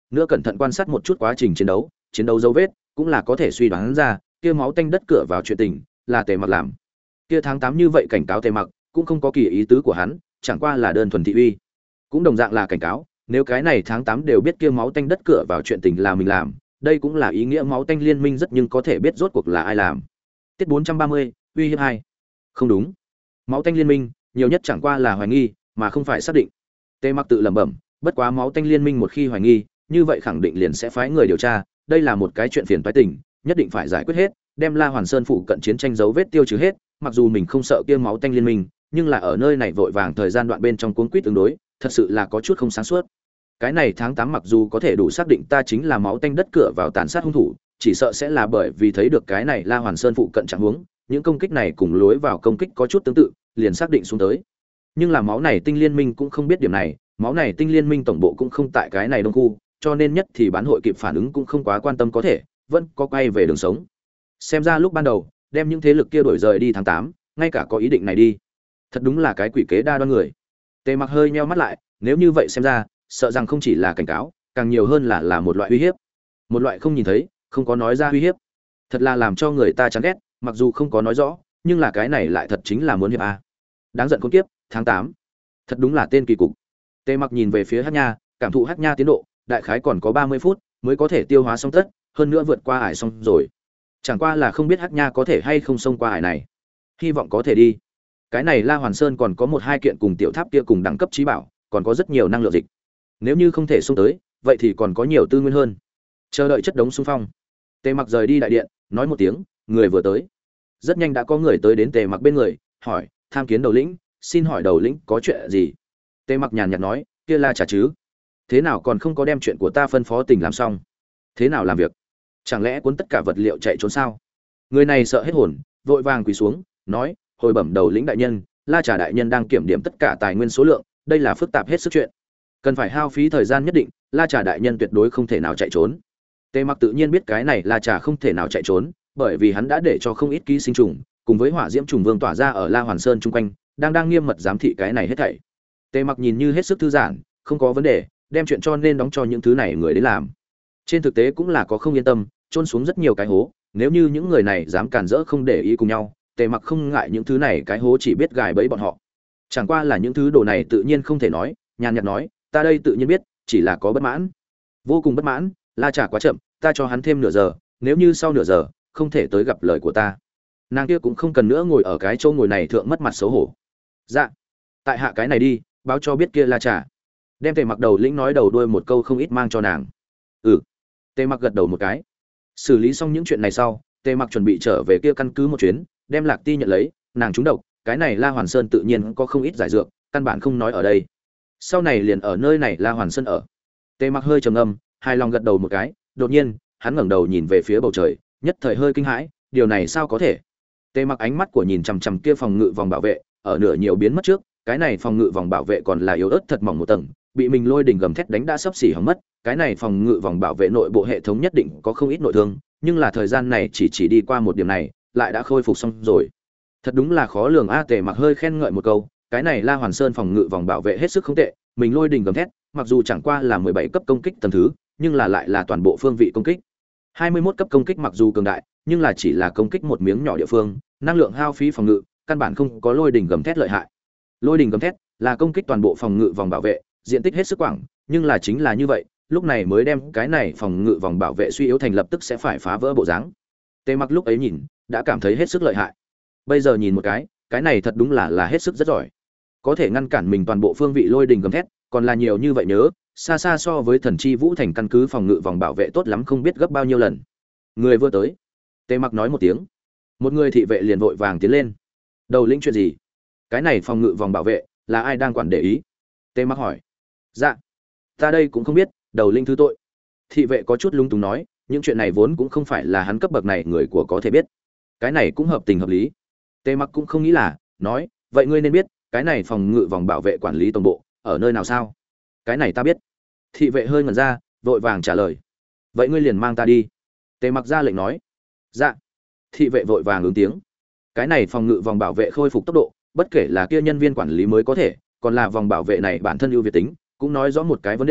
nữa cẩn thận quan sát một chút quá trình chiến đấu, chiến đấu dấu vết, cũng là có thể suy đoán ra, kia máu tanh đất cửa vào chuyện tình, là Tề Mặc làm. Kia tháng tám như vậy cảnh cáo Tề Mặc, cũng không có kỳ ý tứ của hắn, chẳng qua là đơn thuần thị uy. Cũng đồng dạng là cảnh cáo, nếu cái này tháng tám đều biết kia máu tanh đất cửa vào chuyện tình là mình làm, đây cũng là ý nghĩa máu tanh liên minh rất nhưng có thể biết rốt cuộc là ai làm. Tiết bốn trăm ba mươi, uy hiếp hai. Không đúng. Máu tanh liên minh, nhiều nhất chẳng qua là hoài nghi, mà không phải xác định. Tề Mặc tự lẩm bẩm, bất quá máu tanh liên minh một khi hoài nghi, như vậy khẳng định liền sẽ phái người điều tra, đây là một cái chuyện phiền toái tình, nhất định phải giải quyết hết, đem La Hoàn Sơn phụ cận chiến tranh dấu vết tiêu trừ hết, mặc dù mình không sợ kia máu tanh liên minh, nhưng là ở nơi này vội vàng thời gian đoạn bên trong cuốn quýt tương đối, thật sự là có chút không sáng suốt. Cái này tháng tám mặc dù có thể đủ xác định ta chính là máu tanh đất cửa vào tàn sát hung thủ, chỉ sợ sẽ là bởi vì thấy được cái này La Hoàn Sơn phụ cận trạng huống, những công kích này cùng lối vào công kích có chút tương tự, liền xác định xuống tới. Nhưng là máu này tinh liên minh cũng không biết điểm này, máu này tinh liên minh tổng bộ cũng không tại cái này đông khu, cho nên nhất thì bán hội kịp phản ứng cũng không quá quan tâm có thể, vẫn có quay về đường sống. Xem ra lúc ban đầu, đem những thế lực kia đổi rời đi tháng tám, ngay cả có ý định này đi. Thật đúng là cái quỷ kế đa đoan người. Tề Mặc hơi nheo mắt lại, nếu như vậy xem ra, sợ rằng không chỉ là cảnh cáo, càng nhiều hơn là là một loại uy hiếp. Một loại không nhìn thấy, không có nói ra uy hiếp. Thật là làm cho người ta chán ghét, mặc dù không có nói rõ, nhưng là cái này lại thật chính là muốn hiệp a. Đáng giận con kiếp, tháng tám. Thật đúng là tên kỳ cục. Tề Mặc nhìn về phía Hắc Nha, cảm thụ Hắc Nha tiến độ, đại khái còn có ba mươi phút mới có thể tiêu hóa xong tất, hơn nữa vượt qua ải xong rồi. Chẳng qua là không biết Hắc Nha có thể hay không xông qua ải này. Hy vọng có thể đi. Cái này La Hoàn Sơn còn có một hai kiện cùng tiểu tháp kia cùng đẳng cấp trí bảo, còn có rất nhiều năng lượng dịch. Nếu như không thể xông tới, vậy thì còn có nhiều tư nguyên hơn. Chờ đợi chất đống xung phong. Tề Mặc rời đi đại điện, nói một tiếng, người vừa tới. Rất nhanh đã có người tới đến Tề Mặc bên người, hỏi, tham kiến đầu lĩnh, xin hỏi đầu lĩnh có chuyện gì? Tề Mặc nhàn nhạt nói, kia là trả chứ? Thế nào còn không có đem chuyện của ta phân phó tình làm xong? Thế nào làm việc? Chẳng lẽ cuốn tất cả vật liệu chạy trốn sao? Người này sợ hết hồn, vội vàng quỳ xuống, nói, hồi bẩm đầu lĩnh đại nhân, La Trà đại nhân đang kiểm điểm tất cả tài nguyên số lượng, đây là phức tạp hết sức chuyện, cần phải hao phí thời gian nhất định, La Trà đại nhân tuyệt đối không thể nào chạy trốn. Tề Mặc tự nhiên biết cái này La Trà không thể nào chạy trốn, bởi vì hắn đã để cho không ít ký sinh trùng, cùng với hỏa diễm trùng vương tỏa ra ở La Hoàn Sơn chung quanh, đang đang nghiêm mật giám thị cái này hết thảy. Tề Mặc nhìn như hết sức thư giãn, không có vấn đề, đem chuyện cho nên đóng cho những thứ này người đến làm. Trên thực tế cũng là có không yên tâm, chôn xuống rất nhiều cái hố, nếu như những người này dám cản rỡ không để ý cùng nhau, Tề Mặc không ngại những thứ này cái hố chỉ biết gài bẫy bọn họ. Chẳng qua là những thứ đồ này tự nhiên không thể nói, nhàn nhạt nói, ta đây tự nhiên biết, chỉ là có bất mãn, vô cùng bất mãn, La Trà quá chậm, ta cho hắn thêm nửa giờ, nếu như sau nửa giờ không thể tới gặp lời của ta, nàng kia cũng không cần nữa ngồi ở cái chỗ ngồi này thượng mất mặt xấu hổ. Dạ, tại hạ cái này đi, báo cho biết kia La Trà. Đem Tề Mặc đầu lĩnh nói đầu đuôi một câu không ít mang cho nàng. Ừ. Tề Mặc gật đầu một cái. Xử lý xong những chuyện này sau, Tề Mặc chuẩn bị trở về kia căn cứ một chuyến, đem Lạc Ti nhận lấy, nàng trúng độc, cái này La Hoàn Sơn tự nhiên có không ít giải dược, căn bản không nói ở đây. Sau này liền ở nơi này La Hoàn Sơn ở. Tề Mặc hơi trầm ngâm, hài lòng gật đầu một cái, đột nhiên, hắn ngẩng đầu nhìn về phía bầu trời, nhất thời hơi kinh hãi, điều này sao có thể? Tề Mặc ánh mắt của nhìn chằm chằm kia phòng ngự vòng bảo vệ, ở nửa nhiều biến mất trước, cái này phòng ngự vòng bảo vệ còn là yếu ớt thật mỏng một tầng, bị mình lôi đỉnh gầm thét đánh đã sắp xỉ hỏng mất, cái này phòng ngự vòng bảo vệ nội bộ hệ thống nhất định có không ít nội thương, nhưng là thời gian này chỉ chỉ đi qua một điểm này, lại đã khôi phục xong rồi. Thật đúng là khó lường a. Tề Mặc hơi khen ngợi một câu, cái này La Hoàn Sơn phòng ngự vòng bảo vệ hết sức không tệ, mình lôi đỉnh gầm thét, mặc dù chẳng qua là mười bảy cấp công kích tầng thứ, nhưng là lại là toàn bộ phương vị công kích. hai mươi mốt cấp công kích mặc dù cường đại, nhưng là chỉ là công kích một miếng nhỏ địa phương, năng lượng hao phí phòng ngự, căn bản không có lôi đỉnh gầm thét lợi hại. Lôi đỉnh gầm thét là công kích toàn bộ phòng ngự vòng bảo vệ, diện tích hết sức quảng, nhưng là chính là như vậy, lúc này mới đem cái này phòng ngự vòng bảo vệ suy yếu thành lập tức sẽ phải phá vỡ bộ dáng. Tề Mặc lúc ấy nhìn, đã cảm thấy hết sức lợi hại. Bây giờ nhìn một cái, cái này thật đúng là là hết sức rất giỏi. Có thể ngăn cản mình toàn bộ phương vị lôi đình gầm thét, còn là nhiều như vậy nhớ, xa xa so với Thần Chi Vũ Thành căn cứ phòng ngự vòng bảo vệ tốt lắm không biết gấp bao nhiêu lần. Người vừa tới. Tề Mặc nói một tiếng. Một người thị vệ liền vội vàng tiến lên. Đầu lĩnh chuyện gì? Cái này phòng ngự vòng bảo vệ là ai đang quản để ý? Tề Mặc hỏi. Dạ, ta đây cũng không biết, đầu lĩnh thứ tội. Thị vệ có chút lung túng nói, những chuyện này vốn cũng không phải là hắn cấp bậc này người của có thể biết. Cái này cũng hợp tình hợp lý. Tề Mặc cũng không nghĩ là, nói, vậy ngươi nên biết, cái này phòng ngự vòng bảo vệ quản lý tổng bộ ở nơi nào sao? Cái này ta biết. Thị vệ hơi ngẩn ra, vội vàng trả lời. Vậy ngươi liền mang ta đi. Tề Mặc ra lệnh nói. Dạ. Thị vệ vội vàng ứng tiếng. Cái này phòng ngự vòng bảo vệ khôi phục tốc độ, bất kể là kia nhân viên quản lý mới có thể, còn là vòng bảo vệ này bản thân ưu việt tính, cũng nói rõ một cái vấn đề,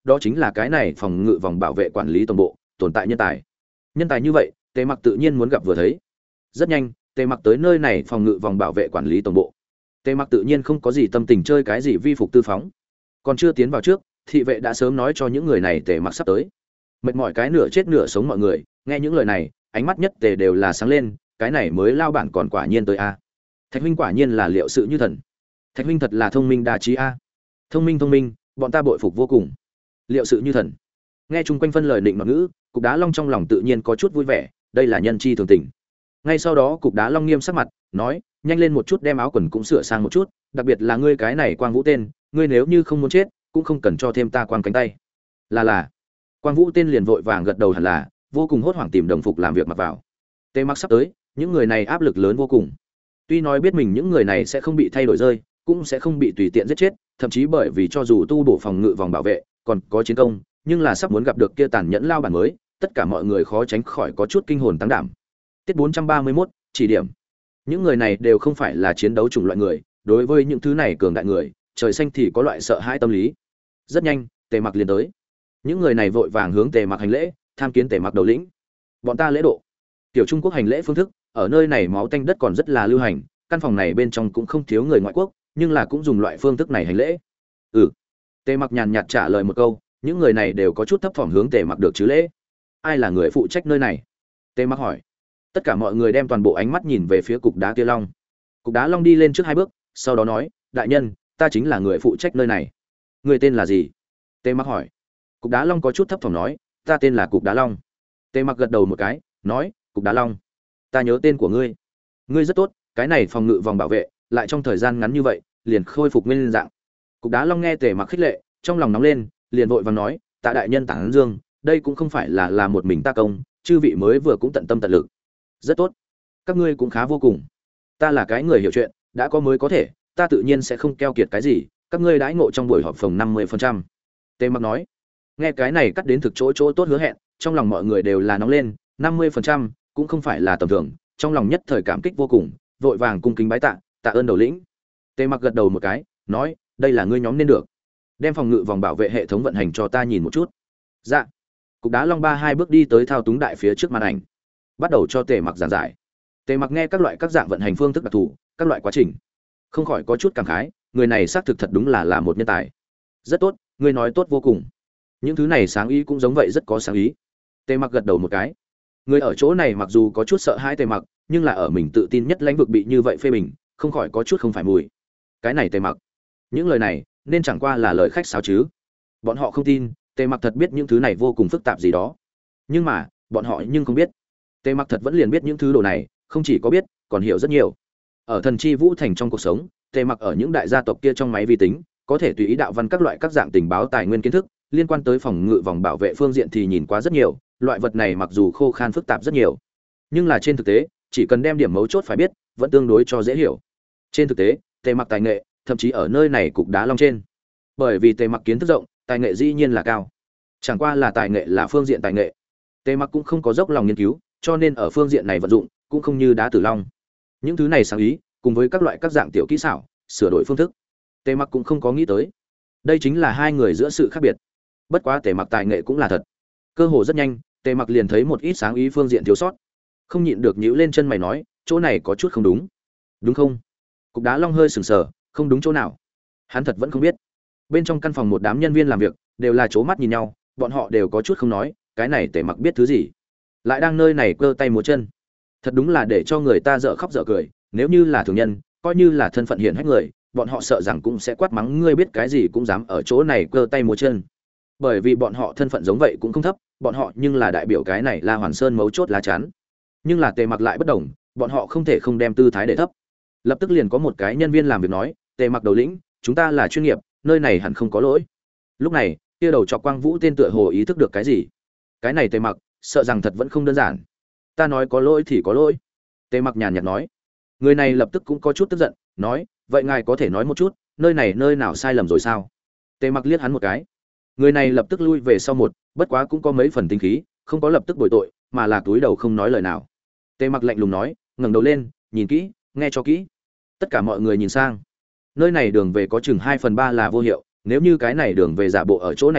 đó chính là cái này phòng ngự vòng bảo vệ quản lý tổng bộ tồn tại nhân tài. Nhân tài như vậy, Tề Mặc tự nhiên muốn gặp vừa thấy. Rất nhanh, Tề Mặc tới nơi này phòng ngự vòng bảo vệ quản lý tổng bộ. Tề Mặc tự nhiên không có gì tâm tình chơi cái gì vi phục tư phóng. Còn chưa tiến vào trước, thị vệ đã sớm nói cho những người này Tề Mặc sắp tới. Mệt mỏi cái nửa chết nửa sống mọi người, nghe những lời này, ánh mắt nhất Tề đều là sáng lên, cái này mới lao bản còn quả nhiên tới a. Thạch huynh quả nhiên là liệu sự như thần. Thạch huynh thật là thông minh đa trí a. Thông minh thông minh, bọn ta bội phục vô cùng. Liệu sự như thần. Nghe chung quanh phân lời định nọt ngữ, Cục Đá Long trong lòng tự nhiên có chút vui vẻ, đây là nhân chi thường tình. Ngay sau đó Cục Đá Long nghiêm sắc mặt, nói, nhanh lên một chút đem áo quần cũng sửa sang một chút, đặc biệt là ngươi cái này Quang Vũ tên, ngươi nếu như không muốn chết, cũng không cần cho thêm ta quang cánh tay. Là là. Quang Vũ tên liền vội vàng gật đầu hẳn là, vô cùng hốt hoảng tìm đồng phục làm việc mặc vào. Tề Mặc sắp tới, những người này áp lực lớn vô cùng. Tuy nói biết mình những người này sẽ không bị thay đổi rơi, cũng sẽ không bị tùy tiện giết chết, thậm chí bởi vì cho dù tu bổ phòng ngự vòng bảo vệ, còn có chiến công, nhưng là sắp muốn gặp được kia tàn nhẫn lao bản mới, tất cả mọi người khó tránh khỏi có chút kinh hồn tăng đảm. Tiết bốn trăm ba mươi mốt, chỉ điểm. Những người này đều không phải là chiến đấu chủng loại người, đối với những thứ này cường đại người, trời xanh thì có loại sợ hãi tâm lý. Rất nhanh, Tề Mặc liền tới. Những người này vội vàng hướng Tề Mặc hành lễ, tham kiến Tề Mặc đầu lĩnh. Bọn ta lễ độ. Tiểu Trung Quốc hành lễ phương thức, ở nơi này máu tanh đất còn rất là lưu hành, căn phòng này bên trong cũng không thiếu người ngoại quốc, nhưng là cũng dùng loại phương thức này hành lễ. Ừ. Tề Mặc nhàn nhạt trả lời một câu, những người này đều có chút thấp thỏm hướng Tề Mặc được chứ lễ. Ai là người phụ trách nơi này? Tề Mặc hỏi. Tất cả mọi người đem toàn bộ ánh mắt nhìn về phía cục đá kia long. Cục đá long đi lên trước hai bước, sau đó nói, đại nhân, ta chính là người phụ trách nơi này. Người tên là gì? Tề Mặc hỏi. Cục đá long có chút thấp thỏm nói, ta tên là Cục Đá Long. Tề Mặc gật đầu một cái, nói, Cục Đá Long, ta nhớ tên của ngươi. Ngươi rất tốt, cái này phòng ngự vòng bảo vệ, lại trong thời gian ngắn như vậy, liền khôi phục nguyên dạng. Cục Đá Long nghe Tề Mặc khích lệ, trong lòng nóng lên, liền vội vàng nói, tạ đại nhân tản dương, đây cũng không phải là là một mình ta công, chư vị mới vừa cũng tận tâm tận lực. Rất tốt, các ngươi cũng khá vô cùng. Ta là cái người hiểu chuyện, đã có mới có thể, ta tự nhiên sẽ không keo kiệt cái gì, các ngươi đãi ngộ trong buổi họp phòng năm mươi phần trăm. Tề Mặc nói. Nghe cái này cắt đến thực chỗ chỗ tốt hứa hẹn, trong lòng mọi người đều là nóng lên, năm mươi phần trăm cũng không phải là tầm thường, trong lòng nhất thời cảm kích vô cùng, vội vàng cung kính bái tạ, tạ ơn đầu lĩnh. Tề Mặc gật đầu một cái, nói, đây là ngươi nhóm nên được. Đem phòng ngự vòng bảo vệ hệ thống vận hành cho ta nhìn một chút. Dạ. Cục Đá Long ba hai bước đi tới thao túng đại phía trước màn ảnh, bắt đầu cho Tề Mặc giảng giải. Tề Mặc nghe các loại các dạng vận hành phương thức đặc thù, các loại quá trình, không khỏi có chút cảm khái, người này xác thực thật đúng là là một nhân tài. Rất tốt, ngươi nói tốt vô cùng. Những thứ này sáng ý cũng giống vậy rất có sáng ý. Tề Mặc gật đầu một cái. Người ở chỗ này mặc dù có chút sợ hãi Tề Mặc, nhưng là ở mình tự tin nhất lãnh vực bị như vậy phê bình, không khỏi có chút không phải mùi. Cái này Tề Mặc, những lời này nên chẳng qua là lời khách sáo chứ. Bọn họ không tin, Tề Mặc thật biết những thứ này vô cùng phức tạp gì đó. Nhưng mà, bọn họ nhưng không biết. Tề Mặc thật vẫn liền biết những thứ đồ này, không chỉ có biết, còn hiểu rất nhiều. Ở thần chi vũ thành trong cuộc sống, Tề Mặc ở những đại gia tộc kia trong máy vi tính, có thể tùy ý đạo văn các loại các dạng tình báo tài nguyên kiến thức, liên quan tới phòng ngự vòng bảo vệ phương diện thì nhìn quá rất nhiều, loại vật này mặc dù khô khan phức tạp rất nhiều, nhưng là trên thực tế, chỉ cần đem điểm mấu chốt phải biết, vẫn tương đối cho dễ hiểu. Trên thực tế, Tề Mặc tài nghệ, thậm chí ở nơi này Cục Đá Long trên. Bởi vì Tề Mặc kiến thức rộng, tài nghệ dĩ nhiên là cao. Chẳng qua là tài nghệ là phương diện tài nghệ. Tề Mặc cũng không có dốc lòng nghiên cứu, cho nên ở phương diện này vận dụng cũng không như Đá Tử Long. Những thứ này sáng ý, cùng với các loại các dạng tiểu kỹ xảo, sửa đổi phương thức, Tề Mặc cũng không có nghĩ tới. Đây chính là hai người giữa sự khác biệt. Bất quá Tề Mặc tài nghệ cũng là thật. Cơ hồ rất nhanh, Tề Mặc liền thấy một ít sáng ý phương diện thiếu sót, không nhịn được nhíu lên chân mày nói, chỗ này có chút không đúng. Đúng không? Cục Đá Long hơi sừng sờ, không đúng chỗ nào. Hắn thật vẫn không biết. Bên trong căn phòng một đám nhân viên làm việc đều là chố mắt nhìn nhau, bọn họ đều có chút không nói, cái này Tề Mặc biết thứ gì, lại đang nơi này cơ tay múa chân. Thật đúng là để cho người ta dở khóc dở cười, nếu như là thường nhân, coi như là thân phận hiển hách người, bọn họ sợ rằng cũng sẽ quát mắng ngươi biết cái gì cũng dám ở chỗ này cơ tay múa chân. Bởi vì bọn họ thân phận giống vậy cũng không thấp, bọn họ nhưng là đại biểu cái này là Hoàn Sơn mấu chốt lá chắn. Nhưng là Tề Mặc lại bất đồng, bọn họ không thể không đem tư thái để thấp. Lập tức liền có một cái nhân viên làm việc nói, Tề Mặc đầu lĩnh, chúng ta là chuyên nghiệp, nơi này hẳn không có lỗi. Lúc này, kia đầu chọc Quang Vũ tên tựa hồ ý thức được cái gì. Cái này Tề Mặc, sợ rằng thật vẫn không đơn giản. Ta nói có lỗi thì có lỗi. Tề Mặc nhàn nhạt nói. Người này lập tức cũng có chút tức giận, nói, vậy ngài có thể nói một chút, nơi này nơi nào sai lầm rồi sao? Tề Mặc liếc hắn một cái. Người này lập tức lui về sau một, bất quá cũng có mấy phần tinh khí, không có lập tức bồi tội, mà là túi đầu không nói lời nào. Tề Mặc lạnh lùng nói, ngẩng đầu lên, nhìn kỹ, nghe cho kỹ. Tất cả mọi người nhìn sang. Nơi này đường về có chừng hai phần ba là vô hiệu, nếu như cái này đường về giả bộ ở chỗ này nói,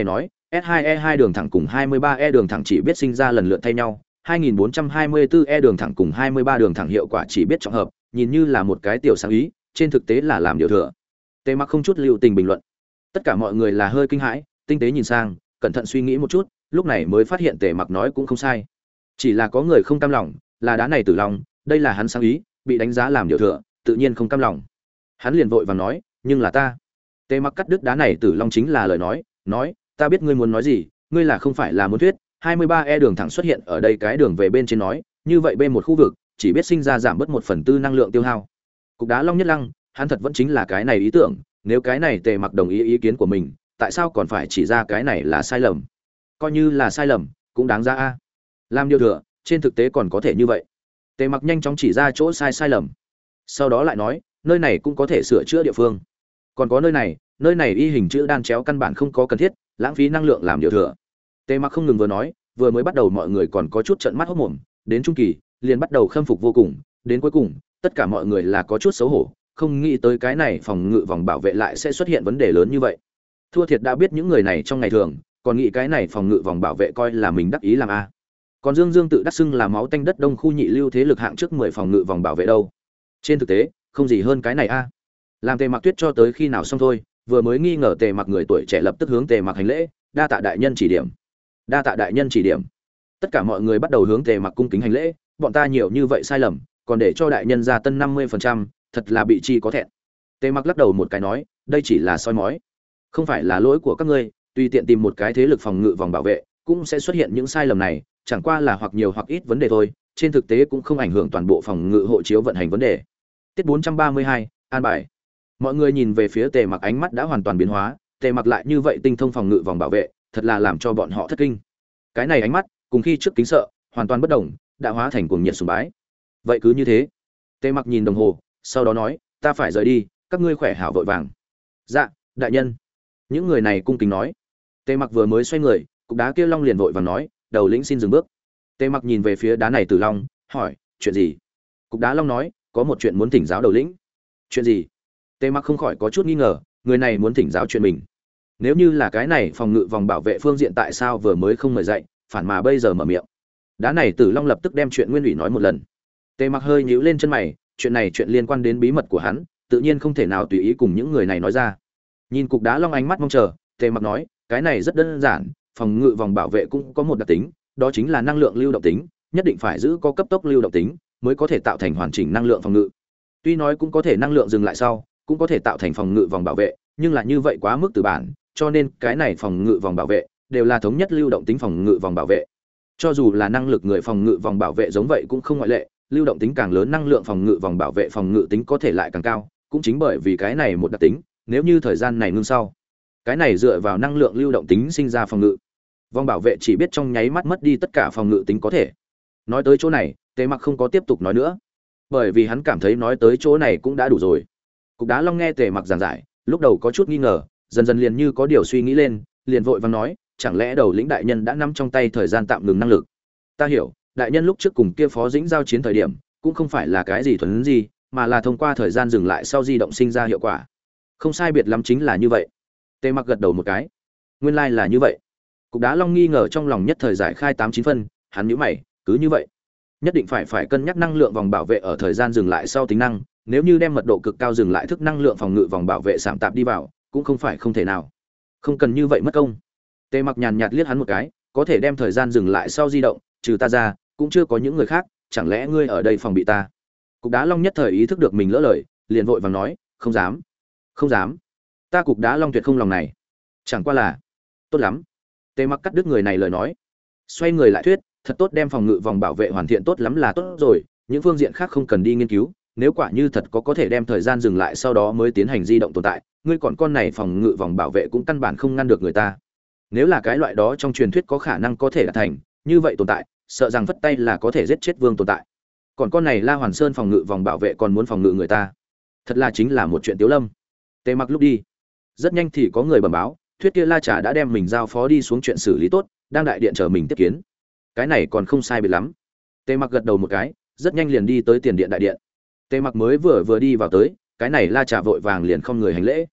S hai E hai đường thẳng cùng hai mươi ba E đường thẳng chỉ biết sinh ra lần lượt thay nhau, hai nghìn bốn trăm hai mươi tư E đường thẳng cùng hai mươi ba đường thẳng hiệu quả chỉ biết trọng hợp, nhìn như là một cái tiểu sáng ý, trên thực tế là làm điều thừa. Tề Mặc không chút lưu tình bình luận. Tất cả mọi người là hơi kinh hãi, tinh tế nhìn sang, cẩn thận suy nghĩ một chút, lúc này mới phát hiện Tề Mặc nói cũng không sai. Chỉ là có người không cam lòng, là đá này tử long, đây là hắn sáng ý, bị đánh giá làm điều thừa, tự nhiên không cam lòng. Hắn liền vội vàng nói, nhưng là ta. Tề Mặc cắt đứt đá này tử long chính là lời nói, nói, ta biết ngươi muốn nói gì, ngươi là không phải là muốn thuyết, hai mươi ba E đường thẳng xuất hiện ở đây cái đường về bên trên nói, như vậy bên một khu vực, chỉ biết sinh ra giảm bớt một phần tư năng lượng tiêu hao. Cục đá long nhất lăng, hắn thật vẫn chính là cái này ý tưởng, nếu cái này Tề Mặc đồng ý ý kiến của mình, tại sao còn phải chỉ ra cái này là sai lầm? Coi như là sai lầm, cũng đáng ra a. Làm điều thừa, trên thực tế còn có thể như vậy. Tề Mặc nhanh chóng chỉ ra chỗ sai sai lầm. Sau đó lại nói, nơi này cũng có thể sửa chữa địa phương. Còn có nơi này, nơi này y hình chữ đan chéo căn bản không có cần thiết, lãng phí năng lượng làm điều thừa. Tề Mặc không ngừng vừa nói, vừa mới bắt đầu mọi người còn có chút trợn mắt hốt mồm, đến trung kỳ, liền bắt đầu khâm phục vô cùng, đến cuối cùng, tất cả mọi người là có chút xấu hổ, không nghĩ tới cái này phòng ngự vòng bảo vệ lại sẽ xuất hiện vấn đề lớn như vậy. Thua thiệt đã biết những người này trong ngày thường, còn nghĩ cái này phòng ngự vòng bảo vệ coi là mình đắc ý làm a. Còn Dương Dương tự đắc xưng là máu tanh đất đông khu nhị lưu thế lực hạng trước mười phòng ngự vòng bảo vệ đâu. Trên thực tế, không gì hơn cái này a. Làm Tề Mặc Tuyết cho tới khi nào xong thôi, vừa mới nghi ngờ Tề Mặc người tuổi trẻ lập tức hướng Tề Mặc hành lễ, đa tạ đại nhân chỉ điểm. Đa tạ đại nhân chỉ điểm. Tất cả mọi người bắt đầu hướng Tề Mặc cung kính hành lễ, bọn ta nhiều như vậy sai lầm, còn để cho đại nhân gia tân năm mươi phần trăm, thật là bị chi có thẹn. Tề Mặc lắc đầu một cái nói, đây chỉ là soi mói, không phải là lỗi của các ngươi, tùy tiện tìm một cái thế lực phòng ngự vòng bảo vệ, cũng sẽ xuất hiện những sai lầm này, chẳng qua là hoặc nhiều hoặc ít vấn đề thôi, trên thực tế cũng không ảnh hưởng toàn bộ phòng ngự hộ chiếu vận hành vấn đề. Tiết bốn trăm ba mươi hai, an bài. Mọi người nhìn về phía Tề Mặc ánh mắt đã hoàn toàn biến hóa, Tề Mặc lại như vậy tinh thông phòng ngự vòng bảo vệ, thật là làm cho bọn họ thất kinh. Cái này ánh mắt, cùng khi trước kính sợ, hoàn toàn bất đồng, đã hóa thành cuồng nhiệt sùng bái. Vậy cứ như thế. Tề Mặc nhìn đồng hồ, sau đó nói, ta phải rời đi, các ngươi khỏe hảo vội vàng. Dạ, đại nhân. Những người này cung kính nói. Tề Mặc vừa mới xoay người, cục đá kia long liền vội vàng nói, đầu lĩnh xin dừng bước. Tề Mặc nhìn về phía đá này Tử Long, hỏi, chuyện gì? Cục đá long nói, có một chuyện muốn thỉnh giáo đầu lĩnh. Chuyện gì? Tề Mặc không khỏi có chút nghi ngờ, người này muốn thỉnh giáo chuyện mình. Nếu như là cái này phòng ngự vòng bảo vệ phương diện tại sao vừa mới không mời dạy, phản mà bây giờ mở miệng. Đá này Tử Long lập tức đem chuyện nguyên ủy nói một lần. Tề Mặc hơi nhíu lên chân mày, chuyện này chuyện liên quan đến bí mật của hắn, tự nhiên không thể nào tùy ý cùng những người này nói ra. Nhìn cục đá long ánh mắt mong chờ, Tề Mặc nói, cái này rất đơn giản, phòng ngự vòng bảo vệ cũng có một đặc tính, đó chính là năng lượng lưu động tính, nhất định phải giữ có cấp tốc lưu động tính, mới có thể tạo thành hoàn chỉnh năng lượng phòng ngự. Tuy nói cũng có thể năng lượng dừng lại sau, cũng có thể tạo thành phòng ngự vòng bảo vệ, nhưng là như vậy quá mức từ bản, cho nên cái này phòng ngự vòng bảo vệ đều là thống nhất lưu động tính phòng ngự vòng bảo vệ. Cho dù là năng lực người phòng ngự vòng bảo vệ giống vậy cũng không ngoại lệ, lưu động tính càng lớn năng lượng phòng ngự vòng bảo vệ phòng ngự tính có thể lại càng cao, cũng chính bởi vì cái này một đặc tính, nếu như thời gian này ngưng sau, cái này dựa vào năng lượng lưu động tính sinh ra phòng ngự vòng bảo vệ chỉ biết trong nháy mắt mất đi tất cả phòng ngự tính có thể. Nói tới chỗ này, Tề Mặc không có tiếp tục nói nữa, bởi vì hắn cảm thấy nói tới chỗ này cũng đã đủ rồi. Cục đá long nghe Tề Mặc giảng giải, lúc đầu có chút nghi ngờ, dần dần liền như có điều suy nghĩ lên, liền vội vàng nói, chẳng lẽ đầu lĩnh đại nhân đã nắm trong tay thời gian tạm ngừng năng lực? Ta hiểu, đại nhân lúc trước cùng kia phó dĩnh giao chiến thời điểm, cũng không phải là cái gì thuần gì, mà là thông qua thời gian dừng lại sau di động sinh ra hiệu quả. Không sai biệt lắm chính là như vậy. Tề Mặc gật đầu một cái. Nguyên lai like là như vậy. Cục đá long nghi ngờ trong lòng nhất thời giải khai tám chín phân, hắn nhíu mày, cứ như vậy, nhất định phải phải cân nhắc năng lượng vòng bảo vệ ở thời gian dừng lại sau tính năng, nếu như đem mật độ cực cao dừng lại thức năng lượng phòng ngự vòng bảo vệ giảm tạp đi vào, cũng không phải không thể nào. Không cần như vậy mất công. Tề Mặc nhàn nhạt liếc hắn một cái, có thể đem thời gian dừng lại sau di động, trừ ta ra, cũng chưa có những người khác, chẳng lẽ ngươi ở đây phòng bị ta? Cục đá long nhất thời ý thức được mình lỡ lời, liền vội vàng nói, không dám, không dám, ta cục đá long tuyệt không lòng này. Chẳng qua là, tốt lắm. Tề Mặc cắt đứt người này lời nói, xoay người lại thuyết, thật tốt đem phòng ngự vòng bảo vệ hoàn thiện tốt lắm là tốt rồi, những phương diện khác không cần đi nghiên cứu, nếu quả như thật có có thể đem thời gian dừng lại sau đó mới tiến hành di động tồn tại, ngươi còn con này phòng ngự vòng bảo vệ cũng căn bản không ngăn được người ta. Nếu là cái loại đó trong truyền thuyết có khả năng có thể đạt thành, như vậy tồn tại, sợ rằng vất tay là có thể giết chết vương tồn tại. Còn con này La Hoàn Sơn phòng ngự vòng bảo vệ còn muốn phòng ngự người ta, thật là chính là một chuyện tiếu lâm. Tề Mặc lúc đi, rất nhanh thì có người bẩm báo, thuyết kia La Trà đã đem mình giao phó đi xuống chuyện xử lý tốt, đang đại điện chờ mình tiếp kiến. Cái này còn không sai biệt lắm. Tề Mặc gật đầu một cái, rất nhanh liền đi tới tiền điện đại điện. Tề Mặc mới vừa vừa đi vào tới, cái này La Trà vội vàng liền không người hành lễ.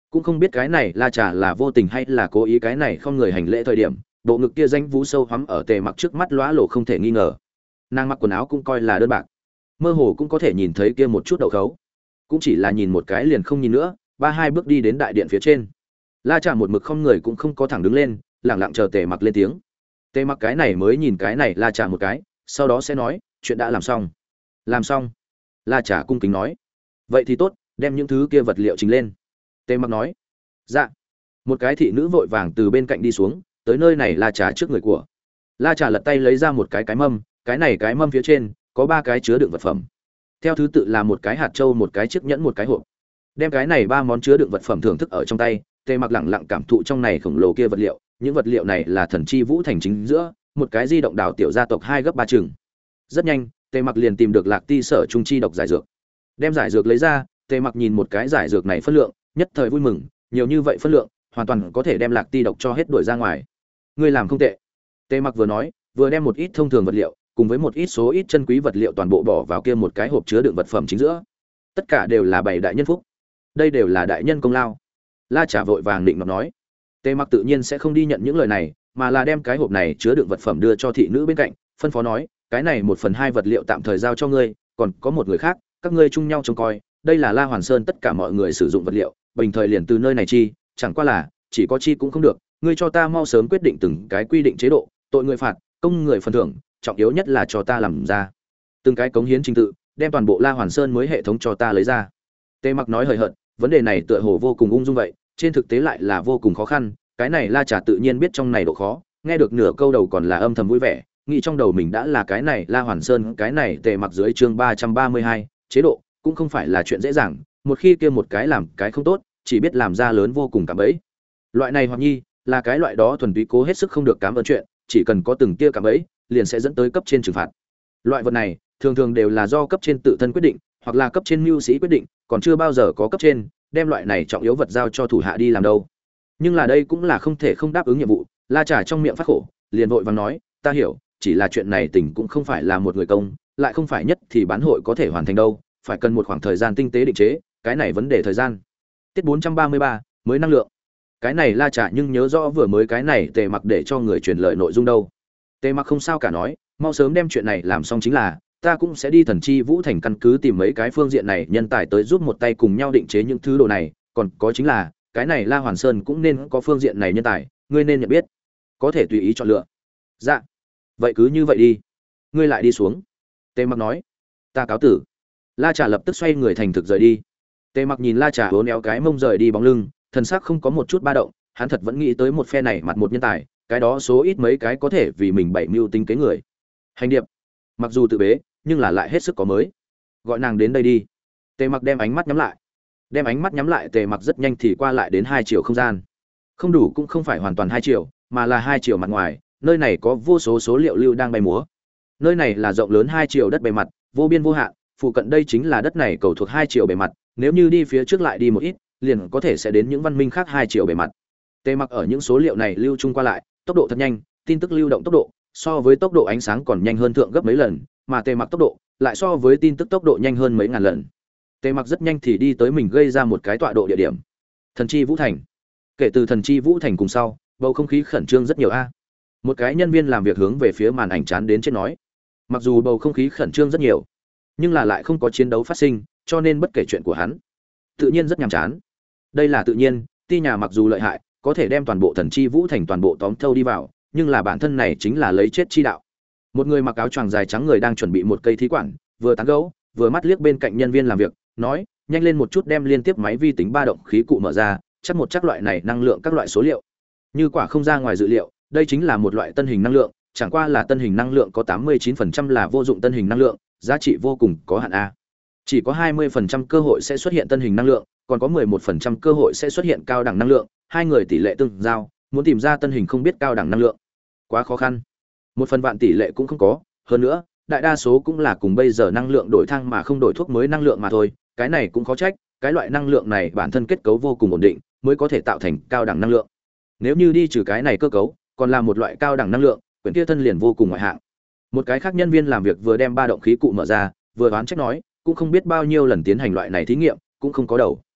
Cũng không biết cái này La Trà là vô tình hay là cố ý, cái này không người hành lễ thời điểm, bộ ngực kia danh vú sâu hoắm ở Tề Mặc trước mắt lóa lộ không thể nghi ngờ. Nàng mặc quần áo cũng coi là đơn bạc, mơ hồ cũng có thể nhìn thấy kia một chút đậu khấu. Cũng chỉ là nhìn một cái liền không nhìn nữa, ba hai bước đi đến đại điện phía trên. La Trà một mực không người cũng không có thẳng đứng lên, lẳng lặng chờ Tề Mặc lên tiếng. Tề Mặc cái này mới nhìn cái này La Trà một cái, sau đó sẽ nói, chuyện đã làm xong. Làm xong? La Trà cung kính nói. Vậy thì tốt, đem những thứ kia vật liệu trình lên. Tề Mặc nói. Dạ. Một cái thị nữ vội vàng từ bên cạnh đi xuống, tới nơi này La Trà trước người của. La Trà lật tay lấy ra một cái cái mâm, cái này cái mâm phía trên có ba cái chứa đựng vật phẩm. Theo thứ tự là một cái hạt châu, một cái chiếc nhẫn, một cái hộp. Đem cái này ba món chứa đựng vật phẩm thưởng thức ở trong tay, Tề Mặc lặng lặng cảm thụ trong này khổng lồ kia vật liệu, những vật liệu này là thần chi vũ thành chính giữa, một cái di động đảo tiểu gia tộc hai gấp ba chừng. Rất nhanh, Tề Mặc liền tìm được Lạc Ti sở trung chi độc giải dược. Đem giải dược lấy ra, Tề Mặc nhìn một cái giải dược này phân lượng, nhất thời vui mừng, nhiều như vậy phân lượng, hoàn toàn có thể đem Lạc Ti độc cho hết đuổi ra ngoài. Ngươi làm không tệ. Tề Mặc vừa nói, vừa đem một ít thông thường vật liệu, cùng với một ít số ít chân quý vật liệu toàn bộ bỏ vào kia một cái hộp chứa đựng vật phẩm chính giữa. Tất cả đều là bảy đại nhân phúc. Đây đều là đại nhân công lao. La Trà vội vàng định nói. Tề Mặc tự nhiên sẽ không đi nhận những lời này, mà là đem cái hộp này chứa đựng vật phẩm đưa cho thị nữ bên cạnh, phân phó nói, cái này một phần hai vật liệu tạm thời giao cho ngươi, còn có một người khác, các ngươi chung nhau trông coi, đây là La Hoàn Sơn tất cả mọi người sử dụng vật liệu, bình thời liền từ nơi này chi, chẳng qua là, chỉ có chi cũng không được, ngươi cho ta mau sớm quyết định từng cái quy định chế độ, tội người phạt, công người phần thưởng, trọng yếu nhất là cho ta làm ra. Từng cái cống hiến trình tự, đem toàn bộ La Hoàn Sơn mới hệ thống cho ta lấy ra. Tề Mặc nói hời hợt, vấn đề này tựa hồ vô cùng ung dung vậy, trên thực tế lại là vô cùng khó khăn, cái này La Trà tự nhiên biết trong này độ khó, nghe được nửa câu đầu còn là âm thầm vui vẻ, nghĩ trong đầu mình đã là cái này La Hoàn Sơn, cái này Tề Mặc dưới chương ba trăm ba mươi hai, chế độ, cũng không phải là chuyện dễ dàng, một khi kia một cái làm cái không tốt, chỉ biết làm ra lớn vô cùng cảm bẫy. Loại này hoặc nhi, là cái loại đó thuần túy cố hết sức không được cảm ơn chuyện, chỉ cần có từng tia cảm bẫy, liền sẽ dẫn tới cấp trên trừng phạt. Loại vật này, thường thường đều là do cấp trên tự thân quyết định, hoặc là cấp trên mưu sĩ quyết định, còn chưa bao giờ có cấp trên đem loại này trọng yếu vật giao cho thủ hạ đi làm đâu. Nhưng là đây cũng là không thể không đáp ứng nhiệm vụ. La Trà trong miệng phát khổ, liền vội vàng nói, ta hiểu, chỉ là chuyện này tình cũng không phải là một người công, lại không phải nhất thì bán hội có thể hoàn thành đâu, phải cần một khoảng thời gian tinh tế định chế, cái này vấn đề thời gian. Tiết bốn trăm ba mươi ba, mới năng lượng. Cái này La Trà nhưng nhớ rõ vừa mới cái này Tề Mặc để cho người truyền lời nội dung đâu. Tề Mặc không sao cả nói, mau sớm đem chuyện này làm xong chính là, ta cũng sẽ đi Thần Chi Vũ Thành căn cứ tìm mấy cái phương diện này nhân tài tới giúp một tay cùng nhau định chế những thứ đồ này, còn có chính là, cái này La Hoàn Sơn cũng nên có phương diện này nhân tài, ngươi nên nhận biết, có thể tùy ý chọn lựa. Dạ, vậy cứ như vậy đi, ngươi lại đi xuống. Tề Mặc nói, ta cáo tử. La Trà lập tức xoay người thành thực rời đi. Tề Mặc nhìn La Trà uốn éo cái mông rời đi bóng lưng, thần sắc không có một chút ba động, hắn thật vẫn nghĩ tới một phe này mặt một nhân tài, cái đó số ít mấy cái có thể vì mình bảy mưu tính kế người. Hành điệp, mặc dù tự bế, nhưng là lại hết sức có mới. Gọi nàng đến đây đi. Tề Mặc đem ánh mắt nhắm lại. Đem ánh mắt nhắm lại, Tề Mặc rất nhanh thì qua lại đến hai chiều không gian. Không đủ cũng không phải hoàn toàn hai chiều, mà là hai chiều mặt ngoài, nơi này có vô số số liệu lưu đang bay múa. Nơi này là rộng lớn hai chiều đất bề mặt, vô biên vô hạn, phụ cận đây chính là đất này cầu thuộc hai chiều bề mặt, nếu như đi phía trước lại đi một ít, liền có thể sẽ đến những văn minh khác hai chiều bề mặt. Tề Mặc ở những số liệu này lưu trung qua lại, tốc độ thật nhanh, tin tức lưu động tốc độ so với tốc độ ánh sáng còn nhanh hơn thượng gấp mấy lần, mà Tề Mặc tốc độ lại so với tin tức tốc độ nhanh hơn mấy ngàn lần. Tề Mặc rất nhanh thì đi tới mình gây ra một cái tọa độ địa điểm, Thần Chi Vũ Thành. Kể từ Thần Chi Vũ Thành cùng sau, bầu không khí khẩn trương rất nhiều a. Một cái nhân viên làm việc hướng về phía màn ảnh chán đến chết nói, mặc dù bầu không khí khẩn trương rất nhiều, nhưng là lại không có chiến đấu phát sinh, cho nên bất kể chuyện của hắn, tự nhiên rất nhàm chán. Đây là tự nhiên, Ti nhà mặc dù lợi hại, có thể đem toàn bộ Thần Chi Vũ Thành toàn bộ tóm thâu đi vào, nhưng là bản thân này chính là lấy chết chi đạo. Một người mặc áo choàng dài trắng người đang chuẩn bị một cây thí quản, vừa tán gẫu, vừa mắt liếc bên cạnh nhân viên làm việc, nói, nhanh lên một chút đem liên tiếp máy vi tính ba động khí cụ mở ra, chắc một chắc loại này năng lượng các loại số liệu. Như quả không ra ngoài dự liệu, đây chính là một loại tân hình năng lượng, chẳng qua là tân hình năng lượng có tám mươi chín phần trăm là vô dụng tân hình năng lượng, giá trị vô cùng có hạn a. Chỉ có hai mươi phần trăm cơ hội sẽ xuất hiện tân hình năng lượng, còn có mười một phần trăm cơ hội sẽ xuất hiện cao đẳng năng lượng, hai người tỷ lệ tương giao, muốn tìm ra tân hình không biết cao đẳng năng lượng, quá khó khăn. Một phần vạn tỷ lệ cũng không có, hơn nữa, đại đa số cũng là cùng bây giờ năng lượng đổi thang mà không đổi thuốc mới năng lượng mà thôi, cái này cũng khó trách, cái loại năng lượng này bản thân kết cấu vô cùng ổn định, mới có thể tạo thành cao đẳng năng lượng. Nếu như đi trừ cái này cơ cấu, còn là một loại cao đẳng năng lượng, quyển kia thân liền vô cùng ngoại hạng. Một cái khác nhân viên làm việc vừa đem ba động khí cụ mở ra, vừa đoán trách nói, cũng không biết bao nhiêu lần tiến hành loại này thí nghiệm, cũng không có đầu.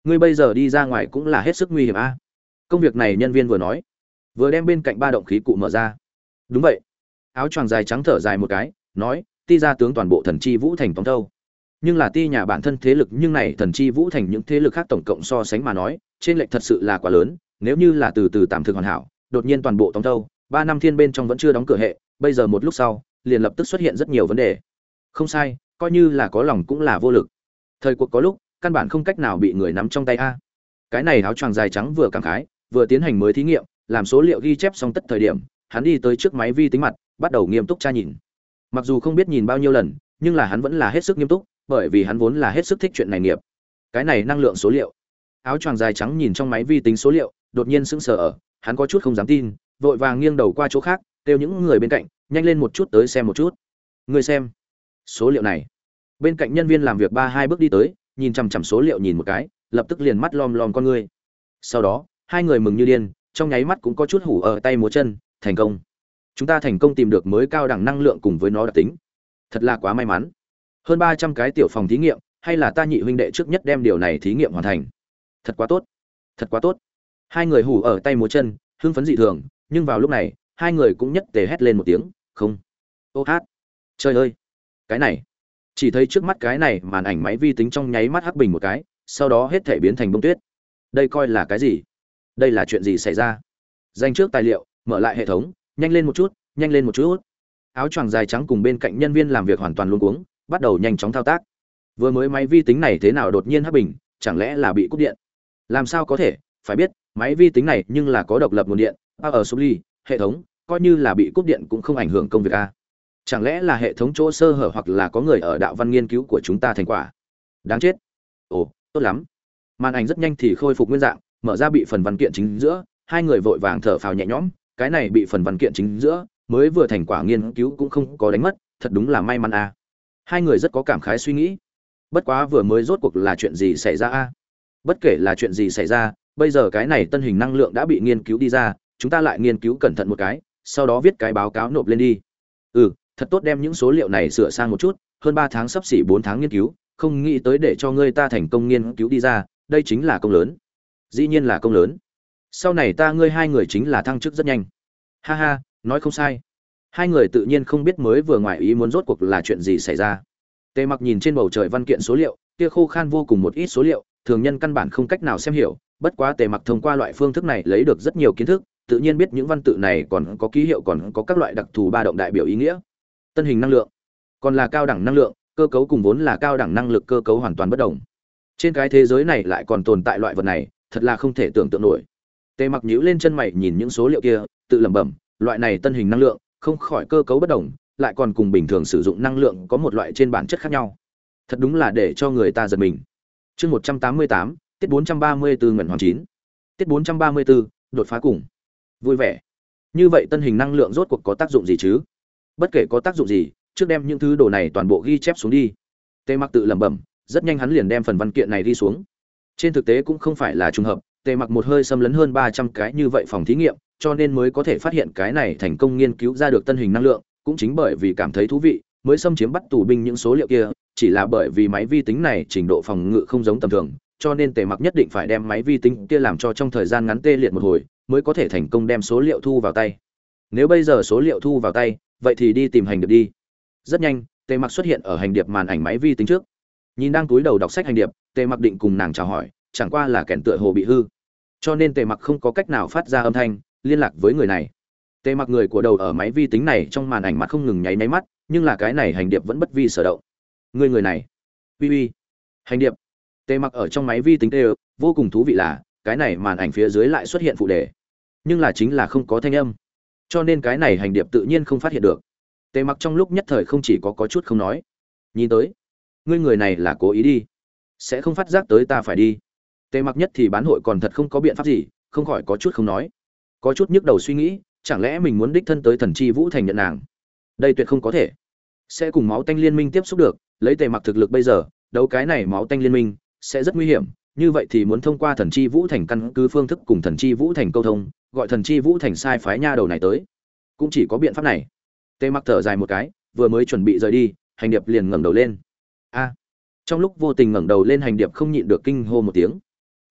ngươi bây giờ đi ra ngoài cũng là hết sức nguy hiểm a. Công việc này nhân viên vừa nói, vừa đem bên cạnh ba động khí cụ mở ra. Đúng vậy. Áo choàng dài trắng thở dài một cái, nói, ti gia tướng toàn bộ thần chi vũ thành tống thâu. Nhưng là ti nhà bản thân thế lực, nhưng này thần chi vũ thành những thế lực khác tổng cộng so sánh mà nói, trên lệch thật sự là quá lớn, nếu như là từ từ tạm thực hoàn hảo, đột nhiên toàn bộ tống thâu, ba năm thiên bên trong vẫn chưa đóng cửa hệ, bây giờ một lúc sau, liền lập tức xuất hiện rất nhiều vấn đề. Không sai, coi như là có lòng cũng là vô lực. Thời cuộc có lúc, căn bản không cách nào bị người nắm trong tay a. Cái này áo choàng dài trắng vừa cảm khái, vừa tiến hành mới thí nghiệm, làm số liệu ghi chép xong tất thời điểm, hắn đi tới trước máy vi tính mặt, bắt đầu nghiêm túc tra nhìn. Mặc dù không biết nhìn bao nhiêu lần, nhưng là hắn vẫn là hết sức nghiêm túc, bởi vì hắn vốn là hết sức thích chuyện này nghiệp. Cái này năng lượng số liệu. Áo choàng dài trắng nhìn trong máy vi tính số liệu, đột nhiên sững sờ ở, hắn có chút không dám tin, vội vàng nghiêng đầu qua chỗ khác, kêu những người bên cạnh, nhanh lên một chút tới xem một chút. Người xem, số liệu này. Bên cạnh nhân viên làm việc ba hai bước đi tới, nhìn chằm chằm số liệu nhìn một cái, lập tức liền mắt lom lom con ngươi. Sau đó, hai người mừng như điên, trong nháy mắt cũng có chút hủ ở tay múa chân, thành công. Chúng ta thành công tìm được mới cao đẳng năng lượng cùng với nó đặc tính. Thật là quá may mắn. Hơn ba trăm cái tiểu phòng thí nghiệm, hay là ta nhị huynh đệ trước nhất đem điều này thí nghiệm hoàn thành. Thật quá tốt, thật quá tốt. Hai người hủ ở tay múa chân, hưng phấn dị thường, nhưng vào lúc này, hai người cũng nhất tề hét lên một tiếng, không. Ô hát. Trời ơi, cái này. Chỉ thấy trước mắt cái này màn ảnh máy vi tính trong nháy mắt hắc bình một cái, sau đó hết thể biến thành bông tuyết. Đây coi là cái gì? Đây là chuyện gì xảy ra? Dành trước tài liệu, mở lại hệ thống, nhanh lên một chút, nhanh lên một chút. Áo choàng dài trắng cùng bên cạnh nhân viên làm việc hoàn toàn luống cuống, bắt đầu nhanh chóng thao tác. Vừa mới máy vi tính này thế nào đột nhiên hắc bình, chẳng lẽ là bị cúp điện? Làm sao có thể? Phải biết, máy vi tính này nhưng là có độc lập nguồn điện, ở supply, hệ thống, coi như là bị cúp điện cũng không ảnh hưởng công việc a. Chẳng lẽ là hệ thống chỗ sơ hở hoặc là có người ở đạo văn nghiên cứu của chúng ta thành quả? Đáng chết. Ồ, tốt lắm. Màn ảnh rất nhanh thì khôi phục nguyên dạng, mở ra bị phần văn kiện chính giữa, hai người vội vàng thở phào nhẹ nhõm, cái này bị phần văn kiện chính giữa, mới vừa thành quả nghiên cứu cũng không có đánh mất, thật đúng là may mắn a. Hai người rất có cảm khái suy nghĩ. Bất quá vừa mới rốt cuộc là chuyện gì xảy ra a? Bất kể là chuyện gì xảy ra, bây giờ cái này tân hình năng lượng đã bị nghiên cứu đi ra, chúng ta lại nghiên cứu cẩn thận một cái, sau đó viết cái báo cáo nộp lên đi. Ừ, thật tốt đem những số liệu này sửa sang một chút, hơn ba tháng sắp xỉ bốn tháng nghiên cứu, không nghĩ tới để cho ngươi ta thành công nghiên cứu đi ra, đây chính là công lớn. Dĩ nhiên là công lớn. Sau này ta ngươi hai người chính là thăng chức rất nhanh. Ha ha, nói không sai. Hai người tự nhiên không biết mới vừa ngoài ý muốn rốt cuộc là chuyện gì xảy ra. Tề Mặc nhìn trên bầu trời văn kiện số liệu, kia khô khan vô cùng một ít số liệu, thường nhân căn bản không cách nào xem hiểu, bất quá Tề Mặc thông qua loại phương thức này lấy được rất nhiều kiến thức, tự nhiên biết những văn tự này còn có ký hiệu, còn có các loại đặc thù ba động đại biểu ý nghĩa. Tân hình năng lượng, còn là cao đẳng năng lượng, cơ cấu cùng vốn là cao đẳng năng lực cơ cấu hoàn toàn bất đồng. Trên cái thế giới này lại còn tồn tại loại vật này, thật là không thể tưởng tượng nổi. Tề Mặc nhíu lên chân mày nhìn những số liệu kia, tự lẩm bẩm, loại này tân hình năng lượng, không khỏi cơ cấu bất đồng, lại còn cùng bình thường sử dụng năng lượng có một loại trên bản chất khác nhau. Thật đúng là để cho người ta giật mình. Chương một trăm tám mươi tám, tiết bốn trăm ba mươi tư nguyện hoàng chín. Tiết bốn trăm ba mươi tư, đột phá cùng. Vui vẻ. Như vậy tân hình năng lượng rốt cuộc có tác dụng gì chứ? Bất kể có tác dụng gì, trước đem những thứ đồ này toàn bộ ghi chép xuống đi. Tề Mặc tự lẩm bẩm, rất nhanh hắn liền đem phần văn kiện này ghi xuống. Trên thực tế cũng không phải là trùng hợp, Tề Mặc một hơi xâm lấn hơn ba trăm cái như vậy phòng thí nghiệm, cho nên mới có thể phát hiện cái này thành công nghiên cứu ra được tân hình năng lượng, cũng chính bởi vì cảm thấy thú vị, mới xâm chiếm bắt tù binh những số liệu kia, chỉ là bởi vì máy vi tính này trình độ phòng ngự không giống tầm thường, cho nên Tề Mặc nhất định phải đem máy vi tính kia làm cho trong thời gian ngắn tê liệt một hồi, mới có thể thành công đem số liệu thu vào tay. Nếu bây giờ số liệu thu vào tay, vậy thì đi tìm hành điệp đi. Rất nhanh, Tề Mặc xuất hiện ở hành điệp màn ảnh máy vi tính trước. Nhìn đang cúi đầu đọc sách hành điệp, Tề Mặc định cùng nàng chào hỏi, chẳng qua là kẻn tựa hồ bị hư, cho nên Tề Mặc không có cách nào phát ra âm thanh liên lạc với người này. Tề Mặc người của đầu ở máy vi tính này trong màn ảnh mặt không ngừng nháy nháy mắt, nhưng là cái này hành điệp vẫn bất vi sở động. Người người này, uy uy, hành điệp. Tề Mặc ở trong máy vi tính tê, vô cùng thú vị là cái này màn ảnh phía dưới lại xuất hiện phụ đề, nhưng là chính là không có thanh âm, cho nên cái này hành điệp tự nhiên không phát hiện được. Tề Mặc trong lúc nhất thời không chỉ có có chút không nói, nhìn tới ngươi người này là cố ý đi, sẽ không phát giác tới ta phải đi. Tề Mặc nhất thì bán hội còn thật không có biện pháp gì, không khỏi có chút không nói, có chút nhức đầu suy nghĩ, chẳng lẽ mình muốn đích thân tới thần chi vũ thành nhận nàng? Đây tuyệt không có thể, sẽ cùng máu tanh liên minh tiếp xúc được, lấy Tề Mặc thực lực bây giờ, đấu cái này máu tanh liên minh sẽ rất nguy hiểm, như vậy thì muốn thông qua thần chi vũ thành căn cứ phương thức cùng thần chi vũ thành câu thông, gọi thần chi vũ thành sai phái nha đầu này tới, cũng chỉ có biện pháp này. Tề Mặc thở dài một cái, vừa mới chuẩn bị rời đi, hành điệp liền ngẩng đầu lên. A! Trong lúc vô tình ngẩng đầu lên, hành điệp không nhịn được kinh hô một tiếng.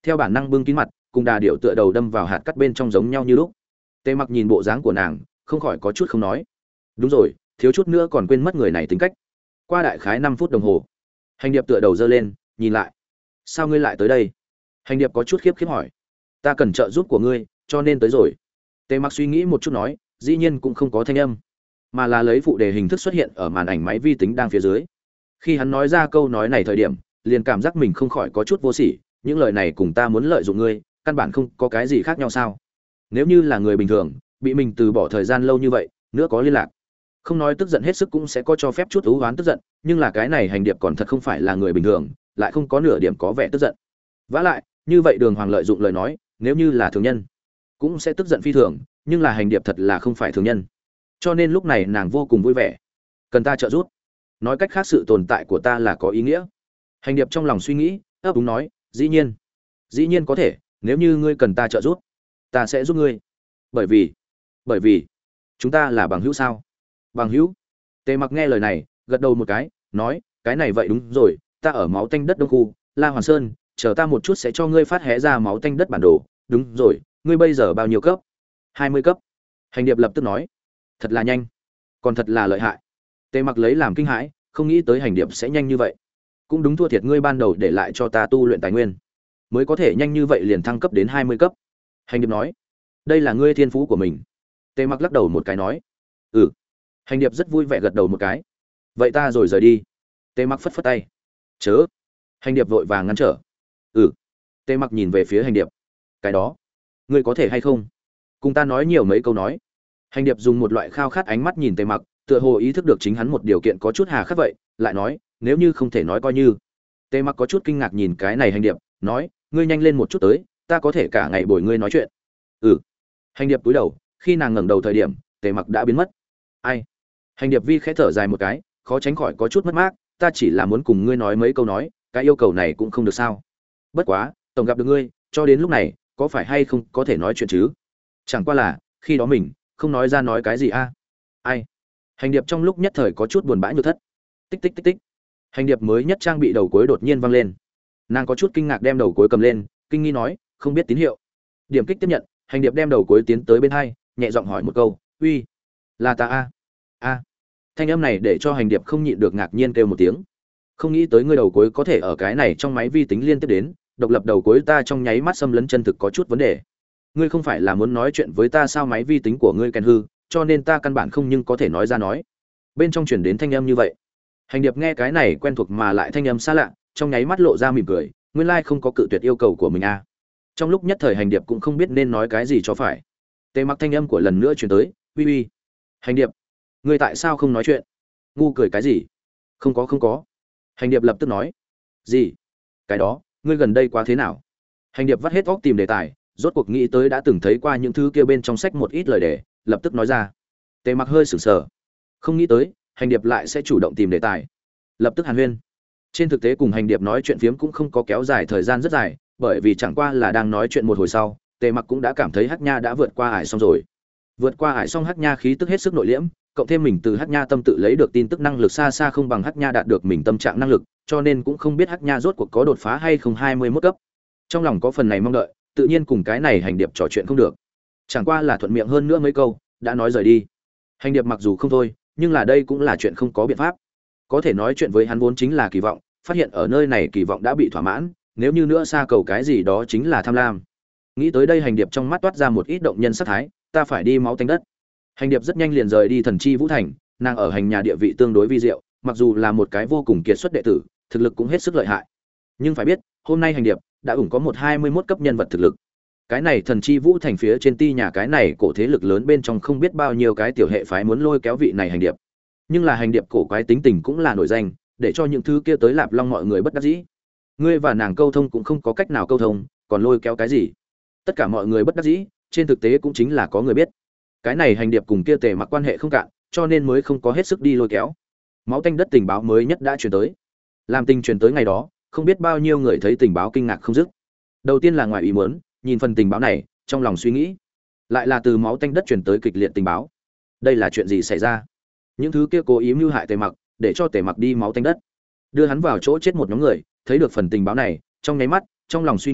theo bản năng bưng kín mặt, cùng đà điểu tựa đầu đâm vào hạt cắt bên trong giống nhau như lúc. Tề Mặc nhìn bộ dáng của nàng, không khỏi có chút không nói. Đúng rồi, thiếu chút nữa còn quên mất người này tính cách. Qua đại khái năm phút đồng hồ, Hành Điệp tựa đầu giơ lên, nhìn lại. Sao ngươi lại tới đây? Hành Điệp có chút khiếp khiếp hỏi. Ta cần trợ giúp của ngươi, cho nên tới rồi. Tề Mặc suy nghĩ một chút nói, dĩ nhiên cũng không có thanh âm, mà là lấy phụ đề hình thức xuất hiện ở màn ảnh máy vi tính đang phía dưới. Khi hắn nói ra câu nói này thời điểm, liền cảm giác mình không khỏi có chút vô sỉ, những lời này cùng ta muốn lợi dụng ngươi, căn bản không có cái gì khác nhau sao? Nếu như là người bình thường, bị mình từ bỏ thời gian lâu như vậy, nữa có liên lạc, không nói tức giận hết sức cũng sẽ có cho phép chút ú oán tức giận, nhưng là cái này Hành Điệp còn thật không phải là người bình thường, lại không có nửa điểm có vẻ tức giận. Vả lại, như vậy Đường Hoàng lợi dụng lời nói, nếu như là thường nhân, cũng sẽ tức giận phi thường, nhưng là Hành Điệp thật là không phải thường nhân, cho nên lúc này nàng vô cùng vui vẻ. Cần ta trợ giúp? Nói cách khác sự tồn tại của ta là có ý nghĩa. Hành Điệp trong lòng suy nghĩ, ấp úng nói, dĩ nhiên, dĩ nhiên có thể, nếu như ngươi cần ta trợ giúp, ta sẽ giúp ngươi. Bởi vì, bởi vì chúng ta là bằng hữu sao? Bằng hữu? Tề Mặc nghe lời này, gật đầu một cái, nói, cái này vậy đúng rồi, ta ở máu tanh đất Đông khu, La Hoàn Sơn, chờ ta một chút sẽ cho ngươi phát hé ra máu tanh đất bản đồ. Đúng rồi, ngươi bây giờ bao nhiêu cấp? Hai mươi cấp. Hành Điệp lập tức nói, thật là nhanh, còn thật là lợi hại. Tề Mặc lấy làm kinh hãi, không nghĩ tới Hành Điệp sẽ nhanh như vậy. Cũng đúng, thua thiệt ngươi ban đầu để lại cho ta tu luyện tài nguyên, mới có thể nhanh như vậy liền thăng cấp đến hai mươi cấp. Hành Điệp nói, đây là ngươi thiên phú của mình. Tề Mặc lắc đầu một cái nói, ừ. Hành Điệp rất vui vẻ gật đầu một cái, vậy ta rồi rời đi. Tề Mặc phất phất tay, chớ. Hành Điệp vội vàng ngăn trở, ừ. Tề Mặc nhìn về phía Hành Điệp, cái đó, ngươi có thể hay không cùng ta nói nhiều mấy câu nói. Hành Điệp dùng một loại khao khát ánh mắt nhìn Tề Mặc, tựa hồ ý thức được chính hắn một điều kiện có chút hà khắc vậy, lại nói, nếu như không thể nói coi như. Tề Mặc có chút kinh ngạc nhìn cái này Hành Điệp, nói, ngươi nhanh lên một chút tới, ta có thể cả ngày bồi ngươi nói chuyện. Ừ. Hành Điệp cúi đầu, khi nàng ngẩng đầu thời điểm, Tề Mặc đã biến mất. Ai? Hành Điệp vi khẽ thở dài một cái, khó tránh khỏi có chút mất mát, ta chỉ là muốn cùng ngươi nói mấy câu nói, cái yêu cầu này cũng không được sao? Bất quá, tổng gặp được ngươi, cho đến lúc này, có phải hay không có thể nói chuyện chứ? Chẳng qua là, khi đó mình không nói ra nói cái gì a? Ai? Hành Điệp trong lúc nhất thời có chút buồn bã như thất. Tích tích tích tích. Hành Điệp mới nhất trang bị đầu cuối đột nhiên vang lên. Nàng có chút kinh ngạc đem đầu cuối cầm lên, kinh nghi nói, không biết tín hiệu. Điểm kích tiếp nhận, Hành Điệp đem đầu cuối tiến tới bên hai, nhẹ giọng hỏi một câu, uy, là ta a? A. Thanh âm này để cho Hành Điệp không nhịn được ngạc nhiên kêu một tiếng. Không nghĩ tới ngươi đầu cuối có thể ở cái này trong máy vi tính liên tiếp đến, độc lập đầu cuối ta trong nháy mắt xâm lấn chân thực có chút vấn đề. Ngươi không phải là muốn nói chuyện với ta sao? Máy vi tính của ngươi kèn hư, cho nên ta căn bản không nhưng có thể nói ra nói. Bên trong truyền đến thanh âm như vậy. Hành Điệp nghe cái này quen thuộc mà lại thanh âm xa lạ, trong nháy mắt lộ ra mỉm cười, nguyên lai không có cự tuyệt yêu cầu của mình a. Trong lúc nhất thời Hành Điệp cũng không biết nên nói cái gì cho phải. Tề Mặc thanh âm của lần nữa truyền tới, uy uy. Hành Điệp, ngươi tại sao không nói chuyện? Ngu cười cái gì? Không có không có. Hành Điệp lập tức nói, gì? Cái đó, ngươi gần đây quá thế nào? Hành Điệp vắt hết óc tìm đề tài, rốt cuộc nghĩ tới đã từng thấy qua những thứ kia bên trong sách một ít lời đề, lập tức nói ra. Tề Mặc hơi sửng sờ, không nghĩ tới Hành Điệp lại sẽ chủ động tìm đề tài, lập tức hàn huyên. Trên thực tế cùng Hành Điệp nói chuyện phiếm cũng không có kéo dài thời gian rất dài, bởi vì chẳng qua là đang nói chuyện một hồi sau, Tề Mặc cũng đã cảm thấy Hắc Nha đã vượt qua ải xong rồi. Vượt qua ải xong Hắc Nha khí tức hết sức nội liễm, cộng thêm mình từ Hắc Nha tâm tự lấy được tin tức năng lực xa xa không bằng Hắc Nha đạt được mình tâm trạng năng lực, cho nên cũng không biết Hắc Nha rốt cuộc có đột phá hay không hai mươi mốt cấp. Trong lòng có phần này mong đợi, tự nhiên cùng cái này Hành Điệp trò chuyện không được. Chẳng qua là thuận miệng hơn nữa mấy câu, đã nói rời đi. Hành Điệp mặc dù không thôi, nhưng là đây cũng là chuyện không có biện pháp. Có thể nói chuyện với hắn vốn chính là kỳ vọng, phát hiện ở nơi này kỳ vọng đã bị thỏa mãn, nếu như nữa xa cầu cái gì đó chính là tham lam. Nghĩ tới đây Hành Điệp trong mắt toát ra một ít động nhân sắc thái, ta phải đi máu tanh đất. Hành Điệp rất nhanh liền rời đi Thần Chi Vũ Thành, nàng ở hành nhà địa vị tương đối vi diệu, mặc dù là một cái vô cùng kiệt xuất đệ tử, thực lực cũng hết sức lợi hại. Nhưng phải biết, hôm nay Hành Điệp đã ủng có một hai mươi mốt cấp nhân vật thực lực. Cái này Thần Chi Vũ Thành phía trên ti nhà cái này cổ thế lực lớn bên trong không biết bao nhiêu cái tiểu hệ phái muốn lôi kéo vị này Hành Điệp. Nhưng là Hành Điệp cổ quái tính tình cũng là nổi danh, để cho những thứ kia tới Lạp Long mọi người bất đắc dĩ. Ngươi và nàng câu thông cũng không có cách nào câu thông, còn lôi kéo cái gì? Tất cả mọi người bất đắc dĩ, trên thực tế cũng chính là có người biết. Cái này Hành Điệp cùng kia Tề Mặc quan hệ không cạn, cho nên mới không có hết sức đi lôi kéo. Máu tanh đất tình báo mới nhất đã truyền tới. Làm tình truyền tới ngày đó, không biết bao nhiêu người thấy tình báo kinh ngạc không dứt. Đầu tiên là ngoài ý muốn, nhìn phần tình báo này, trong lòng suy nghĩ, lại là từ máu tanh đất truyền tới kịch liệt tình báo. Đây là chuyện gì xảy ra? Những thứ kia cố ý mưu hại Tề Mặc, để cho Tề Mặc đi máu tanh đất, đưa hắn vào chỗ chết một nhóm người, thấy được phần tình báo này, trong nháy mắt, trong lòng suy nghĩ,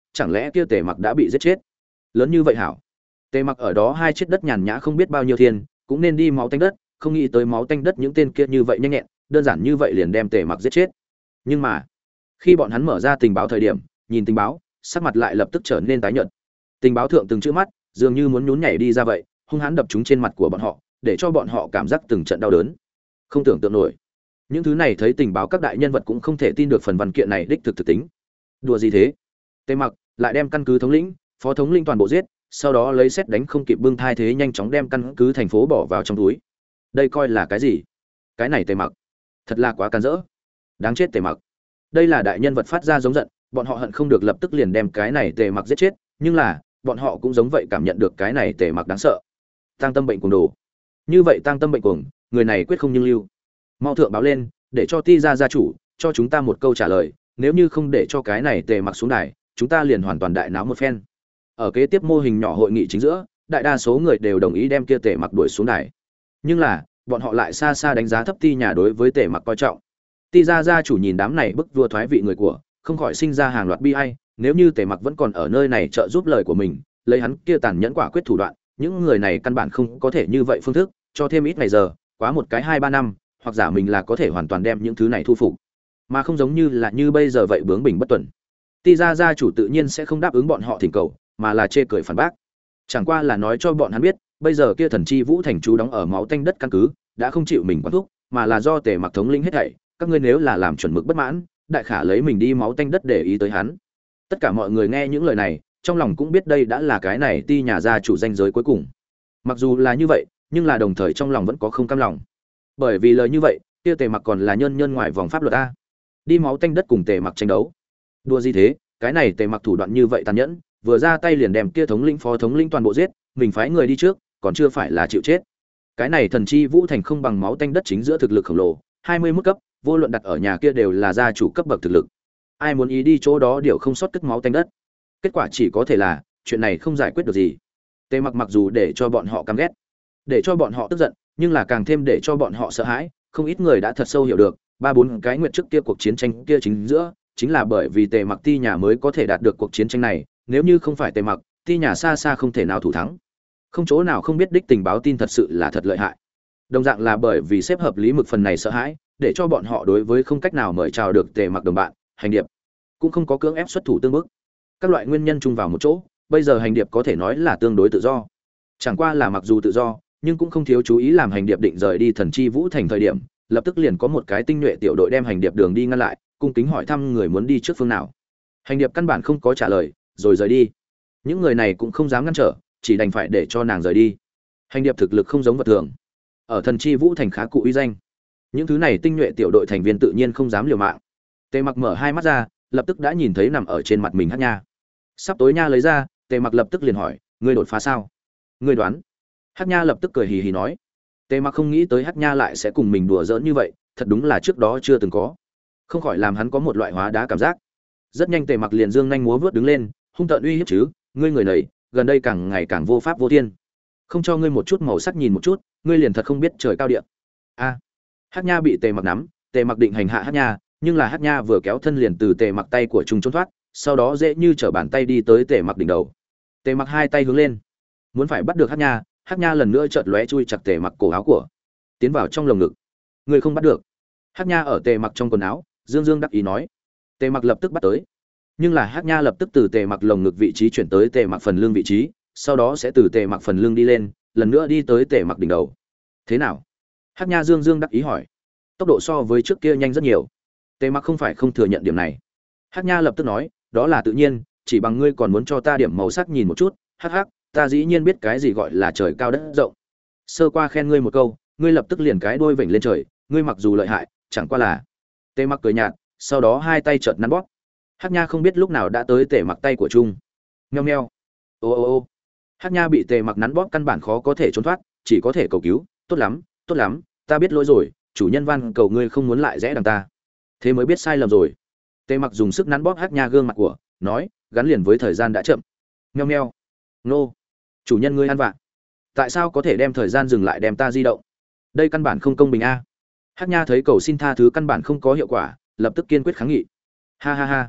chẳng lẽ kia tề mặc đã bị giết chết? Lớn như vậy hảo. Tề mặc ở đó hai chết đất nhàn nhã không biết bao nhiêu thiên, cũng nên đi máu tanh đất, không nghĩ tới máu tanh đất những tên kia như vậy nhanh nhẹn, đơn giản như vậy liền đem tề mặc giết chết. Nhưng mà khi bọn hắn mở ra tình báo thời điểm, nhìn tình báo, sắc mặt lại lập tức trở nên tái nhợt. Tình báo thượng từng chữ mắt, dường như muốn nhún nhảy đi ra vậy, hung hãn đập trúng trên mặt của bọn họ, để cho bọn họ cảm giác từng trận đau đớn. Không tưởng tượng nổi. Những thứ này thấy tình báo các đại nhân vật cũng không thể tin được phần văn kiện này đích thực thực tính. Đùa gì thế? Tề Mặc lại đem căn cứ thống lĩnh, phó thống lĩnh toàn bộ giết, sau đó lấy xét đánh không kịp bưng thai thế nhanh chóng đem căn cứ thành phố bỏ vào trong túi. Đây coi là cái gì? Cái này Tề Mặc, thật là quá can dỡ. Đáng chết Tề Mặc. Đây là đại nhân vật phát ra giống giận, bọn họ hận không được lập tức liền đem cái này Tề Mặc giết chết, nhưng là, bọn họ cũng giống vậy cảm nhận được cái này Tề Mặc đáng sợ. Tăng tâm bệnh cuồng đồ. Như vậy tăng tâm bệnh cuồng, người này quyết không nhưng lưu. Mau thượng báo lên, để cho Ti gia gia chủ cho chúng ta một câu trả lời, nếu như không để cho cái này Tề Mặc xuống đài, chúng ta liền hoàn toàn đại náo một phen. Ở kế tiếp mô hình nhỏ hội nghị chính giữa, đại đa số người đều đồng ý đem kia Tề Mặc đuổi xuống đài. Nhưng là, bọn họ lại xa xa đánh giá thấp Ti nhà đối với Tề Mặc coi trọng. Ti gia gia chủ nhìn đám này bức vua thoái vị người của, không khỏi sinh ra hàng loạt bi ai, nếu như Tề Mặc vẫn còn ở nơi này trợ giúp lời của mình, lấy hắn kia tàn nhẫn quả quyết thủ đoạn, những người này căn bản không có thể như vậy phương thức, cho thêm ít ngày giờ, quá một cái hai ba năm, hoặc giả mình là có thể hoàn toàn đem những thứ này thu phục, mà không giống như là như bây giờ vậy bướng bỉnh bất tuần. Ti gia gia chủ tự nhiên sẽ không đáp ứng bọn họ thỉnh cầu, mà là chê cười phản bác. Chẳng qua là nói cho bọn hắn biết, bây giờ kia Thần Chi Vũ thành chú đóng ở máu tanh đất căn cứ, đã không chịu mình quản thúc, mà là do Tề Mặc thống lĩnh hết thảy, các ngươi nếu là làm chuẩn mực bất mãn, đại khả lấy mình đi máu tanh đất để ý tới hắn. Tất cả mọi người nghe những lời này, trong lòng cũng biết đây đã là cái này Ti nhà gia chủ danh giới cuối cùng. Mặc dù là như vậy, nhưng là đồng thời trong lòng vẫn có không cam lòng. Bởi vì lời như vậy, kia Tề Mặc còn là nhân nhân ngoài vòng pháp luật a. Đi máu tanh đất cùng Tề Mặc tranh đấu. Đùa gì thế, cái này Tề Mặc thủ đoạn như vậy tàn nhẫn, vừa ra tay liền đem kia thống lĩnh phó thống lĩnh toàn bộ giết, mình phái người đi trước, còn chưa phải là chịu chết. Cái này Thần Chi Vũ thành không bằng máu tanh đất chính giữa thực lực khổng lồ, hai mươi mức cấp, vô luận đặt ở nhà kia đều là gia chủ cấp bậc thực lực. Ai muốn ý đi chỗ đó điều không sót cất máu tanh đất. Kết quả chỉ có thể là, chuyện này không giải quyết được gì. Tề Mặc mặc dù để cho bọn họ căm ghét, để cho bọn họ tức giận, nhưng là càng thêm để cho bọn họ sợ hãi, không ít người đã thật sâu hiểu được, ba bốn cái nguyện trước kia cuộc chiến tranh kia chính giữa, chính là bởi vì Tề Mặc Ti nhà mới có thể đạt được cuộc chiến tranh này, nếu như không phải Tề Mặc, Ti nhà xa xa không thể nào thủ thắng. Không chỗ nào không biết đích tình báo tin thật sự là thật lợi hại. Đồng dạng là bởi vì xếp hợp lý mực phần này sợ hãi, để cho bọn họ đối với không cách nào mời chào được Tề Mặc đồng bạn, hành điệp, cũng không có cưỡng ép xuất thủ tương bức. Các loại nguyên nhân chung vào một chỗ, bây giờ hành điệp có thể nói là tương đối tự do. Chẳng qua là mặc dù tự do, nhưng cũng không thiếu chú ý làm hành điệp định rời đi Thần Chi Vũ thành thời điểm, lập tức liền có một cái tinh nhuệ tiểu đội đem hành điệp đường đi ngăn lại, cung kính hỏi thăm người muốn đi trước phương nào. Hành điệp căn bản không có trả lời, rồi rời đi. Những người này cũng không dám ngăn trở, chỉ đành phải để cho nàng rời đi. Hành điệp thực lực không giống vật thường, ở Thần Chi Vũ thành khá cụ uy danh. Những thứ này tinh nhuệ tiểu đội thành viên tự nhiên không dám liều mạng. Tề Mặc mở hai mắt ra, lập tức đã nhìn thấy nằm ở trên mặt mình Hắc Nha. Sắp tối nha lấy ra, Tề Mặc lập tức liền hỏi, ngươi đột phá sao? Ngươi đoán? Hắc Nha lập tức cười hì hì nói. Tề Mặc không nghĩ tới Hắc Nha lại sẽ cùng mình đùa giỡn như vậy, thật đúng là trước đó chưa từng có. Không khỏi làm hắn có một loại hóa đá cảm giác. Rất nhanh Tề Mặc liền dương nhanh múa vớt đứng lên, hung tợn uy hiếp chứ, ngươi người này, gần đây càng ngày càng vô pháp vô thiên. Không cho ngươi một chút màu sắc nhìn một chút, ngươi liền thật không biết trời cao địa. A. Hắc Nha bị Tề Mặc nắm, Tề Mặc định hành hạ Hắc Nha, nhưng là Hắc Nha vừa kéo thân liền từ Tề Mặc tay của trung trốn thoát, sau đó dễ như trở bàn tay đi tới Tề Mặc đỉnh đầu. Tề Mặc hai tay hướng lên, muốn phải bắt được Hắc Nha, Hắc Nha lần nữa chợt lóe chui chặt Tề Mặc cổ áo của, tiến vào trong lồng ngực. Ngươi không bắt được. Hắc Nha ở Tề Mặc trong quần áo, dương dương đắc ý nói. Tề Mặc lập tức bắt tới, nhưng là Hắc Nha lập tức từ Tề Mặc lồng ngực vị trí chuyển tới Tề Mặc phần lưng vị trí, sau đó sẽ từ Tề Mặc phần lưng đi lên, lần nữa đi tới Tề Mặc đỉnh đầu. Thế nào? Hắc Nha dương dương đắc ý hỏi. Tốc độ so với trước kia nhanh rất nhiều. Tề Mặc không phải không thừa nhận điểm này. Hắc Nha lập tức nói, đó là tự nhiên, chỉ bằng ngươi còn muốn cho ta điểm màu sắc nhìn một chút, hắc hắc, ta dĩ nhiên biết cái gì gọi là trời cao đất rộng. Sơ qua khen ngươi một câu, ngươi lập tức liền cái đuôi vểnh lên trời, ngươi mặc dù lợi hại, chẳng qua là. Tề Mặc cười nhạt, sau đó hai tay chợt nắn bóp. Hắc Nha không biết lúc nào đã tới Tề Mặc tay của Trung. Meo meo. Ô ô ô. Hắc Nha bị Tề Mặc nắn bóp căn bản khó có thể trốn thoát, chỉ có thể cầu cứu, tốt lắm, tốt lắm, ta biết lỗi rồi, chủ nhân van cầu ngươi không muốn lại rẽ đằng ta. Thế mới biết sai lầm rồi. Tề Mặc dùng sức nắn bóp Hắc Nha gương mặt của, nói, gắn liền với thời gian đã chậm. Meo meo. Nô. Chủ nhân ngươi ăn vạ. Tại sao có thể đem thời gian dừng lại đem ta di động? Đây căn bản không công bình a. Hắc Nha thấy cầu xin tha thứ căn bản không có hiệu quả, lập tức kiên quyết kháng nghị. Ha ha ha.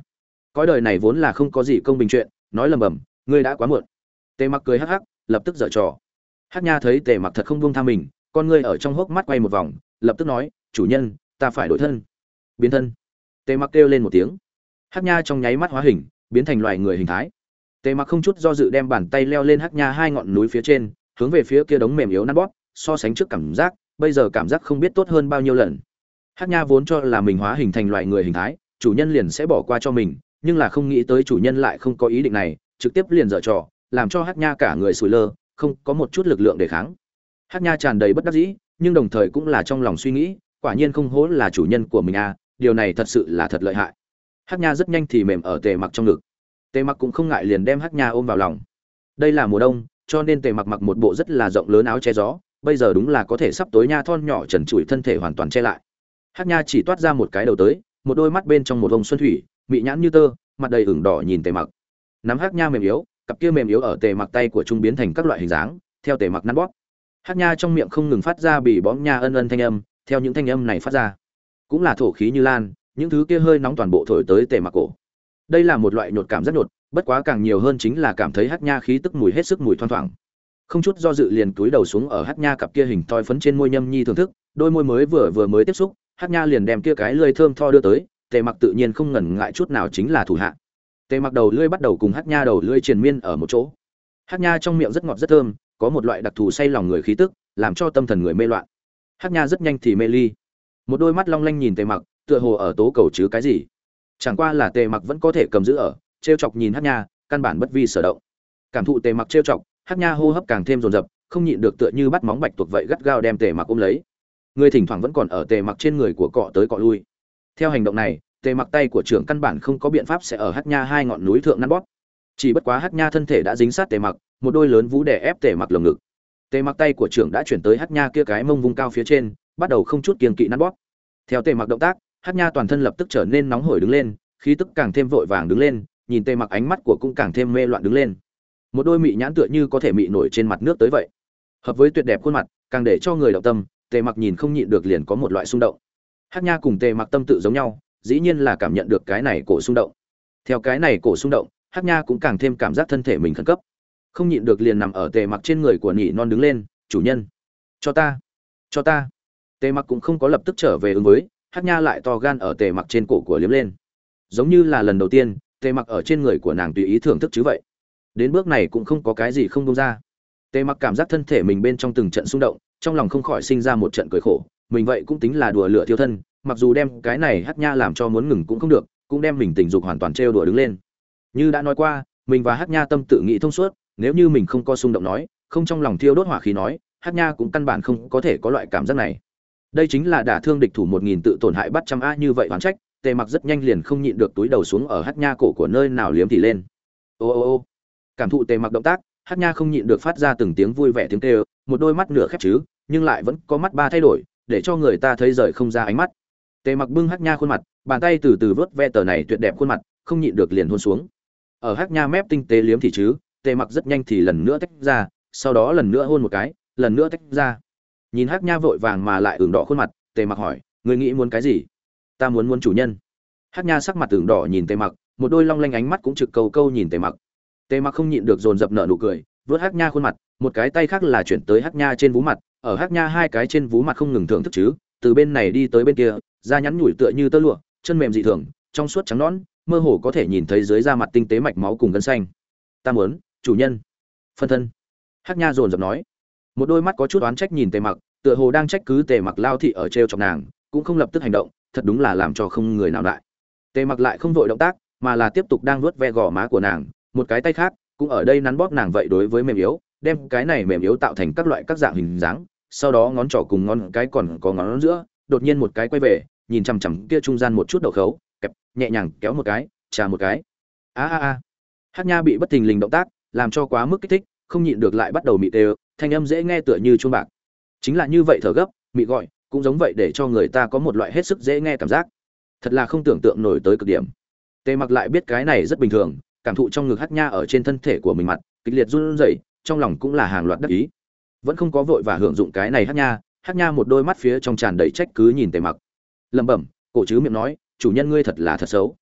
cõi đời này vốn là không có gì công bình chuyện, nói lầm bầm, ngươi đã quá muộn. Tề Mặc cười hắc hắc, lập tức giở trò. Hắc Nha thấy Tề Mặc thật không buông tha mình, con ngươi ở trong hốc mắt quay một vòng, lập tức nói, chủ nhân, ta phải đổi thân. Biến thân. Tề Mặc kêu lên một tiếng. Hắc Nha trong nháy mắt hóa hình, biến thành loài người hình thái. Tề Mặc không chút do dự đem bàn tay leo lên Hắc Nha hai ngọn núi phía trên, hướng về phía kia đống mềm yếu nát bóp, so sánh trước cảm giác, bây giờ cảm giác không biết tốt hơn bao nhiêu lần. Hắc Nha vốn cho là mình hóa hình thành loài người hình thái, chủ nhân liền sẽ bỏ qua cho mình, nhưng là không nghĩ tới chủ nhân lại không có ý định này, trực tiếp liền giở trò, làm cho Hắc Nha cả người sùi lơ, không có một chút lực lượng để kháng. Hắc Nha tràn đầy bất đắc dĩ, nhưng đồng thời cũng là trong lòng suy nghĩ, quả nhiên không hổ là chủ nhân của mình à, điều này thật sự là thật lợi hại. Hắc Nha rất nhanh thì mềm ở Tề Mặc trong ngực. Tề Mặc cũng không ngại liền đem Hắc Nha ôm vào lòng. Đây là mùa đông, cho nên Tề Mặc mặc một bộ rất là rộng lớn áo che gió, bây giờ đúng là có thể sắp tối nha thon nhỏ trần trụi thân thể hoàn toàn che lại. Hắc Nha chỉ toát ra một cái đầu tới, một đôi mắt bên trong một vòng xuân thủy, mị nhãn như tơ, mặt đầy ửng đỏ nhìn Tề Mặc. Nắm Hắc Nha mềm yếu, cặp kia mềm yếu ở Tề Mặc tay của trung biến thành các loại hình dáng, theo Tề Mặc nắn bóp. Hắc Nha trong miệng không ngừng phát ra bì bõm nha ân ân thanh âm, theo những thanh âm này phát ra, cũng là thổ khí như lan, những thứ kia hơi nóng toàn bộ thổi tới Tề Mặc cổ. Đây là một loại nhột cảm rất nhột, bất quá càng nhiều hơn chính là cảm thấy Hắc Nha khí tức mùi hết sức mùi thoang thoảng. Không chút do dự liền túi đầu xuống ở Hắc Nha cặp kia hình thoi phấn trên môi nhâm nhi thưởng thức, đôi môi mới vừa vừa mới tiếp xúc, Hắc Nha liền đem kia cái lưỡi thơm tho đưa tới, Tề Mặc tự nhiên không ngần ngại chút nào chính là thủ hạ. Tề Mặc đầu lưỡi bắt đầu cùng Hắc Nha đầu lưỡi triền miên ở một chỗ. Hắc Nha trong miệng rất ngọt rất thơm, có một loại đặc thù say lòng người khí tức, làm cho tâm thần người mê loạn. Hắc Nha rất nhanh thì mê ly. Một đôi mắt long lanh nhìn Tề Mặc, tựa hồ ở tố cầu chứ cái gì. Chẳng qua là Tề Mặc vẫn có thể cầm giữ ở, trêu chọc nhìn Hắc Nha, căn bản bất vi sở động. Cảm thụ Tề Mặc trêu chọc, Hắc Nha hô hấp càng thêm dồn dập, không nhịn được tựa như bắt móng bạch tuộc vậy gắt gao đem Tề Mặc ôm lấy. Người thỉnh thoảng vẫn còn ở Tề Mặc trên người của cọ tới cọ lui. Theo hành động này, Tề Mặc tay của trưởng căn bản không có biện pháp sẽ ở Hắc Nha hai ngọn núi thượng nắn bóp. Chỉ bất quá Hắc Nha thân thể đã dính sát Tề Mặc, một đôi lớn vú đè ép Tề Mặc lồng ngực. Tề Mặc tay của trưởng đã chuyển tới Hắc Nha kia cái mông vùng cao phía trên, bắt đầu không chút kiêng kỵ nắn bóp. Theo Tề Mặc động tác, Hắc Nha toàn thân lập tức trở nên nóng hổi đứng lên, khí tức càng thêm vội vàng đứng lên, nhìn Tề Mặc ánh mắt của cũng càng thêm mê loạn đứng lên. Một đôi mị nhãn tựa như có thể mị nổi trên mặt nước tới vậy. Hợp với tuyệt đẹp khuôn mặt, càng để cho người động tâm, Tề Mặc nhìn không nhịn được liền có một loại xung động. Hắc Nha cùng Tề Mặc tâm tự giống nhau, dĩ nhiên là cảm nhận được cái này cổ xung động. Theo cái này cổ xung động, Hắc Nha cũng càng thêm cảm giác thân thể mình khẩn cấp. Không nhịn được liền nằm ở Tề Mặc trên người của nhị non đứng lên, "Chủ nhân, cho ta, cho ta." Tề Mặc cũng không có lập tức trở về ứng với, Hắc Nha lại to gan ở Tề Mặc trên cổ của liếm lên. Giống như là lần đầu tiên, Tề Mặc ở trên người của nàng tùy ý thưởng thức chứ vậy. Đến bước này cũng không có cái gì không buông ra. Tề Mặc cảm giác thân thể mình bên trong từng trận xung động, trong lòng không khỏi sinh ra một trận cười khổ, mình vậy cũng tính là đùa lửa thiêu thân, mặc dù đem cái này Hắc Nha làm cho muốn ngừng cũng không được, cũng đem mình tình dục hoàn toàn trêu đùa đứng lên. Như đã nói qua, mình và Hắc Nha tâm tự nghĩ thông suốt, nếu như mình không có xung động nói, không trong lòng thiêu đốt hỏa khí nói, Hắc Nha cũng căn bản không có thể có loại cảm giác này. Đây chính là đả thương địch thủ một nghìn tự tổn hại bắt trăm a như vậy oán trách, Tề Mặc rất nhanh liền không nhịn được túi đầu xuống ở Hắc Nha cổ của nơi nào liếm thì lên. Ô ô ô. Cảm thụ Tề Mặc động tác, Hắc Nha không nhịn được phát ra từng tiếng vui vẻ tiếng kêu, một đôi mắt nửa khép chứ, nhưng lại vẫn có mắt ba thay đổi, để cho người ta thấy rời không ra ánh mắt. Tề Mặc bưng Hắc Nha khuôn mặt, bàn tay từ từ vớt ve tờ này tuyệt đẹp khuôn mặt, không nhịn được liền hôn xuống. Ở Hắc Nha mép tinh tế liếm thì chứ, Tề Mặc rất nhanh thì lần nữa tách ra, sau đó lần nữa hôn một cái, lần nữa tách ra. Nhìn Hắc Nha vội vàng mà lại ửng đỏ khuôn mặt, Tề Mặc hỏi, "Ngươi nghĩ muốn cái gì?" "Ta muốn muốn chủ nhân." Hắc Nha sắc mặt ửng đỏ nhìn Tề Mặc, một đôi long lanh ánh mắt cũng trực câu câu nhìn Tề Mặc. Tề Mặc không nhịn được dồn dập nở nụ cười, vớt Hắc Nha khuôn mặt, một cái tay khác là chuyển tới Hắc Nha trên vú mặt, ở Hắc Nha hai cái trên vú mặt không ngừng thưởng thức chứ, từ bên này đi tới bên kia, da nhắn nhủi tựa như tơ lụa, chân mềm dị thường, trong suốt trắng nõn, mơ hồ có thể nhìn thấy dưới da mặt tinh tế mạch máu cùng gân xanh. "Ta muốn, chủ nhân." "Phân thân." Hắc Nha dồn dập nói. Một đôi mắt có chút oán trách nhìn Tề Mặc, tựa hồ đang trách cứ Tề Mặc lao thị ở trêu chọc nàng, cũng không lập tức hành động, thật đúng là làm cho không người nào đại. Tề Mặc lại không vội động tác, mà là tiếp tục đang vuốt ve gò má của nàng, một cái tay khác cũng ở đây nắn bóp nàng vậy đối với mềm yếu, đem cái này mềm yếu tạo thành các loại các dạng hình dáng, sau đó ngón trỏ cùng ngón cái còn có ngón giữa, đột nhiên một cái quay về, nhìn chằm chằm kia trung gian một chút đậu khấu, kẹp, nhẹ nhàng kéo một cái, trà một cái. A a a. Hắc Nha bị bất thình lình động tác làm cho quá mức kích thích, không nhịn được lại bắt đầu mị đều, thanh âm dễ nghe tựa như chuông bạc. Chính là như vậy thở gấp, mị gọi, cũng giống vậy để cho người ta có một loại hết sức dễ nghe cảm giác. Thật là không tưởng tượng nổi tới cực điểm. Tề Mặc lại biết cái này rất bình thường, cảm thụ trong ngực Hắc Nha ở trên thân thể của mình mặt, kịch liệt run rẩy, trong lòng cũng là hàng loạt đắc ý. Vẫn không có vội và hưởng dụng cái này Hắc Nha, Hắc Nha một đôi mắt phía trong tràn đầy trách cứ nhìn Tề Mặc. Lẩm bẩm, cổ chứ miệng nói, "Chủ nhân ngươi thật là thật xấu."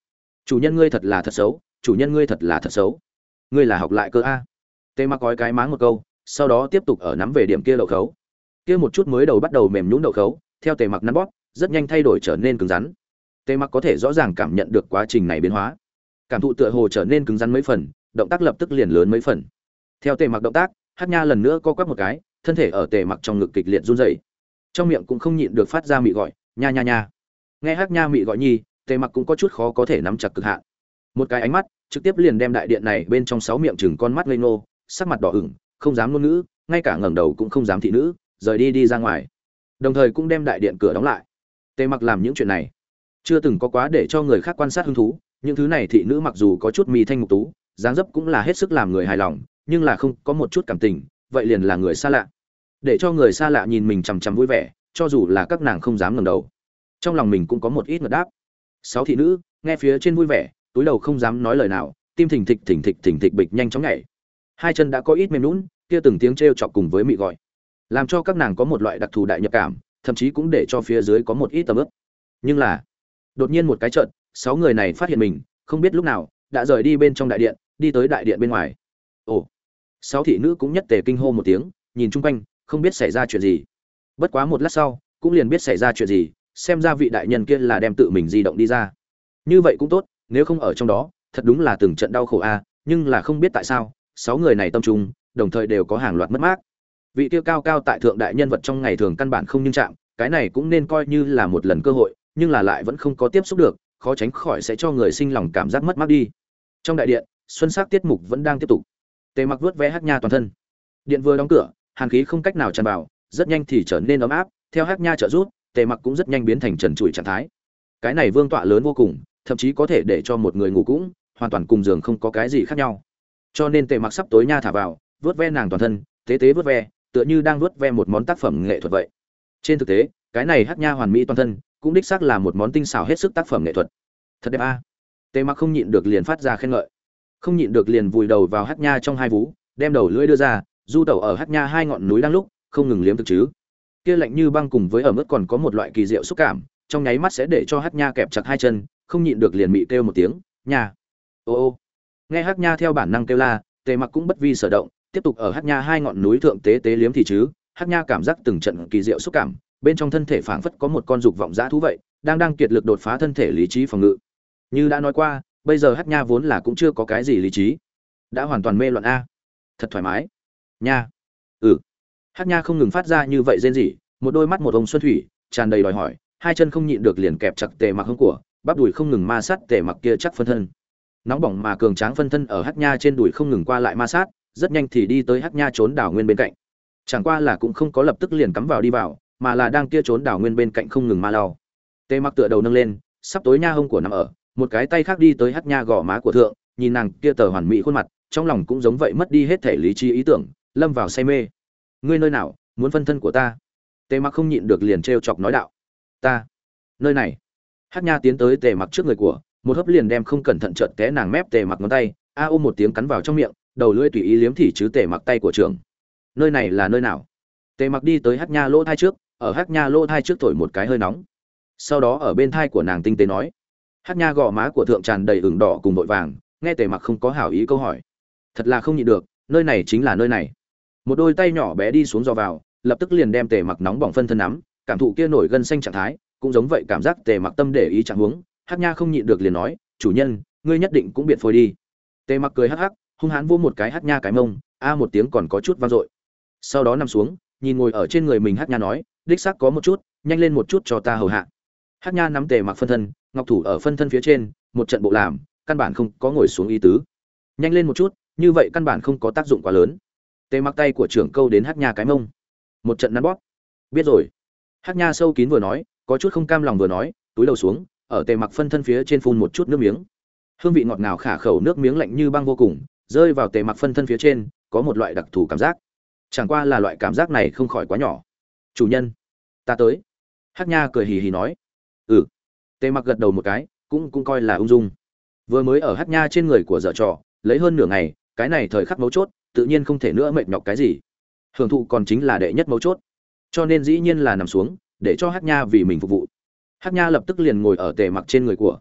Chủ nhân ngươi thật là thật xấu, chủ nhân ngươi thật là thật xấu. Ngươi là học lại cơ a. Tề Mặc gói cái máng một câu, sau đó tiếp tục ở nắm về điểm kia đậu khấu. Kia một chút mới đầu bắt đầu mềm nhũn đậu khấu, theo Tề Mặc nắn bóp, rất nhanh thay đổi trở nên cứng rắn. Tề Mặc có thể rõ ràng cảm nhận được quá trình này biến hóa. Cảm thụ tựa hồ trở nên cứng rắn mấy phần, động tác lập tức liền lớn mấy phần. Theo Tề Mặc động tác, Hắc Nha lần nữa co quắp một cái, thân thể ở Tề Mặc trong ngực kịch liệt run rẩy. Trong miệng cũng không nhịn được phát ra mị gọi, nha nha nha. Nghe Hắc Nha mị gọi nhi, Tề Mặc cũng có chút khó có thể nắm chặt cực hạn. Một cái ánh mắt, trực tiếp liền đem đại điện này bên trong sáu miệng chừng con mắt ngây ngô, sắc mặt đỏ ửng, không dám ngôn ngữ, ngay cả ngẩng đầu cũng không dám thị nữ, rời đi đi ra ngoài. Đồng thời cũng đem đại điện cửa đóng lại. Tề Mặc làm những chuyện này, chưa từng có quá để cho người khác quan sát hứng thú, những thứ này thị nữ mặc dù có chút mì thanh mục tú, dáng dấp cũng là hết sức làm người hài lòng, nhưng là không có một chút cảm tình, vậy liền là người xa lạ. Để cho người xa lạ nhìn mình chằm chằm vui vẻ, cho dù là các nàng không dám ngẩng đầu. Trong lòng mình cũng có một ít ngợt đáp. Sáu thị nữ, nghe phía trên vui vẻ, túi đầu không dám nói lời nào, tim thình thịch thình thịch thình thịch bịch nhanh chóng nhảy. Hai chân đã có ít mềm nhũn, kia từng tiếng trêu chọc cùng với mị gọi, làm cho các nàng có một loại đặc thù đại nhập cảm, thậm chí cũng để cho phía dưới có một ít tầm ướp. Nhưng là, đột nhiên một cái chợt, sáu người này phát hiện mình, không biết lúc nào đã rời đi bên trong đại điện, đi tới đại điện bên ngoài. Ồ, sáu thị nữ cũng nhất tề kinh hô một tiếng, nhìn chung quanh, không biết xảy ra chuyện gì. Bất quá một lát sau, cũng liền biết xảy ra chuyện gì, xem ra vị đại nhân kia là đem tự mình di động đi ra. Như vậy cũng tốt, nếu không ở trong đó, thật đúng là từng trận đau khổ a, nhưng là không biết tại sao, sáu người này tâm trung, đồng thời đều có hàng loạt mất mát. Vị kia cao cao tại thượng đại nhân vật trong ngày thường căn bản không nhưng chạm, cái này cũng nên coi như là một lần cơ hội, nhưng là lại vẫn không có tiếp xúc được, khó tránh khỏi sẽ cho người sinh lòng cảm giác mất mát đi. Trong đại điện, xuân sắc tiết mục vẫn đang tiếp tục. Tề Mặc vuốt ve Hắc Nha toàn thân. Điện vừa đóng cửa, hàn khí không cách nào tràn vào, rất nhanh thì trở nên ấm áp, theo Hắc Nha trợ giúp, Tề Mặc cũng rất nhanh biến thành trần trụi trạng thái. Cái này vương tọa lớn vô cùng, thậm chí có thể để cho một người ngủ cũng hoàn toàn cùng giường không có cái gì khác nhau. Cho nên Tề Mặc sắp tối nha thả vào, vuốt ve nàng toàn thân, tế tế vuốt ve, tựa như đang vuốt ve một món tác phẩm nghệ thuật vậy. Trên thực tế, cái này Hắc Nha hoàn mỹ toàn thân, cũng đích xác là một món tinh xảo hết sức tác phẩm nghệ thuật. Thật đẹp a. Tề Mặc không nhịn được liền phát ra khen ngợi. Không nhịn được liền vùi đầu vào Hắc Nha trong hai vú, đem đầu lưỡi đưa ra, du tẩu ở Hắc Nha hai ngọn núi đang lúc, không ngừng liếm thực chứ. Kia lạnh như băng cùng với ở mức còn có một loại kỳ diệu xúc cảm, trong nháy mắt sẽ để cho Hắc Nha kẹp chặt hai chân, không nhịn được liền mị kêu một tiếng, "Nha." Ô ô. Nghe Hắc Nha theo bản năng kêu la, Tề Mặc cũng bất vi sở động, tiếp tục ở Hắc Nha hai ngọn núi thượng tế tế liếm thì chứ. Hắc Nha cảm giác từng trận kỳ diệu xúc cảm, bên trong thân thể phảng phất có một con dục vọng dã thú vậy, đang đang kiệt lực đột phá thân thể lý trí phòng ngự. Như đã nói qua, bây giờ Hắc Nha vốn là cũng chưa có cái gì lý trí, đã hoàn toàn mê loạn a. Thật thoải mái. Nha. Ừ. Hắc Nha không ngừng phát ra như vậy rên rỉ, một đôi mắt một ông xuân thủy, tràn đầy đòi hỏi, hai chân không nhịn được liền kẹp chặt Tề Mặc hông của, bắp đùi không ngừng ma sát Tề Mặc kia chắc phân thân. Nóng bỏng mà cường tráng phân thân ở Hắc Nha trên đùi không ngừng qua lại ma sát, rất nhanh thì đi tới Hắc Nha trốn đảo nguyên bên cạnh. Chẳng qua là cũng không có lập tức liền cắm vào đi vào, mà là đang kia trốn đảo nguyên bên cạnh không ngừng ma lau. Tề Mặc tựa đầu nâng lên, sắp tối nha hông của nằm ở, một cái tay khác đi tới Hắc Nha gò má của thượng, nhìn nàng kia tờ hoàn mỹ khuôn mặt, trong lòng cũng giống vậy mất đi hết thể lý trí ý tưởng, lâm vào say mê. Ngươi nơi nào, muốn phân thân của ta? Tề Mặc không nhịn được liền trêu chọc nói đạo. Ta, nơi này. Hắc Nha tiến tới Tề Mặc trước người của, một hớp liền đem không cẩn thận chợt té nàng mép Tề Mặc ngón tay, a ôm một tiếng cắn vào trong miệng, đầu lưỡi tùy ý liếm thỉ chứ Tề Mặc tay của trưởng. Nơi này là nơi nào? Tề Mặc đi tới Hắc Nha lỗ thai trước, ở Hắc Nha lỗ thai trước thổi một cái hơi nóng. Sau đó ở bên thai của nàng tinh tế nói. Hắc Nha gò má của thượng tràn đầy ửng đỏ cùng vội vàng, nghe Tề Mặc không có hảo ý câu hỏi. Thật là không nhịn được, nơi này chính là nơi này. Một đôi tay nhỏ bé đi xuống dò vào, lập tức liền đem Tề Mặc nóng bỏng phân thân nắm, cảm thụ kia nổi gân xanh trạng thái, cũng giống vậy cảm giác Tề Mặc tâm để ý trạng huống, Hắc Nha không nhịn được liền nói, "Chủ nhân, ngươi nhất định cũng biện phôi đi." Tề Mặc cười hắc hắc, hung hãn vô một cái Hắc Nha cái mông, a một tiếng còn có chút vang dội. Sau đó nằm xuống, nhìn ngồi ở trên người mình Hắc Nha nói, "Đích xác có một chút, nhanh lên một chút cho ta hầu hạ." Hắc Nha nắm Tề Mặc phân thân, ngọc thủ ở phân thân phía trên, một trận bộ làm, căn bản không có ngồi xuống ý tứ. Nhanh lên một chút, như vậy căn bản không có tác dụng quá lớn. Tề Mặc tay của trưởng câu đến Hắc Nha cái mông, một trận nắn bóp. Biết rồi. Hắc Nha sâu kín vừa nói, có chút không cam lòng vừa nói, túi đầu xuống, ở Tề Mặc phân thân phía trên phun một chút nước miếng. Hương vị ngọt ngào khả khẩu nước miếng lạnh như băng vô cùng, rơi vào Tề Mặc phân thân phía trên, có một loại đặc thù cảm giác. Chẳng qua là loại cảm giác này không khỏi quá nhỏ. "Chủ nhân, ta tới." Hắc Nha cười hì hì nói. "Ừ." Tề Mặc gật đầu một cái, cũng cũng coi là ung dung. Vừa mới ở Hắc Nha trên người của dở trò, lấy hơn nửa ngày, cái này thời khắc mấu chốt, tự nhiên không thể nữa mệt nhọc cái gì. Hưởng thụ còn chính là đệ nhất mấu chốt. Cho nên dĩ nhiên là nằm xuống, để cho Hắc Nha vì mình phục vụ. Hắc Nha lập tức liền ngồi ở Tề Mặc trên người của.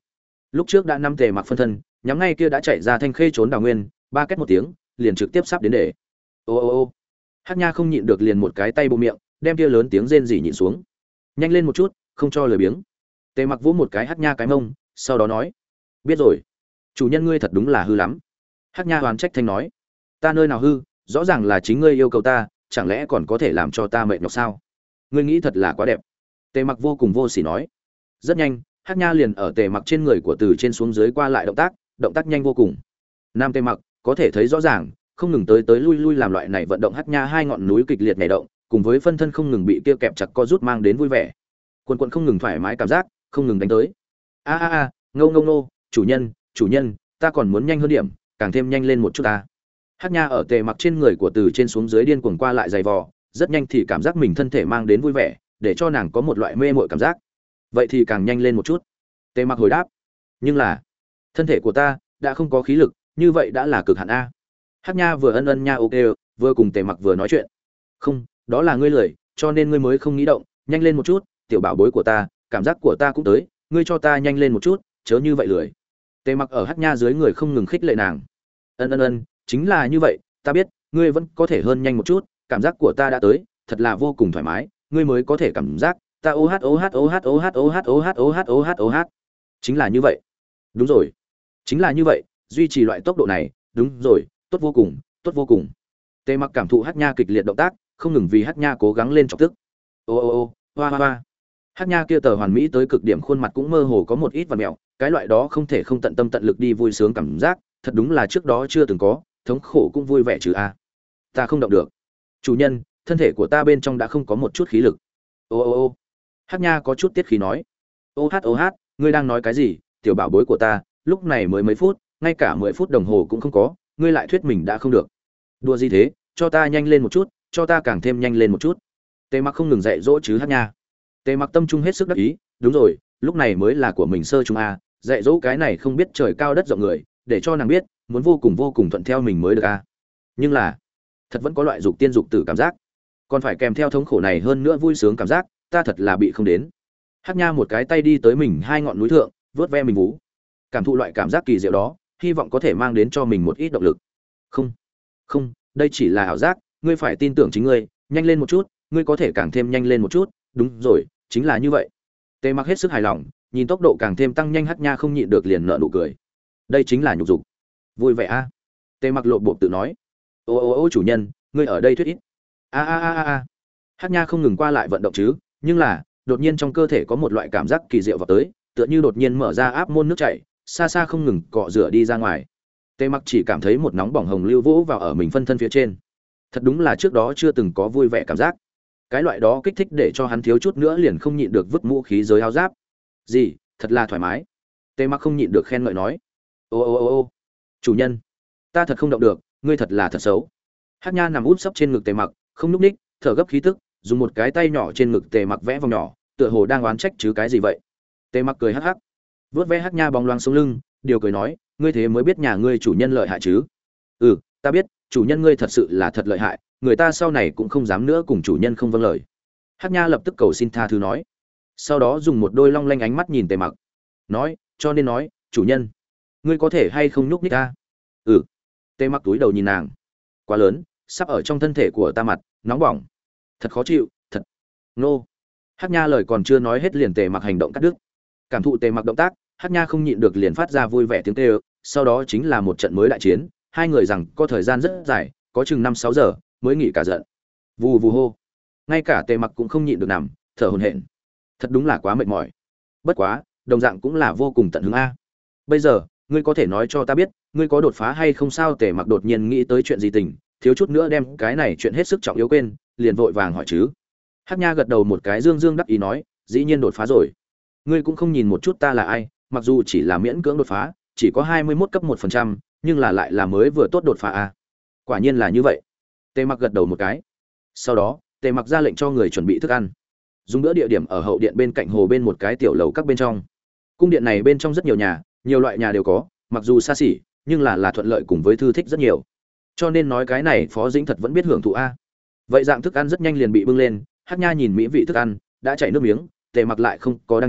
lúc trước đã năm tề mặc phân thân nhắm ngay kia đã chạy ra thanh khê trốn đào nguyên, ba két một tiếng liền trực tiếp sắp đến để. Ô ô ô. Hắc Nha không nhịn được liền một cái tay bụm miệng, đem kia lớn tiếng rên rỉ nhịn xuống. Nhanh lên một chút, không cho lười biếng. Tề mặc vỗ một cái Hắc Nha cái mông, sau đó nói: biết rồi, chủ nhân ngươi thật đúng là hư lắm. Hắc Nha oán trách thanh nói: ta nơi nào hư, rõ ràng là chính ngươi yêu cầu ta, chẳng lẽ còn có thể làm cho ta mệt nhọc sao? Ngươi nghĩ thật là quá đẹp. Tề mặc vô cùng vô sỉ nói. Rất nhanh, Hắc Nha liền ở Tề mặc trên người của từ trên xuống dưới qua lại động tác, động tác nhanh vô cùng. Nam Tề mặc có thể thấy rõ ràng, không ngừng tới tới lui lui làm loại này vận động Hắc Nha hai ngọn núi kịch liệt nhảy động, cùng với phân thân không ngừng bị kia kẹp chặt co rút mang đến vui vẻ. Quần quần không ngừng thoải mái cảm giác, không ngừng đánh tới. A a a, ngô ngô ngô, chủ nhân, chủ nhân, ta còn muốn nhanh hơn điểm, càng thêm nhanh lên một chút ta. Hắc Nha ở Tề mặc trên người của từ trên xuống dưới điên cuồng qua lại giày vò, rất nhanh thì cảm giác mình thân thể mang đến vui vẻ, để cho nàng có một loại mê mội cảm giác. Vậy thì càng nhanh lên một chút. Tề mặc hồi đáp. Nhưng là, thân thể của ta đã không có khí lực, như vậy đã là cực hạn a. Hắc Nha vừa ân ân nha ok, vừa cùng Tề mặc vừa nói chuyện. Không, đó là ngươi lười, cho nên ngươi mới không nghĩ động, nhanh lên một chút, tiểu bảo bối của ta, cảm giác của ta cũng tới, ngươi cho ta nhanh lên một chút, chớ như vậy lười. Tề mặc ở Hắc Nha dưới người không ngừng khích lệ nàng. Ân ân ân, chính là như vậy, ta biết, ngươi vẫn có thể hơn nhanh một chút, cảm giác của ta đã tới, thật là vô cùng thoải mái, ngươi mới có thể cảm giác, ta ô hát ô hát ô hát ô hát ô hát ô hát ô hát ô hát ô hát. Chính là như vậy. Đúng rồi. Chính là như vậy, duy trì loại tốc độ này, đúng rồi, tốt vô cùng, tốt vô cùng. Tề mặc cảm thụ Hắc Nha kịch liệt động tác, không ngừng vì Hắc Nha cố gắng lên chọc tức. Ô ô ô, hoa hoa hoa. Hắc Nha kia tờ hoàn mỹ tới cực điểm khuôn mặt cũng mơ hồ có một ít vằn mèo, cái loại đó không thể không tận tâm tận lực đi vui sướng cảm giác, thật đúng là trước đó chưa từng có, thống khổ cũng vui vẻ chứ a. Ta không động được. Chủ nhân, thân thể của ta bên trong đã không có một chút khí lực. Ô ô ô. Hắc Nha có chút tiết khí nói. Ô hát ô hát, ngươi đang nói cái gì, tiểu bảo bối của ta, lúc này mới mấy phút, ngay cả mười phút đồng hồ cũng không có, ngươi lại thuyết mình đã không được. Đùa gì thế, cho ta nhanh lên một chút, cho ta càng thêm nhanh lên một chút. Tề mặc không ngừng dạy dỗ chứ Hắc Nha. Tề mặc tâm trung hết sức đắc ý, đúng rồi, lúc này mới là của mình sơ trung a, dạy dỗ cái này không biết trời cao đất rộng người, để cho nàng biết, muốn vô cùng vô cùng thuận theo mình mới được a. Nhưng là, thật vẫn có loại dục tiên dục tử cảm giác, còn phải kèm theo thống khổ này hơn nữa vui sướng cảm giác, ta thật là bị không đến. Hắc Nha một cái tay đi tới mình hai ngọn núi thượng, vớt ve mình vú, cảm thụ loại cảm giác kỳ diệu đó, hy vọng có thể mang đến cho mình một ít động lực. Không, không, đây chỉ là ảo giác, ngươi phải tin tưởng chính ngươi, nhanh lên một chút, ngươi có thể càng thêm nhanh lên một chút, đúng rồi, chính là như vậy. Tề mặc hết sức hài lòng, nhìn tốc độ càng thêm tăng nhanh Hắc Nha không nhịn được liền nở nụ cười. Đây chính là nhục dục, vui vẻ a. À? Tề mặc lộ bộ tự nói. Ô ô ô chủ nhân, ngươi ở đây thuyết ít. A a a a. Hắc Nha không ngừng qua lại vận động chứ, nhưng là đột nhiên trong cơ thể có một loại cảm giác kỳ diệu vào tới, tựa như đột nhiên mở ra áp môn nước chảy, xa xa không ngừng cọ rửa đi ra ngoài. Tề mặc chỉ cảm thấy một nóng bỏng hồng lưu vỗ vào ở mình phân thân phía trên. Thật đúng là trước đó chưa từng có vui vẻ cảm giác. Cái loại đó kích thích để cho hắn thiếu chút nữa liền không nhịn được vứt vũ khí giới áo giáp. Gì, thật là thoải mái. Tề mặc không nhịn được khen ngợi nói. Ô ô ô ô, chủ nhân, ta thật không động được, ngươi thật là thật xấu. Hắc Nha nằm úp sấp trên ngực Tề mặc, không nhúc ních, thở gấp khí tức, dùng một cái tay nhỏ trên ngực Tề mặc vẽ vòng nhỏ, tựa hồ đang oán trách chứ cái gì vậy. Tề mặc cười hắc hắc, vuốt ve Hắc Nha bóng loáng sống lưng, điều cười nói, ngươi thế mới biết nhà ngươi chủ nhân lợi hại chứ? Ừ, ta biết, chủ nhân ngươi thật sự là thật lợi hại, người ta sau này cũng không dám nữa cùng chủ nhân không vâng lời. Hắc Nha lập tức cầu xin tha thứ nói, sau đó dùng một đôi long lanh ánh mắt nhìn Tề mặc, nói, cho nên nói, chủ nhân, ngươi có thể hay không nhúc nhích ta? Ừ. Tề mặc túi đầu nhìn nàng, quá lớn, sắp ở trong thân thể của ta mặt, nóng bỏng, thật khó chịu, thật. Nô. Hắc Nha lời còn chưa nói hết liền Tề mặc hành động cắt đứt. Cảm thụ Tề mặc động tác, Hắc Nha không nhịn được liền phát ra vui vẻ tiếng kêu, sau đó chính là một trận mới đại chiến, hai người rằng có thời gian rất dài, có chừng năm sáu giờ mới nghỉ cả giận. Vù vù hô. Ngay cả Tề mặc cũng không nhịn được nằm, thở hổn hển. Thật đúng là quá mệt mỏi. Bất quá, đồng dạng cũng là vô cùng tận hứng a. Bây giờ, ngươi có thể nói cho ta biết, ngươi có đột phá hay không sao? Tề mặc đột nhiên nghĩ tới chuyện gì tình, thiếu chút nữa đem cái này chuyện hết sức trọng yếu quên, liền vội vàng hỏi chứ. Hắc Nha gật đầu một cái dương dương đắc ý nói, dĩ nhiên đột phá rồi. Ngươi cũng không nhìn một chút ta là ai, mặc dù chỉ là miễn cưỡng đột phá, chỉ có hai mươi mốt cấp một phần trăm, nhưng là lại là mới vừa tốt đột phá a. Quả nhiên là như vậy. Tề mặc gật đầu một cái. Sau đó, Tề mặc ra lệnh cho người chuẩn bị thức ăn. Dùng bữa địa điểm ở hậu điện bên cạnh hồ bên một cái tiểu lầu các bên trong. Cung điện này bên trong rất nhiều nhà, nhiều loại nhà đều có, mặc dù xa xỉ, nhưng là là thuận lợi cùng với thư thích rất nhiều. Cho nên nói cái này Phó Dĩnh thật vẫn biết hưởng thụ a. Vậy dạng thức ăn rất nhanh liền bị bưng lên, Hắc Nha nhìn mỹ vị thức ăn, đã chảy nước miếng, Tề mặc lại không có đang nhìn,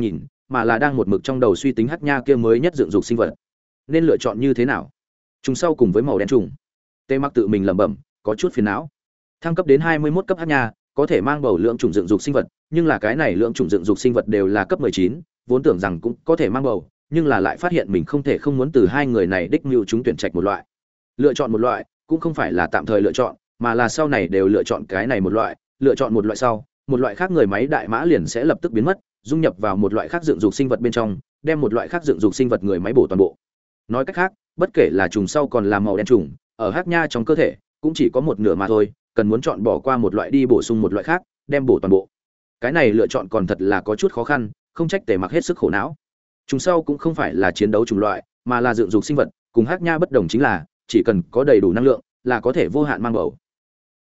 mà là đang một mực trong đầu suy tính hắc nha kia mới nhất dựng dục sinh vật nên lựa chọn như thế nào. Trùng sau cùng với màu đen trùng. Tề Mặc tự mình lẩm bẩm, có chút phiền não. Thăng cấp đến hai mươi mốt cấp hắc nha, có thể mang bầu lượng trùng dựng dục sinh vật, nhưng là cái này lượng trùng dựng dục sinh vật đều là cấp mười chín, vốn tưởng rằng cũng có thể mang bầu, nhưng là lại phát hiện mình không thể không muốn từ hai người này đích mưu chúng tuyển trạch một loại. Lựa chọn một loại, cũng không phải là tạm thời lựa chọn, mà là sau này đều lựa chọn cái này một loại, lựa chọn một loại sau, một loại khác người máy đại mã liền sẽ lập tức biến mất, dung nhập vào một loại khác dựng dục sinh vật bên trong, đem một loại khác dựng dục sinh vật người máy bổ toàn bộ. Nói cách khác, bất kể là trùng sau còn là màu đen trùng, ở hắc nha trong cơ thể cũng chỉ có một nửa mà thôi, cần muốn chọn bỏ qua một loại đi bổ sung một loại khác, đem bổ toàn bộ. Cái này lựa chọn còn thật là có chút khó khăn, không trách Tề Mặc hết sức khổ não. Trùng sau cũng không phải là chiến đấu chủng loại, mà là dựng dục sinh vật, cùng hắc nha bất đồng chính là, chỉ cần có đầy đủ năng lượng, là có thể vô hạn mang bầu.